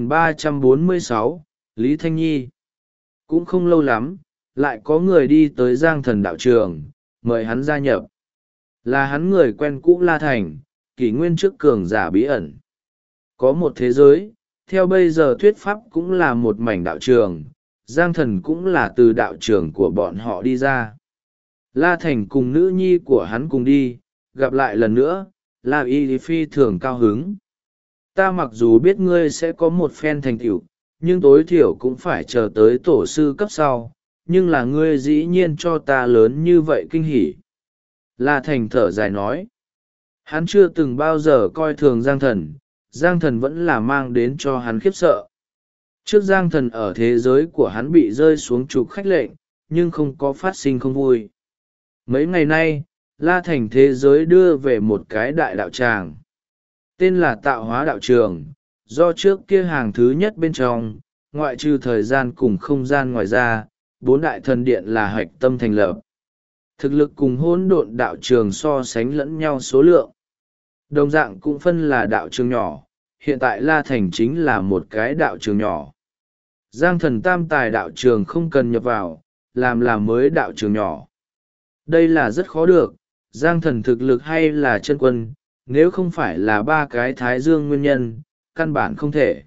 4346, Lý Thanh Nhi. Cũng không lâu lắm, lại có người đi tới Giang thần đạo trường, mời hắn gia nhập. Là hắn người quen cũ La Thành, kỷ nguyên trước cường giả bí ẩn. Có một thế giới, theo bây giờ thuyết pháp cũng là một mảnh đạo trường, Giang thần cũng là từ đạo trường của bọn họ đi ra. La Thành cùng nữ nhi của hắn cùng đi, gặp lại lần nữa, La Y phi thường cao hứng. Ta mặc dù biết ngươi sẽ có một phen thành tựu, nhưng tối thiểu cũng phải chờ tới tổ sư cấp sau, nhưng là ngươi dĩ nhiên cho ta lớn như vậy kinh hỉ. La Thành thở dài nói. Hắn chưa từng bao giờ coi thường Giang Thần vẫn là mang đến cho hắn khiếp sợ. Trước Giang Thần ở thế giới của hắn bị rơi xuống trục khách lệnh, nhưng không có phát sinh không vui. Mấy ngày nay, La Thành thế giới đưa về một cái đại đạo tràng. Tên là Tạo Hóa Đạo Trường, do trước kia hàng thứ nhất bên trong, ngoại trừ thời gian cùng không gian ngoài ra, 4 đại thần điện là hạch tâm thành lập. Thực lực cùng hỗn độn đạo trường so sánh lẫn nhau số lượng. Đồng dạng cũng phân là đạo trường nhỏ, hiện tại La Thành chính là một cái đạo trường nhỏ. Giang Thần tam tài đạo trường không cần nhập vào, làm mới đạo trường nhỏ. Đây là rất khó được, Giang Thần thực lực hay là chân quân, nếu không phải là 3 cái thái dương nguyên nhân, căn bản không thể.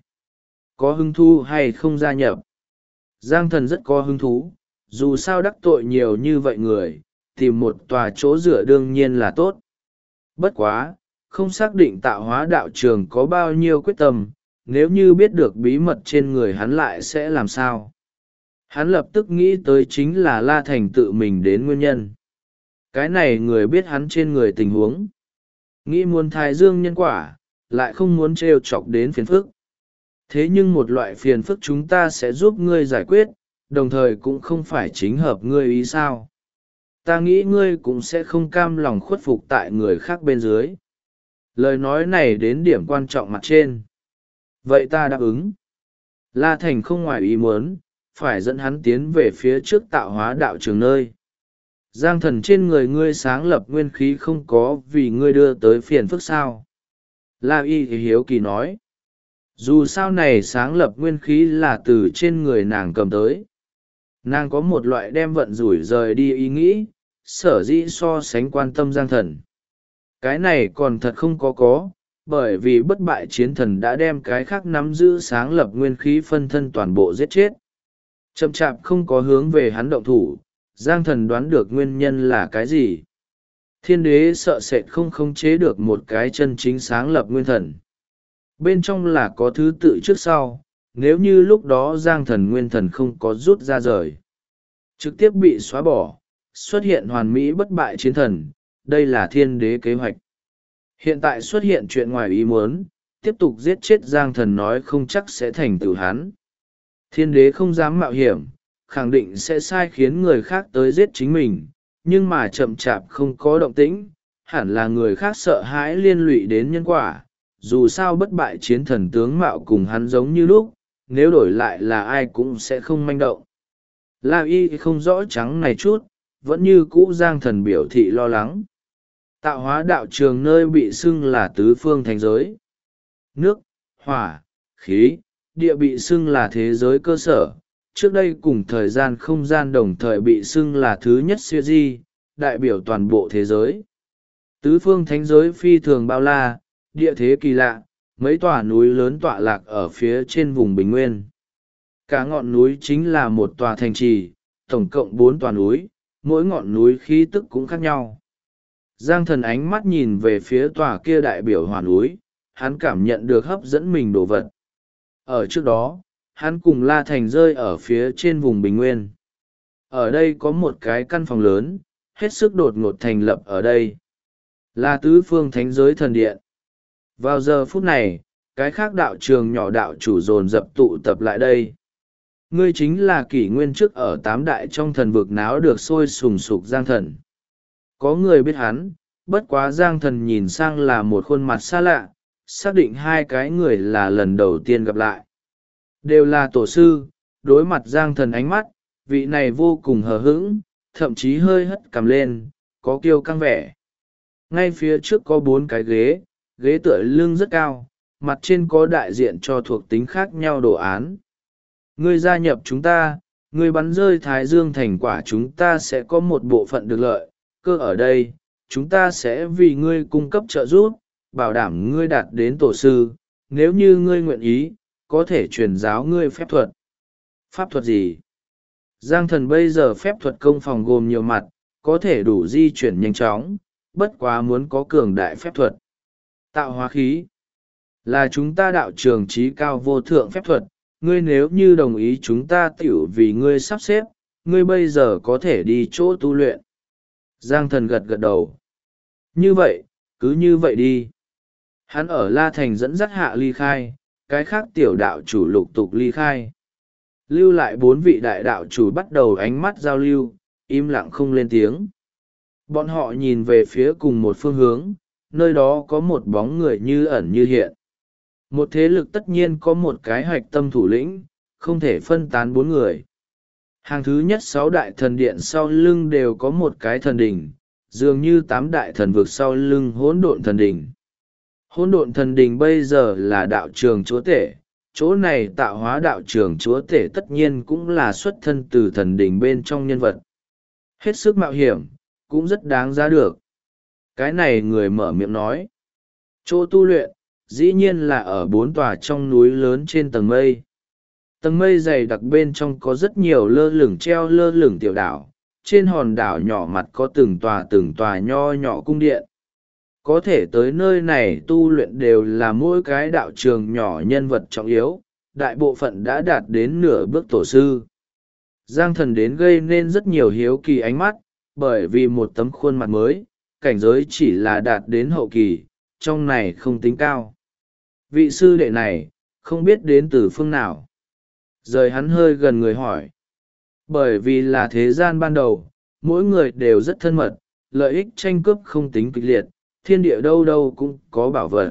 Có hứng thú hay không gia nhập? Giang Thần rất có hứng thú, dù sao đắc tội nhiều như vậy người, tìm một tòa chỗ dựa đương nhiên là tốt. Bất quá, không xác định Tạo Hóa đạo trường có bao nhiêu quyết tâm, nếu như biết được bí mật trên người hắn lại sẽ làm sao. Hắn lập tức nghĩ tới chính là La Thành tự mình đến nguyên nhân. Cái này người biết hắn trên người tình huống. Nghĩ muốn thái dương nhân quả, lại không muốn trêu chọc đến phiền phức. Thế nhưng một loại phiền phức chúng ta sẽ giúp ngươi giải quyết, đồng thời cũng không phải chính hợp ngươi ý sao. Ta nghĩ ngươi cũng sẽ không cam lòng khuất phục tại người khác bên dưới. Lời nói này đến điểm quan trọng mặt trên. Vậy ta đáp ứng. La Thành không ngoài ý muốn, phải dẫn hắn tiến về phía trước Tạo Hóa đạo trường nơi. Giang Thần, trên người ngươi sáng lập nguyên khí không có vì ngươi đưa tới phiền phức sao. La Y thì hiếu kỳ nói. Dù sao này sáng lập nguyên khí là từ trên người nàng cầm tới. Nàng có một loại đem vận rủi rời đi ý nghĩ, sở dĩ so sánh quan tâm Giang Thần. Cái này còn thật không có, bởi vì bất bại chiến thần đã đem cái khác nắm giữ sáng lập nguyên khí phân thân toàn bộ giết chết. Chậm chạp không có hướng về hắn động thủ, Giang Thần đoán được nguyên nhân là cái gì. Thiên đế sợ sệt không khống chế được một cái chân chính sáng lập nguyên thần. Bên trong là có thứ tự trước sau, nếu như lúc đó Giang Thần nguyên thần không có rút ra rời, trực tiếp bị xóa bỏ, xuất hiện hoàn mỹ bất bại chiến thần, đây là thiên đế kế hoạch. Hiện tại xuất hiện chuyện ngoài ý muốn, tiếp tục giết chết Giang Thần nói không chắc sẽ thành tựu hắn. Thiên đế không dám mạo hiểm, khẳng định sẽ sai khiến người khác tới giết chính mình, nhưng mà chậm chạp không có động tĩnh, hẳn là người khác sợ hãi liên lụy đến nhân quả. Dù sao bất bại chiến thần tướng mạo cùng hắn giống như lúc, nếu đổi lại là ai cũng sẽ không manh động. La Y không rõ trắng này chút, vẫn như cũ Giang Thần biểu thị lo lắng. Tạo Hóa đạo trường nơi bị xưng là tứ phương thành giới. Nước, hỏa, khí, địa bị xưng là thế giới cơ sở. Trước đây cùng thời gian không gian đồng thời bị xưng là thứ nhất siêu di, đại biểu toàn bộ thế giới. Tứ phương thánh giới phi thường bao la, địa thế kỳ lạ, mấy tòa núi lớn tọa lạc ở phía trên vùng bình nguyên. Cả ngọn núi chính là một tòa thành trì, tổng cộng 4 tòa núi, mỗi ngọn núi khí tức cũng khác nhau. Giang Thần ánh mắt nhìn về phía tòa kia đại biểu hỏa núi, hắn cảm nhận được hấp dẫn mình đồ vật. Ở trước đó, hắn cùng La Thành rơi ở phía trên vùng bình nguyên. Ở đây có một cái căn phòng lớn, hết sức đột ngột thành lập ở đây. Là tứ phương thánh giới thần điện. Vào giờ phút này, cái khác đạo trường nhỏ đạo chủ dồn dập tụ tập lại đây. Ngươi chính là kỷ nguyên trước ở 8 đại trong thần vực náo được sôi sùng sục Giang Thần. Có người biết hắn, bất quá Giang Thần nhìn sang là một khuôn mặt xa lạ, xác định 2 cái người là lần đầu tiên gặp lại. Đều là tổ sư, đối mặt Giang Thần ánh mắt, vị này vô cùng hờ hững, thậm chí hơi hất cằm lên, có kiêu căng vẻ. Ngay phía trước có 4 cái ghế, ghế tựa lưng rất cao, mặt trên có đại diện cho thuộc tính khác nhau đồ án. Ngươi gia nhập chúng ta, ngươi bắn rơi Thái Dương thành quả chúng ta sẽ có một bộ phận được lợi, cơ ở đây, chúng ta sẽ vì ngươi cung cấp trợ giúp, bảo đảm ngươi đạt đến tổ sư, nếu như ngươi nguyện ý, có thể truyền giáo ngươi phép thuật. Pháp thuật gì? Giang Thần bây giờ phép thuật công phòng gồm nhiều mặt, có thể đủ di chuyển nhanh chóng, bất quá muốn có cường đại phép thuật. Tạo hóa khí là chúng ta đạo trường trí cao vô thượng phép thuật, ngươi nếu như đồng ý chúng ta tiểu vì ngươi sắp xếp, ngươi bây giờ có thể đi chỗ tu luyện. Giang Thần gật gật đầu. Như vậy, cứ như vậy đi. Hắn ở La Thành dẫn dắt hạ ly khai, cái khác tiểu đạo chủ lục tục ly khai. Lưu lại 4 vị đại đạo chủ bắt đầu ánh mắt giao lưu, im lặng không lên tiếng. Bọn họ nhìn về phía cùng một phương hướng, nơi đó có một bóng người như ẩn như hiện. Một thế lực tất nhiên có một cái hạch tâm thủ lĩnh, không thể phân tán 4 người. Hàng thứ nhất 6 đại thần điện sau lưng đều có một cái thần đỉnh, dường như 8 đại thần vực sau lưng hỗn độn thần đỉnh. Hỗn độn thần đỉnh bây giờ là đạo trường chúa tể, chỗ này tạo hóa đạo trường chúa tể tất nhiên cũng là xuất thân từ thần đỉnh bên trong nhân vật. Hết sức mạo hiểm, cũng rất đáng giá được. Cái này người mở miệng nói. Chỗ tu luyện, dĩ nhiên là ở 4 tòa trong núi lớn trên tầng mây. Tầng mây dày đặc bên trong có rất nhiều lơ lửng treo lơ lửng tiểu đảo, trên hòn đảo nhỏ mặt có từng tòa nho nhỏ cung điện. Có thể tới nơi này tu luyện đều là mỗi cái đạo trường nhỏ nhân vật trọng yếu, đại bộ phận đã đạt đến nửa bước tổ sư. Giang Thần đến gây nên rất nhiều hiếu kỳ ánh mắt, bởi vì một tấm khuôn mặt mới, cảnh giới chỉ là đạt đến hậu kỳ, trong này không tính cao. Vị sư đệ này, không biết đến từ phương nào. Rời hắn hơi gần người hỏi. Bởi vì là thế gian ban đầu, mỗi người đều rất thân mật, lợi ích tranh cướp không tính kịch liệt, thiên địa đâu đâu cũng có bảo vật.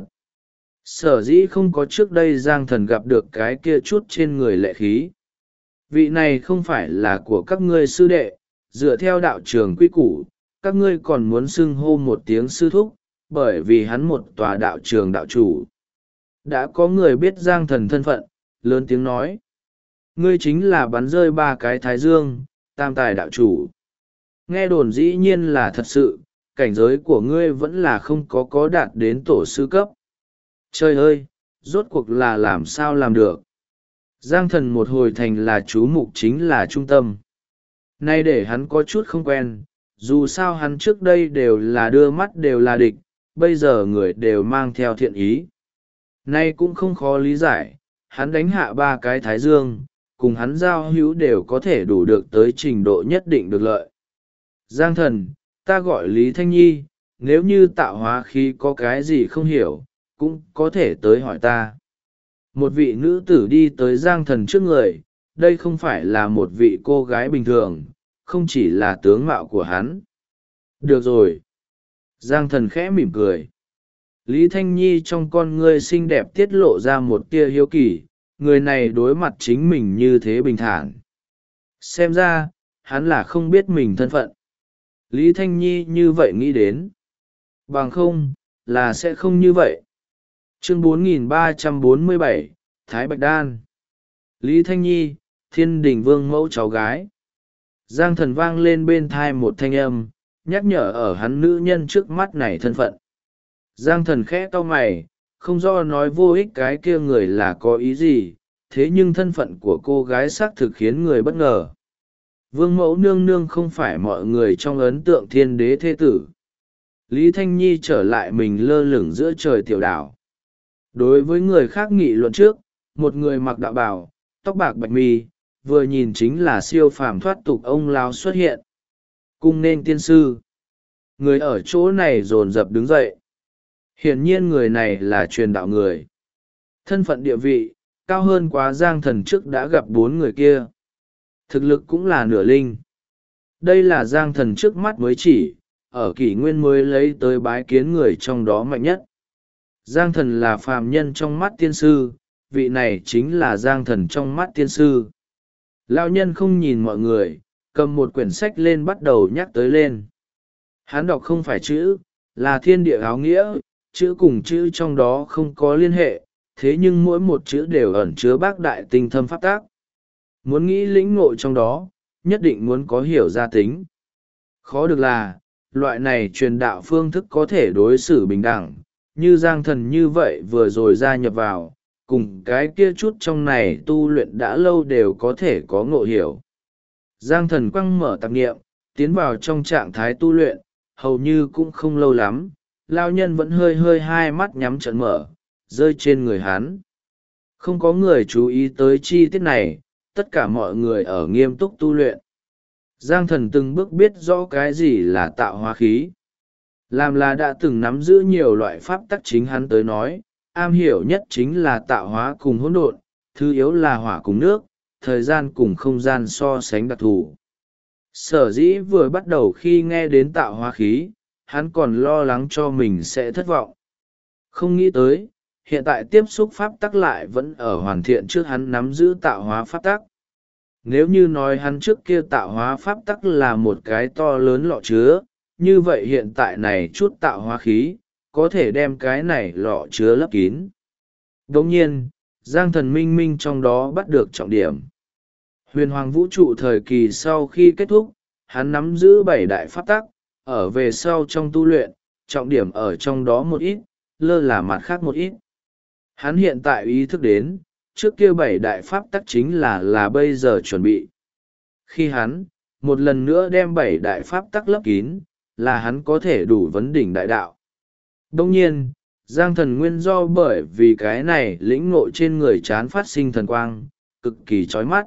Sở dĩ không có trước đây Giang Thần gặp được cái kia chút trên người lệ khí. Vị này không phải là của các ngươi sư đệ, dựa theo đạo trường quy củ, các ngươi còn muốn xưng hô một tiếng sư thúc, bởi vì hắn một tòa đạo trường đạo chủ. Đã có người biết Giang Thần thân phận, lớn tiếng nói. Ngươi chính là bắn rơi 3 cái thái dương, tam tài đạo chủ. Nghe đồn dĩ nhiên là thật sự, cảnh giới của ngươi vẫn là không có đạt đến tổ sư cấp. Trời ơi, rốt cuộc là làm sao làm được. Giang Thần một hồi thành là chú mục chính là trung tâm. Nay để hắn có chút không quen, dù sao hắn trước đây đều là đưa mắt đều là địch, bây giờ người đều mang theo thiện ý. Nay cũng không khó lý giải, hắn đánh hạ 3 cái thái dương, cùng hắn giao hữu đều có thể đủ được tới trình độ nhất định được lợi. Giang Thần, ta gọi Lý Thanh Nhi, nếu như tạo hóa khí có cái gì không hiểu, cũng có thể tới hỏi ta. Một vị nữ tử đi tới Giang Thần trước người, đây không phải là một vị cô gái bình thường, không chỉ là tướng mạo của hắn. Được rồi. Giang Thần khẽ mỉm cười. Lý Thanh Nhi trong con ngươi xinh đẹp tiết lộ ra một tia hiếu kỳ, người này đối mặt chính mình như thế bình thản. Xem ra, hắn là không biết mình thân phận. Lý Thanh Nhi như vậy nghĩ đến. Bằng không, là sẽ không như vậy. Chương 4347, Thái Bạch Đan. Lý Thanh Nhi, Thiên Đình Vương mẫu cháu gái. Giang Thần vang lên bên thai một thanh âm, nhắc nhở ở hắn nữ nhân trước mắt này thân phận. Giang Thần khẽ cau mày, không do nói vô ích cái kia người là có ý gì, thế nhưng thân phận của cô gái xác thực khiến người bất ngờ. Vương mẫu nương nương không phải mọi người trong ấn tượng thiên đế thế tử. Lý Thanh Nhi trở lại mình lơ lửng giữa trời tiểu đảo. Đối với người khác nghị luận trước, một người mặc đạo bào, tóc bạc bạch mi, vừa nhìn chính là siêu phàm thoát tục ông lao xuất hiện. Cung nên tiên sư. Người ở chỗ này dồn dập đứng dậy. Hiển nhiên người này là truyền đạo người. Thân phận địa vị, cao hơn quá Giang Thần trước đã gặp 4 người kia. Thực lực cũng là nửa linh. Đây là Giang Thần trước mắt mới chỉ, ở kỷ nguyên mới lấy tới bái kiến người trong đó mạnh nhất. Giang Thần là phàm nhân trong mắt tiên sư, vị này chính là Giang Thần trong mắt tiên sư. Lão nhân không nhìn mọi người, cầm một quyển sách lên bắt đầu nhắc tới lên. Hắn đọc không phải chữ, là thiên địa áo nghĩa, chữ cùng chữ trong đó không có liên hệ, thế nhưng mỗi một chữ đều ẩn chứa bác đại tinh thâm pháp tác. Muốn nghĩ lĩnh ngộ trong đó, nhất định muốn có hiểu ra tính. Khó được là, loại này truyền đạo phương thức có thể đối xử bình đẳng, như Giang Thần như vậy vừa rồi gia nhập vào, cùng cái kia chút trong này tu luyện đã lâu đều có thể có ngộ hiểu. Giang Thần quăng mở tạp nghiệm, tiến vào trong trạng thái tu luyện, hầu như cũng không lâu lắm, lao nhân vẫn hơi hơi hai mắt nhắm trận mở, rơi trên người hắn. Không có người chú ý tới chi tiết này, tất cả mọi người ở nghiêm túc tu luyện. Giang Thần từng bước biết rõ cái gì là tạo hóa khí. Làm là đã từng nắm giữ nhiều loại pháp tắc, chính hắn tới nói am hiểu nhất chính là tạo hóa cùng hỗn độn, thứ yếu là hỏa cùng nước, thời gian cùng không gian so sánh đặc thù. Sở dĩ vừa bắt đầu khi nghe đến tạo hóa khí, hắn còn lo lắng cho mình sẽ thất vọng. Không nghĩ tới, hiện tại tiếp xúc pháp tắc lại vẫn ở hoàn thiện trước hắn nắm giữ tạo hóa pháp tắc. Nếu như nói hắn trước kia tạo hóa pháp tắc là một cái to lớn lọ chứa, như vậy hiện tại này chút tạo hóa khí, có thể đem cái này lọ chứa lấp kín. Đồng nhiên, Giang Thần minh minh trong đó bắt được trọng điểm. Huyền hoàng vũ trụ thời kỳ sau khi kết thúc, hắn nắm giữ 7 đại pháp tắc, ở về sau trong tu luyện, trọng điểm ở trong đó một ít, lơ là mặt khác một ít. Hắn hiện tại ý thức đến, trước kia 7 đại pháp tắc chính là bây giờ chuẩn bị. Khi hắn, một lần nữa đem 7 đại pháp tắc lấp kín, là hắn có thể đủ vấn đỉnh đại đạo. Đồng nhiên, Giang Thần nguyên do bởi vì cái này lĩnh ngộ trên người chán phát sinh thần quang, cực kỳ chói mắt.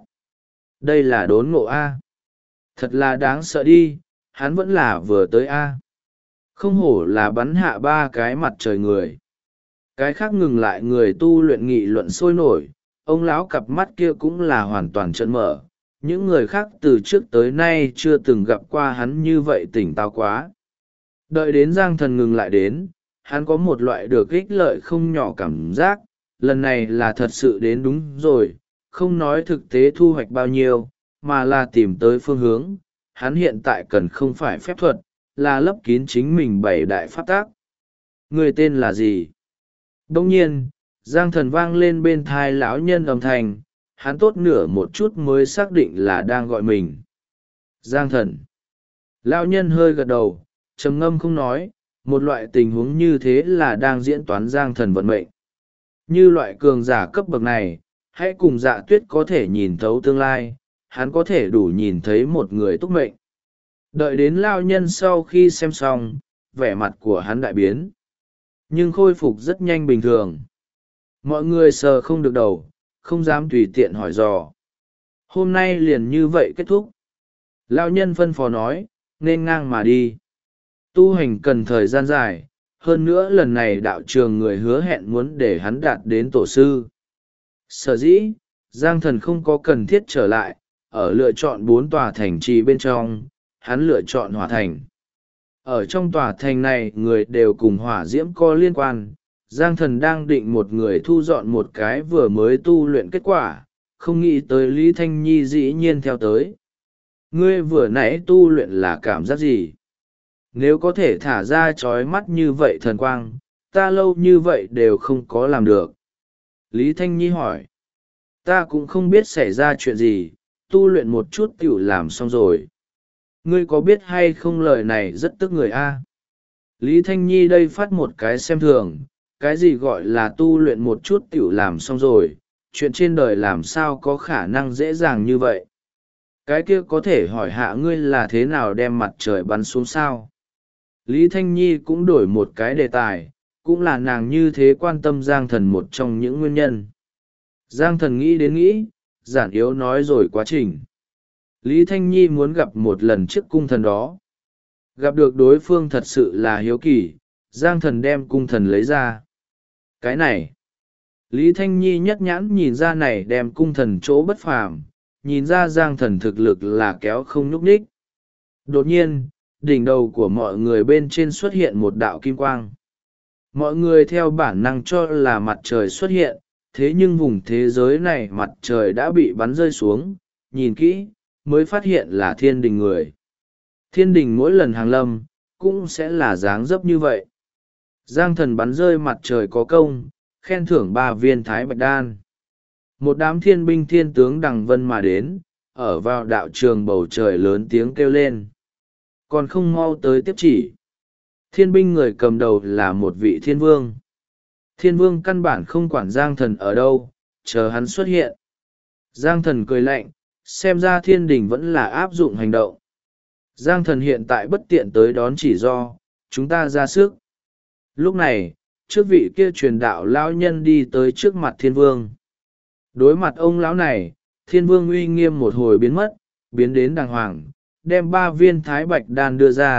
Đây là đốn ngộ A. Thật là đáng sợ đi, hắn vẫn là vừa tới A. Không hổ là bắn hạ 3 cái mặt trời người. Cái khác ngừng lại người tu luyện nghị luận sôi nổi, ông lão cặp mắt kia cũng là hoàn toàn trợn mở. Những người khác từ trước tới nay chưa từng gặp qua hắn như vậy tỉnh táo quá. Đợi đến Giang Thần ngừng lại đến, hắn có một loại được ích lợi không nhỏ cảm giác, lần này là thật sự đến đúng rồi, không nói thực tế thu hoạch bao nhiêu, mà là tìm tới phương hướng. Hắn hiện tại cần không phải phép thuật, là lấp kín chính mình 7 đại pháp tác. Người tên là gì? Đông nhiên, Giang Thần vang lên bên thai lão nhân âm thanh, hắn tốt nửa một chút mới xác định là đang gọi mình. Giang Thần. Lão nhân hơi gật đầu, trầm ngâm không nói, một loại tình huống như thế là đang diễn toán Giang Thần vận mệnh. Như loại cường giả cấp bậc này, hãy cùng Dạ Tuyết có thể nhìn thấu tương lai, hắn có thể đủ nhìn thấy một người túc mệnh. Đợi đến lão nhân sau khi xem xong, vẻ mặt của hắn đại biến, nhưng khôi phục rất nhanh bình thường. Mọi người sờ không được đầu, không dám tùy tiện hỏi dò. Hôm nay liền như vậy kết thúc. Lão nhân phân phó nói, nên ngang mà đi. Tu hành cần thời gian dài, hơn nữa lần này đạo trường người hứa hẹn muốn để hắn đạt đến tổ sư. Sở dĩ, Giang Thần không có cần thiết trở lại, ở lựa chọn 4 tòa thành trì bên trong, hắn lựa chọn Hỏa Thành. Ở trong tòa thành này người đều cùng hỏa diễm có liên quan, Giang Thần đang định một người thu dọn một cái vừa mới tu luyện kết quả, không nghĩ tới Lý Thanh Nhi dĩ nhiên theo tới. Ngươi vừa nãy tu luyện là cảm giác gì? Nếu có thể thả ra trói mắt như vậy thần quang, ta lâu như vậy đều không có làm được. Lý Thanh Nhi hỏi. Ta cũng không biết xảy ra chuyện gì, tu luyện một chút tiểu làm xong rồi. Ngươi có biết hay không lời này rất tức người a? Lý Thanh Nhi đây phát một cái xem thường, cái gì gọi là tu luyện một chút tiểu làm xong rồi, chuyện trên đời làm sao có khả năng dễ dàng như vậy. Cái kia có thể hỏi hạ ngươi là thế nào đem mặt trời bắn xuống sao? Lý Thanh Nhi cũng đổi một cái đề tài, cũng là nàng như thế quan tâm Giang Thần một trong những nguyên nhân. Giang Thần nghĩ đến nghĩ, giản yếu nói rồi quá trình. Lý Thanh Nhi muốn gặp một lần chiếc cung thần đó. Gặp được đối phương thật sự là hiếu kỳ, Giang Thần đem cung thần lấy ra. Cái này, Lý Thanh Nhi nhất nhãn nhìn ra này đem cung thần chỗ bất phàm, nhìn ra Giang Thần thực lực là kéo không nhúc nhích. Đột nhiên, đỉnh đầu của mọi người bên trên xuất hiện một đạo kim quang. Mọi người theo bản năng cho là mặt trời xuất hiện, thế nhưng vùng thế giới này mặt trời đã bị bắn rơi xuống, nhìn kỹ, mới phát hiện là thiên đình người. Thiên đình mỗi lần hàng lâm, cũng sẽ là dáng dấp như vậy. Giang Thần bắn rơi mặt trời có công, khen thưởng 3 viên thái bạch đan. Một đám thiên binh thiên tướng đằng vân mà đến, ở vào đạo trường bầu trời lớn tiếng kêu lên. Còn không mau tới tiếp chỉ. Thiên binh người cầm đầu là một vị thiên vương. Thiên vương căn bản không quản Giang Thần ở đâu, chờ hắn xuất hiện. Giang Thần cười lạnh, xem ra thiên đình vẫn là áp dụng hành động. Giang Thần hiện tại bất tiện tới đón chỉ do, chúng ta ra sức. Lúc này, trước vị kia truyền đạo lão nhân đi tới trước mặt thiên vương. Đối mặt ông lão này, thiên vương uy nghiêm một hồi biến mất, biến đến đàng hoàng, đem 3 viên thái bạch đan đưa ra,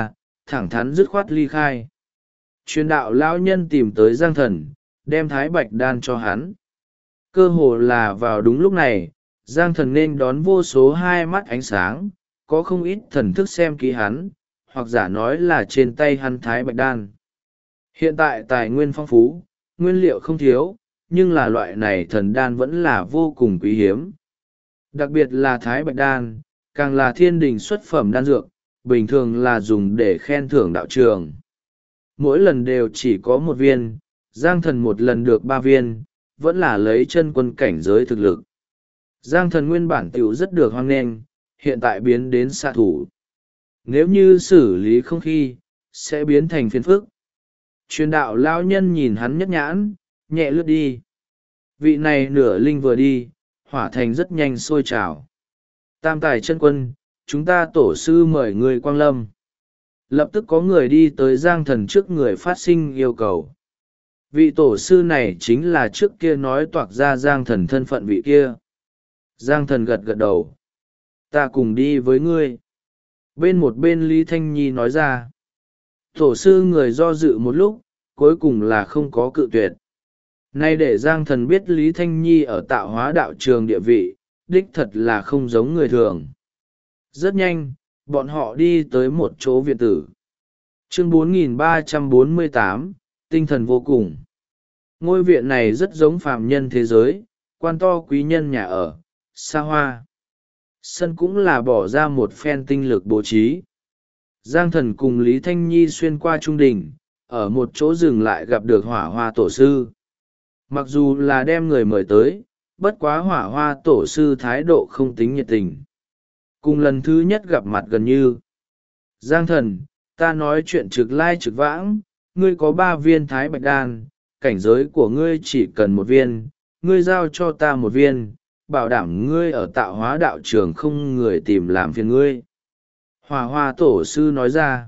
thẳng thắn dứt khoát ly khai. Truyền đạo lão nhân tìm tới Giang Thần, đem thái bạch đan cho hắn. Cơ hồ là vào đúng lúc này, Giang Thần nên đón vô số hai mắt ánh sáng, có không ít thần thức xem kỹ hắn, hoặc giả nói là trên tay hắn thái bạch đan. Hiện tại tài nguyên phong phú, nguyên liệu không thiếu, nhưng là loại này thần đan vẫn là vô cùng quý hiếm. Đặc biệt là thái bạch đan, càng là thiên đình xuất phẩm đan dược, bình thường là dùng để khen thưởng đạo trường. Mỗi lần đều chỉ có một viên, Giang Thần một lần được 3 viên, vẫn là lấy chân quân cảnh giới thực lực. Giang Thần nguyên bản tiểu rất được hoan nghênh, hiện tại biến đến xạ thủ. Nếu như xử lý không khi, sẽ biến thành phiền phức. Truyền đạo lão nhân nhìn hắn nhất nhãn, nhẹ lướt đi. Vị này nửa linh vừa đi, hỏa thành rất nhanh sôi trào. Tam tài chân quân, chúng ta tổ sư mời người quang lâm. Lập tức có người đi tới Giang Thần trước người phát sinh yêu cầu. Vị tổ sư này chính là trước kia nói toạc ra Giang Thần thân phận vị kia. Giang Thần gật gật đầu. Ta cùng đi với ngươi. Một bên Lý Thanh Nhi nói ra. Tổ sư người do dự một lúc, cuối cùng là không có cự tuyệt. Nay để Giang Thần biết Lý Thanh Nhi ở tạo hóa đạo trường địa vị, đích thật là không giống người thường. Rất nhanh, bọn họ đi tới một chỗ viện tử. Chương 4348, tinh thần vô cùng. Ngôi viện này rất giống phàm nhân thế giới, quan to quý nhân nhà ở, xa hoa. Sân cũng là bỏ ra một phen tinh lực bố trí. Giang Thần cùng Lý Thanh Nhi xuyên qua trung đình, ở một chỗ dừng lại gặp được Hỏa Hoa tổ sư. Mặc dù là đem người mời tới, bất quá Hỏa Hoa tổ sư thái độ không tính nhiệt tình. Cùng lần thứ nhất gặp mặt gần như. Giang Thần, ta nói chuyện trực lai trực vãng, ngươi có 3 viên thái bạch đan, cảnh giới của ngươi chỉ cần 1 viên, ngươi giao cho ta 1 viên, bảo đảm ngươi ở tạo hóa đạo trường không người tìm làm phiền ngươi. Hỏa Hoa tổ sư nói ra,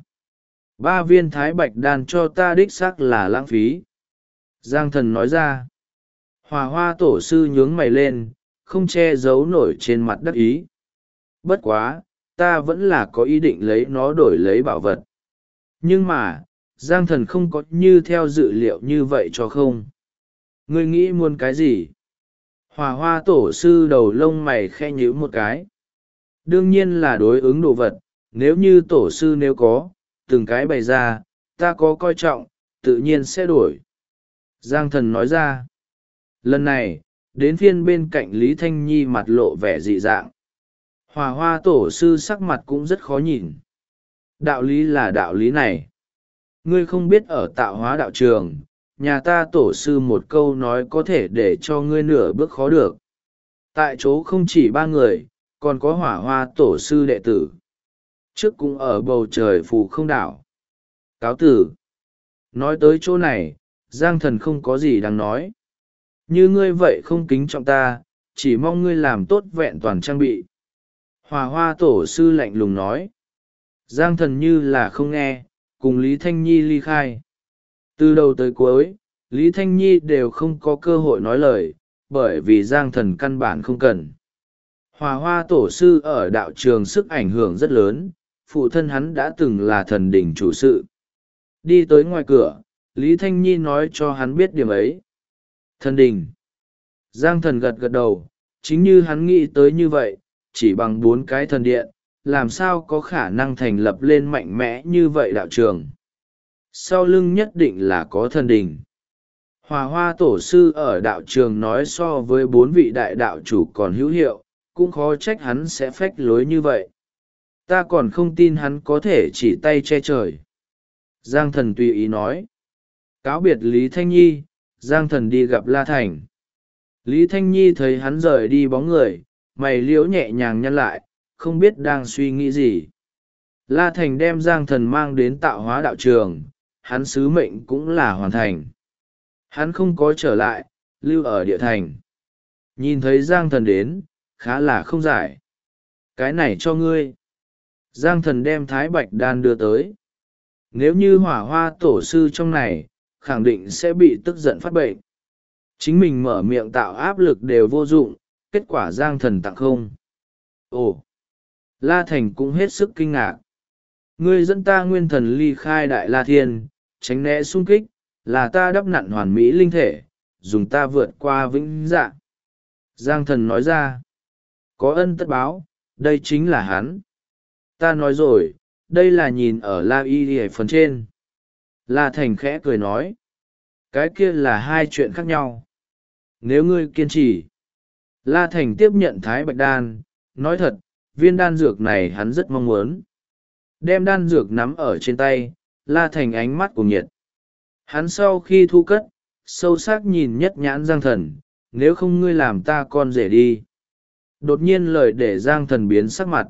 3 viên thái bạch đan cho ta đích xác là lãng phí. Giang Thần nói ra, Hỏa Hoa tổ sư nhướng mày lên, không che giấu nổi trên mặt đắc ý. Bất quá, ta vẫn là có ý định lấy nó đổi lấy bảo vật. Nhưng mà, Giang Thần không có như theo dự liệu như vậy cho không. Ngươi nghĩ muốn cái gì? Hỏa Hoa tổ sư đầu lông mày khe nhíu một cái. Đương nhiên là đối ứng đồ vật, nếu như tổ sư nếu có, từng cái bày ra, ta có coi trọng, tự nhiên sẽ đổi. Giang Thần nói ra. Lần này, đến phiên bên cạnh Lý Thanh Nhi mặt lộ vẻ dị dạng. Hỏa Hoa tổ sư sắc mặt cũng rất khó nhìn. Đạo lý là đạo lý này. Ngươi không biết ở tạo hóa đạo trường, nhà ta tổ sư một câu nói có thể để cho ngươi nửa bước khó được. Tại chỗ không chỉ 3 người, còn có Hỏa Hoa tổ sư đệ tử. Trước cũng ở bầu trời phù không đảo. Cáo tử. Nói tới chỗ này, Giang Thần không có gì đáng nói. Như ngươi vậy không kính trọng ta, chỉ mong ngươi làm tốt vẹn toàn trang bị. Hỏa Hoa tổ sư lạnh lùng nói. Giang Thần như là không nghe, cùng Lý Thanh Nhi ly khai. Từ đầu tới cuối, Lý Thanh Nhi đều không có cơ hội nói lời, bởi vì Giang Thần căn bản không cần. Hỏa Hoa tổ sư ở đạo trường sức ảnh hưởng rất lớn, phụ thân hắn đã từng là thần đỉnh chủ sự. Đi tới ngoài cửa, Lý Thanh Nhi nói cho hắn biết điểm ấy. Thần đỉnh. Giang Thần gật gật đầu, chính như hắn nghĩ tới như vậy, chỉ bằng 4 cái thần điện, làm sao có khả năng thành lập lên mạnh mẽ như vậy đạo trường. Sau lưng nhất định là có thần đỉnh. Hỏa Hoa tổ sư ở đạo trường nói so với 4 vị đại đạo chủ còn hữu hiệu, cũng khó trách hắn sẽ phách lối như vậy. Ta còn không tin hắn có thể chỉ tay che trời. Giang Thần tùy ý nói. Cáo biệt Lý Thanh Nhi, Giang Thần đi gặp La Thành. Lý Thanh Nhi thấy hắn rời đi bóng người, mày liễu nhẹ nhàng nhăn lại, không biết đang suy nghĩ gì. La Thành đem Giang Thần mang đến tạo hóa đạo trường, hắn sứ mệnh cũng là hoàn thành. Hắn không có trở lại, lưu ở địa thành. Nhìn thấy Giang Thần đến, khá là không giải. Cái này cho ngươi. Giang Thần đem thái bạch đan đưa tới. Nếu như Hỏa Hoa tổ sư trong này, khẳng định sẽ bị tức giận phát bệnh. Chính mình mở miệng tạo áp lực đều vô dụng, kết quả Giang Thần tặng không. Ồ! La Thành cũng hết sức kinh ngạc. Ngươi dẫn ta nguyên thần ly khai Đại La Thiên, tránh né xung kích, là ta đắp nặn hoàn mỹ linh thể, dùng ta vượt qua vĩnh dạ. Giang thần nói ra, có ân tất báo, đây chính là hắn. Ta nói rồi, đây là nhìn ở La Y ở phần trên. La Thành khẽ cười nói, cái kia là hai chuyện khác nhau. Nếu ngươi kiên trì. La Thành tiếp nhận Thái Bạch Đan, nói thật, viên đan dược này hắn rất mong muốn. Đem đan dược nắm ở trên tay, La Thành ánh mắt cùng nhiệt. Hắn sau khi thu cất, sâu sắc nhìn nhất nhãn Giang Thần, nếu không ngươi làm ta con rể đi. Đột nhiên lời để Giang Thần biến sắc mặt.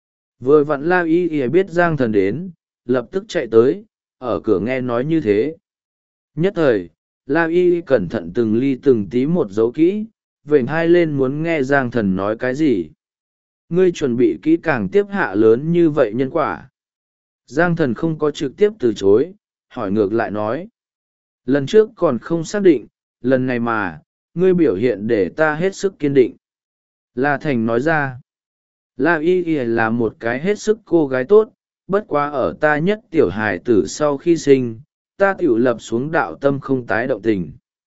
Vừa vặn La Y biết Giang Thần đến, lập tức chạy tới, ở cửa nghe nói như thế. Nhất thời, La Y cẩn thận từng ly từng tí một dấu kỹ, vểnh hai lên muốn nghe Giang Thần nói cái gì. Ngươi chuẩn bị kỹ càng tiếp hạ lớn như vậy nhân quả. Giang Thần không có trực tiếp từ chối, hỏi ngược lại nói. Lần trước còn không xác định, lần này mà, ngươi biểu hiện để ta hết sức kiên định. La Thành nói ra. La Y là một cái hết sức cô gái tốt, bất quá ở ta nhất tiểu hài tử sau khi sinh, ta tiểu lập xuống đạo tâm không tái động tình.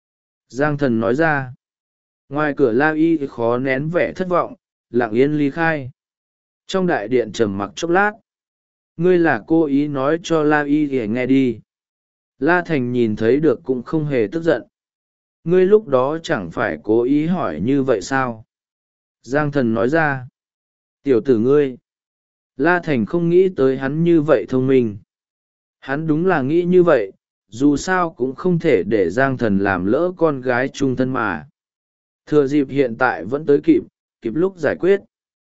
Giang Thần nói ra. Ngoài cửa La Y khó nén vẻ thất vọng, lặng yên ly khai. Trong đại điện trầm mặc chốc lát. Ngươi là cô ý nói cho La Y để nghe đi. La Thành nhìn thấy được cũng không hề tức giận. Ngươi lúc đó chẳng phải cố ý hỏi như vậy sao? Giang Thần nói ra. Tiểu tử ngươi. La Thành không nghĩ tới hắn như vậy thông minh. Hắn đúng là nghĩ như vậy, dù sao cũng không thể để Giang Thần làm lỡ con gái trung thân mà. Thừa dịp hiện tại vẫn tới kịp lúc giải quyết.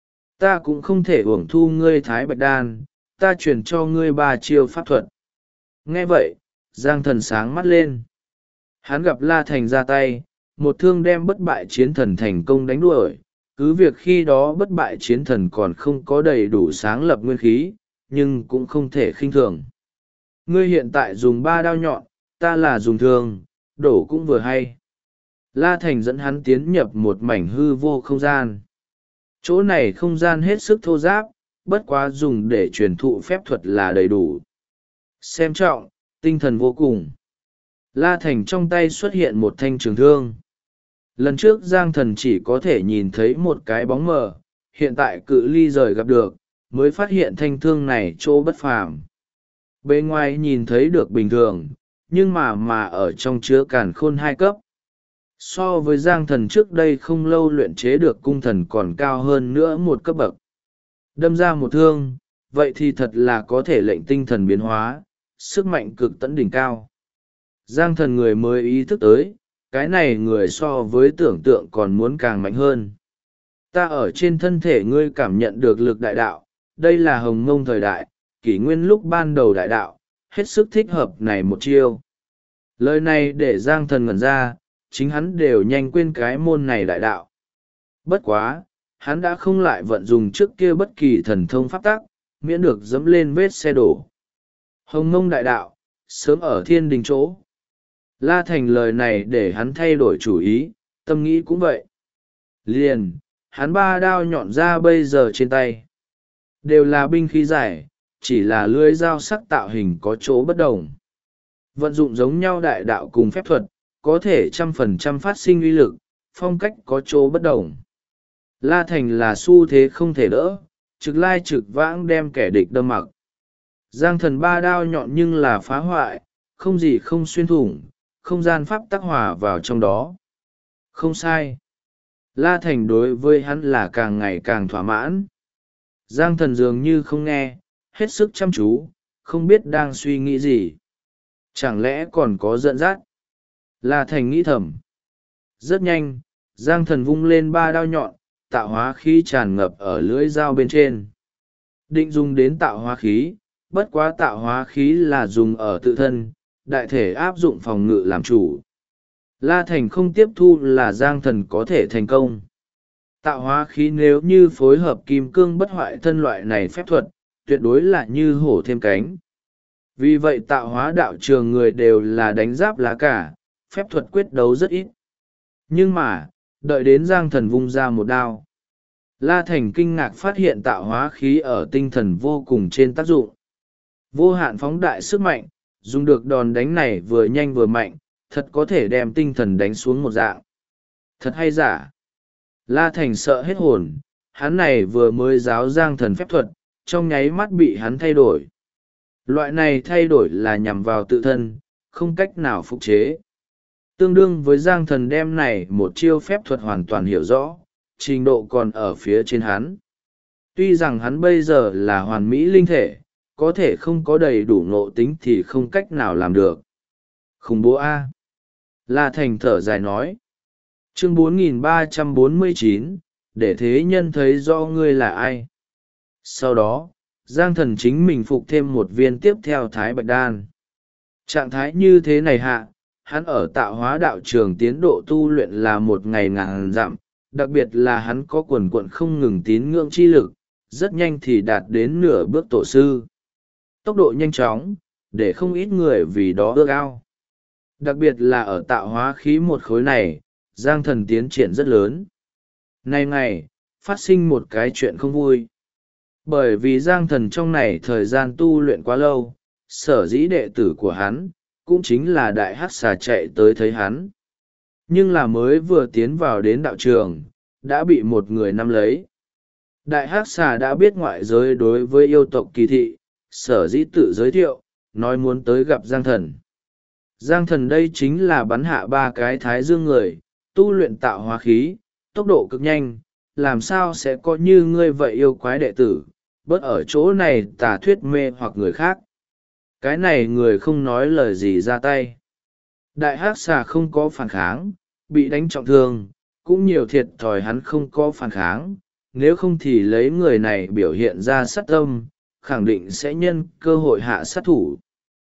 Ta cũng không thể uổng thu ngươi Thái Bạch Đan, ta truyền cho ngươi 3 chiêu pháp thuật. Nghe vậy, Giang Thần sáng mắt lên. Hắn gặp La Thành ra tay, một thương đem bất bại chiến thần thành công đánh đuổi. Cứ việc khi đó bất bại chiến thần còn không có đầy đủ sáng lập nguyên khí, nhưng cũng không thể khinh thường. Ngươi hiện tại dùng 3 đao nhọn, ta là dùng thương, đổ cũng vừa hay. La Thành dẫn hắn tiến nhập một mảnh hư vô không gian. Chỗ này không gian hết sức thô ráp, bất quá dùng để truyền thụ phép thuật là đầy đủ. Xem trọng, tinh thần vô cùng. La Thành trong tay xuất hiện một thanh trường thương. Lần trước Giang Thần chỉ có thể nhìn thấy một cái bóng mờ, hiện tại cự ly rời gặp được, mới phát hiện thanh thương này chỗ bất phàm. Bề ngoài nhìn thấy được bình thường, nhưng mà ở trong chứa càn khôn 2 cấp. So với Giang Thần trước đây không lâu luyện chế được cung thần còn cao hơn nữa một cấp bậc. Đâm ra một thương, vậy thì thật là có thể lệnh tinh thần biến hóa, sức mạnh cực tận đỉnh cao. Giang Thần người mới ý thức tới, cái này người so với tưởng tượng còn muốn càng mạnh hơn. Ta ở trên thân thể ngươi cảm nhận được lực đại đạo, đây là hồng mông thời đại, kỷ nguyên lúc ban đầu đại đạo, hết sức thích hợp này một chiêu. Lời này để Giang Thần ngẩn ra, chính hắn đều nhanh quên cái môn này đại đạo. Bất quá, hắn đã không lại vận dụng trước kia bất kỳ thần thông pháp tắc, miễn được dẫm lên vết xe đổ. Hồng mông đại đạo, sớm ở thiên đình chỗ. La Thành lời này để hắn thay đổi chủ ý, tâm nghĩ cũng vậy. Liền, hắn 3 đao nhọn ra bây giờ trên tay. Đều là binh khí dài, chỉ là lưỡi dao sắc tạo hình có chỗ bất đồng. Vận dụng giống nhau đại đạo cùng phép thuật, có thể 100% phát sinh uy lực, phong cách có chỗ bất đồng. La Thành là xu thế không thể đỡ, trực lai trực vãng đem kẻ địch đâm mặc. Giang Thần 3 đao nhọn nhưng là phá hoại, không gì không xuyên thủng, không gian pháp tắc hòa vào trong đó. Không sai. La Thành đối với hắn là càng ngày càng thỏa mãn. Giang Thần dường như không nghe, hết sức chăm chú, không biết đang suy nghĩ gì. Chẳng lẽ còn có giận dắt? La Thành nghĩ thầm. Rất nhanh, Giang Thần vung lên 3 đao nhọn, tạo hóa khí tràn ngập ở lưỡi dao bên trên. Định dùng đến tạo hóa khí, bất quá tạo hóa khí là dùng ở tự thân, đại thể áp dụng phòng ngự làm chủ. La Thành không tiếp thu là Giang Thần có thể thành công. Tạo hóa khí nếu như phối hợp kim cương bất hoại thân loại này phép thuật, tuyệt đối là như hổ thêm cánh. Vì vậy tạo hóa đạo trường người đều là đánh giáp lá cả, phép thuật quyết đấu rất ít. Nhưng mà, đợi đến Giang Thần vung ra một đao. La Thành kinh ngạc phát hiện tạo hóa khí ở tinh thần vô cùng trên tác dụng. Vô hạn phóng đại sức mạnh, dùng được đòn đánh này vừa nhanh vừa mạnh, thật có thể đem tinh thần đánh xuống một dạng. Thật hay giả? La Thành sợ hết hồn, hắn này vừa mới giáo Giang Thần phép thuật, trong nháy mắt bị hắn thay đổi. Loại này thay đổi là nhằm vào tự thân, không cách nào phục chế. Tương đương với Giang Thần đem này một chiêu phép thuật hoàn toàn hiểu rõ, trình độ còn ở phía trên hắn. Tuy rằng hắn bây giờ là hoàn mỹ linh thể, có thể không có đầy đủ ngộ tính thì không cách nào làm được. Khủng bố A. La Thành thở dài nói. Chương 4349, để thế nhân thấy rõ ngươi là ai. Sau đó, Giang Thần chính mình phục thêm một viên tiếp theo Thái Bạch Đan. Trạng thái như thế này hạ, hắn ở tạo hóa đạo trường tiến độ tu luyện là một ngày ngàn dặm, đặc biệt là hắn có quần quận không ngừng tín ngưỡng chi lực, rất nhanh thì đạt đến nửa bước tổ sư. Tốc độ nhanh chóng, để không ít người vì đó ước ao. Đặc biệt là ở tạo hóa khí một khối này, Giang Thần tiến triển rất lớn. Nay ngày, phát sinh một cái chuyện không vui. Bởi vì Giang Thần trong này thời gian tu luyện quá lâu, sở dĩ đệ tử của hắn, cũng chính là Đại Hắc Xà chạy tới thấy hắn. Nhưng là mới vừa tiến vào đến đạo trường, đã bị một người nắm lấy. Đại Hắc Xà đã biết ngoại giới đối với yêu tộc kỳ thị, sở dĩ tự giới thiệu, nói muốn tới gặp Giang Thần. Giang Thần đây chính là bắn hạ 3 cái thái dương người, tu luyện tạo hóa khí, tốc độ cực nhanh, làm sao sẽ có như ngươi vậy yêu quái đệ tử, bớt ở chỗ này tà thuyết mê hoặc người khác. Cái này người không nói lời gì ra tay. Đại Hắc Xà không có phản kháng, bị đánh trọng thương, cũng nhiều thiệt thòi hắn không có phản kháng, nếu không thì lấy người này biểu hiện ra sát tâm, khẳng định sẽ nhân cơ hội hạ sát thủ.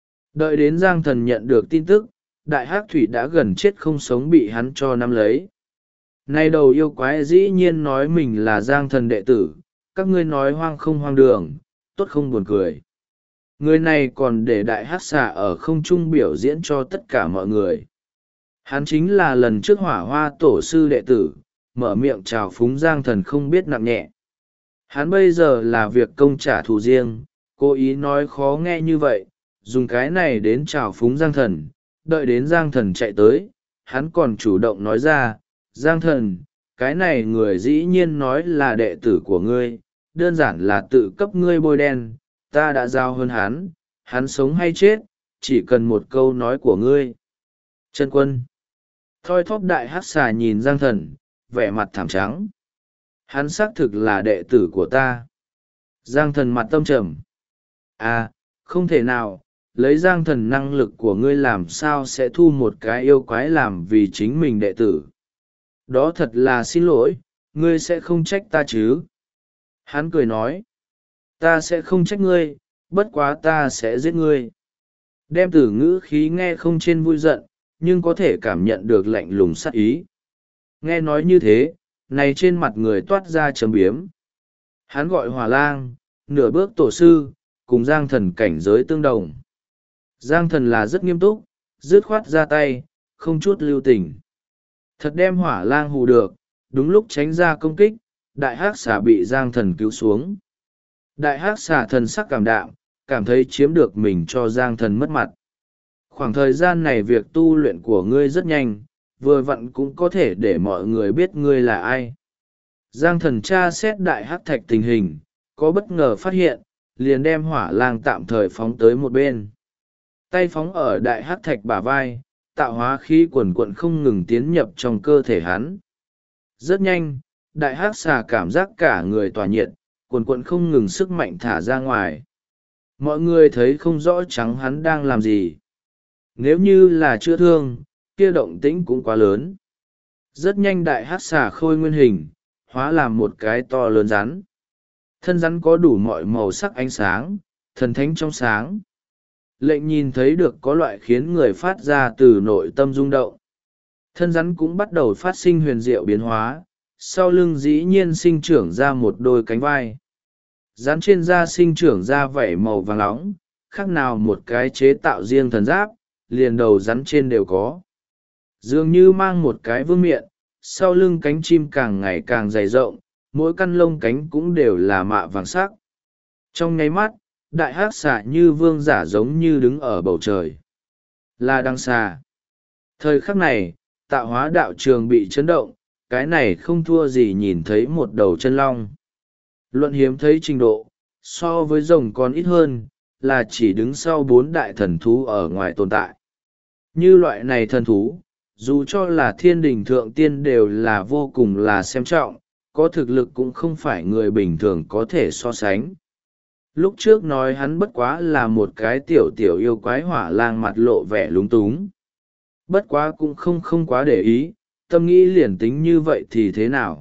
Đợi đến Giang Thần nhận được tin tức, Đại Hắc Thủy đã gần chết không sống bị hắn cho nắm lấy. Nay đầu yêu quái dĩ nhiên nói mình là Giang Thần đệ tử, các ngươi nói hoang không hoang đường, tốt không buồn cười. Người này còn để Đại Hắc Xà ở không trung biểu diễn cho tất cả mọi người. Hắn chính là lần trước Hỏa Hoa tổ sư đệ tử, mở miệng chào phúng Giang Thần không biết nặng nhẹ. Hắn bây giờ là việc công trả thù riêng, cố ý nói khó nghe như vậy, dùng cái này đến chào phúng Giang Thần, đợi đến Giang Thần chạy tới, hắn còn chủ động nói ra, Giang Thần, cái này người dĩ nhiên nói là đệ tử của ngươi, đơn giản là tự cấp ngươi bôi đen, ta đã giao hơn hắn sống hay chết, chỉ cần một câu nói của ngươi. Chân Quân. Thoi thóp Đại Hắc Xà nhìn Giang Thần, vẻ mặt thảm trắng. Hắn xác thực là đệ tử của ta. Giang Thần mặt tâm trầm. À, không thể nào, lấy Giang Thần năng lực của ngươi làm sao sẽ thu một cái yêu quái làm vì chính mình đệ tử. Đó thật là xin lỗi, ngươi sẽ không trách ta chứ. Hắn cười nói. Ta sẽ không trách ngươi, bất quá ta sẽ giết ngươi. Đem từ ngữ khí nghe không trên vui giận, nhưng có thể cảm nhận được lạnh lùng sát ý. Nghe nói như thế, này trên mặt người toát ra trầm biếm. Hắn gọi Hỏa Lang, nửa bước tổ sư, cùng Giang Thần cảnh giới tương đồng. Giang Thần là rất nghiêm túc, dứt khoát ra tay, không chút lưu tình. Thật đem Hỏa Lang hù được, đúng lúc tránh ra công kích, Đại Hắc Xà bị Giang Thần cứu xuống. Đại Hắc Xà thần sắc cảm đạm, cảm thấy chiếm được mình cho Giang Thần mất mặt. Khoảng thời gian này việc tu luyện của ngươi rất nhanh, vừa vặn cũng có thể để mọi người biết ngươi là ai. Giang Thần tra xét Đại Hắc Thạch tình hình, có bất ngờ phát hiện, liền đem Hỏa Lang tạm thời phóng tới một bên. Tay phóng ở Đại Hắc Thạch bả vai, tạo hóa khí quần quận không ngừng tiến nhập trong cơ thể hắn. Rất nhanh, Đại Hắc Xà cảm giác cả người tỏa nhiệt, quần quận không ngừng sức mạnh thả ra ngoài. Mọi người thấy không rõ trắng hắn đang làm gì. Nếu như là chữa thương, kia động tĩnh cũng quá lớn. Rất nhanh Đại Hắc Xà khôi nguyên hình, hóa làm một cái to lớn rắn. Thân rắn có đủ mọi màu sắc ánh sáng, thần thánh trong sáng. Lệnh nhìn thấy được có loại khiến người phát ra từ nội tâm rung động. Thân rắn cũng bắt đầu phát sinh huyền diệu biến hóa, sau lưng dĩ nhiên sinh trưởng ra một đôi cánh vai. Rắn trên da sinh trưởng ra vảy màu vàng nóng, khác nào một cái chế tạo riêng thần giáp, liền đầu rắn trên đều có. Dường như mang một cái vương miện, sau lưng cánh chim càng ngày càng dày rộng, mỗi căn lông cánh cũng đều là mạ vàng sắc. Trong nháy mắt, đại hắc xà như vương giả giống như đứng ở bầu trời. Là đăng xà. Thời khắc này, tạo hóa đạo trường bị chấn động, cái này không thua gì nhìn thấy một đầu chân long. Luận hiếm thấy trình độ, so với rồng còn ít hơn, là chỉ đứng sau 4 đại thần thú ở ngoài tồn tại. Như loại này thần thú, dù cho là thiên đình thượng tiên đều là vô cùng là xem trọng, có thực lực cũng không phải người bình thường có thể so sánh. Lúc trước nói hắn bất quá là một cái tiểu tiểu yêu quái hỏa lang, mặt lộ vẻ lúng túng. Bất quá cũng không quá để ý, tâm nghĩ liền tính như vậy thì thế nào?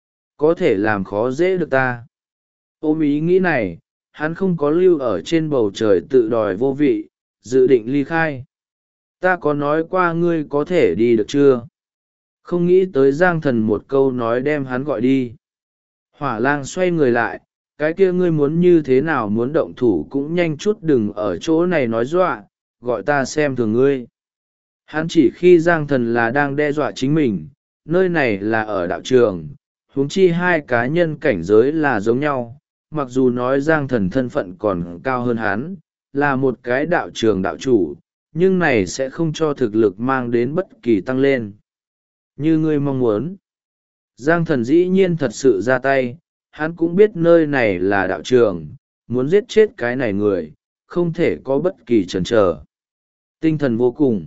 Có thể làm khó dễ được ta. Ôm ý nghĩ này, hắn không có lưu ở trên bầu trời tự đòi vô vị, dự định ly khai. Ta có nói qua ngươi có thể đi được chưa? Không nghĩ tới Giang Thần một câu nói đem hắn gọi đi. Hỏa lang xoay người lại, cái kia ngươi muốn như thế nào, muốn động thủ cũng nhanh chút, đừng ở chỗ này nói dọa, gọi ta xem thường ngươi. Hắn chỉ khi Giang Thần là đang đe dọa chính mình, nơi này là ở đạo trường, huống chi hai cá nhân cảnh giới là giống nhau, mặc dù nói Giang Thần thân phận còn cao hơn hắn, là một cái đạo trường đạo chủ, nhưng này sẽ không cho thực lực mang đến bất kỳ tăng lên. Như ngươi mong muốn. Giang Thần dĩ nhiên thật sự ra tay, hắn cũng biết nơi này là đạo trường, muốn giết chết cái này người, không thể có bất kỳ chần chờ. Tinh thần vô cùng.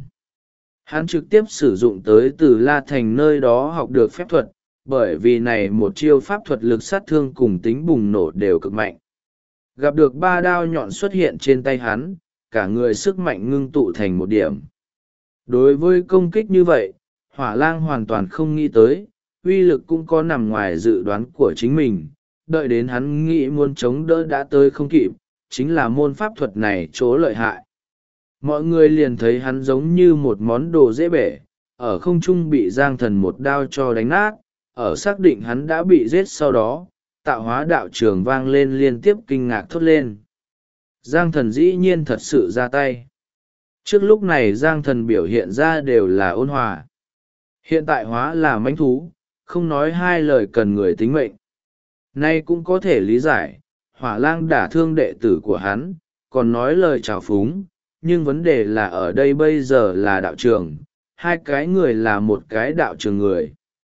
Hắn trực tiếp sử dụng tới từ La Thành nơi đó học được phép thuật, bởi vì này một chiêu pháp thuật lực sát thương cùng tính bùng nổ đều cực mạnh. Gặp được 3 đao nhọn xuất hiện trên tay hắn, cả người sức mạnh ngưng tụ thành một điểm. Đối với công kích như vậy, hỏa lang hoàn toàn không nghĩ tới, uy lực cũng có nằm ngoài dự đoán của chính mình, đợi đến hắn nghĩ muốn chống đỡ đã tới không kịp, chính là môn pháp thuật này chỗ lợi hại. Mọi người liền thấy hắn giống như một món đồ dễ bể, ở không trung bị Giang Thần một đao cho đánh nát, ở xác định hắn đã bị giết sau đó, tạo hóa đạo trường vang lên liên tiếp kinh ngạc thốt lên. Giang Thần dĩ nhiên thật sự ra tay. Trước lúc này Giang Thần biểu hiện ra đều là ôn hòa. Hiện tại hóa là mãnh thú, không nói hai lời cần người tính mệnh. Nay cũng có thể lý giải, hỏa lang đả thương đệ tử của hắn, còn nói lời chào phúng, nhưng vấn đề là ở đây bây giờ là đạo trường, hai cái người là một cái đạo trường người.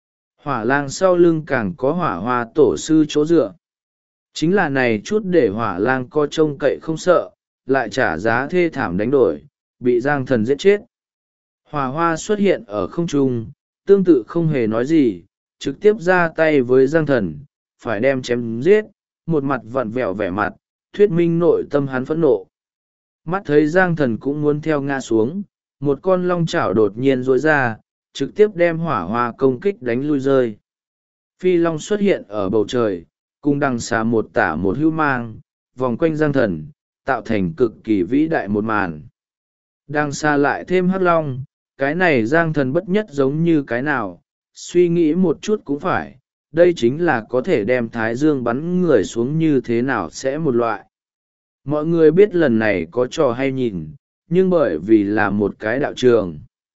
Hỏa lang sau lưng càng có hỏa hoa tổ sư chỗ dựa. Chính là này chút để hỏa lang co trông cậy không sợ, lại trả giá thê thảm đánh đổi, bị Giang Thần giết chết. Hỏa hoa xuất hiện ở không trung, tương tự không hề nói gì, trực tiếp ra tay với Giang Thần, phải đem chém giết, một mặt vặn vẹo vẻ mặt, thuyết minh nội tâm hắn phẫn nộ. Mắt thấy Giang Thần cũng muốn theo ngã xuống, một con long chảo đột nhiên rối ra, trực tiếp đem hỏa hoa công kích đánh lui rơi. Phi long xuất hiện ở bầu trời, cùng đằng xà một tả một hữu mang, vòng quanh Giang Thần, tạo thành cực kỳ vĩ đại một màn. Đằng xa lại thêm hắc long, cái này Giang Thần bất nhất giống như cái nào, suy nghĩ một chút cũng phải, đây chính là có thể đem thái dương bắn người xuống như thế nào sẽ một loại. Mọi người biết lần này có trò hay nhìn, nhưng bởi vì là một cái đạo trường,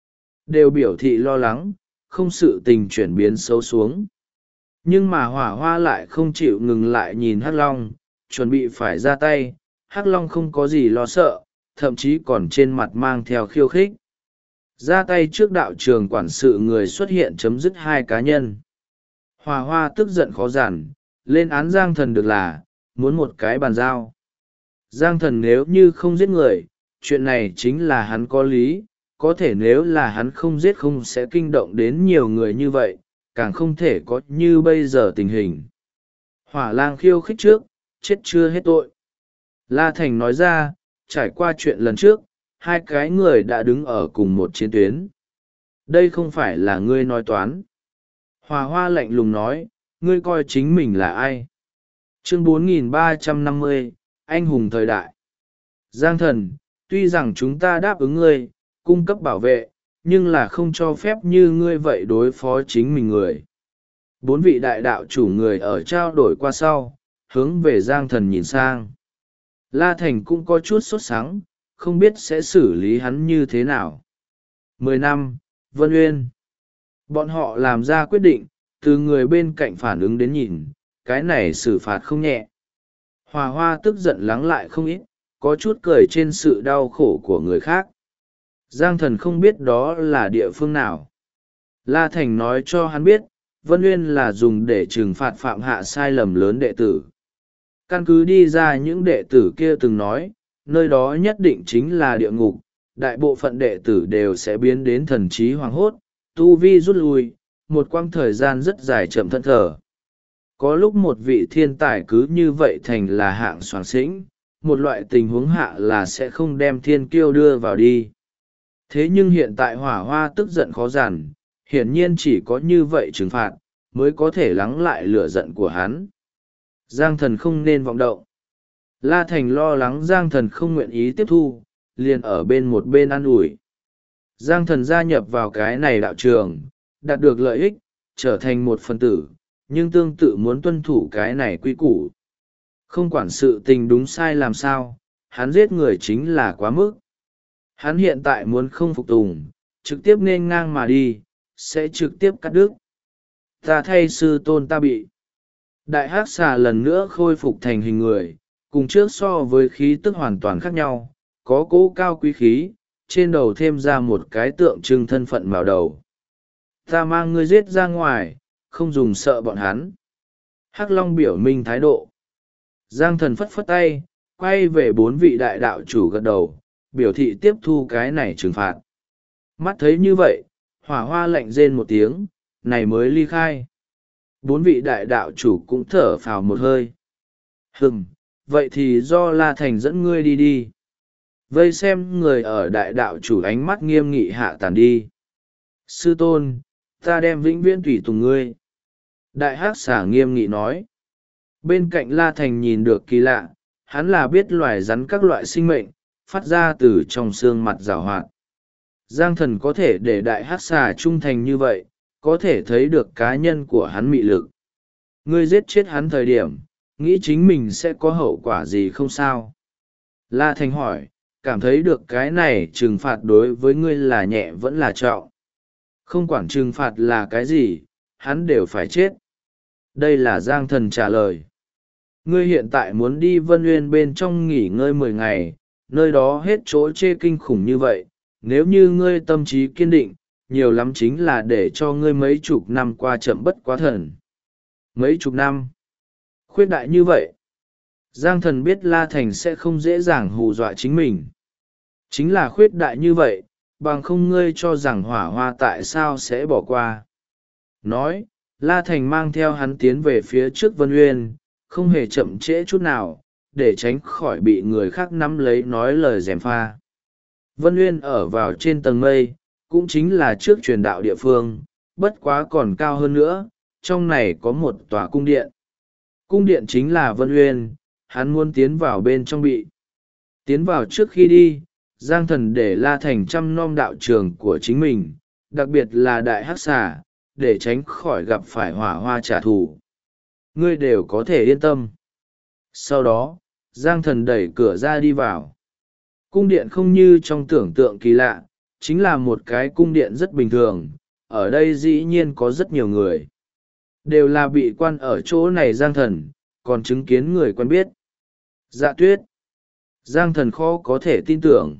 đều biểu thị lo lắng, không sự tình chuyển biến xấu xuống. Nhưng mà hỏa hoa lại không chịu ngừng lại nhìn hắc long, chuẩn bị phải ra tay, hắc long không có gì lo sợ, thậm chí còn trên mặt mang theo khiêu khích. Ra tay trước đạo trường quản sự người xuất hiện chấm dứt 2 cá nhân. Hỏa hoa tức giận khó giản, lên án Giang Thần được là, muốn một cái bàn giao. Giang Thần nếu như không giết người, chuyện này chính là hắn có lý, có thể nếu là hắn không giết không sẽ kinh động đến nhiều người như vậy, càng không thể có như bây giờ tình hình. Hỏa lang khiêu khích trước, chết chưa hết tội. La Thành nói ra, trải qua chuyện lần trước, 2 cái người đã đứng ở cùng một chiến tuyến. Đây không phải là ngươi nói toán. Hỏa hoa lạnh lùng nói, ngươi coi chính mình là ai? Chương 4350, anh hùng thời đại. Giang Thần, tuy rằng chúng ta đáp ứng ngươi, cung cấp bảo vệ, nhưng là không cho phép như ngươi vậy đối phó chính mình người. 4 vị đại đạo chủ người ở trao đổi qua sau, hướng về Giang Thần nhìn sang. La Thành cũng có chút sốt sắng, không biết sẽ xử lý hắn như thế nào. 10 năm, Vân Uyên. Bọn họ làm ra quyết định, từ người bên cạnh phản ứng đến nhìn, cái này xử phạt không nhẹ. Hòa hoa tức giận lắng lại không ít, có chút cười trên sự đau khổ của người khác. Giang thần không biết đó là địa phương nào. La Thành nói cho hắn biết, Vân Uyên là dùng để trừng phạt phạm hạ sai lầm lớn đệ tử. Căn cứ đi ra những đệ tử kia từng nói, nơi đó nhất định chính là địa ngục, đại bộ phận đệ tử đều sẽ biến đến thần trí hoảng hốt, tu vi rút lui, một quãng thời gian rất dài chậm thẫn thờ. Có lúc một vị thiên tài cứ như vậy thành là hạng soàng xĩnh, một loại tình huống hạ là sẽ không đem thiên kiêu đưa vào đi. Thế nhưng hiện tại hỏa hoa tức giận khó giản, hiển nhiên chỉ có như vậy trừng phạt, mới có thể lắng lại lửa giận của hắn. Giang thần không nên vọng động. La Thành lo lắng Giang thần không nguyện ý tiếp thu, liền ở bên một bên an ủi. Giang thần gia nhập vào cái này đạo trường, đạt được lợi ích, trở thành một phần tử, nhưng tương tự muốn tuân thủ cái này quy củ. Không quản sự tình đúng sai làm sao, hắn giết người chính là quá mức. Hắn hiện tại muốn không phục tùng, trực tiếp nên ngang mà đi, sẽ trực tiếp cắt đứt. Ta thay sư tôn ta bị. Đại hắc xà lần nữa khôi phục thành hình người, cùng trước so với khí tức hoàn toàn khác nhau, có cỗ cao quý khí, trên đầu thêm ra một cái tượng trưng thân phận màu đầu. Ta mang ngươi giết ra ngoài, không dùng sợ bọn hắn. Hắc Long biểu minh thái độ. Giang thần phất phất tay, quay về bốn vị đại đạo chủ gật đầu, biểu thị tiếp thu cái này trừng phạt. Mắt thấy như vậy, hỏa hoa lạnh rên một tiếng, này mới ly khai. Bốn vị đại đạo chủ cũng thở phào một hơi. Vậy thì do La Thành dẫn ngươi đi đi. Vây xem người ở đại đạo chủ ánh mắt nghiêm nghị hạ tàn đi. Sư tôn, ta đem vĩnh viễn tùy tùng ngươi. Đại hắc xà nghiêm nghị nói. Bên cạnh La Thành nhìn được kỳ lạ, hắn là biết loài rắn các loại sinh mệnh, phát ra từ trong xương mặt giảo hoạt. Giang thần có thể để đại hắc xà trung thành như vậy, có thể thấy được cá nhân của hắn mị lực. Ngươi giết chết hắn thời điểm, nghĩ chính mình sẽ có hậu quả gì không sao? La Thành hỏi, cảm thấy được cái này trừng phạt đối với ngươi là nhẹ vẫn là trọng. Không quản trừng phạt là cái gì, hắn đều phải chết. Đây là Giang thần trả lời. Ngươi hiện tại muốn đi Vân Uyên bên trong nghỉ ngơi 10 ngày, nơi đó hết chỗ chê kinh khủng như vậy. Nếu như ngươi tâm trí kiên định, nhiều lắm chính là để cho ngươi mấy chục năm qua chậm bất quá thần. Mấy chục năm? Khuyết đại như vậy. Giang thần biết La Thành sẽ không dễ dàng hù dọa chính mình. Chính là khuyết đại như vậy, bằng không ngươi cho rằng hỏa hoa tại sao sẽ bỏ qua. Nói, La Thành mang theo hắn tiến về phía trước Vân Uyên, không hề chậm trễ chút nào, để tránh khỏi bị người khác nắm lấy nói lời gièm pha. Vân Uyên ở vào trên tầng mây, cũng chính là trước truyền đạo địa phương, bất quá còn cao hơn nữa, trong này có một tòa cung điện. Cung điện chính là Vân Uyên, hắn muốn tiến vào bên trong bị. Tiến vào trước khi đi, Giang thần để La Thành chăm nom đạo trường của chính mình, đặc biệt là đại hắc xà, để tránh khỏi gặp phải hỏa hoa trả thù. Ngươi đều có thể yên tâm. Sau đó, Giang thần đẩy cửa ra đi vào. Cung điện không như trong tưởng tượng kỳ lạ, chính là một cái cung điện rất bình thường, ở đây dĩ nhiên có rất nhiều người. Đều là bị quan ở chỗ này Giang thần, còn chứng kiến người quen biết. Dạ Tuyết. Giang thần khó có thể tin tưởng.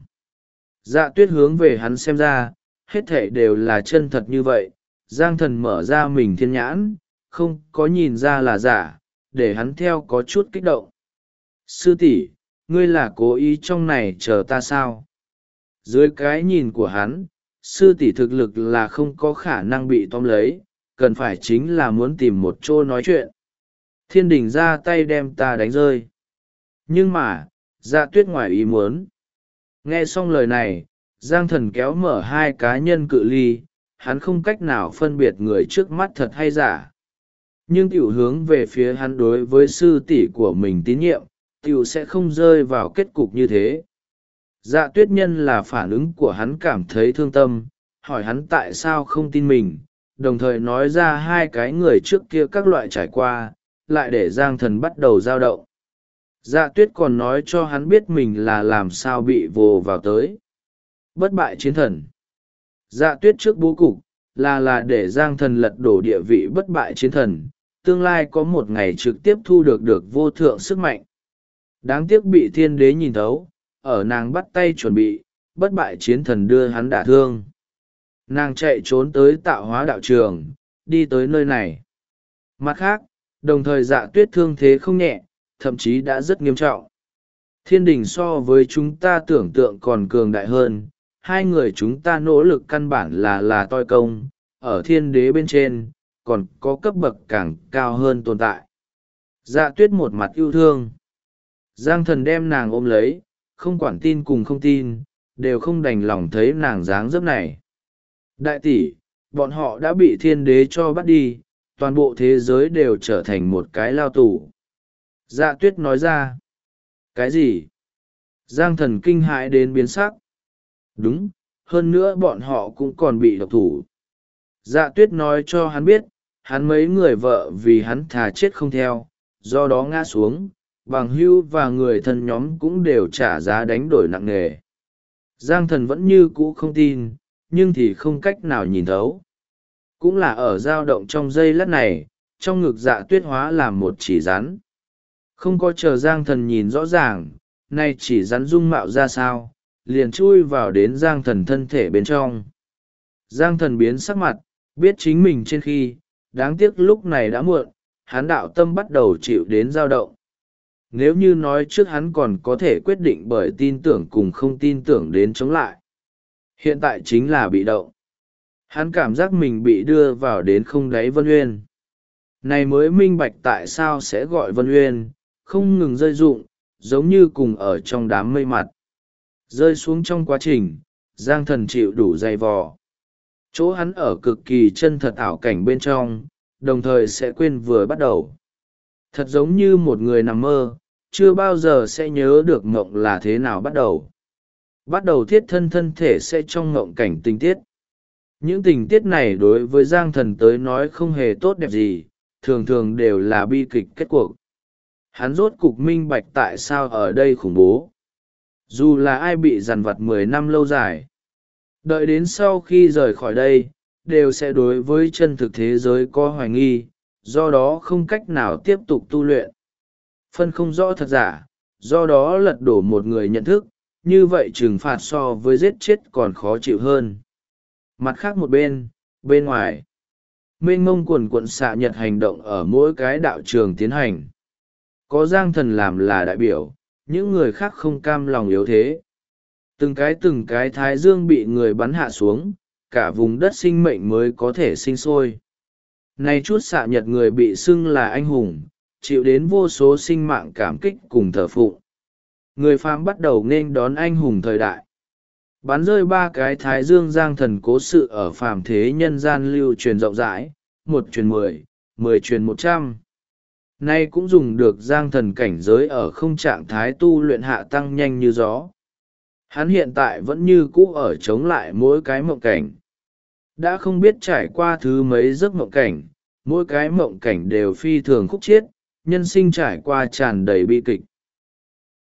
Dạ Tuyết hướng về hắn xem ra, hết thảy đều là chân thật như vậy. Giang thần mở ra mình thiên nhãn, không có nhìn ra là giả, để hắn theo có chút kích động. Sư tỷ, ngươi là cố ý trong này chờ ta sao? Dưới cái nhìn của hắn, sư tỷ thực lực là không có khả năng bị tóm lấy, cần phải chính là muốn tìm một chỗ nói chuyện. Thiên đình ra tay đem ta đánh rơi. Nhưng mà, Dạ Tuyết ngoài ý muốn. Nghe xong lời này, Giang thần kéo mở hai cá nhân cự ly, hắn không cách nào phân biệt người trước mắt thật hay giả. Nhưng tiểu hướng về phía hắn đối với sư tỷ của mình tín nhiệm, tiểu sẽ không rơi vào kết cục như thế. Dạ Tuyết nhân là phản ứng của hắn cảm thấy thương tâm, hỏi hắn tại sao không tin mình, đồng thời nói ra hai cái người trước kia các loại trải qua, lại để Giang thần bắt đầu dao động. Dạ Tuyết còn nói cho hắn biết mình là làm sao bị vồ vào tới. Bất bại chiến thần. Dạ Tuyết trước bố cục, là để Giang thần lật đổ địa vị bất bại chiến thần, tương lai có một ngày trực tiếp thu được vô thượng sức mạnh. đáng tiếc bị thiên đế nhìn thấu, ở nàng bắt tay chuẩn bị, bất bại chiến thần đưa hắn đả thương. Nàng chạy trốn tới tạo hóa đạo trường, đi tới nơi này. Mặt khác, đồng thời Dạ Tuyết thương thế không nhẹ, thậm chí đã rất nghiêm trọng. Thiên đình so với chúng ta tưởng tượng còn cường đại hơn, hai người chúng ta nỗ lực căn bản là toi công, ở thiên đế bên trên, còn có cấp bậc càng cao hơn tồn tại. Dạ Tuyết một mặt yêu thương. Giang Thần đem nàng ôm lấy, không quản tin cùng không tin, đều không đành lòng thấy nàng dáng dấp này. Đại tỷ, bọn họ đã bị thiên đế cho bắt đi, toàn bộ thế giới đều trở thành một cái lao tù. Dạ Tuyết nói ra. Cái gì? Giang Thần kinh hãi đến biến sắc. Đúng, hơn nữa bọn họ cũng còn bị độc thủ. Dạ Tuyết nói cho hắn biết, hắn mấy người vợ vì hắn thà chết không theo, do đó ngã xuống, bằng hưu và người thân nhóm cũng đều trả giá đánh đổi nặng nề. Giang Thần vẫn như cũ không tin, nhưng thì không cách nào nhìn thấu. Cũng là ở dao động trong giây lát này, trong ngực Dạ Tuyết hóa làm một chỉ rắn. Không có chờ Giang Thần nhìn rõ ràng, nay chỉ rắn dung mạo ra sao, liền chui vào đến Giang Thần thân thể bên trong. Giang Thần biến sắc mặt, biết chính mình trên khi, đáng tiếc lúc này đã muộn, hắn đạo tâm bắt đầu chịu đến dao động. Nếu như nói trước hắn còn có thể quyết định bởi tin tưởng cùng không tin tưởng đến chống lại. Hiện tại chính là bị động. Hắn cảm giác mình bị đưa vào đến không đáy Vân Uyên. Này mới minh bạch tại sao sẽ gọi Vân Uyên, không ngừng rơi rụng, giống như cùng ở trong đám mây mặt. Rơi xuống trong quá trình, Giang Thần chịu đủ dày vò. Chỗ hắn ở cực kỳ chân thật ảo cảnh bên trong, đồng thời sẽ quên vừa bắt đầu. Thật giống như một người nằm mơ, chưa bao giờ sẽ nhớ được mộng là thế nào bắt đầu. Bắt đầu thiết thân thể sẽ trong mộng cảnh tình tiết. Những tình tiết này đối với Giang Thần tới nói không hề tốt đẹp gì, thường thường đều là bi kịch kết cuộc. Hắn rốt cục minh bạch tại sao ở đây khủng bố. Dù là ai bị dằn vặt 10 năm lâu dài, đợi đến sau khi rời khỏi đây, đều sẽ đối với chân thực thế giới có hoài nghi, do đó không cách nào tiếp tục tu luyện. Phân không rõ thật giả, do đó lật đổ một người nhận thức, như vậy trừng phạt so với giết chết còn khó chịu hơn. Mặt khác một bên, bên ngoài, mênh mông quần quận xạ nhật hành động ở mỗi cái đạo trường tiến hành. Có Giang Thần làm là đại biểu, những người khác không cam lòng yếu thế. Từng cái thái dương bị người bắn hạ xuống, cả vùng đất sinh mệnh mới có thể sinh sôi. Nay chút xạ nhật người bị xưng là anh hùng, chịu đến vô số sinh mạng cảm kích cùng thờ phụng. Người phàm bắt đầu nên đón anh hùng thời đại. Bắn rơi 3 cái thái dương Giang Thần cố sự ở phàm thế nhân gian lưu truyền rộng rãi, 1 truyền 10, 10 truyền 100. Nay cũng dùng được Giang Thần cảnh giới ở không trạng thái tu luyện hạ tăng nhanh như gió. Hắn hiện tại vẫn như cũ ở chống lại mỗi cái mộng cảnh. Đã không biết trải qua thứ mấy giấc mộng cảnh, mỗi cái mộng cảnh đều phi thường khúc chiết, nhân sinh trải qua tràn đầy bi kịch.